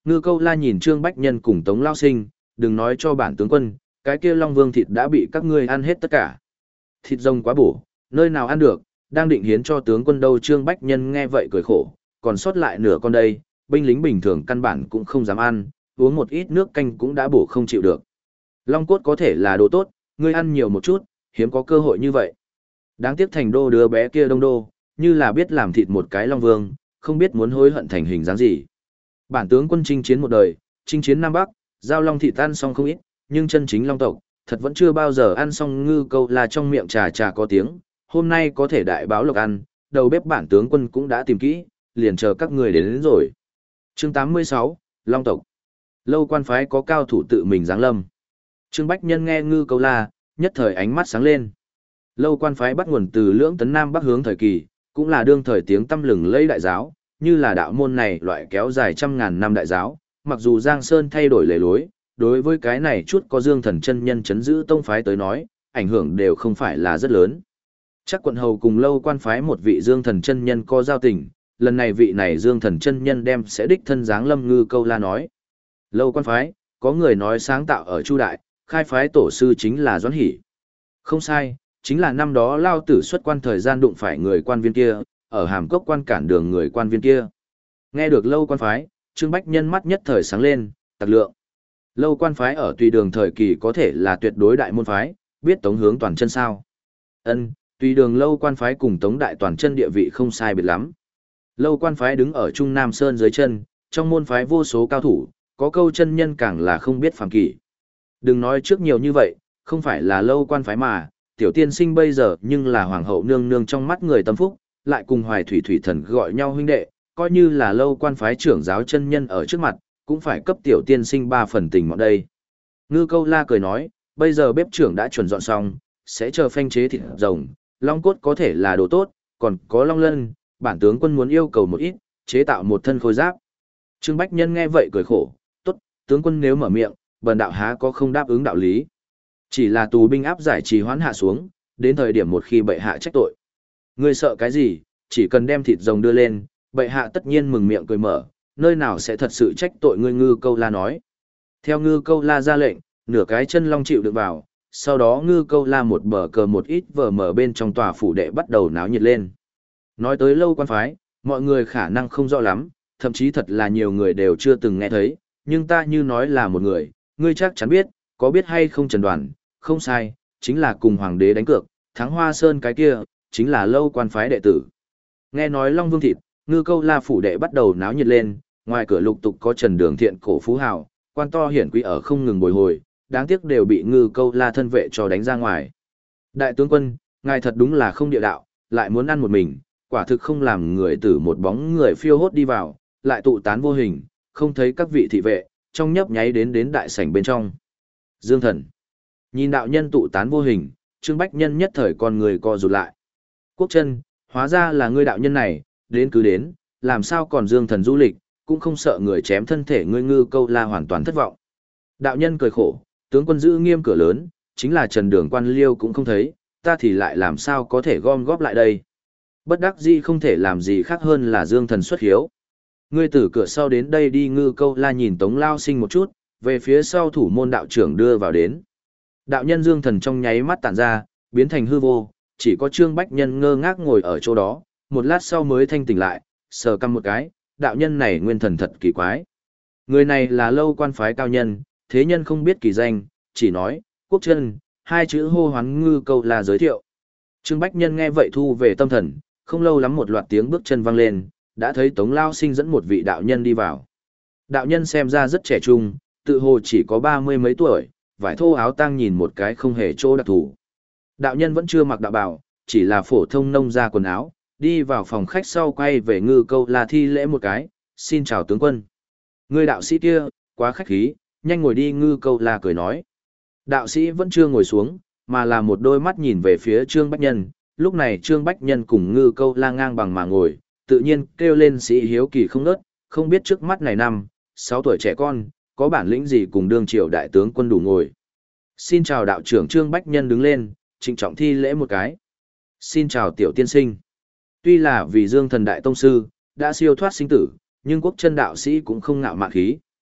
Ngư Câu La nhìn Trương Bách Nhân cùng Tống Lao Sinh, đừng nói cho bản tướng quân, cái kia Long Vương thịt đã bị các ngươi ăn hết tất cả. Thịt rồng quá bổ, nơi nào ăn được, đang định hiến cho tướng quân đâu. Trương Bách Nhân nghe vậy cười khổ, còn sót lại nửa con đây, binh lính bình thường căn bản cũng không dám ăn, uống một ít nước canh cũng đã bổ không chịu được. Long cốt có thể là đồ tốt, ngươi ăn nhiều một chút, hiếm có cơ hội như vậy. Đáng tiếc thành đô đứa bé kia đông đô, như là biết làm thịt một cái Long Vương, không biết muốn hối hận thành hình dáng gì. Bản tướng quân chinh chiến một đời, chinh chiến Nam Bắc, giao long thịt ăn xong không ít, nhưng chân chính Long tộc, thật vẫn chưa bao giờ ăn xong. Ngư Câu La trong miệng trà trà có tiếng, hôm nay có thể đại báo lộc ăn, đầu bếp bản tướng quân cũng đã tìm kỹ, liền chờ các người đến, đến rồi. Chương tám mươi sáu, Long tộc. Lâu Quan phái có cao thủ tự mình giáng lâm. Trương Bách Nhân nghe Ngư Câu La, nhất thời ánh mắt sáng lên. Lâu Quan phái bắt nguồn từ lưỡng tấn Nam Bắc hướng thời kỳ, cũng là đương thời tiếng tăm lừng lẫy đại giáo, như là đạo môn này loại kéo dài trăm ngàn năm đại giáo, mặc dù Giang Sơn thay đổi lề lối, đối với cái này chút có Dương Thần chân nhân chấn giữ tông phái tới nói, ảnh hưởng đều không phải là rất lớn. Chắc quận hầu cùng Lâu Quan phái một vị Dương Thần chân nhân có giao tình, lần này vị này Dương Thần chân nhân đem sẽ đích thân giáng lâm. Ngư Câu La nói. Lâu Quan phái, có người nói sáng tạo ở Chu Đại, khai phái tổ sư chính là Doãn Hỷ. Không sai, chính là năm đó Lao Tử xuất quan thời gian đụng phải người quan viên kia, ở Hàm Cốc quan cản đường người quan viên kia. Nghe được Lâu Quan phái, Trương Bách Nhân mắt nhất thời sáng lên, tặc lượng. Lâu Quan phái ở Tùy Đường thời kỳ có thể là tuyệt đối đại môn phái, biết Tống Hướng Toàn chân sao? Ân, Tùy Đường Lâu Quan phái cùng Tống Đại Toàn chân địa vị không sai biệt lắm. Lâu Quan phái đứng ở Trung Nam Sơn dưới chân, trong môn phái vô số cao thủ, có câu chân nhân càng là không biết phàm kỷ. Đừng nói trước nhiều như vậy, không phải là Lâu Quan phái mà, tiểu tiên sinh bây giờ nhưng là hoàng hậu nương nương trong mắt người tâm phúc, lại cùng Hoài Thủy Thủy Thần gọi nhau huynh đệ, coi như là Lâu Quan phái trưởng giáo chân nhân ở trước mặt, cũng phải cấp tiểu tiên sinh ba phần tình mọn đây. Ngư Câu La cười nói, bây giờ bếp trưởng đã chuẩn dọn xong, sẽ chờ phanh chế thịt rồng, long cốt có thể là đồ tốt, còn có long lân, bản tướng quân muốn yêu cầu một ít, chế tạo một thân khôi giáp. Trương Bách Nhân nghe vậy cười khổ, tốt, tướng quân nếu mở miệng, bần đạo há có không đáp ứng đạo lý. Chỉ là tù binh áp giải trì hoãn hạ xuống, đến thời điểm một khi bệ hạ trách tội. Ngươi sợ cái gì, chỉ cần đem thịt rồng đưa lên, bệ hạ tất nhiên mừng miệng cười mở, nơi nào sẽ thật sự trách tội ngươi. Ngư Câu La nói. Theo Ngư Câu La ra lệnh, nửa cái chân long chịu được vào, sau đó Ngư Câu La một bờ cờ một ít vờ mở bên trong tòa phủ đệ bắt đầu náo nhiệt lên. Nói tới Lâu Quan phái, mọi người khả năng không rõ lắm, thậm chí thật là nhiều người đều chưa từng nghe thấy, nhưng ta như nói là một người, ngươi chắc chắn biết, có biết hay không Trần Đoàn, không sai, chính là cùng hoàng đế đánh cược, thắng Hoa Sơn cái kia, chính là Lâu Quan phái đệ tử. Nghe nói Long Vương thịt, Ngư Câu La phủ đệ bắt đầu náo nhiệt lên, ngoài cửa lục tục có Trần Đường Thiện cổ phú hào, quan to hiển quý ở không ngừng bồi hồi, đáng tiếc đều bị Ngư Câu La thân vệ cho đánh ra ngoài. Đại tướng quân, ngài thật đúng là không địa đạo, lại muốn ăn một mình, quả thực không làm người tử một bóng người phiêu hốt đi vào, lại tụ tán vô hình, không thấy các vị thị vệ, trong nhấp nháy đến đến đại sảnh bên trong. Dương Thần. Nhìn đạo nhân tụ tán vô hình, Trương Bách Nhân nhất thời con người co rụt lại. Quốc chân, hóa ra là ngươi đạo nhân này, đến cứ đến, làm sao còn Dương Thần du lịch, cũng không sợ người chém thân thể ngươi. Ngư Câu La hoàn toàn thất vọng. Đạo nhân cười khổ, tướng quân giữ nghiêm cửa lớn, chính là Trần Đường Quan Liêu cũng không thấy, ta thì lại làm sao có thể gom góp lại đây. Bất đắc dĩ không thể làm gì khác hơn là Dương Thần xuất hiếu. Ngươi từ cửa sau đến đây đi. Ngư Câu La nhìn Tống Lao Sinh một chút, về phía sau thủ môn đạo trưởng đưa vào đến. Đạo nhân Dương Thần trong nháy mắt tản ra, biến thành hư vô, chỉ có Trương Bách Nhân ngơ ngác ngồi ở chỗ đó, một lát sau mới thanh tỉnh lại, sờ căm một cái, đạo nhân này nguyên thần thật kỳ quái. Người này là Lâu Quan phái cao nhân, thế nhân không biết kỳ danh, chỉ nói, Quốc chân, hai chữ hô hoán Ngư Câu La giới thiệu. Trương Bách Nhân nghe vậy thu về tâm thần, không lâu lắm một loạt tiếng bước chân vang lên, đã thấy Tống Lao Sinh dẫn một vị đạo nhân đi vào. Đạo nhân xem ra rất trẻ trung, tự hồ chỉ có ba mươi mấy tuổi, vải thô áo tang nhìn một cái không hề chỗ đặc thù. Đạo nhân vẫn chưa mặc đạo bào, chỉ là phổ thông nông gia quần áo, đi vào phòng khách sau quay về Ngư Câu La thi lễ một cái, xin chào tướng quân. Người đạo sĩ kia, quá khách khí, nhanh ngồi đi. Ngư Câu La cười nói. Đạo sĩ vẫn chưa ngồi xuống, mà là một đôi mắt nhìn về phía Trương Bách Nhân. Lúc này Trương Bách Nhân cùng Ngư Câu La ngang bằng mà ngồi, tự nhiên kêu lên sĩ hiếu kỳ không nớt, không biết trước mắt này năm, sáu tuổi trẻ con, có bản lĩnh gì cùng đương triều đại tướng quân đủ ngồi. Xin chào đạo trưởng. Trương Bách Nhân đứng lên, trịnh trọng thi lễ một cái. Xin chào tiểu tiên sinh. Tuy là vì Dương Thần đại tông sư, đã siêu thoát sinh tử, nhưng Quốc chân đạo sĩ cũng không ngạo mạn khí.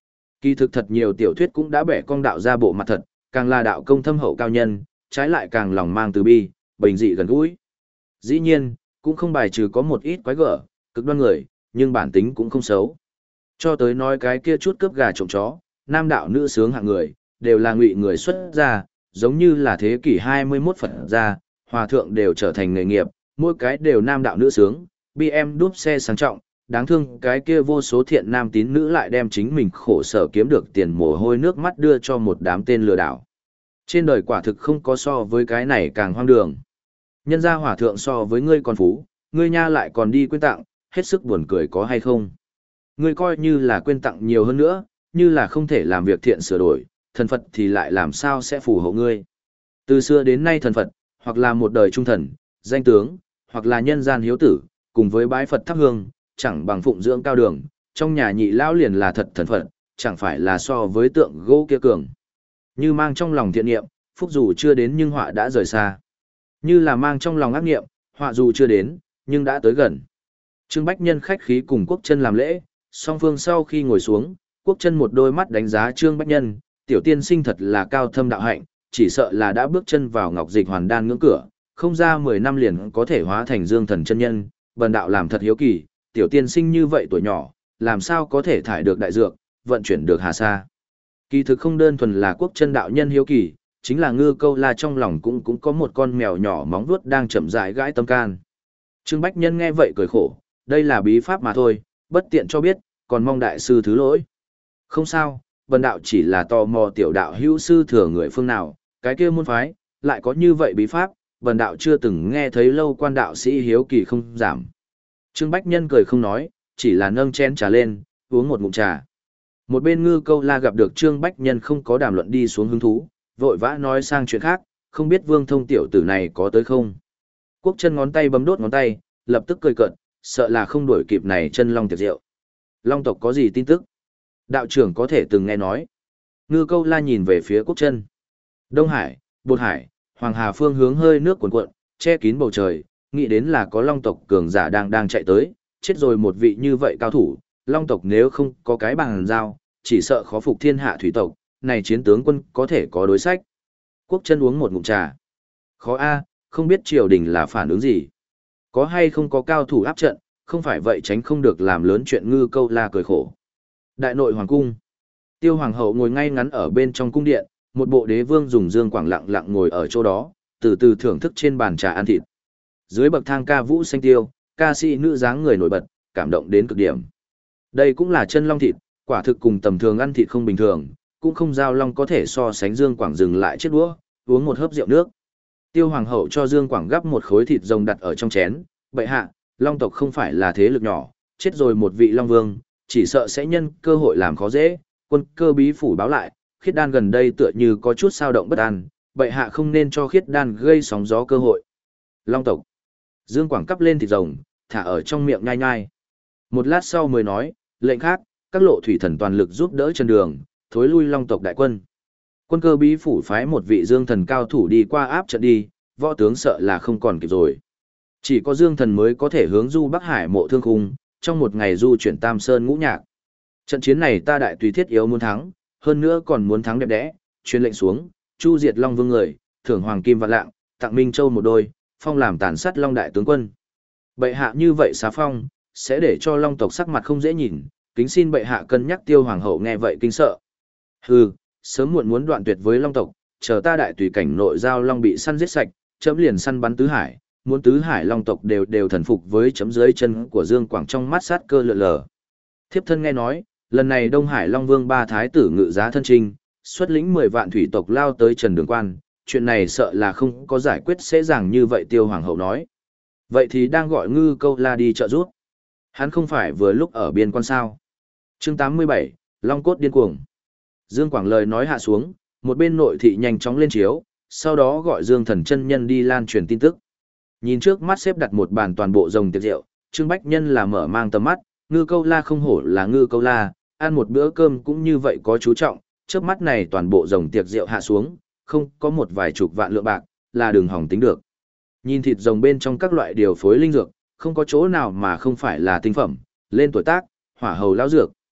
Kỳ thực thật nhiều tiểu thuyết cũng đã bẻ cong đạo ra bộ mặt thật, càng là đạo công thâm hậu cao nhân, trái lại càng lòng mang từ bi, bình dị gần gũi. Dĩ nhiên, cũng không bài trừ có một ít quái gở, cực đoan người, nhưng bản tính cũng không xấu. Cho tới nói cái kia chút cướp gà trộm chó, nam đạo nữ sướng hạng người, đều là ngụy người xuất gia, giống như là thế kỷ hai mươi mốt Phật gia, hòa thượng đều trở thành nghề nghiệp, mỗi cái đều nam đạo nữ sướng, bê em đúp xe sang trọng, đáng thương cái kia vô số thiện nam tín nữ lại đem chính mình khổ sở kiếm được tiền mồ hôi nước mắt đưa cho một đám tên lừa đảo. Trên đời quả thực không có so với cái này càng hoang đường. Nhân gia hòa thượng so với ngươi còn phú, ngươi nha lại còn đi quyên tặng, hết sức buồn cười có hay không? Ngươi coi như là quyên tặng nhiều hơn nữa, như là không thể làm việc thiện sửa đổi, thần Phật thì lại làm sao sẽ phù hộ ngươi. Từ xưa đến nay thần Phật, hoặc là một đời trung thần, danh tướng, hoặc là nhân gian hiếu tử, cùng với bái Phật thắp hương, chẳng bằng phụng dưỡng cao đường, trong nhà nhị lão liền là thật thần Phật, chẳng phải là so với tượng gỗ kia cường. Như mang trong lòng thiện niệm, phúc dù chưa đến nhưng họa đã rời xa. Như là mang trong lòng ác niệm, họa dù chưa đến, nhưng đã tới gần. Trương Bách Nhân khách khí cùng Quốc Chân làm lễ, song phương sau khi ngồi xuống, Quốc Chân một đôi mắt đánh giá Trương Bách Nhân, tiểu tiên sinh thật là cao thâm đạo hạnh, chỉ sợ là đã bước chân vào ngọc dịch hoàn đan ngưỡng cửa, không ra mười năm liền có thể hóa thành dương thần chân nhân, bần đạo làm thật hiếu kỳ, tiểu tiên sinh như vậy tuổi nhỏ, làm sao có thể thải được đại dược, vận chuyển được hà sa. Kỳ thực không đơn thuần là Quốc Chân đạo nhân hiếu kỳ, chính là Ngư Câu La trong lòng cũng cũng có một con mèo nhỏ móng vuốt đang chậm rãi gãi tâm can. Trương Bách Nhân nghe vậy cười khổ, đây là bí pháp mà thôi, bất tiện cho biết, còn mong đại sư thứ lỗi. Không sao, bần đạo chỉ là tò mò tiểu đạo hữu sư thừa người phương nào, cái kia môn phái, lại có như vậy bí pháp, bần đạo chưa từng nghe thấy lâu quan đạo sĩ hiếu kỳ không giảm. Trương Bách Nhân cười không nói, chỉ là nâng chén trà lên, uống một ngụm trà. Một bên Ngư Câu La gặp được Trương Bách Nhân không có đàm luận đi xuống hứng thú, vội vã nói sang chuyện khác, không biết Vương Thông tiểu tử này có tới không. Quốc Chân ngón tay bấm đốt ngón tay, lập tức cười cợt, sợ là không đuổi kịp này chân long tiệc rượu. Long tộc có gì tin tức? Đạo trưởng có thể từng nghe nói. Ngư Câu La nhìn về phía Quốc Chân. Đông Hải, Bột Hải, Hoàng Hà phương hướng hơi nước cuồn cuộn, che kín bầu trời, nghĩ đến là có long tộc cường giả đang đang chạy tới, chết rồi một vị như vậy cao thủ, long tộc nếu không có cái bằng giao, chỉ sợ khó phục thiên hạ thủy tộc, này chiến tướng quân có thể có đối sách. Quốc Chân uống một ngụm trà. Khó a, không biết triều đình là phản ứng gì. Có hay không có cao thủ áp trận, không phải vậy tránh không được làm lớn chuyện. Ngư Câu La cười khổ. Đại nội hoàng cung. Tiêu hoàng hậu ngồi ngay ngắn ở bên trong cung điện, một bộ đế vương dùng dương quảng lặng lặng ngồi ở chỗ đó, từ từ thưởng thức trên bàn trà ăn thịt. Dưới bậc thang ca vũ xanh tiêu, ca sĩ nữ dáng người nổi bật, cảm động đến cực điểm. Đây cũng là chân long thịt, quả thực cùng tầm thường ăn thịt không bình thường, cũng không giao long có thể so sánh. Dương Quảng dừng lại chiếc đũa, uống một hớp rượu nước. Tiêu hoàng hậu cho Dương Quảng gắp một khối thịt rồng đặt ở trong chén, bệ hạ, long tộc không phải là thế lực nhỏ, chết rồi một vị long vương, chỉ sợ sẽ nhân cơ hội làm khó dễ. Quân Cơ bí phủ báo lại, Khiết Đan gần đây tựa như có chút sao động bất an, bệ hạ không nên cho Khiết Đan gây sóng gió cơ hội. Long tộc. Dương Quảng cắp lên thịt rồng, thả ở trong miệng nhai nhai. Một lát sau mới nói, lệnh khác, các lộ thủy thần toàn lực giúp đỡ chân đường, thối lui long tộc đại quân. Quân Cơ bí phủ phái một vị dương thần cao thủ đi qua áp trận đi, võ tướng sợ là không còn kịp rồi. Chỉ có dương thần mới có thể hướng du Bắc Hải mộ thương khung, trong một ngày du chuyển Tam Sơn ngũ nhạc. Trận chiến này ta đại tùy thiết yếu muốn thắng, hơn nữa còn muốn thắng đẹp đẽ, truyền lệnh xuống, chu diệt long vương người, thưởng hoàng kim vạn lạng, tặng Minh Châu một đôi, phong làm tàn sát long đại tướng quân. Bệ hạ như vậy xá phong, sẽ để cho long tộc sắc mặt không dễ nhìn, kính xin bệ hạ cân nhắc. Tiêu hoàng hậu nghe vậy kinh sợ. Hừ, sớm muộn muốn đoạn tuyệt với long tộc, chờ ta đại tùy cảnh nội giao long bị săn giết sạch, chấm liền săn bắn tứ hải, muốn tứ hải long tộc đều đều thần phục với chấm. Dưới chân của Dương Quảng trong mắt sát cơ lượn lờ. Thiếp thân nghe nói, lần này Đông Hải Long Vương ba thái tử ngự giá thân trinh, xuất lĩnh mười vạn thủy tộc lao tới Trần Đường Quan, chuyện này sợ là không có giải quyết dễ dàng như vậy. Tiêu hoàng hậu nói. Vậy thì đang gọi Ngư Câu La đi trợ giúp. Hắn không phải vừa lúc ở biên quan sao? Chương tám mươi bảy, Long cốt điên cuồng. Dương Quảng lời nói hạ xuống, một bên nội thị nhanh chóng lên chiếu, sau đó gọi Dương Thần chân nhân đi lan truyền tin tức. Nhìn trước mắt xếp đặt một bàn toàn bộ rồng tiệc rượu, Trương Bách Nhân là mở mang tầm mắt, Ngư Câu La không hổ là Ngư Câu La, ăn một bữa cơm cũng như vậy có chú trọng, trước mắt này toàn bộ rồng tiệc rượu hạ xuống, không có một vài chục vạn lượng bạc, là đường hỏng tính được. Nhìn thịt rồng bên trong các loại điều phối linh dược, không có chỗ nào mà không phải là tinh phẩm, lên tuổi tác, hỏa hầu lão dược.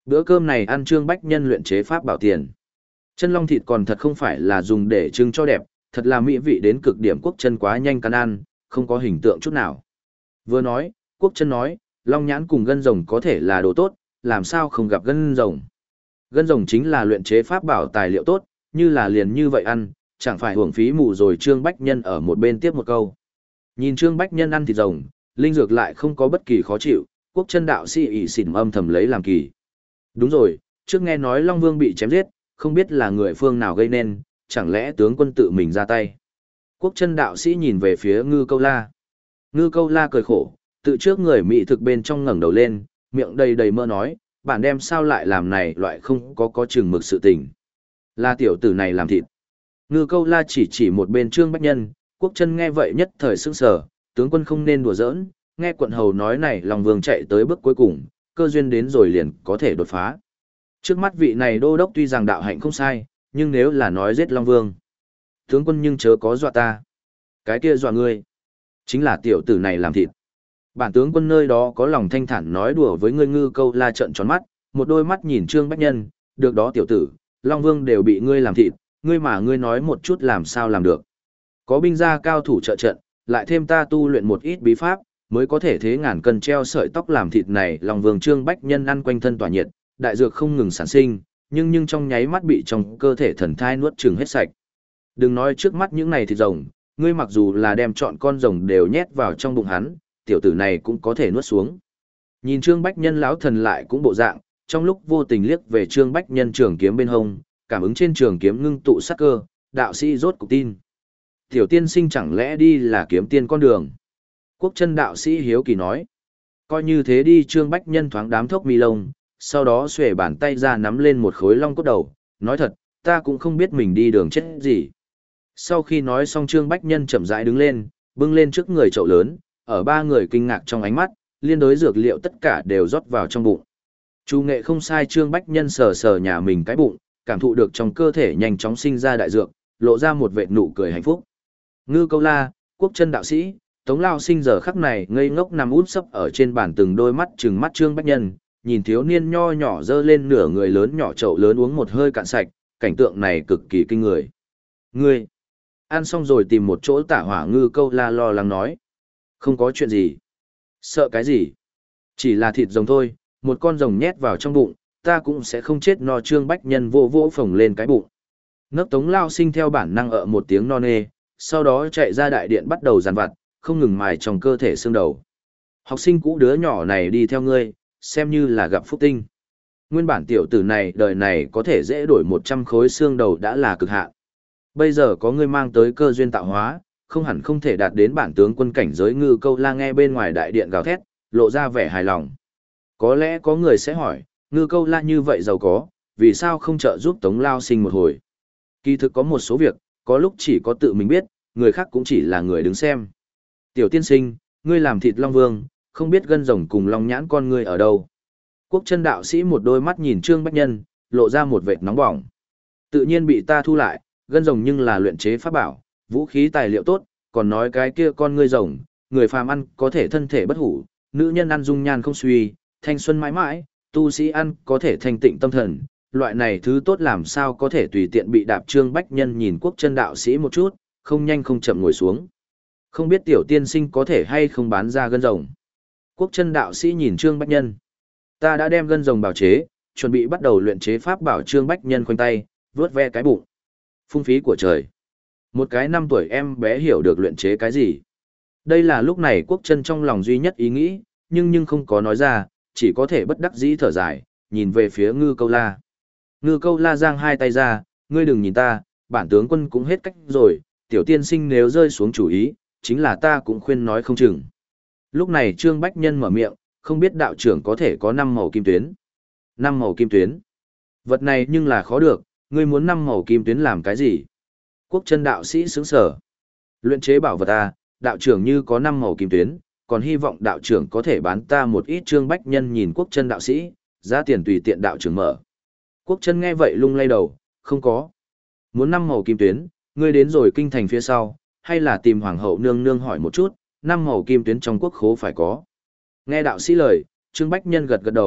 Bữa cơm này ăn Trương Bách Nhân luyện chế pháp bảo tiền. Chân long thịt còn thật không phải là dùng để trưng cho đẹp, thật là mỹ vị đến cực điểm. Quốc chân quá nhanh cắn ăn, không có hình tượng chút nào. Vừa nói, Quốc chân nói, long nhãn cùng gân rồng có thể là đồ tốt, làm sao không gặp gân rồng. Gân rồng chính là luyện chế pháp bảo tài liệu tốt, như là liền như vậy ăn, chẳng phải hưởng phí mù rồi. Trương Bách Nhân ở một bên tiếp một câu. Nhìn Trương Bách Nhân ăn thịt rồng, linh dược lại không có bất kỳ khó chịu, Quốc chân đạo sĩ ỷ xỉn âm thầm lấy làm kỳ. Đúng rồi, trước nghe nói Long Vương bị chém giết, không biết là người phương nào gây nên, chẳng lẽ tướng quân tự mình ra tay. Quốc chân đạo sĩ nhìn về phía Ngư Câu La. Ngư Câu La cười khổ, tự trước người mỹ thực bên trong ngẩng đầu lên, miệng đầy đầy mơ nói, bản đem sao lại làm này loại không có có chừng mực sự tình. Là tiểu tử này làm thịt. Ngư Câu La chỉ chỉ một bên Trương Bách Nhân, Quốc chân nghe vậy nhất thời sững sờ, tướng quân không nên đùa giỡn, nghe quận hầu nói này Long Vương chạy tới bước cuối cùng, cơ duyên đến rồi liền có thể đột phá. Trước mắt vị này đô đốc tuy rằng đạo hạnh không sai, nhưng nếu là nói giết Long Vương, tướng quân nhưng chớ có dọa ta. Cái kia dọa ngươi, chính là tiểu tử này làm thịt. Bản tướng quân nơi đó có lòng thanh thản nói đùa với ngươi. Ngư Câu La trợn tròn mắt, một đôi mắt nhìn Trương Bách Nhân, được đó tiểu tử, Long Vương đều bị ngươi làm thịt, ngươi mà ngươi nói một chút làm sao làm được. Có binh gia cao thủ trợ trận, lại thêm ta tu luyện một ít bí pháp, mới có thể thế ngàn cân treo sợi tóc làm thịt này. Long Vương Trương Bách Nhân ăn quanh thân tỏa nhiệt, đại dược không ngừng sản sinh, nhưng nhưng trong nháy mắt bị trong cơ thể thần thai nuốt chửng hết sạch. Đừng nói trước mắt những này thịt rồng, ngươi mặc dù là đem trọn con rồng đều nhét vào trong bụng hắn, tiểu tử này cũng có thể nuốt xuống. Nhìn Trương Bách Nhân lão thần lại cũng bộ dạng, trong lúc vô tình liếc về Trương Bách Nhân trường kiếm bên hông, cảm ứng trên trường kiếm ngưng tụ sát cơ, đạo sĩ rốt cục tin. Tiểu tiên sinh chẳng lẽ đi là kiếm tiên con đường? Quốc chân đạo sĩ hiếu kỳ nói. Coi như thế đi. Trương Bách Nhân thoáng đám thốc mi lông, sau đó xuề bàn tay ra nắm lên một khối long cốt đầu, nói thật, ta cũng không biết mình đi đường chết gì. Sau khi nói xong Trương Bách Nhân chậm rãi đứng lên, bưng lên trước người chậu lớn, ở ba người kinh ngạc trong ánh mắt, liên đối dược liệu tất cả đều rót vào trong bụng. Chu nghệ không sai. Trương Bách Nhân sờ sờ nhà mình cái bụng, cảm thụ được trong cơ thể nhanh chóng sinh ra đại dược, lộ ra một vệt nụ cười hạnh phúc. Ngư Câu La, Quốc chân đạo sĩ, Tống Lao Sinh giờ khắc này ngây ngốc nằm út sấp ở trên bàn, từng đôi mắt trừng mắt Trương Bách Nhân, nhìn thiếu niên nho nhỏ dơ lên nửa người lớn nhỏ chậu lớn uống một hơi cạn sạch, cảnh tượng này cực kỳ kinh người. Ngươi, ăn xong rồi tìm một chỗ tả hỏa. Ngư Câu La lo lắng nói. Không có chuyện gì. Sợ cái gì? Chỉ là thịt rồng thôi, một con rồng nhét vào trong bụng, ta cũng sẽ không chết no. Trương Bách Nhân vô vỗ phồng lên cái bụng. Nấc Tống Lao Sinh theo bản năng ở một tiếng no nê, sau đó chạy ra đại điện bắt đầu giàn vặt, không ngừng mài trong cơ thể xương đầu. Học sinh cũ đứa nhỏ này đi theo ngươi, xem như là gặp phúc tinh. Nguyên bản tiểu tử này đời này có thể dễ đổi một trăm khối xương đầu đã là cực hạn. Bây giờ có ngươi mang tới cơ duyên tạo hóa, không hẳn không thể đạt đến bản tướng quân cảnh giới. Ngư Câu La nghe bên ngoài đại điện gào thét, lộ ra vẻ hài lòng. Có lẽ có người sẽ hỏi, Ngư Câu La như vậy giàu có, vì sao không trợ giúp Tống Lao Sinh một hồi? Kỳ thực có một số việc, có lúc chỉ có tự mình biết, người khác cũng chỉ là người đứng xem. Tiểu tiên sinh, ngươi làm thịt Long Vương, không biết gân rồng cùng long nhãn con ngươi ở đâu? Quốc chân đạo sĩ một đôi mắt nhìn Trương Bách Nhân, lộ ra một vệt nóng bỏng. Tự nhiên bị ta thu lại, gân rồng nhưng là luyện chế pháp bảo, vũ khí tài liệu tốt, còn nói cái kia con ngươi rồng, người phàm ăn có thể thân thể bất hủ, nữ nhân ăn dung nhan không suy, thanh xuân mãi mãi, tu sĩ ăn có thể thanh tịnh tâm thần, loại này thứ tốt làm sao có thể tùy tiện bị đạp. Trương Bách Nhân nhìn Quốc chân đạo sĩ một chút, không nhanh không chậm ngồi xuống. Không biết tiểu tiên sinh có thể hay không bán ra gân rồng. Quốc chân đạo sĩ nhìn Trương Bách Nhân. Ta đã đem gân rồng bào chế, chuẩn bị bắt đầu luyện chế pháp bảo. Trương Bách Nhân khoanh tay, vướt ve cái bụng. Phung phí của trời. Một cái năm tuổi em bé hiểu được luyện chế cái gì. Đây là lúc này Quốc chân trong lòng duy nhất ý nghĩ, nhưng nhưng không có nói ra, chỉ có thể bất đắc dĩ thở dài, nhìn về phía Ngư Câu La. Ngư Câu La giang hai tay ra, ngươi đừng nhìn ta, bản tướng quân cũng hết cách rồi, tiểu tiên sinh nếu rơi xuống chủ ý, chính là ta cũng khuyên nói không chừng. Lúc này Trương Bách Nhân mở miệng, không biết đạo trưởng có thể có năm màu kim tuyến. Năm màu kim tuyến. Vật này nhưng là khó được, ngươi muốn năm màu kim tuyến làm cái gì? Quốc chân đạo sĩ sướng sở. Luyện chế bảo vật ta, đạo trưởng như có năm màu kim tuyến, còn hy vọng đạo trưởng có thể bán ta một ít. Trương Bách Nhân nhìn Quốc chân đạo sĩ, giá tiền tùy tiện đạo trưởng mở. Quốc chân nghe vậy lung lay đầu, không có. Muốn năm màu kim tuyến, ngươi đến rồi kinh thành phía sau, hay là tìm hoàng hậu nương nương hỏi một chút, năm màu kim tuyến trong quốc khố phải có. Nghe đạo sĩ lời, Trương Bách Nhân gật gật đầu,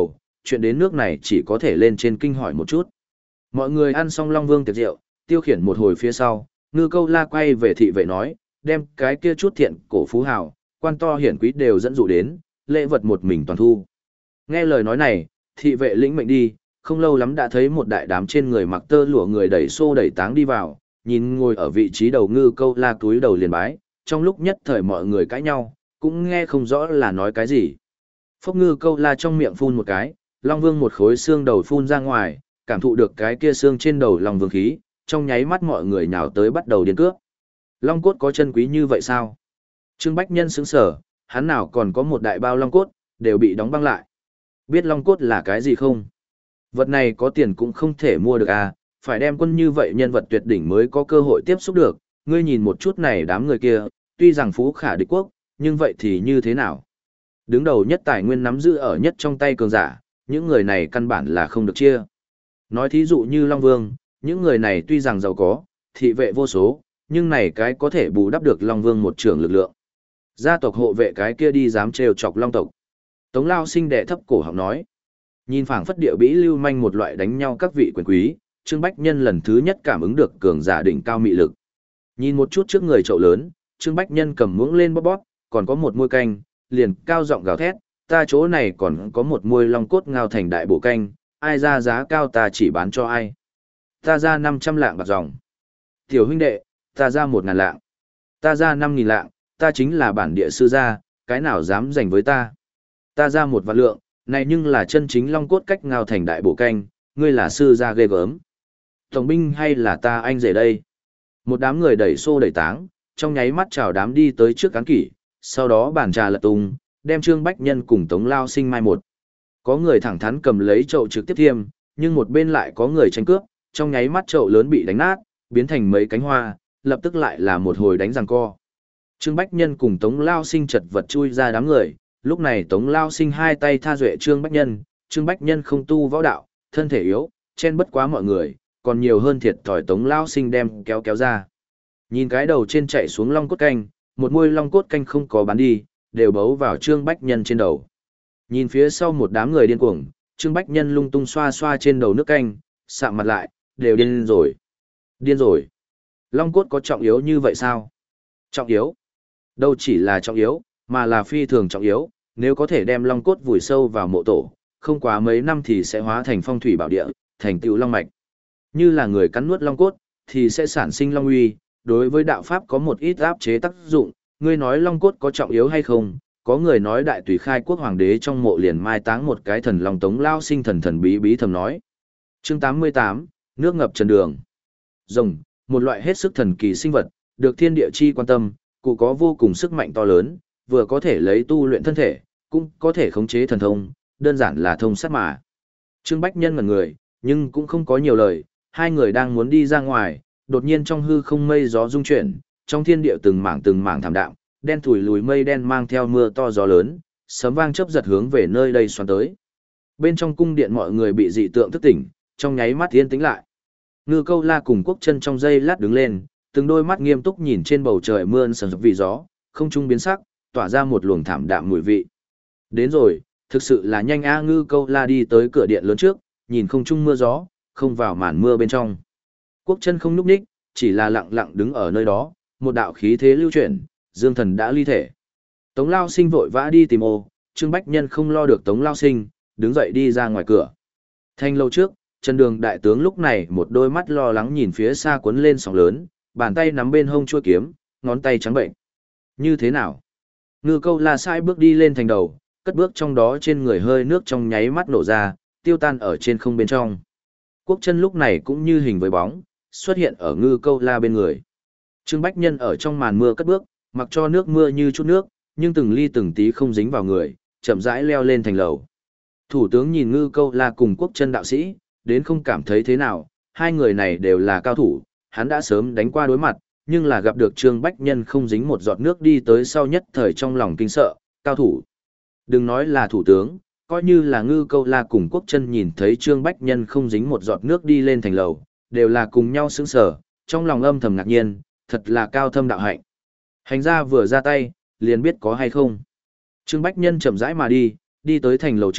chuyện đến nước này chỉ có thể lên trên kinh hỏi một chút. Mọi người ăn xong Long Vương tiệc rượu, tiêu khiển một hồi phía sau, Ngư Câu La quay về thị vệ nói, đem cái kia chút thiện cổ phú hào, quan to hiển quý đều dẫn dụ đến, lễ vật một mình toàn thu. Nghe lời nói này, thị vệ lĩnh mệnh đi, không lâu lắm đã thấy một đại đám trên người mặc tơ lụa người đẩy xô đẩy táng đi vào, nhìn ngồi ở vị trí đầu Ngư Câu La túi đầu liền bái, trong lúc nhất thời mọi người cãi nhau, cũng nghe không rõ là nói cái gì. Phốc Ngư Câu La trong miệng phun một cái, Long Vương một khối xương đầu phun ra ngoài, cảm thụ được cái kia xương trên đầu Long Vương khí, trong nháy mắt mọi người nhào tới bắt đầu điên cướp. Long cốt có chân quý như vậy sao? Trương Bách Nhân sững sờ, hắn nào còn có một đại bao long cốt, đều bị đóng băng lại. Biết long cốt là cái gì không? Vật này có tiền cũng không thể mua được à, phải đem quân như vậy nhân vật tuyệt đỉnh mới có cơ hội tiếp xúc được. Ngươi nhìn một chút này đám người kia, tuy rằng phú khả địch quốc, nhưng vậy thì như thế nào? Đứng đầu nhất tài nguyên nắm giữ ở nhất trong tay cường giả, những người này căn bản là không được chia. Nói thí dụ như Long Vương, những người này tuy rằng giàu có, thị vệ vô số, nhưng này cái có thể bù đắp được Long Vương một trường lực lượng. Gia tộc hộ vệ cái kia đi dám trêu chọc Long tộc. Tống Lao Sinh đệ thấp cổ họng nói. Nhìn phảng phất địa bĩ lưu manh một loại đánh nhau các vị quyền quý, Trương Bách Nhân lần thứ nhất cảm ứng được cường giả đỉnh cao mị lực. Nhìn một chút trước người chậu lớn, Trương Bách Nhân cầm muỗng lên bóp bóp, còn có một muôi canh, liền cao giọng gào thét, ta chỗ này còn có một muôi long cốt ngao thành đại bổ canh, ai ra giá cao ta chỉ bán cho ai. Ta ra năm trăm lạng bạc dòng. Tiểu huynh đệ, ta ra một ngàn lạng. Ta ra năm nghìn lạng, ta chính là bản địa sư gia, cái nào dám giành với ta. Ta ra một vạn lượng, này nhưng là chân chính long cốt cách ngao thành đại bổ canh, ngươi là sư gia ghê gớm. Tổng binh hay là ta anh rể đây? Một đám người đẩy xô đẩy táng, trong nháy mắt chào đám đi tới trước cán kỷ, sau đó bàn trà lật tung, đem Trương Bách Nhân cùng Tống Lao Sinh mai một. Có người thẳng thắn cầm lấy chậu trực tiếp thiêm, nhưng một bên lại có người tranh cướp, trong nháy mắt chậu lớn bị đánh nát, biến thành mấy cánh hoa, lập tức lại là một hồi đánh giằng co. Trương Bách Nhân cùng Tống Lao Sinh chật vật chui ra đám người, lúc này Tống Lao Sinh hai tay tha duệ Trương Bách Nhân, Trương Bách Nhân không tu võ đạo, thân thể yếu, chen bất quá mọi người, còn nhiều hơn thiệt thòi Tống Lao Sinh đem kéo kéo ra. Nhìn cái đầu trên chạy xuống long cốt canh, một muôi long cốt canh không có bán đi, đều bấu vào Trương Bách Nhân trên đầu. Nhìn phía sau một đám người điên cuồng, Trương Bách Nhân lung tung xoa xoa trên đầu nước canh, sạm mặt lại, đều điên rồi. Điên rồi. Long cốt có trọng yếu như vậy sao? Trọng yếu? Đâu chỉ là trọng yếu, mà là phi thường trọng yếu, nếu có thể đem long cốt vùi sâu vào mộ tổ, không quá mấy năm thì sẽ hóa thành phong thủy bảo địa, thành tựu long mạch. Như là người cắn nuốt long cốt, thì sẽ sản sinh long uy, đối với đạo pháp có một ít áp chế tác dụng, ngươi nói long cốt có trọng yếu hay không? Có người nói đại tùy khai quốc hoàng đế trong mộ liền mai táng một cái thần long Tống Lao Sinh thần thần bí bí thầm nói. Chương tám mươi tám, nước ngập trần đường. Rồng, một loại hết sức thần kỳ sinh vật, được thiên địa chi quan tâm, cụ có vô cùng sức mạnh to lớn, vừa có thể lấy tu luyện thân thể, cũng có thể khống chế thần thông, đơn giản là thông sát mà. Trương Bách Nhân ngẩn người, nhưng cũng không có nhiều lời, hai người đang muốn đi ra ngoài, đột nhiên trong hư không mây gió rung chuyển, trong thiên địa từng mảng từng mảng thảm đạm, đen thủi lùi mây đen mang theo mưa to gió lớn, sấm vang chớp giật hướng về nơi đây xoắn tới. Bên trong cung điện mọi người bị dị tượng thức tỉnh, trong nháy mắt yên tĩnh lại. Ngư Câu La cùng Quốc Chân trong giây lát đứng lên, từng đôi mắt nghiêm túc nhìn trên bầu trời mưa sầm vì gió, không trung biến sắc, tỏa ra một luồng thảm đạm mùi vị. Đến rồi, thực sự là nhanh a. Ngư Câu La đi tới cửa điện lớn trước, nhìn không trung mưa gió, không vào màn mưa bên trong. Quốc Chân không nhúc nhích, chỉ là lặng lặng đứng ở nơi đó, một đạo khí thế lưu chuyển, dương thần đã ly thể. Tống Lao Sinh vội vã đi tìm ô, Trương Bách Nhân không lo được Tống Lao Sinh, đứng dậy đi ra ngoài cửa. Thanh lâu trước, Trần Đường đại tướng lúc này một đôi mắt lo lắng nhìn phía xa cuốn lên sóng lớn, bàn tay nắm bên hông chuôi kiếm, ngón tay trắng bệnh. Như thế nào? Ngư Câu La sai bước đi lên thành đầu, cất bước trong đó trên người hơi nước trong nháy mắt nổ ra, tiêu tan ở trên không bên trong. Quốc Chân lúc này cũng như hình với bóng, xuất hiện ở Ngư Câu La bên người. Trương Bách Nhân ở trong màn mưa cất bước, mặc cho nước mưa như chút nước, nhưng từng ly từng tí không dính vào người, chậm rãi leo lên thành lầu. Thủ tướng nhìn Ngư Câu La cùng Quốc Chân đạo sĩ, đến không cảm thấy thế nào, hai người này đều là cao thủ, hắn đã sớm đánh qua đối mặt, nhưng là gặp được Trương Bách Nhân không dính một giọt nước đi tới sau nhất thời trong lòng kinh sợ, cao thủ. Đừng nói là thủ tướng, coi như là Ngư Câu La cùng Quốc Chân nhìn thấy Trương Bách Nhân không dính một giọt nước đi lên thành lầu, đều là cùng nhau sững sờ, trong lòng âm thầm ngạc nhiên, thật là cao thâm đạo hạnh. Hành gia vừa ra tay, liền biết có hay không. Trương Bách Nhân chậm rãi mà đi, đi tới thành lầu trước,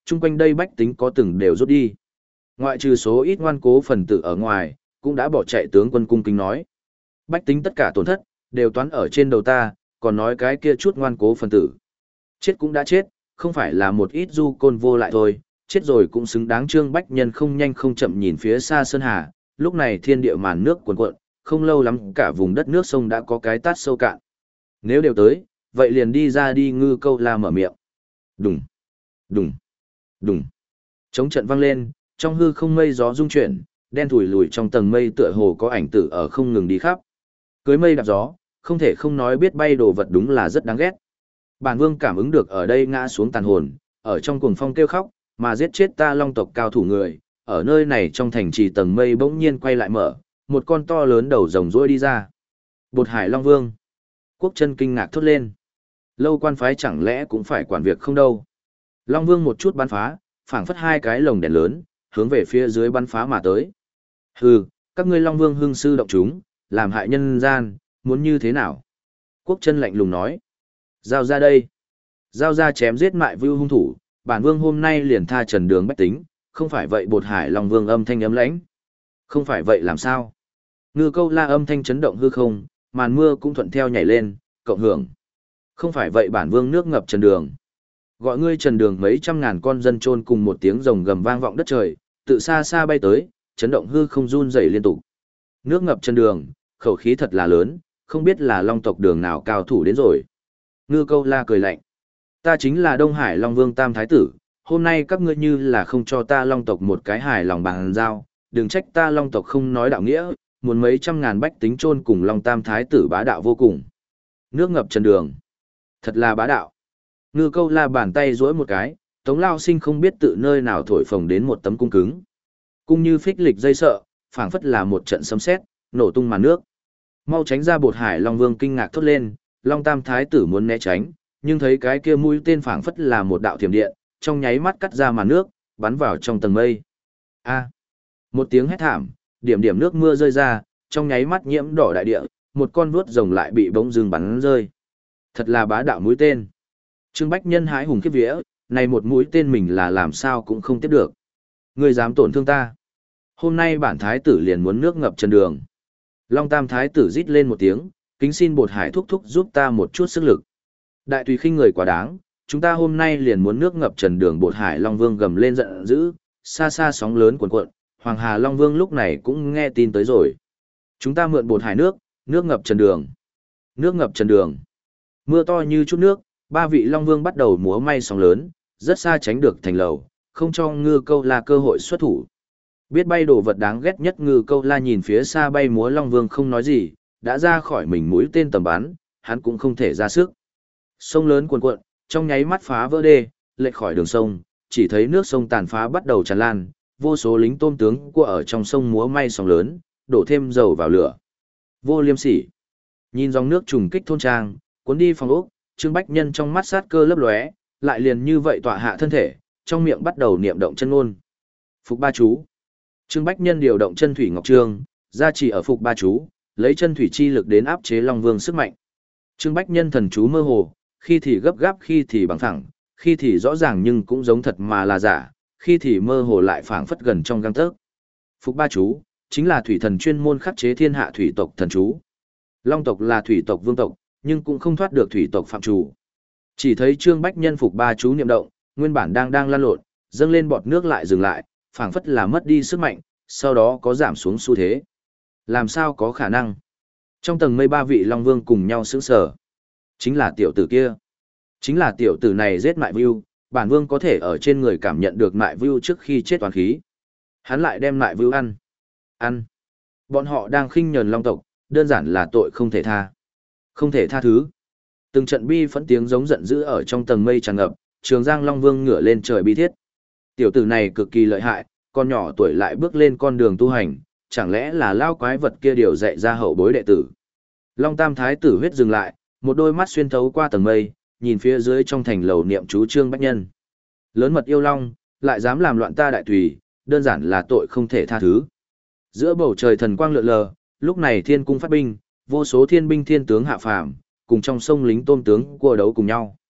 chung quanh đây bách tính có từng đều rút đi. Ngoại trừ số ít ngoan cố phần tử ở ngoài, cũng đã bỏ chạy tướng quân cung kính nói. Bách tính tất cả tổn thất, đều toán ở trên đầu ta, còn nói cái kia chút ngoan cố phần tử. Chết cũng đã chết, không phải là một ít du côn vô lại thôi, chết rồi cũng xứng đáng. Trương Bách Nhân không nhanh không chậm nhìn phía xa Sơn Hà, lúc này thiên địa màn nước cuồn cuộn, không lâu lắm cả vùng đất nước sông đã có cái tát sâu cạn. Nếu đều tới, vậy liền đi ra đi. Ngư Câu La mở miệng. Đùng, đùng, đùng. Trống trận vang lên, trong hư không mây gió rung chuyển, đen thủi lùi trong tầng mây tựa hồ có ảnh tử ở không ngừng đi khắp. Cưới mây đạp gió, không thể không nói biết bay đồ vật đúng là rất đáng ghét. Bản Vương cảm ứng được ở đây ngã xuống tàn hồn, ở trong cuồng phong kêu khóc, mà giết chết ta Long tộc cao thủ người, ở nơi này trong thành trì tầng mây bỗng nhiên quay lại mở, một con to lớn đầu rồng rỗi đi ra. Bột Hải Long Vương. Quốc Chân kinh ngạc thốt lên. Lâu quan phái chẳng lẽ cũng phải quản việc không đâu. Long Vương một chút bắn phá, phảng phất hai cái lồng đèn lớn, hướng về phía dưới bắn phá mà tới. Hừ, các ngươi Long Vương hưng sư động chúng, làm hại nhân gian, muốn như thế nào? Quốc Chân lạnh lùng nói. Giao ra đây. Giao ra chém giết mại vưu hung thủ, bản Vương hôm nay liền tha trần đường bách tính, không phải vậy. Bột Hải Long Vương âm thanh ấm lãnh. Không phải vậy làm sao? Ngư Câu La âm thanh chấn động hư không, màn mưa cũng thuận theo nhảy lên, cộng hưởng. Không phải vậy bản Vương nước ngập trần đường. Gọi ngươi trần đường mấy trăm ngàn con dân chôn cùng một tiếng rồng gầm vang vọng đất trời, tự xa xa bay tới, chấn động hư không run rẩy liên tục. Nước ngập trần đường, khẩu khí thật là lớn, không biết là Long tộc đường nào cao thủ đến rồi. Ngư Câu La cười lạnh. Ta chính là Đông Hải Long Vương Tam Thái Tử, hôm nay các ngươi như là không cho ta Long tộc một cái hài lòng bàn giao, đừng trách ta Long tộc không nói đạo nghĩa, muốn mấy trăm ngàn bách tính chôn cùng Long Tam Thái Tử bá đạo vô cùng. Nước ngập trần đường. Thật là bá đạo. Ngư Câu La bàn tay duỗi một cái, Tống Lao Sinh không biết tự nơi nào thổi phồng đến một tấm cung cứng. Cung như phích lịch dây sợ, phảng phất là một trận sấm sét, nổ tung màn nước. Mau tránh ra. Bột Hải Long Vương kinh ngạc thốt lên, Long Tam Thái Tử muốn né tránh, nhưng thấy cái kia mũi tên phảng phất là một đạo thiểm điện, trong nháy mắt cắt ra màn nước, bắn vào trong tầng mây. A! Một tiếng hét thảm, điểm điểm nước mưa rơi ra, trong nháy mắt nhiễm đỏ đại địa, một con vuốt rồng lại bị bỗng dưng bắn rơi. Thật là bá đạo mũi tên. Trương Bách Nhân hái hùng khiếp vía, này một mũi tên mình là làm sao cũng không tiếp được. Ngươi dám tổn thương ta? Hôm nay bản thái tử liền muốn nước ngập chân đường. Long Tam Thái Tử rít lên một tiếng, kính xin Bột Hải thúc thúc giúp ta một chút sức lực. Đại tùy khinh người quá đáng, chúng ta hôm nay liền muốn nước ngập trần đường. Bột Hải Long Vương gầm lên giận dữ, xa xa sóng lớn cuồn cuộn, Hoàng Hà Long Vương lúc này cũng nghe tin tới rồi. Chúng ta mượn Bột Hải nước, nước ngập trần đường. Nước ngập trần đường. Mưa to như chút nước, ba vị Long Vương bắt đầu múa may sóng lớn, rất xa tránh được thành lầu, không cho Ngư Câu La cơ hội xuất thủ. Biết bay đồ vật đáng ghét nhất Ngư Câu La nhìn phía xa bay múa Long Vương không nói gì, đã ra khỏi mình mũi tên tầm bắn, hắn cũng không thể ra sức. Sông lớn cuồn cuộn, trong nháy mắt phá vỡ đê, lệch khỏi đường sông, chỉ thấy nước sông tàn phá bắt đầu tràn lan, vô số lính tôm tướng của ở trong sông múa may sóng lớn, đổ thêm dầu vào lửa. Vô liêm sỉ. Nhìn dòng nước trùng kích thôn trang, cuốn đi phòng ốc, Trương Bách Nhân trong mắt sát cơ lấp lóe, lại liền như vậy tọa hạ thân thể, trong miệng bắt đầu niệm động chân ngôn. Phục ba chú. Trương Bách Nhân điều động chân thủy ngọc trương, gia trì ở phục ba chú, lấy chân thủy chi lực đến áp chế Long Vương sức mạnh. Trương Bách Nhân thần chú mơ hồ, khi thì gấp gáp, khi thì bằng thẳng, khi thì rõ ràng nhưng cũng giống thật mà là giả, khi thì mơ hồ lại phảng phất gần trong gang tấc. Phục ba chú chính là thủy thần chuyên môn khắc chế thiên hạ thủy tộc thần chú. Long tộc là thủy tộc vương tộc, nhưng cũng không thoát được thủy tộc phạm chủ. Chỉ thấy Trương Bách Nhân phục ba chú niệm động, nguyên bản đang đang lăn lộn, dâng lên bọt nước lại dừng lại, phảng phất là mất đi sức mạnh, sau đó có giảm xuống xu thế. Làm sao có khả năng? Trong tầng mây ba vị Long Vương cùng nhau sững sờ. Chính là tiểu tử kia. Chính là tiểu tử này giết Mại Vưu, bản Vương có thể ở trên người cảm nhận được Mại Vưu trước khi chết toàn khí. Hắn lại đem Mại Vưu ăn. Ăn. Bọn họ đang khinh nhờn Long tộc, đơn giản là tội không thể tha. Không thể tha thứ. Từng trận bi phẫn tiếng giống giận dữ ở trong tầng mây tràn ngập, Trường Giang Long Vương ngửa lên trời bi thiết. Tiểu tử này cực kỳ lợi hại, con nhỏ tuổi lại bước lên con đường tu hành, chẳng lẽ là lao quái vật kia điều dạy ra hậu bối đệ tử. Long Tam Thái Tử huyết dừng lại, một đôi mắt xuyên thấu qua tầng mây, nhìn phía dưới trong thành lầu niệm chú Trương Bách Nhân. Lớn mật yêu long, lại dám làm loạn ta đại tùy, đơn giản là tội không thể tha thứ. Giữa bầu trời thần quang lượn lờ, lúc này thiên cung phát binh, vô số thiên binh thiên tướng hạ phàm, cùng trong sông lính tôm tướng cua đấu cùng nhau.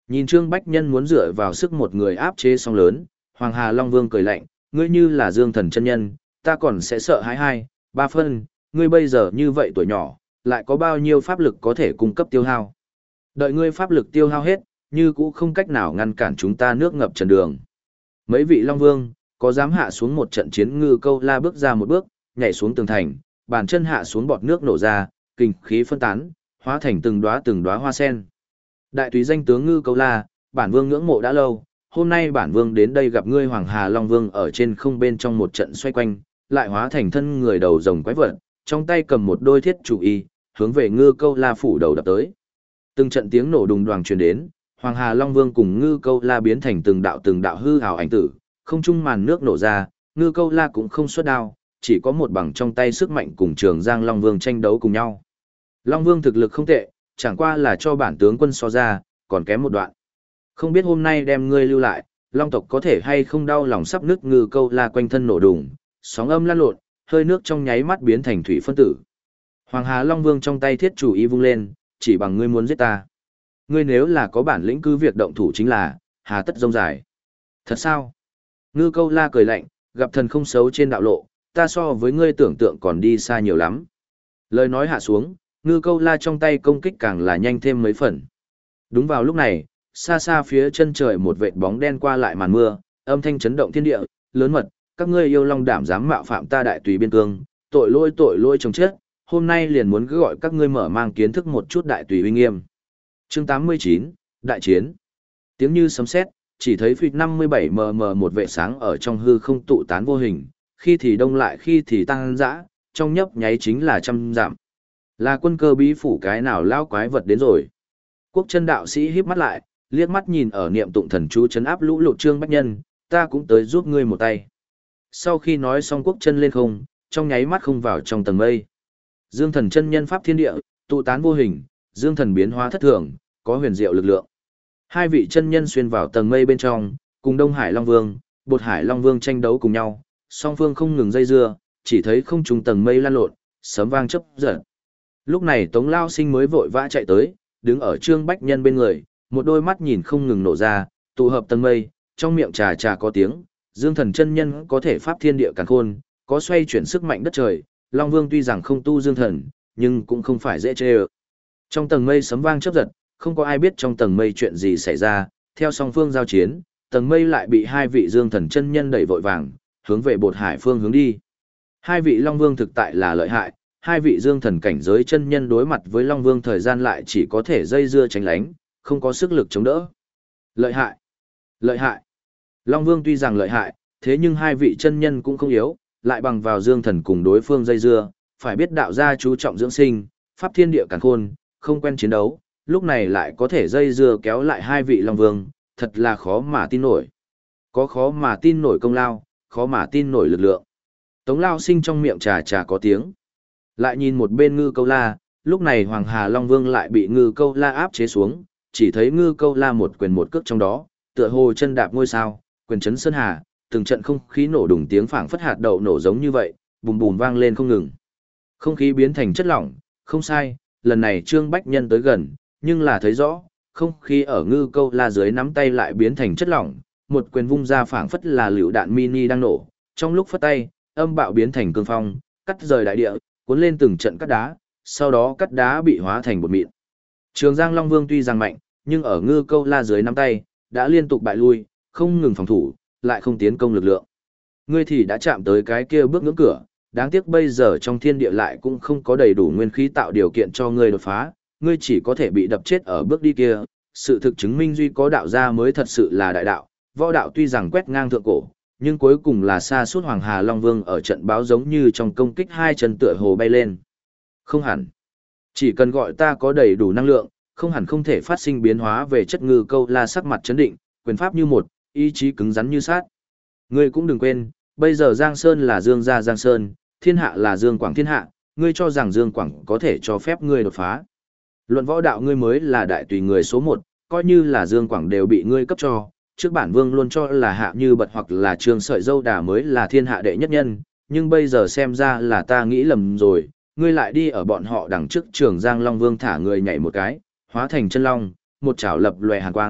Nhìn Trương Bách Nhân muốn dựa vào sức một người áp chế song lớn, Hoàng Hà Long Vương cười lạnh, ngươi như là Dương Thần chân nhân, ta còn sẽ sợ hãi hai, ba phân, ngươi bây giờ như vậy tuổi nhỏ, lại có bao nhiêu pháp lực có thể cung cấp tiêu hao. Đợi ngươi pháp lực tiêu hao hết, như cũ không cách nào ngăn cản chúng ta nước ngập trần đường. Mấy vị Long Vương, có dám hạ xuống một trận chiến Ngư Câu La bước ra một bước, nhảy xuống tường thành, bàn chân hạ xuống bọt nước nổ ra, kinh khí phân tán, hóa thành từng đóa từng đóa hoa sen. Đại túy danh tướng Ngư Câu La, bản vương ngưỡng mộ đã lâu, hôm nay bản vương đến đây gặp ngươi Hoàng Hà Long Vương ở trên không bên trong một trận xoay quanh, lại hóa thành thân người đầu rồng quái vật, trong tay cầm một đôi thiết chủ y, hướng về Ngư Câu La phủ đầu đập tới. Từng trận tiếng nổ đùng đoàng truyền đến, Hoàng Hà Long Vương cùng Ngư Câu La biến thành từng đạo từng đạo hư ảo ảnh tử, không trung màn nước nổ ra, Ngư Câu La cũng không xuất đao, chỉ có một bằng trong tay sức mạnh cùng Trường Giang Long Vương tranh đấu cùng nhau. Long Vương thực lực không tệ, chẳng qua là cho bản tướng quân so ra, còn kém một đoạn. Không biết hôm nay đem ngươi lưu lại, Long tộc có thể hay không đau lòng sắp nứt. Ngư Câu La quanh thân nổ đùng, sóng âm lan lộn, hơi nước trong nháy mắt biến thành thủy phân tử. Hoàng Hà Long Vương trong tay thiết chủ y vung lên, chỉ bằng ngươi muốn giết ta. Ngươi nếu là có bản lĩnh cứ việc động thủ chính là, hà tất rông dài. Thật sao? Ngư Câu La cười lạnh, gặp thần không xấu trên đạo lộ, ta so với ngươi tưởng tượng còn đi xa nhiều lắm. Lời nói hạ xuống, Ngư Câu La trong tay công kích càng là nhanh thêm mấy phần. Đúng vào lúc này, xa xa phía chân trời một vệt bóng đen qua lại màn mưa, âm thanh chấn động thiên địa, lớn mật, các ngươi yêu long đảm dám mạo phạm ta đại tùy biên cương, tội lỗi tội lỗi chồng chết, hôm nay liền muốn cứ gọi các ngươi mở mang kiến thức một chút đại tùy uy nghiêm. Chương tám mươi chín, Đại chiến. Tiếng như sấm sét, chỉ thấy phịch năm mươi bảy mờ mờ một vệ sáng ở trong hư không tụ tán vô hình, khi thì đông lại khi thì tăng dã, trong nhấp nháy chính là trăm giảm. Là quân cơ bí phủ cái nào lao quái vật đến rồi. Quốc chân đạo sĩ híp mắt lại, liếc mắt nhìn ở niệm tụng thần chú chấn áp lũ lụt Trương Bách Nhân, ta cũng tới giúp ngươi một tay. Sau khi nói xong quốc chân lên không, trong nháy mắt không vào trong tầng mây. Dương thần chân nhân pháp thiên địa, tụ tán vô hình, dương thần biến hóa thất thường, có huyền diệu lực lượng. Hai vị chân nhân xuyên vào tầng mây bên trong, cùng Đông Hải Long Vương, Bột Hải Long Vương tranh đấu cùng nhau, song phương không ngừng dây dưa, chỉ thấy không trùng tầng mây lan lộn, sấm vang chớp giật. Lúc này Tống Lao Sinh mới vội vã chạy tới, đứng ở Trương Bách Nhân bên người, một đôi mắt nhìn không ngừng nổ ra, tụ hợp tầng mây, trong miệng trà trà có tiếng, dương thần chân nhân có thể pháp thiên địa càn khôn, có xoay chuyển sức mạnh đất trời, Long Vương tuy rằng không tu dương thần, nhưng cũng không phải dễ chê ơ. Trong tầng mây sấm vang chớp giật, không có ai biết trong tầng mây chuyện gì xảy ra, theo song phương giao chiến, tầng mây lại bị hai vị dương thần chân nhân đẩy vội vàng, hướng về Bột Hải phương hướng đi. Hai vị Long Vương thực tại là lợi hại, hai vị dương thần cảnh giới chân nhân đối mặt với Long Vương thời gian lại chỉ có thể dây dưa tránh lánh, không có sức lực chống đỡ. Lợi hại! Lợi hại! Long Vương tuy rằng lợi hại, thế nhưng hai vị chân nhân cũng không yếu, lại bằng vào dương thần cùng đối phương dây dưa, phải biết đạo gia chú trọng dưỡng sinh, pháp thiên địa càn khôn, không quen chiến đấu, lúc này lại có thể dây dưa kéo lại hai vị Long Vương, thật là khó mà tin nổi. Có khó mà tin nổi công lao, khó mà tin nổi lực lượng. Tống Lao Sinh trong miệng trà trà có tiếng. Lại nhìn một bên Ngư Câu La, lúc này Hoàng Hà Long Vương lại bị Ngư Câu La áp chế xuống, chỉ thấy Ngư Câu La một quyền một cước trong đó, tựa hồ chân đạp ngôi sao, quyền chấn sơn hà, từng trận không khí nổ đùng tiếng phảng phất hạt đậu nổ giống như vậy, bùm bùm vang lên không ngừng. Không khí biến thành chất lỏng, không sai, lần này Trương Bách Nhân tới gần, nhưng là thấy rõ, không khí ở Ngư Câu La dưới nắm tay lại biến thành chất lỏng, một quyền vung ra phảng phất là lựu đạn mini đang nổ, trong lúc phất tay, âm bạo biến thành cương phong, cắt rời đại địa, cuốn lên từng trận cắt đá, sau đó cắt đá bị hóa thành bột mịn. Trường Giang Long Vương tuy rằng mạnh, nhưng ở Ngư Câu La dưới nắm tay, đã liên tục bại lui, không ngừng phòng thủ, lại không tiến công lực lượng. Ngươi thì đã chạm tới cái kia bước ngưỡng cửa, đáng tiếc bây giờ trong thiên địa lại cũng không có đầy đủ nguyên khí tạo điều kiện cho ngươi đột phá, ngươi chỉ có thể bị đập chết ở bước đi kia. Sự thực chứng minh duy có đạo gia mới thật sự là đại đạo, võ đạo tuy rằng quét ngang thượng cổ, nhưng cuối cùng là xa suốt Hoàng Hà Long Vương ở trận báo giống như trong công kích hai chân tựa hồ bay lên. Không hẳn. Chỉ cần gọi ta có đầy đủ năng lượng, không hẳn không thể phát sinh biến hóa về chất. Ngư Câu La sắc mặt chấn định, quyền pháp như một, ý chí cứng rắn như sát. Ngươi cũng đừng quên, bây giờ Giang Sơn là Dương gia Giang Sơn, thiên hạ là Dương Quảng thiên hạ, ngươi cho rằng Dương Quảng có thể cho phép ngươi đột phá. Luận võ đạo ngươi mới là đại tùy người số một, coi như là Dương Quảng đều bị ngươi cấp cho. Trước bản vương luôn cho là Hạ Như Bật hoặc là Trương Sợi Dâu Đà mới là thiên hạ đệ nhất nhân, nhưng bây giờ xem ra là ta nghĩ lầm rồi, ngươi lại đi ở bọn họ đằng trước Trường Giang Long Vương thả người nhảy một cái, hóa thành chân long, một chảo lập lòe hàn quang,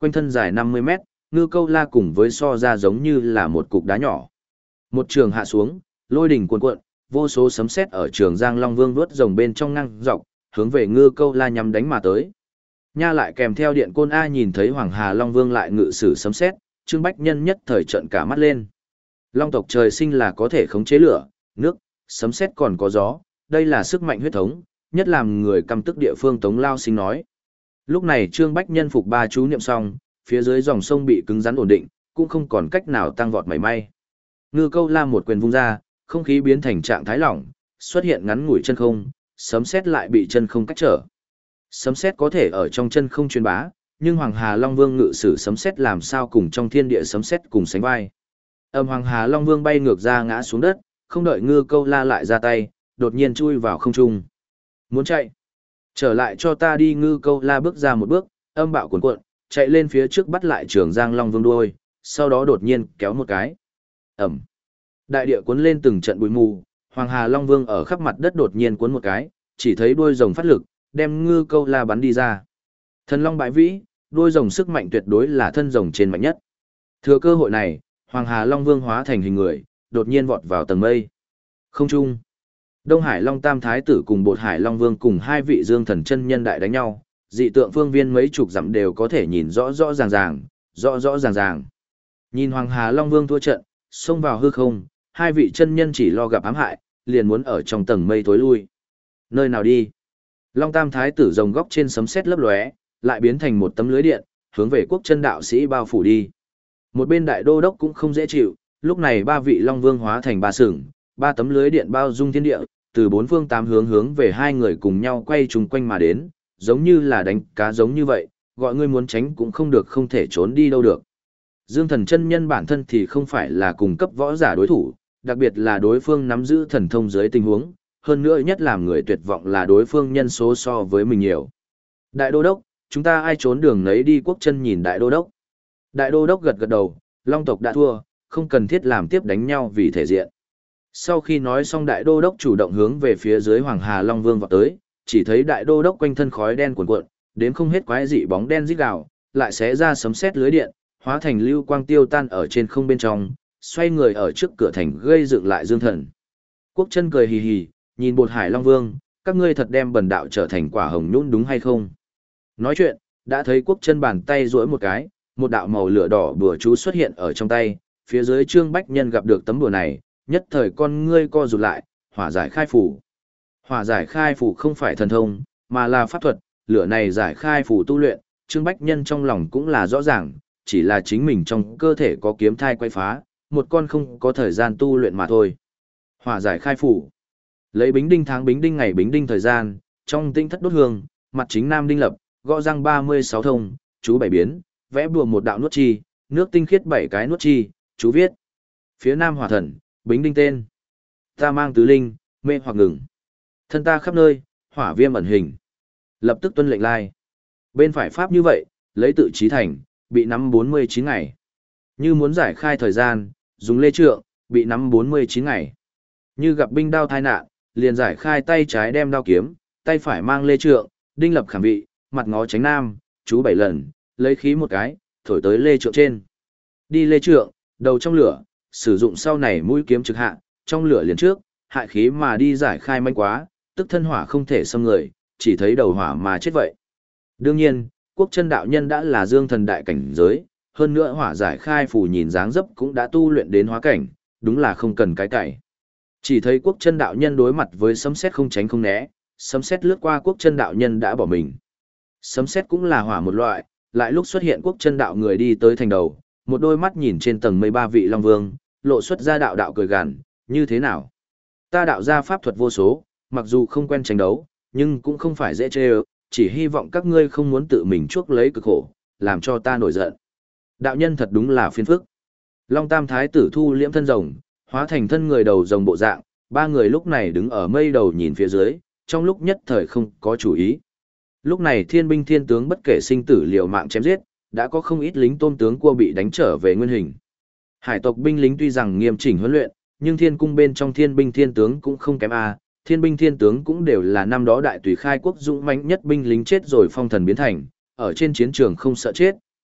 quanh thân dài năm mươi mét, ngư câu la cùng với so ra giống như là một cục đá nhỏ. Một trường hạ xuống, lôi đỉnh cuồn cuộn, vô số sấm sét ở trường Giang Long Vương vuốt rồng bên trong ngang dọc, hướng về ngư câu la nhắm đánh mà tới. Nha lại kèm theo điện côn A nhìn thấy Hoàng Hà Long Vương lại ngự sử sấm sét, Trương Bách Nhân nhất thời trợn cả mắt lên. Long tộc trời sinh là có thể khống chế lửa, nước, sấm sét còn có gió, đây là sức mạnh huyết thống, nhất làm người căm tức địa phương Tống Lao Sinh nói. Lúc này Trương Bách Nhân phục ba chú niệm xong, phía dưới dòng sông bị cứng rắn ổn định, cũng không còn cách nào tăng vọt mảy may. Ngư câu la một quyền vung ra, không khí biến thành trạng thái lỏng, xuất hiện ngắn ngủi chân không, sấm sét lại bị chân không cách trở. Sấm sét có thể ở trong chân không truyền bá, nhưng Hoàng Hà Long Vương ngự sử sấm sét làm sao cùng trong thiên địa sấm sét cùng sánh vai. Âm Hoàng Hà Long Vương bay ngược ra ngã xuống đất, không đợi ngư câu la lại ra tay, đột nhiên chui vào không trung. Muốn chạy? Trở lại cho ta đi. Ngư câu la bước ra một bước, âm bạo cuồn cuộn, chạy lên phía trước bắt lại Trường Giang Long Vương đuôi, sau đó đột nhiên kéo một cái. Ẩm. Đại địa cuốn lên từng trận bụi mù, Hoàng Hà Long Vương ở khắp mặt đất đột nhiên cuốn một cái, chỉ thấy đuôi rồng phát lực, đem ngư câu la bắn đi ra. Thần Long bãi vĩ, đuôi rồng sức mạnh tuyệt đối là thân rồng trên mạnh nhất. Thừa cơ hội này, Hoàng Hà Long Vương hóa thành hình người, đột nhiên vọt vào tầng mây. Không trung. Đông Hải Long Tam Thái tử cùng Bột Hải Long Vương cùng hai vị Dương Thần chân nhân đại đánh nhau, dị tượng phương viên mấy chục dặm đều có thể nhìn rõ rõ ràng ràng, rõ rõ ràng ràng. Nhìn Hoàng Hà Long Vương thua trận, xông vào hư không, hai vị chân nhân chỉ lo gặp ám hại, liền muốn ở trong tầng mây tối lui. Nơi nào đi? Long Tam Thái tử rồng góc trên sấm sét lấp lóe, lại biến thành một tấm lưới điện, hướng về Quốc Chân đạo sĩ bao phủ đi. Một bên đại đô đốc cũng không dễ chịu, lúc này ba vị Long Vương hóa thành ba sừng, ba tấm lưới điện bao dung thiên địa, từ bốn phương tám hướng hướng về hai người cùng nhau quay trùng quanh mà đến, giống như là đánh cá giống như vậy, gọi ngươi muốn tránh cũng không được, không thể trốn đi đâu được. Dương Thần chân nhân bản thân thì không phải là cùng cấp võ giả đối thủ, đặc biệt là đối phương nắm giữ thần thông dưới tình huống, hơn nữa nhất làm người tuyệt vọng là đối phương nhân số so với mình nhiều. Đại đô đốc, chúng ta ai trốn đường nấy đi. Quốc Chân nhìn đại đô đốc. Đại đô đốc gật gật đầu, Long tộc đã thua, không cần thiết làm tiếp đánh nhau vì thể diện. Sau khi nói xong đại đô đốc chủ động hướng về phía dưới Hoàng Hà Long Vương vọt tới, chỉ thấy đại đô đốc quanh thân khói đen cuồn cuộn, đến không hết quái dị bóng đen rít gào, lại xé ra sấm sét lưới điện, hóa thành lưu quang tiêu tan ở trên không bên trong, xoay người ở trước cửa thành gây dựng lại Dương Thần. Quốc Chân cười hì hì, nhìn Bột Hải Long Vương, các ngươi thật đem bần đạo trở thành quả hồng nhũn đúng hay không? Nói chuyện, đã thấy Quốc Chân bàn tay duỗi một cái, một đạo màu lửa đỏ bùa chú xuất hiện ở trong tay, phía dưới Trương Bách Nhân gặp được tấm bùa này, nhất thời con ngươi co rụt lại, hỏa giải khai phủ. Hỏa giải khai phủ không phải thần thông, mà là pháp thuật, lửa này giải khai phủ tu luyện, Trương Bách Nhân trong lòng cũng là rõ ràng, chỉ là chính mình trong cơ thể có kiếm thai quay phá, một con không có thời gian tu luyện mà thôi. Hỏa giải khai phủ. Lấy bính đinh tháng bính đinh ngày bính đinh thời gian, trong tinh thất đốt hương, mặt chính nam đinh lập, gõ răng ba mươi sáu thông, chú bảy biến, vẽ bùa một đạo nuốt chi, nước tinh khiết bảy cái nuốt chi, chú viết. Phía nam hỏa thần, bính đinh tên. Ta mang tứ linh, mê hoặc ngừng. Thân ta khắp nơi, hỏa viêm ẩn hình. Lập tức tuân lệnh lai. Bên phải pháp như vậy, lấy tự trí thành, bị nắm bốn mươi chín ngày. Như muốn giải khai thời gian, dùng lê trượng, bị nắm bốn mươi chín ngày. Như gặp binh đao thai nạn, liền giải khai tay trái đem đao kiếm, tay phải mang lê trượng, đinh lập khảm vị, mặt ngó tránh nam, chú bảy lần, lấy khí một cái, thổi tới lê trượng trên. Đi lê trượng, đầu trong lửa, sử dụng sau này mũi kiếm trực hạ, trong lửa liền trước, hại khí mà đi giải khai manh quá, tức thân hỏa không thể xâm người, chỉ thấy đầu hỏa mà chết vậy. Đương nhiên, Quốc Chân đạo nhân đã là Dương Thần đại cảnh giới, hơn nữa hỏa giải khai phù nhìn dáng dấp cũng đã tu luyện đến hóa cảnh, đúng là không cần cái cải. Chỉ thấy Quốc Chân đạo nhân đối mặt với sấm sét không tránh không né, sấm sét lướt qua Quốc Chân đạo nhân đã bỏ mình. Sấm sét cũng là hỏa một loại, lại lúc xuất hiện Quốc Chân đạo người đi tới thành đầu, một đôi mắt nhìn trên tầng mây ba vị Long Vương, lộ xuất ra đạo đạo cười gằn, như thế nào? Ta đạo ra pháp thuật vô số, mặc dù không quen tranh đấu, nhưng cũng không phải dễ chê ơ, chỉ hy vọng các ngươi không muốn tự mình chuốc lấy cực khổ, làm cho ta nổi giận. Đạo nhân thật đúng là phiền phức. Long Tam Thái tử thu liễm thân rồng, hóa thành thân người đầu rồng bộ dạng, ba người lúc này đứng ở mây đầu nhìn phía dưới, trong lúc nhất thời không có chủ ý. Lúc này thiên binh thiên tướng bất kể sinh tử liều mạng chém giết, đã có không ít lính tôm tướng cua bị đánh trở về nguyên hình. Hải tộc binh lính tuy rằng nghiêm chỉnh huấn luyện, nhưng thiên cung bên trong thiên binh thiên tướng cũng không kém a, thiên binh thiên tướng cũng đều là năm đó đại tùy khai quốc dũng mãnh nhất binh lính chết rồi phong thần biến thành, ở trên chiến trường không sợ chết,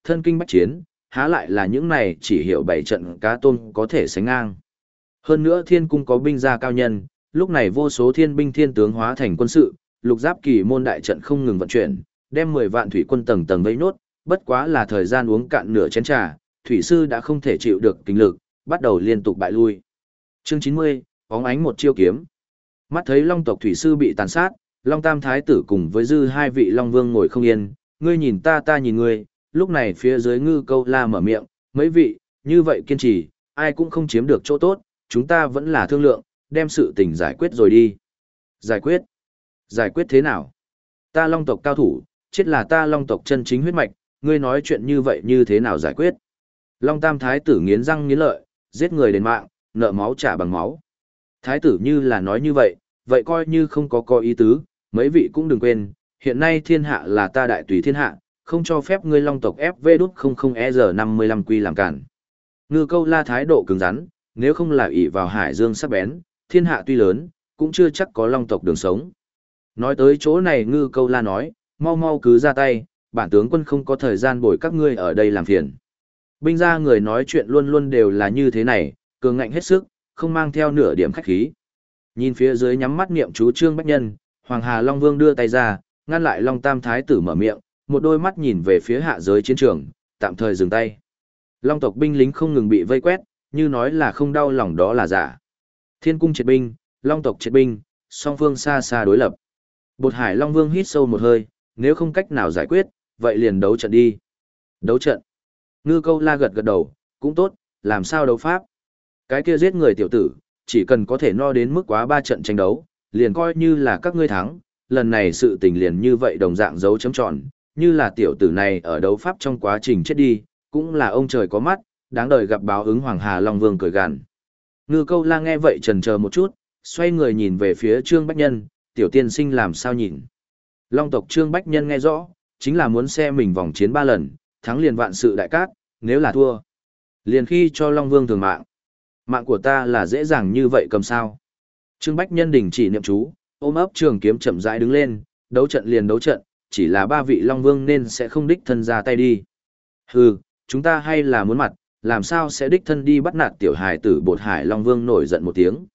thân kinh bách chiến, há lại là những này chỉ hiểu bảy trận cá tôm có thể sánh ngang. Hơn nữa thiên cung có binh gia cao nhân, lúc này vô số thiên binh thiên tướng hóa thành quân sự, lục giáp kỳ môn đại trận không ngừng vận chuyển, đem mười vạn thủy quân tầng tầng vây nốt, bất quá là thời gian uống cạn nửa chén trà, thủy sư đã không thể chịu được kinh lực, bắt đầu liên tục bại lui. Chương chín mươi, bóng ánh một chiêu kiếm. Mắt thấy Long tộc thủy sư bị tàn sát, Long Tam thái tử cùng với dư hai vị Long vương ngồi không yên, ngươi nhìn ta ta nhìn ngươi, lúc này phía dưới Ngư Câu La mở miệng, mấy vị, như vậy kiên trì, ai cũng không chiếm được chỗ tốt, chúng ta vẫn là thương lượng, đem sự tình giải quyết rồi đi. Giải quyết? Giải quyết thế nào? Ta Long tộc cao thủ, chết là ta Long tộc chân chính huyết mạch, ngươi nói chuyện như vậy như thế nào giải quyết? Long Tam thái tử nghiến răng nghiến lợi, giết người đền mạng, nợ máu trả bằng máu. Thái tử như là nói như vậy, vậy coi như không có có ý tứ, mấy vị cũng đừng quên, hiện nay thiên hạ là ta đại tùy thiên hạ, không cho phép ngươi Long tộc ép vê đút không không e giờ năm mươi lăm quy làm cản. Ngư Câu La thái độ cứng rắn, nếu không là ỷ vào hải dương sắc bén, thiên hạ tuy lớn, cũng chưa chắc có Long tộc đường sống. Nói tới chỗ này Ngư Câu La nói, mau mau cứ ra tay, bản tướng quân không có thời gian bồi các ngươi ở đây làm phiền. Binh gia người nói chuyện luôn luôn đều là như thế này, cường ngạnh hết sức, không mang theo nửa điểm khách khí. Nhìn phía dưới nhắm mắt niệm chú Trương Bách Nhân, Hoàng Hà Long Vương đưa tay ra, ngăn lại Long Tam thái tử mở miệng, một đôi mắt nhìn về phía hạ giới chiến trường, tạm thời dừng tay. Long tộc binh lính không ngừng bị vây quét, như nói là không đau lòng đó là giả. Thiên cung triệt binh, Long tộc triệt binh, song phương xa xa đối lập. Bột Hải Long Vương hít sâu một hơi, nếu không cách nào giải quyết, vậy liền đấu trận đi. Đấu trận. Ngư Câu La gật gật đầu, cũng tốt, làm sao đấu pháp. Cái kia giết người tiểu tử, chỉ cần có thể no đến mức quá ba trận tranh đấu, liền coi như là các ngươi thắng, lần này sự tình liền như vậy đồng dạng dấu chấm tròn, như là tiểu tử này ở đấu pháp trong quá trình chết đi, cũng là ông trời có mắt, đáng đời gặp báo ứng. Hoàng Hà Long Vương cười gằn. Ngư Câu La nghe vậy chần chờ một chút, xoay người nhìn về phía Trương Bách Nhân, tiểu tiên sinh làm sao nhìn. Long tộc Trương Bách Nhân nghe rõ, chính là muốn xe mình vòng chiến ba lần, thắng liền vạn sự đại cát, nếu là thua, liền khi cho Long Vương thường mạng. Mạng của ta là dễ dàng như vậy cầm sao. Trương Bách Nhân đình chỉ niệm chú, ôm ấp trường kiếm chậm rãi đứng lên, đấu trận liền đấu trận, chỉ là ba vị Long Vương nên sẽ không đích thân ra tay đi. Hừ, chúng ta hay là muốn mặt, làm sao sẽ đích thân đi bắt nạt tiểu hài tử. Bột Hải Long Vương nổi giận một tiếng.